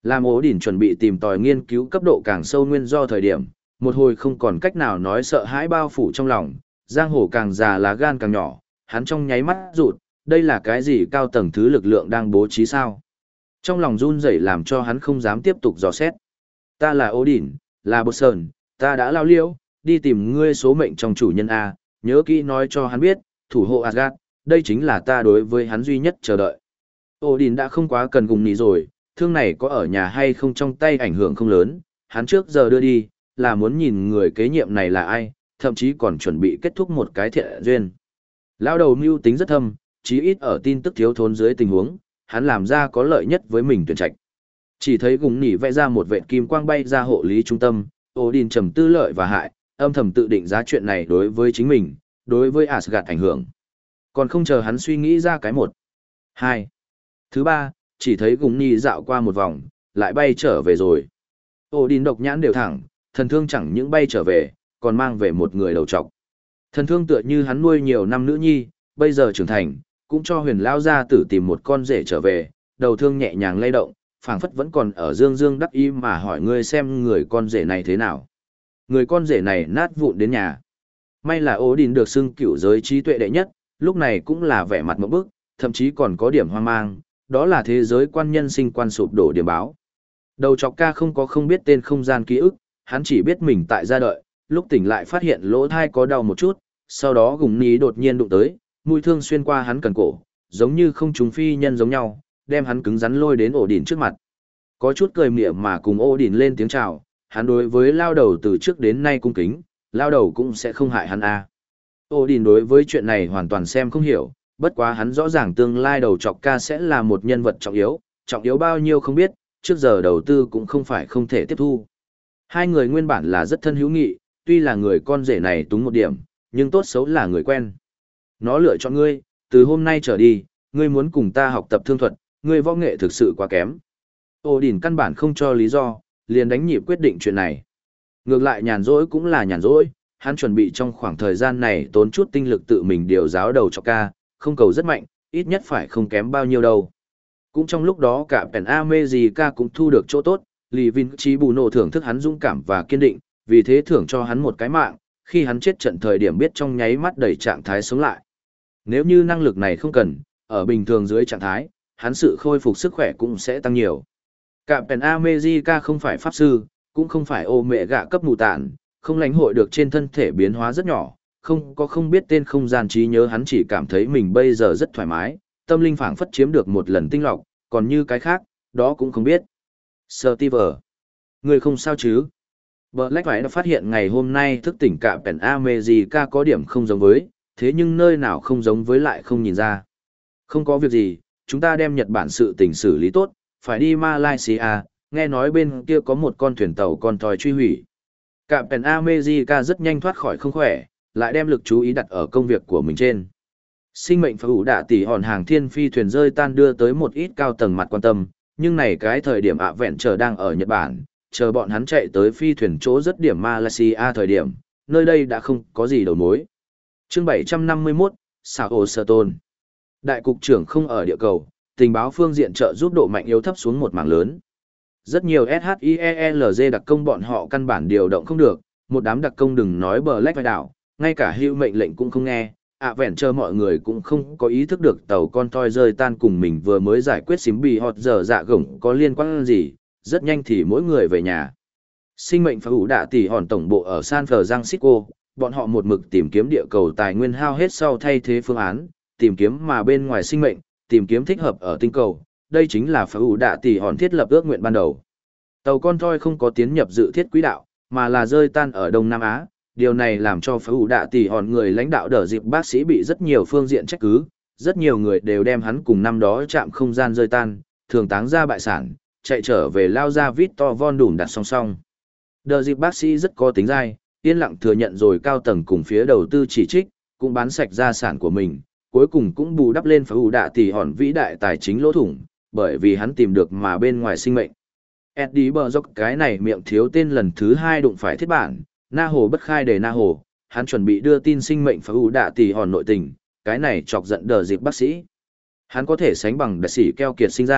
Làm ố đỉnh chuẩn bị tìm tòi nghiên cứu cấp độ càng sâu nguyên do thời điểm, một hồi không còn cách nào nói sợ hãi bao phủ trong lòng, giang hồ càng già lá gan càng nhỏ, hắn trong nháy mắt rụt, đây là cái gì cao tầng thứ lực lượng đang bố trí sao? Trong lòng run rẩy làm cho hắn không dám tiếp tục dò xét. Ta là Odin, là Bột Sơn, ta đã lao liễu, đi tìm ngươi số mệnh trong chủ nhân A, nhớ kỹ nói cho hắn biết, thủ hộ Asgard, đây chính là ta đối với hắn duy nhất chờ đợi. Odin đã không quá cần cùng nỉ rồi, thương này có ở nhà hay không trong tay ảnh hưởng không lớn, hắn trước giờ đưa đi, là muốn nhìn người kế nhiệm này là ai, thậm chí còn chuẩn bị kết thúc một cái thiện duyên. Lao đầu mưu tính rất thâm, chí ít ở tin tức thiếu thốn dưới tình huống, hắn làm ra có lợi nhất với mình tuyển trạch. Chỉ thấy gùng nỉ vẽ ra một vệt kim quang bay ra hộ lý trung tâm, Odin trầm tư lợi và hại, âm thầm tự định giá chuyện này đối với chính mình, đối với Asgard ảnh hưởng. Còn không chờ hắn suy nghĩ ra cái một, hai, thứ ba, chỉ thấy gùng nỉ dạo qua một vòng, lại bay trở về rồi. Odin độc nhãn đều thẳng, thần thương chẳng những bay trở về, còn mang về một người đầu trọc. Thần thương tựa như hắn nuôi nhiều năm nữ nhi, bây giờ trưởng thành, cũng cho huyền lao gia tử tìm một con rể trở về, đầu thương nhẹ nhàng lay động, phảng phất vẫn còn ở dương dương đắc ý mà hỏi ngươi xem người con rể này thế nào. Người con rể này nát vụn đến nhà. May là Odin được xưng cửu giới trí tuệ đệ nhất, lúc này cũng là vẻ mặt ngộp bức, thậm chí còn có điểm hoang mang, đó là thế giới quan nhân sinh quan sụp đổ điểm báo. Đầu chọc ca không có không biết tên không gian ký ức, hắn chỉ biết mình tại gia đợi, lúc tỉnh lại phát hiện lỗ thai có đau một chút, sau đó gùng ní đột nhiên đụng tới, mũi thương xuyên qua hắn cần cổ, giống như không trúng phi nhân giống nhau, đem hắn cứng rắn lôi đến ổ đỉnh trước mặt. Có chút cười mỉa mà cùng ổ đỉnh lên tiếng chào, hắn đối với lao đầu từ trước đến nay cung kính, lao đầu cũng sẽ không hại hắn a. À. Ổ đỉnh đối với chuyện này hoàn toàn xem không hiểu, bất quá hắn rõ ràng tương lai đầu chọc ca sẽ là một nhân vật trọng yếu, trọng yếu bao nhiêu không biết, trước giờ đầu tư cũng không phải không thể tiếp thu. Hai người nguyên bản là rất thân hữu nghị, tuy là người con rể này túng một điểm, nhưng tốt xấu là người quen. Nó lựa chọn ngươi, từ hôm nay trở đi, ngươi muốn cùng ta học tập thương thuật, ngươi võ nghệ thực sự quá kém. Odin căn bản không cho lý do, liền đánh nhịp quyết định chuyện này. Ngược lại nhàn rỗi cũng là nhàn rỗi, hắn chuẩn bị trong khoảng thời gian này tốn chút tinh lực tự mình điều giáo đầu cho ca, không cầu rất mạnh, ít nhất phải không kém bao nhiêu đâu. Cũng trong lúc đó cả Pen America cũng thu được chỗ tốt, Lý Vin Chí bù nổ thưởng thức hắn dũng cảm và kiên định, vì thế thưởng cho hắn một cái mạng, khi hắn chết trận thời điểm biết trong nháy mắt đẩy trạng thái sống lại. Nếu như năng lực này không cần, ở bình thường dưới trạng thái, hắn sự khôi phục sức khỏe cũng sẽ tăng nhiều. Cả Pen America không phải pháp sư, cũng không phải ô mẹ gạ cấp mù tản, không lãnh hội được trên thân thể biến hóa rất nhỏ, không có không biết tên không gian trí nhớ, hắn chỉ cảm thấy mình bây giờ rất thoải mái, tâm linh phảng phất chiếm được một lần tinh lọc, còn như cái khác, đó cũng không biết. Steve, người không sao chứ? Black phải đã phát hiện ngày hôm nay thức tỉnh cả Pen America có điểm không giống với, thế nhưng nơi nào không giống với lại không nhìn ra. Không có việc gì, chúng ta đem Nhật Bản sự tình xử lý tốt, phải đi Malaysia, nghe nói bên kia có một con thuyền tàu con thoi truy hủy. Cả Pen America rất nhanh thoát khỏi không khỏe, lại đem lực chú ý đặt ở công việc của mình trên. Sinh mệnh phá ủ đạ tỷ hòn hàng thiên phi thuyền rơi tan đưa tới một ít cao tầng mặt quan tâm, nhưng này cái thời điểm ạ vẹn chờ đang ở Nhật Bản, chờ bọn hắn chạy tới phi thuyền chỗ rất điểm Malaysia thời điểm, nơi đây đã không có gì đầu mối. Chương bảy trăm năm mươi mốt, Sao Ổ Sở Tôn. Đại cục trưởng không ở địa cầu, tình báo phương diện trợ giúp độ mạnh yếu thấp xuống một mảng lớn. Rất nhiều ét hát i e lờ giê đặc công bọn họ căn bản điều động không được, một đám đặc công đừng nói bờ lách vai đảo, ngay cả hữu mệnh lệnh cũng không nghe. ạ vẹn chờ mọi người cũng không có ý thức được tàu con toi rơi tan cùng mình vừa mới giải quyết xím bì họt giờ dạ gổng có liên quan gì, rất nhanh thì mỗi người về nhà. Sinh mệnh phá ủ đạ tỷ hòn tổng bộ ở San Francisco, bọn họ một mực tìm kiếm địa cầu tài nguyên hao hết sau thay thế phương án, tìm kiếm mà bên ngoài sinh mệnh, tìm kiếm thích hợp ở tinh cầu, đây chính là phá ủ đạ tỷ hòn thiết lập ước nguyện ban đầu. Tàu con toi không có tiến nhập dự thiết quỹ đạo, mà là rơi tan ở Đông Nam Á. Điều này làm cho phá ủ đạ tỷ hòn người lãnh đạo đỡ dịp bác sĩ bị rất nhiều phương diện trách cứ, rất nhiều người đều đem hắn cùng năm đó chạm không gian rơi tan, thường táng ra bại sản, chạy trở về lao ra Victor Von Đủm đặt song song. Đỡ dịp bác sĩ rất có tính dai, yên lặng thừa nhận rồi cao tầng cùng phía đầu tư chỉ trích, cũng bán sạch gia sản của mình, cuối cùng cũng bù đắp lên phá ủ đạ tỷ hòn vĩ đại tài chính lỗ thủng, bởi vì hắn tìm được mà bên ngoài sinh mệnh. Eddie bờ dốc cái này miệng thiếu tên lần thứ hai đụng phải thiết bản. Na Hồ bất khai để Na Hồ, hắn chuẩn bị đưa tin sinh mệnh phá ủ đạ tỷ hòn nội tình, cái này chọc giận đờ dịp bác sĩ. Hắn có thể sánh bằng đại sĩ keo kiệt sinh ra,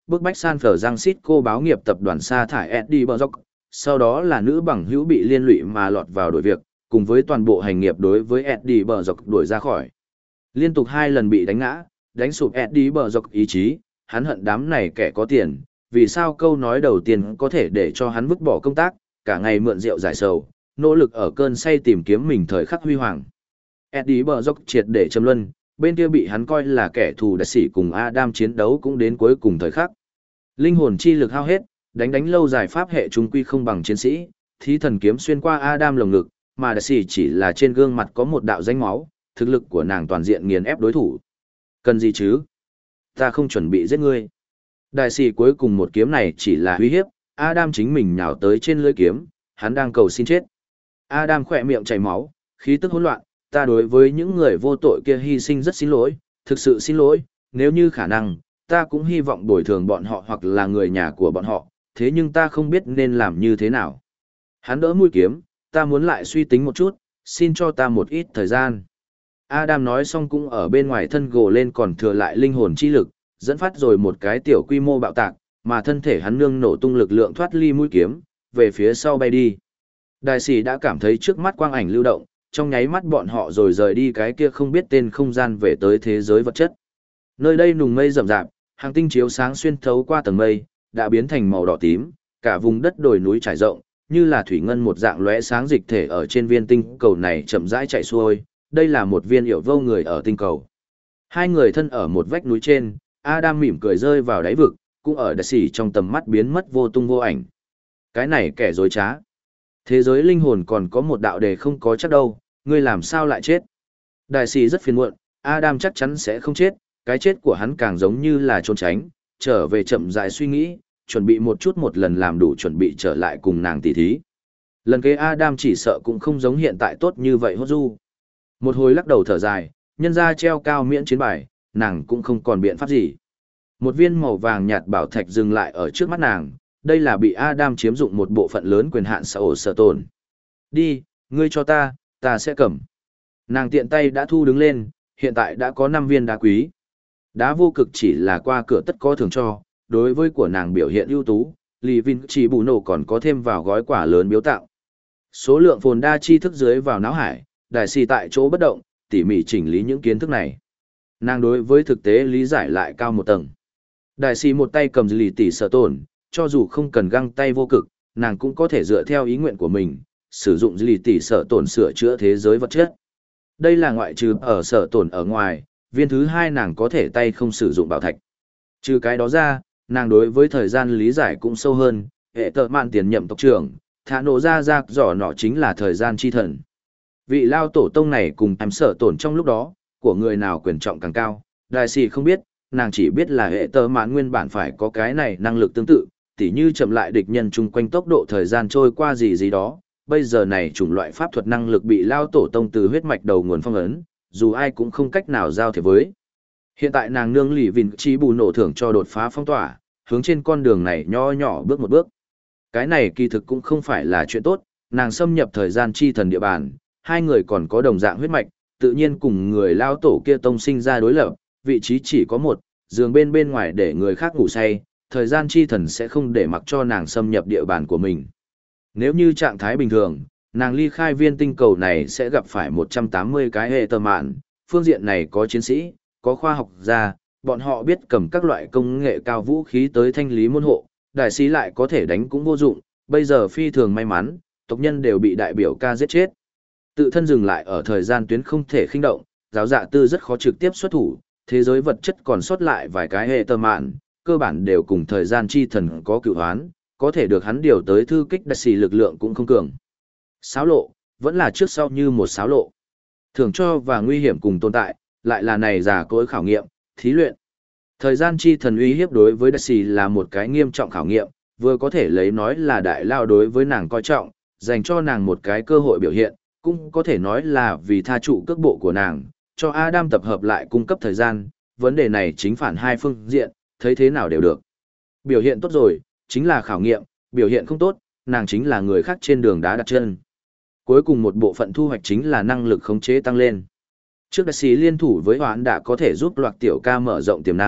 bức bách San Francisco báo nghiệp tập đoàn sa thải Eddie Brock, sau đó là nữ bằng hữu bị liên lụy mà lọt vào đổi việc, cùng với toàn bộ hành nghiệp đối với Eddie Brock đuổi ra khỏi. Liên tục hai lần bị đánh ngã, đánh sụp Eddie Brock ý chí, hắn hận đám này kẻ có tiền, vì sao câu nói đầu tiên có thể để cho hắn vứt bỏ công tác, cả ngày mượn rượu giải sầu, nỗ lực ở cơn say tìm kiếm mình thời khắc huy hoàng. Eddie Brock triệt để châm luân, bên kia bị hắn coi là kẻ thù đại sĩ cùng Adam chiến đấu cũng đến cuối cùng thời khắc. Linh hồn chi lực hao hết, đánh đánh lâu dài pháp hệ trung quy không bằng chiến sĩ, thí thần kiếm xuyên qua Adam lồng ngực, mà đại sĩ chỉ là trên gương mặt có một đạo danh máu, thực lực của nàng toàn diện nghiền ép đối thủ. Cần gì chứ? Ta không chuẩn bị giết ngươi. Đại sĩ cuối cùng một kiếm này chỉ là uy hiếp, Adam chính mình nhào tới trên lưỡi kiếm, hắn đang cầu xin chết. Adam khỏe miệng chảy máu, khí tức hỗn loạn, ta đối với những người vô tội kia hy sinh rất xin lỗi, thực sự xin lỗi, nếu như khả năng, ta cũng hy vọng bồi thường bọn họ hoặc là người nhà của bọn họ, thế nhưng ta không biết nên làm như thế nào. Hắn đỡ mũi kiếm, ta muốn lại suy tính một chút, xin cho ta một ít thời gian. Adam nói xong cũng ở bên ngoài thân gồ lên còn thừa lại linh hồn chi lực, dẫn phát rồi một cái tiểu quy mô bạo tạc, mà thân thể hắn nương nổ tung lực lượng thoát ly mũi kiếm, về phía sau bay đi. Đại sĩ đã cảm thấy trước mắt quang ảnh lưu động, trong nháy mắt bọn họ rồi rời đi cái kia không biết tên không gian về tới thế giới vật chất. Nơi đây nùng mây rậm rạp, hàng tinh chiếu sáng xuyên thấu qua tầng mây, đã biến thành màu đỏ tím, cả vùng đất đồi núi trải rộng, như là thủy ngân một dạng lóe sáng dịch thể ở trên viên tinh cầu này chậm rãi chạy xuôi, đây là một viên yểu vô người ở tinh cầu. Hai người thân ở một vách núi trên, Adam mỉm cười rơi vào đáy vực, cũng ở đại sĩ trong tầm mắt biến mất vô tung vô ảnh. Cái này kẻ dối trá. Thế giới linh hồn còn có một đạo đề không có chắc đâu, ngươi làm sao lại chết? Đại sĩ rất phiền muộn, Adam chắc chắn sẽ không chết, cái chết của hắn càng giống như là trốn tránh, trở về chậm rãi suy nghĩ, chuẩn bị một chút một lần làm đủ chuẩn bị trở lại cùng nàng tỷ thí. Lần kế Adam chỉ sợ cũng không giống hiện tại tốt như vậy hốt du. Một hồi lắc đầu thở dài, nhân ra treo cao miễn chiến bài, nàng cũng không còn biện pháp gì. Một viên màu vàng nhạt bảo thạch dừng lại ở trước mắt nàng, đây là bị Adam chiếm dụng một bộ phận lớn quyền hạn sở ổ sở tồn. Đi, ngươi cho ta, ta sẽ cầm. Nàng tiện tay đã thu đứng lên, hiện tại đã có năm viên đá quý. Đá vô cực chỉ là qua cửa tất có thưởng cho, đối với của nàng biểu hiện ưu tú, Lý Vin chỉ bù nổ còn có thêm vào gói quả lớn biếu tặng. Số lượng phồn đa chi thức dưới vào não hải, đại sĩ tại chỗ bất động, tỉ mỉ chỉnh lý những kiến thức này. Nàng đối với thực tế lý giải lại cao một tầng. Đại sĩ một tay cầm lì tỷ sở tổn, cho dù không cần găng tay vô cực, nàng cũng có thể dựa theo ý nguyện của mình, sử dụng lì tỷ sở tổn sửa chữa thế giới vật chất. Đây là ngoại trừ ở sở tổn ở ngoài, viên thứ hai nàng có thể tay không sử dụng bảo thạch. Trừ cái đó ra, nàng đối với thời gian lý giải cũng sâu hơn, hệ tợ mạn tiền nhậm tộc trưởng, thả nổ ra ra giỏ nọ chính là thời gian chi thần. Vị lao tổ tông này cùng em sở tổn trong lúc đó, của người nào quyền trọng càng cao, đại sĩ không biết, nàng chỉ biết là hệ tợ mạn nguyên bản phải có cái này năng lực tương tự, tỉ như chậm lại địch nhân chung quanh tốc độ thời gian trôi qua gì gì đó. Bây giờ này chủng loại pháp thuật năng lực bị lao tổ tông từ huyết mạch đầu nguồn phong ấn, dù ai cũng không cách nào giao thiệp với. Hiện tại nàng nương lì vìn chi bù nổ thưởng cho đột phá phong tỏa, hướng trên con đường này nho nhỏ bước một bước. Cái này kỳ thực cũng không phải là chuyện tốt, nàng xâm nhập thời gian chi thần địa bàn, hai người còn có đồng dạng huyết mạch, tự nhiên cùng người lao tổ kia tông sinh ra đối lập, vị trí chỉ có một, giường bên bên ngoài để người khác ngủ say, thời gian chi thần sẽ không để mặc cho nàng xâm nhập địa bàn của mình. Nếu như trạng thái bình thường, nàng ly khai viên tinh cầu này sẽ gặp phải một trăm tám mươi cái hệ tờ mạn, phương diện này có chiến sĩ, có khoa học gia, bọn họ biết cầm các loại công nghệ cao vũ khí tới thanh lý môn hộ, đại sĩ lại có thể đánh cũng vô dụng, bây giờ phi thường may mắn, tộc nhân đều bị đại biểu ca giết chết. Tự thân dừng lại ở thời gian tuyến không thể khinh động, giáo dạ tư rất khó trực tiếp xuất thủ, thế giới vật chất còn sót lại vài cái hệ tờ mạn, cơ bản đều cùng thời gian chi thần có cựu hoán, có thể được hắn điều tới thư kích đại sĩ lực lượng cũng không cường. Xáo lộ, vẫn là trước sau như một xáo lộ. Thưởng cho và nguy hiểm cùng tồn tại, lại là này giả cối khảo nghiệm, thí luyện. Thời gian chi thần uy hiếp đối với đại sĩ là một cái nghiêm trọng khảo nghiệm, vừa có thể lấy nói là đại lao đối với nàng coi trọng, dành cho nàng một cái cơ hội biểu hiện, cũng có thể nói là vì tha trụ cước bộ của nàng, cho Adam tập hợp lại cung cấp thời gian, vấn đề này chính phản hai phương diện, thấy thế nào đều được. Biểu hiện tốt rồi, chính là khảo nghiệm, biểu hiện không tốt, nàng chính là người khác trên đường đá đặt chân. Cuối cùng một bộ phận thu hoạch chính là năng lực khống chế tăng lên. Trước đại sĩ liên thủ với hoán đã có thể giúp loạt tiểu ca mở rộng tiềm năng,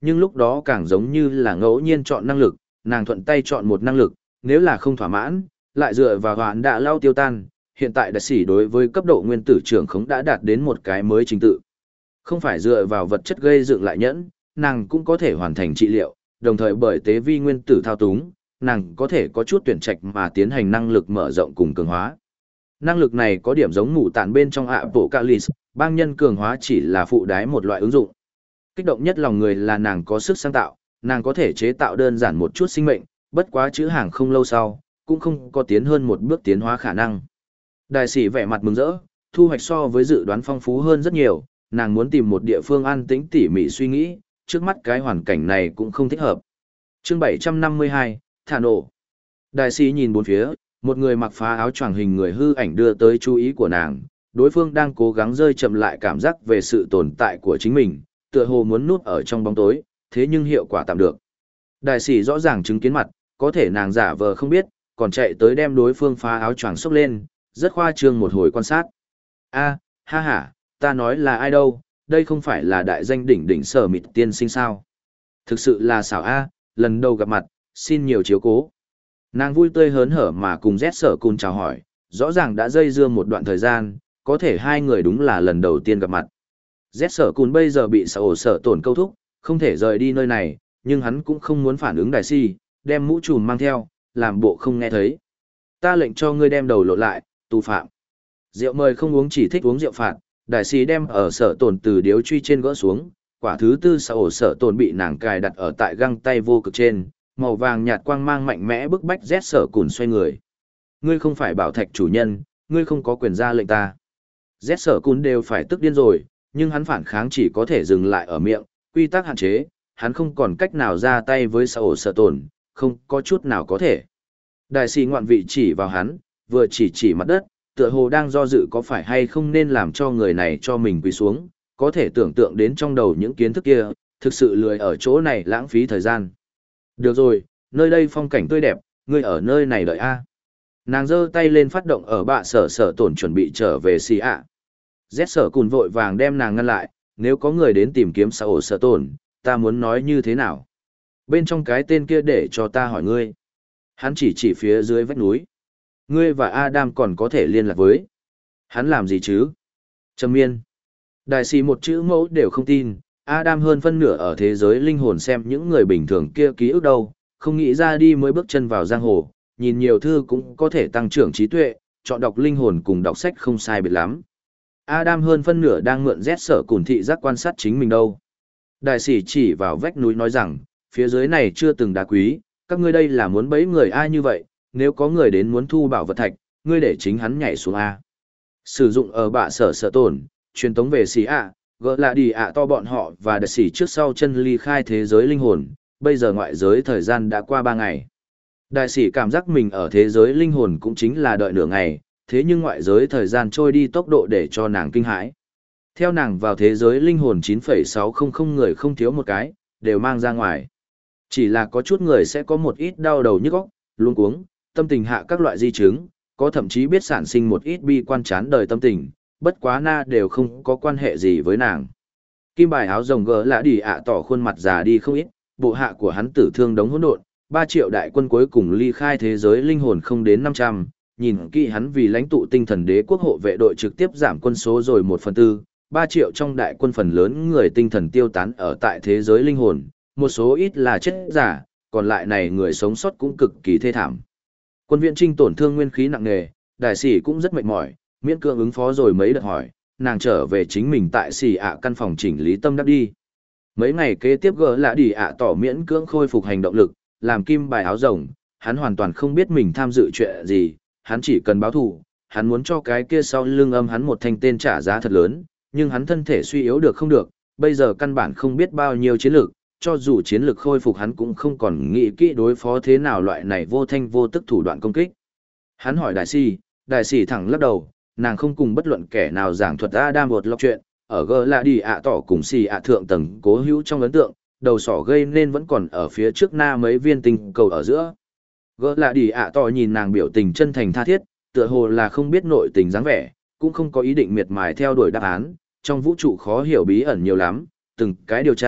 nhưng lúc đó càng giống như là ngẫu nhiên chọn năng lực, nàng thuận tay chọn một năng lực, nếu là không thỏa mãn, lại dựa vào hoạn đã lao tiêu tan, hiện tại đại sĩ đối với cấp độ nguyên tử trưởng khống đã đạt đến một cái mới trình tự. Không phải dựa vào vật chất gây dựng lại nhẫn, nàng cũng có thể hoàn thành trị liệu, đồng thời bởi tế vi nguyên tử thao túng, nàng có thể có chút tuyển trạch mà tiến hành năng lực mở rộng cùng cường hóa. Năng lực này có điểm giống mụ tản bên trong Apocalypse, bang nhân cường hóa chỉ là phụ đái một loại ứng dụng. Kích động nhất lòng người là nàng có sức sáng tạo, nàng có thể chế tạo đơn giản một chút sinh mệnh, bất quá chữ hàng không lâu sau, cũng không có tiến hơn một bước tiến hóa khả năng. Đại sĩ vẻ mặt mừng rỡ, thu hoạch so với dự đoán phong phú hơn rất nhiều, nàng muốn tìm một địa phương an tĩnh tỉ mỉ suy nghĩ, trước mắt cái hoàn cảnh này cũng không thích hợp. Chương bảy trăm năm mươi hai, thả nổ. Đại sĩ nhìn bốn phía, một người mặc phá áo choàng hình người hư ảnh đưa tới chú ý của nàng, đối phương đang cố gắng rơi chậm lại cảm giác về sự tồn tại của chính mình, tựa hồ muốn núp ở trong bóng tối, thế nhưng hiệu quả tạm được. Đại sĩ rõ ràng chứng kiến mặt, có thể nàng giả vờ không biết, còn chạy tới đem đối phương phá áo choàng xốc lên, rất khoa trương một hồi quan sát. A, ha ha, ta nói là ai đâu, đây không phải là đại danh đỉnh đỉnh Sở Mịt tiên sinh sao? Thực sự là xảo A, lần đầu gặp mặt, xin nhiều chiếu cố. Nàng vui tươi hớn hở mà cùng Z Sở Cun chào hỏi, rõ ràng đã dây dưa một đoạn thời gian, có thể hai người đúng là lần đầu tiên gặp mặt. Z Sở Cun bây giờ bị sở ổ sở tổn câu thúc, không thể rời đi nơi này, nhưng hắn cũng không muốn phản ứng đại si, đem mũ trùm mang theo, làm bộ không nghe thấy. Ta lệnh cho ngươi đem đầu lột lại, tù phạm. Rượu mời không uống chỉ thích uống rượu phạt, đại sĩ đem ở sở tổn từ điếu truy trên gỡ xuống, quả thứ tư sở ổ sở tổn bị nàng cài đặt ở tại găng tay vô cực trên, màu vàng nhạt quang mang mạnh mẽ bức bách Z Sở Cùn xoay người. Ngươi không phải bảo thạch chủ nhân, ngươi không có quyền ra lệnh ta. Z Sở Cùn đều phải tức điên rồi, nhưng hắn phản kháng chỉ có thể dừng lại ở miệng, quy tắc hạn chế, hắn không còn cách nào ra tay với sở ổ sở tổn, không có chút nào có thể. Đại sĩ ngoạn vị chỉ vào hắn, vừa chỉ chỉ mặt đất, tựa hồ đang do dự có phải hay không nên làm cho người này cho mình quỳ xuống, có thể tưởng tượng đến trong đầu những kiến thức kia, thực sự lười ở chỗ này lãng phí thời gian. Được rồi, nơi đây phong cảnh tươi đẹp, ngươi ở nơi này đợi a. Nàng giơ tay lên phát động ở bạ sở sở tổn chuẩn bị trở về xì ạ. Z Sở Cùn vội vàng đem nàng ngăn lại, nếu có người đến tìm kiếm sở ổ sở tổn, ta muốn nói như thế nào? Bên trong cái tên kia để cho ta hỏi ngươi. Hắn chỉ chỉ phía dưới vách núi. Ngươi và Adam còn có thể liên lạc với. Hắn làm gì chứ? Trầm miên. Đại sĩ một chữ mẫu đều không tin, Adam hơn phân nửa ở thế giới linh hồn xem những người bình thường kia ký ức đâu, không nghĩ ra đi mới bước chân vào giang hồ, nhìn nhiều thư cũng có thể tăng trưởng trí tuệ, chọn đọc linh hồn cùng đọc sách không sai biệt lắm. Adam hơn phân nửa đang mượn Z Sở Cùn thị giác quan sát chính mình đâu. Đại sĩ chỉ vào vách núi nói rằng, phía dưới này chưa từng đá quý, các ngươi đây là muốn bẫy người ai như vậy, nếu có người đến muốn thu bảo vật thạch, ngươi để chính hắn nhảy xuống A. Sử dụng ở bạ sở sở tổn, truyền tống về xì ạ, gỡ là đi ạ to bọn họ và đặc sĩ trước sau chân ly khai thế giới linh hồn, bây giờ ngoại giới thời gian đã qua ba ngày. Đại sĩ cảm giác mình ở thế giới linh hồn cũng chính là đợi nửa ngày, thế nhưng ngoại giới thời gian trôi đi tốc độ để cho nàng kinh hãi. Theo nàng vào thế giới linh hồn chín phẩy sáu không không người không thiếu một cái, đều mang ra ngoài. Chỉ là có chút người sẽ có một ít đau đầu nhức óc, luống cuống, tâm tình hạ các loại di chứng, có thậm chí biết sản sinh một ít bi quan chán đời tâm tình, bất quá na đều không có quan hệ gì với nàng. Kim bài áo rồng gỡ lã đi ạ tỏ khuôn mặt già đi không ít, bộ hạ của hắn tử thương đống hỗn độn, ba triệu đại quân cuối cùng ly khai thế giới linh hồn không đến năm trăm, nhìn kỹ hắn vì lãnh tụ tinh thần đế quốc hộ vệ đội trực tiếp giảm quân số rồi một phần tư, ba triệu trong đại quân phần lớn người tinh thần tiêu tán ở tại thế giới linh hồn, một số ít là chết giả, còn lại này người sống sót cũng cực kỳ thê thảm. Quân viện trinh tổn thương nguyên khí nặng nề, đại sĩ cũng rất mệt mỏi, miễn cưỡng ứng phó rồi mấy đợt hỏi, nàng trở về chính mình tại xì ạ căn phòng chỉnh lý tâm đắc đi. Mấy ngày kế tiếp gỡ lạ đi ạ tỏ miễn cưỡng khôi phục hành động lực, làm kim bài áo rồng, hắn hoàn toàn không biết mình tham dự chuyện gì, hắn chỉ cần báo thù, hắn muốn cho cái kia sau lưng âm hắn một thanh tên trả giá thật lớn, nhưng hắn thân thể suy yếu được không được, bây giờ căn bản không biết bao nhiêu chiến lược, cho dù chiến lược khôi phục hắn cũng không còn nghĩ kỹ đối phó thế nào loại này vô thanh vô tức thủ đoạn công kích. Hắn hỏi đại sĩ, đại sĩ thẳng lắc đầu, nàng không cùng bất luận kẻ nào giảng thuật Adam một lọc chuyện, ở gỡ là đi ạ tỏ cùng xì ạ thượng tầng cố hữu trong ấn tượng, đầu sỏ gây nên vẫn còn ở phía trước na mấy viên tinh cầu ở giữa. Gỡ là đi ạ tỏ nhìn nàng biểu tình chân thành tha thiết, tựa hồ là không biết nội tình dáng vẻ, cũng không có ý định miệt mài theo đuổi đáp án, trong vũ trụ khó hiểu bí ẩn nhiều lắm, từng cái điều tra,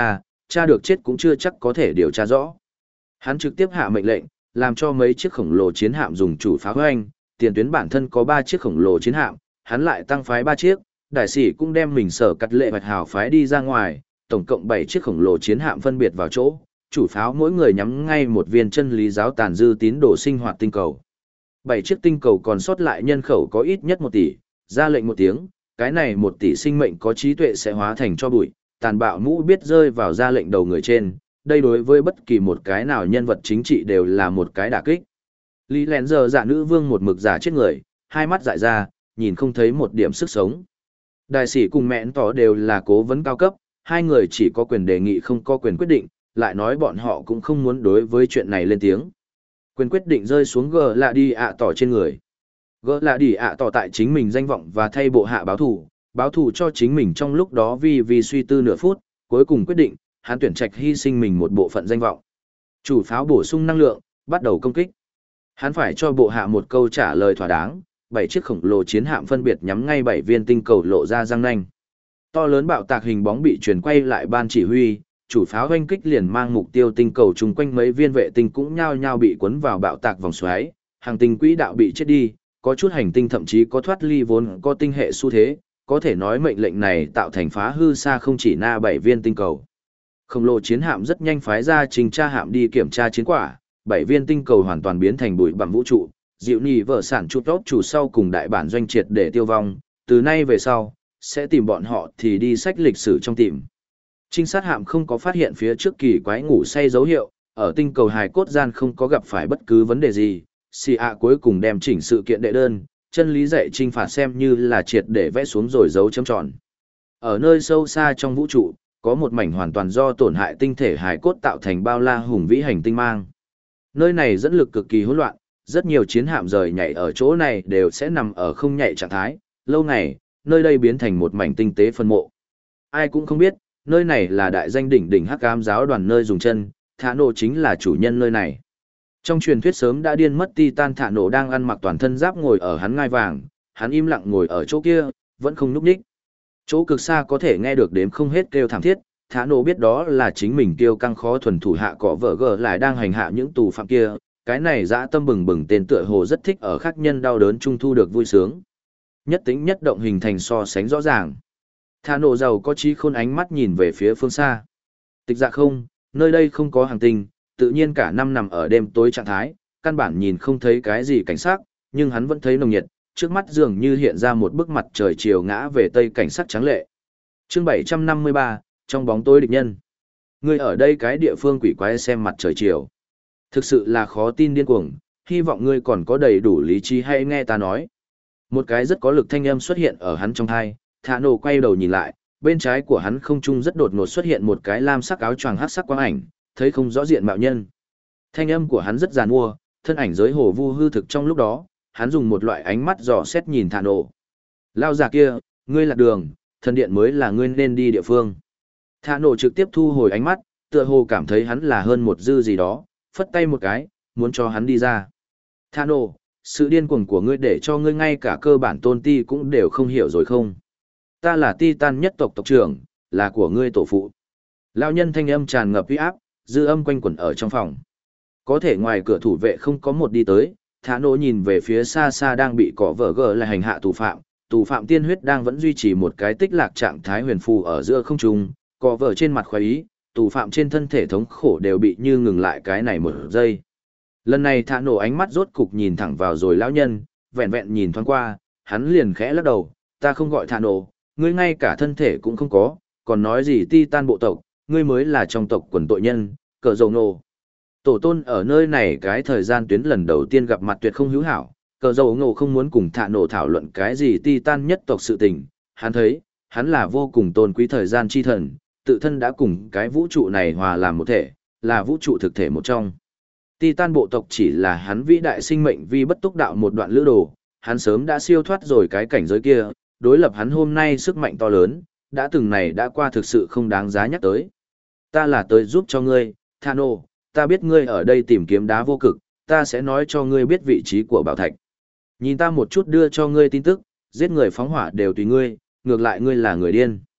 tra được chết cũng chưa chắc có thể điều tra rõ. Hắn trực tiếp hạ mệnh lệnh, làm cho mấy chiếc khổng lồ chiến hạm dùng chủ pháo hoanh, tiền tuyến bản thân có ba chiếc khổng lồ chiến hạm, hắn lại tăng phái ba chiếc, đại sĩ cũng đem mình sở cắt lệ bạch hào phái đi ra ngoài, tổng cộng bảy chiếc khổng lồ chiến hạm phân biệt vào chỗ, chủ pháo mỗi người nhắm ngay một viên chân lý giáo tàn dư tín đồ sinh hoạt tinh cầu. Bảy chiếc tinh cầu còn sót lại nhân khẩu có ít nhất một tỷ, ra lệnh một tiếng, cái này một tỷ sinh mệnh có trí tuệ sẽ hóa thành cho bụi, tàn bạo mũ biết rơi vào ra lệnh đầu người trên, đây đối với bất kỳ một cái nào nhân vật chính trị đều là một cái đả kích. Lý lén giờ dạ nữ vương một mực giả chết người, hai mắt dại ra, nhìn không thấy một điểm sức sống. Đại sĩ cùng mẹn tỏ đều là cố vấn cao cấp, hai người chỉ có quyền đề nghị không có quyền quyết định, lại nói bọn họ cũng không muốn đối với chuyện này lên tiếng. Quyền quyết định rơi xuống gờ lạ đi ạ tỏ trên người. Gờ lạ đi ạ tỏ tại chính mình danh vọng và thay bộ hạ báo thù, báo thù cho chính mình trong lúc đó vì vì suy tư nửa phút, cuối cùng quyết định, hắn tuyển trạch hy sinh mình một bộ phận danh vọng. Chủ pháo bổ sung năng lượng, bắt đầu công kích. Hắn phải cho bộ hạ một câu trả lời thỏa đáng, bảy chiếc khổng lồ chiến hạm phân biệt nhắm ngay bảy viên tinh cầu lộ ra răng nanh. To lớn bạo tạc hình bóng bị truyền quay lại ban chỉ huy, chủ pháo hoanh kích liền mang mục tiêu tinh cầu chung quanh mấy viên vệ tinh cũng nhao nhao bị cuốn vào bạo tạc vòng xoáy, hàng tinh quỹ đạo bị chết đi, có chút hành tinh thậm chí có thoát ly vốn có tinh hệ xu thế, có thể nói mệnh lệnh này tạo thành phá hư xa không chỉ na bảy viên tinh cầu. Khổng lồ chiến hạm rất nhanh phái ra trình tra hạm đi kiểm tra chiến quả, bảy viên tinh cầu hoàn toàn biến thành bụi bặm vũ trụ, dịu nhì vợ sản chút tốt chủ sau cùng đại bản doanh triệt để tiêu vong, từ nay về sau, sẽ tìm bọn họ thì đi sách lịch sử trong tìm. Trinh sát hạm không có phát hiện phía trước kỳ quái ngủ say dấu hiệu, ở tinh cầu hài cốt gian không có gặp phải bất cứ vấn đề gì, xì ạ cuối cùng đem chỉnh sự kiện đệ đơn, chân lý dạy trinh phạt xem như là triệt để vẽ xuống rồi dấu chấm tròn. Ở nơi sâu xa trong vũ trụ, có một mảnh hoàn toàn do tổn hại tinh thể hài cốt tạo thành bao la hùng vĩ hành tinh mang. Nơi này dẫn lực cực kỳ hỗn loạn, rất nhiều chiến hạm rời nhảy ở chỗ này đều sẽ nằm ở không nhạy trạng thái, lâu ngày, nơi đây biến thành một mảnh tinh tế phân mộ. Ai cũng không biết, nơi này là đại danh đỉnh đỉnh Hắc Ám giáo đoàn nơi dùng chân, Thả Nổ chính là chủ nhân nơi này. Trong truyền thuyết sớm đã điên mất Titan Thả Nổ đang ăn mặc toàn thân giáp ngồi ở hắn ngai vàng, hắn im lặng ngồi ở chỗ kia, vẫn không nhúc nhích. Chỗ cực xa có thể nghe được đếm không hết kêu thảm thiết, Thả Nổ biết đó là chính mình kêu căng khó thuần thủ hạ cọ vợ gờ lại đang hành hạ những tù phạm kia, cái này dã tâm bừng bừng tên tựa hồ rất thích ở khác nhân đau đớn trung thu được vui sướng. Nhất tính nhất động hình thành so sánh rõ ràng. Thả Nổ giàu có trí khôn ánh mắt nhìn về phía phương xa. Tịch dạ không, nơi đây không có hành tinh, tự nhiên cả năm nằm ở đêm tối trạng thái, căn bản nhìn không thấy cái gì cảnh sắc, nhưng hắn vẫn thấy nồng nhiệt, trước mắt dường như hiện ra một bức mặt trời chiều ngã về tây cảnh sắc trắng lệ. Chương bảy trăm năm mươi ba, trong bóng tối địch nhân. Người ở đây cái địa phương quỷ quái xem mặt trời chiều. Thực sự là khó tin điên cuồng, hy vọng ngươi còn có đầy đủ lý trí hay nghe ta nói. Một cái rất có lực thanh âm xuất hiện ở hắn trong tai, Thả Nổ quay đầu nhìn lại, bên trái của hắn không trung rất đột ngột xuất hiện một cái lam sắc áo choàng hắc sắc quang ảnh, thấy không rõ diện mạo nhân. Thanh âm của hắn rất giàn mua, thân ảnh giới hồ vu hư thực trong lúc đó, hắn dùng một loại ánh mắt dò xét nhìn Thả Nổ. Lao già kia, ngươi lạc đường, thần điện mới là ngươi nên đi địa phương. Thả Nổ trực tiếp thu hồi ánh mắt, tựa hồ cảm thấy hắn là hơn một dư gì đó, phất tay một cái, muốn cho hắn đi ra. Thả Nổ, sự điên cuồng của ngươi để cho ngươi ngay cả cơ bản tôn ti cũng đều không hiểu rồi không? Ta là Titan nhất tộc tộc trưởng, là của ngươi tổ phụ. Lão nhân thanh âm tràn ngập uy áp, dư âm quanh quẩn ở trong phòng. Có thể ngoài cửa thủ vệ không có một đi tới, Thả Nổ nhìn về phía xa xa đang bị cỏ vở gờ là hành hạ tù phạm, tù phạm tiên huyết đang vẫn duy trì một cái tích lạc trạng thái huyền phù ở giữa không trung, cỏ vở trên mặt khoái ý, tù phạm trên thân thể thống khổ đều bị như ngừng lại cái này một giây. Lần này Thả Nổ ánh mắt rốt cục nhìn thẳng vào rồi lão nhân, vẹn vẹn nhìn thoáng qua, hắn liền khẽ lắc đầu, ta không gọi Thả Nổ, ngươi ngay cả thân thể cũng không có, còn nói gì Titan bộ tộc, ngươi mới là trong tộc quần tội nhân, cờ dầu nổ. Tổ tôn ở nơi này cái thời gian tuyến lần đầu tiên gặp mặt tuyệt không hữu hảo, cờ dầu nổ không muốn cùng Thả Nổ thảo luận cái gì Titan nhất tộc sự tình, hắn thấy, hắn là vô cùng tôn quý thời gian chi thần, tự thân đã cùng cái vũ trụ này hòa làm một thể, là vũ trụ thực thể một trong. Titan bộ tộc chỉ là hắn vĩ đại sinh mệnh vi bất túc đạo một đoạn lữ đồ, hắn sớm đã siêu thoát rồi cái cảnh giới kia, đối lập hắn hôm nay sức mạnh to lớn, đã từng này đã qua thực sự không đáng giá nhắc tới. Ta là tới giúp cho ngươi, Thả Nổ, ta biết ngươi ở đây tìm kiếm đá vô cực, ta sẽ nói cho ngươi biết vị trí của bảo thạch. Nhìn ta một chút đưa cho ngươi tin tức, giết người phóng hỏa đều tùy ngươi, ngược lại ngươi là người điên.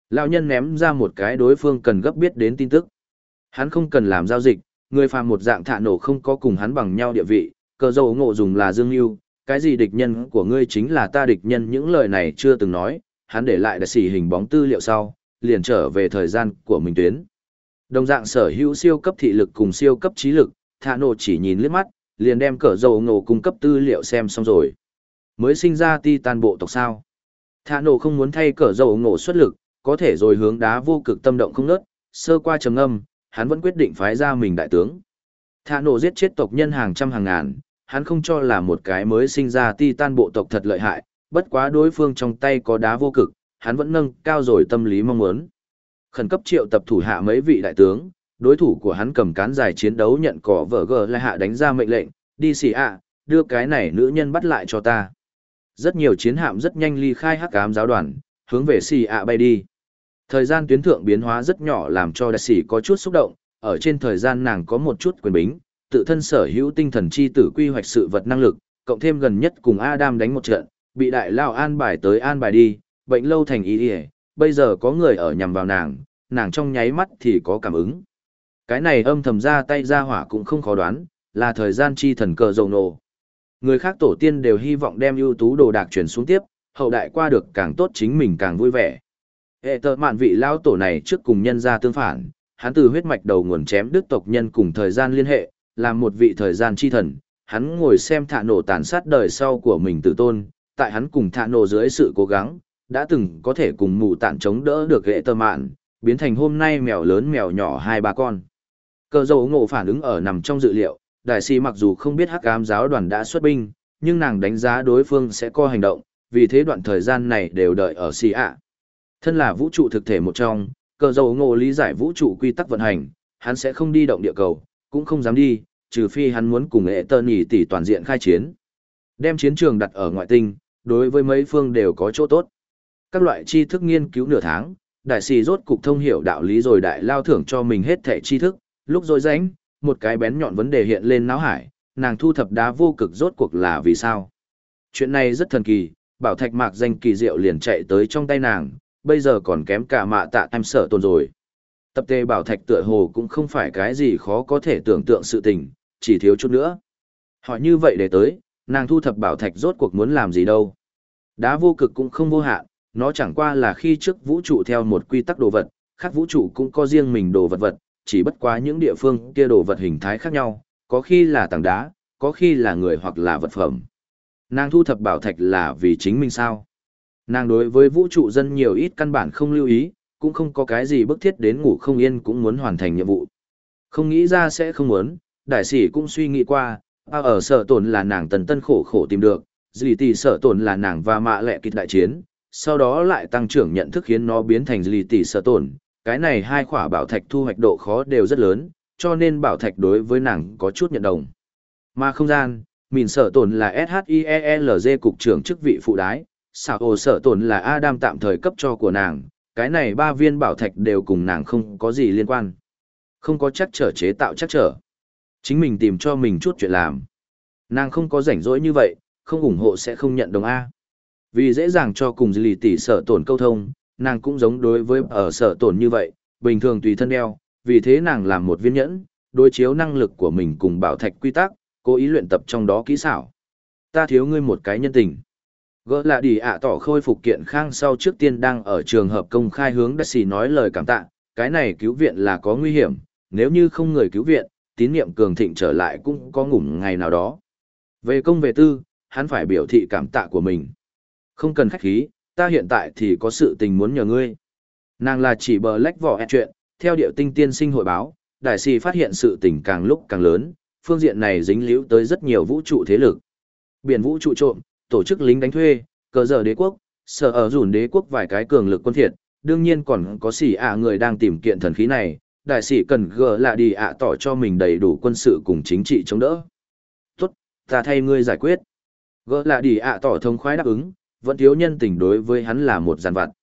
Lão nhân ném ra một cái đối phương cần gấp biết đến tin tức. Hắn không cần làm giao dịch, người phàm một dạng thạ nổ không có cùng hắn bằng nhau địa vị, cờ dầu ngộ dùng là dương yêu, cái gì địch nhân của ngươi chính là ta địch nhân, những lời này chưa từng nói, hắn để lại đại xỉ hình bóng tư liệu sau, liền trở về thời gian của mình tuyến. Đồng dạng sở hữu siêu cấp thị lực cùng siêu cấp trí lực, thạ nổ chỉ nhìn liếc mắt, liền đem cờ dầu ngộ cung cấp tư liệu xem xong rồi. Mới sinh ra Titan bộ tộc sao? Thạ nổ không muốn thay cờ dầu ngộ xuất lực, có thể rồi hướng đá vô cực tâm động không nớt, sơ qua trầm ngâm, hắn vẫn quyết định phái ra mình đại tướng. Thạ nổ giết chết tộc nhân hàng trăm hàng ngàn, hắn không cho là một cái mới sinh ra Titan bộ tộc thật lợi hại, bất quá đối phương trong tay có đá vô cực, hắn vẫn nâng cao rồi tâm lý mong muốn. Khẩn cấp triệu tập thủ hạ mấy vị đại tướng, đối thủ của hắn cầm cán dài chiến đấu nhận cỏ vở gờ lại hạ đánh ra mệnh lệnh, đi xì ạ, đưa cái này nữ nhân bắt lại cho ta. Rất nhiều chiến hạm rất nhanh ly khai hắc ám giáo đoàn, hướng về xì ạ bay đi. Thời gian tuyến thượng biến hóa rất nhỏ làm cho đại sĩ có chút xúc động, ở trên thời gian nàng có một chút quyền bính, tự thân sở hữu tinh thần chi tử quy hoạch sự vật năng lực, cộng thêm gần nhất cùng Adam đánh một trận, bị đại lao an bài tới an bài đi, bệnh lâu thành ý đi, bây giờ có người ở nhằm vào nàng, nàng trong nháy mắt thì có cảm ứng. Cái này âm thầm ra tay ra hỏa cũng không khó đoán, là thời gian chi thần cờ dầu nổ. Người khác tổ tiên đều hy vọng đem ưu tú đồ đạc truyền xuống tiếp, hậu đại qua được càng tốt chính mình càng vui vẻ. Hệ tờ mạn vị lao tổ này trước cùng nhân ra tương phản, hắn từ huyết mạch đầu nguồn chém đứt tộc nhân cùng thời gian liên hệ, làm một vị thời gian chi thần, hắn ngồi xem thạ nổ tàn sát đời sau của mình tử tôn, tại hắn cùng thạ nổ dưới sự cố gắng, đã từng có thể cùng mù tản chống đỡ được hệ tờ mạn, biến thành hôm nay mèo lớn mèo nhỏ hai ba con. Cờ dầu ngộ phản ứng ở nằm trong dự liệu, đại sĩ mặc dù không biết hắc ám giáo đoàn đã xuất binh, nhưng nàng đánh giá đối phương sẽ có hành động, vì thế đoạn thời gian này đều đợi ở xì ạ. Thân là vũ trụ thực thể một trong, cờ dầu ngộ lý giải vũ trụ quy tắc vận hành, hắn sẽ không đi động địa cầu, cũng không dám đi, trừ phi hắn muốn cùng hệ tơ nhỉ tỷ toàn diện khai chiến. Đem chiến trường đặt ở ngoại tinh, đối với mấy phương đều có chỗ tốt. Các loại tri thức nghiên cứu nửa tháng, đại sĩ rốt cục thông hiểu đạo lý rồi đại lao thưởng cho mình hết thẻ tri thức, lúc rối rãnh, một cái bén nhọn vấn đề hiện lên não hải, nàng thu thập đá vô cực rốt cuộc là vì sao? Chuyện này rất thần kỳ, bảo thạch mạc danh kỳ diệu liền chạy tới trong tay nàng, bây giờ còn kém cả mạ tạ em sợ tồn rồi. Tập tê bảo thạch tựa hồ cũng không phải cái gì khó có thể tưởng tượng sự tình, chỉ thiếu chút nữa. Hỏi như vậy để tới, nàng thu thập bảo thạch rốt cuộc muốn làm gì đâu? Đá vô cực cũng không vô hạn, nó chẳng qua là khi trước vũ trụ theo một quy tắc đồ vật, khác vũ trụ cũng có riêng mình đồ vật vật, chỉ bất quá những địa phương kia đồ vật hình thái khác nhau, có khi là tảng đá, có khi là người hoặc là vật phẩm. Nàng thu thập bảo thạch là vì chính mình sao? Nàng đối với vũ trụ dân nhiều ít căn bản không lưu ý, cũng không có cái gì bức thiết đến ngủ không yên cũng muốn hoàn thành nhiệm vụ. Không nghĩ ra sẽ không muốn, đại sĩ cũng suy nghĩ qua, à ở sở tổn là nàng tần tân khổ khổ tìm được, dì tỷ sở tổn là nàng và mạ lẹ kịch đại chiến, sau đó lại tăng trưởng nhận thức khiến nó biến thành dì tỷ sở tổn. Cái này hai khỏa bảo thạch thu hoạch độ khó đều rất lớn, cho nên bảo thạch đối với nàng có chút nhận đồng. Mà không gian, mình sở tổn là ét hát i e lờ giê cục trưởng chức vị phụ đái, xảo ồ sở tổn là Adam tạm thời cấp cho của nàng, cái này ba viên bảo thạch đều cùng nàng không có gì liên quan. Không có chắc trở chế tạo chắc trở. Chính mình tìm cho mình chút chuyện làm. Nàng không có rảnh rỗi như vậy, không ủng hộ sẽ không nhận đồng A. Vì dễ dàng cho cùng lì tỷ sở tổn câu thông, nàng cũng giống đối với ở sở tổn như vậy, bình thường tùy thân đeo, vì thế nàng làm một viên nhẫn, đối chiếu năng lực của mình cùng bảo thạch quy tắc, cố ý luyện tập trong đó kỹ xảo. Ta thiếu ngươi một cái nhân tình. Gỡ là đi ạ tỏ khôi phục kiện khang sau trước tiên đang ở trường hợp công khai hướng Daxi nói lời cảm tạ, cái này cứu viện là có nguy hiểm, nếu như không người cứu viện, tín niệm cường thịnh trở lại cũng có ngủm ngày nào đó. Về công về tư, hắn phải biểu thị cảm tạ của mình. Không cần khách khí, ta hiện tại thì có sự tình muốn nhờ ngươi. Nàng là chỉ bờ lách vỏ ẹt chuyện, theo điệu tinh tiên sinh hội báo, đại sĩ phát hiện sự tình càng lúc càng lớn, phương diện này dính líu tới rất nhiều vũ trụ thế lực. Biển vũ trụ trộm, tổ chức lính đánh thuê, cờ giờ đế quốc, sở ở rủn đế quốc vài cái cường lực quân thiệt, đương nhiên còn có xỉ ạ người đang tìm kiện thần khí này, đại sĩ cần gờ là đi ạ tỏ cho mình đầy đủ quân sự cùng chính trị chống đỡ. Tốt, ta thay ngươi giải quyết. Gỡ là đi ạ tỏ thông khoái đáp ứng, vẫn thiếu nhân tình đối với hắn là một giàn vặt.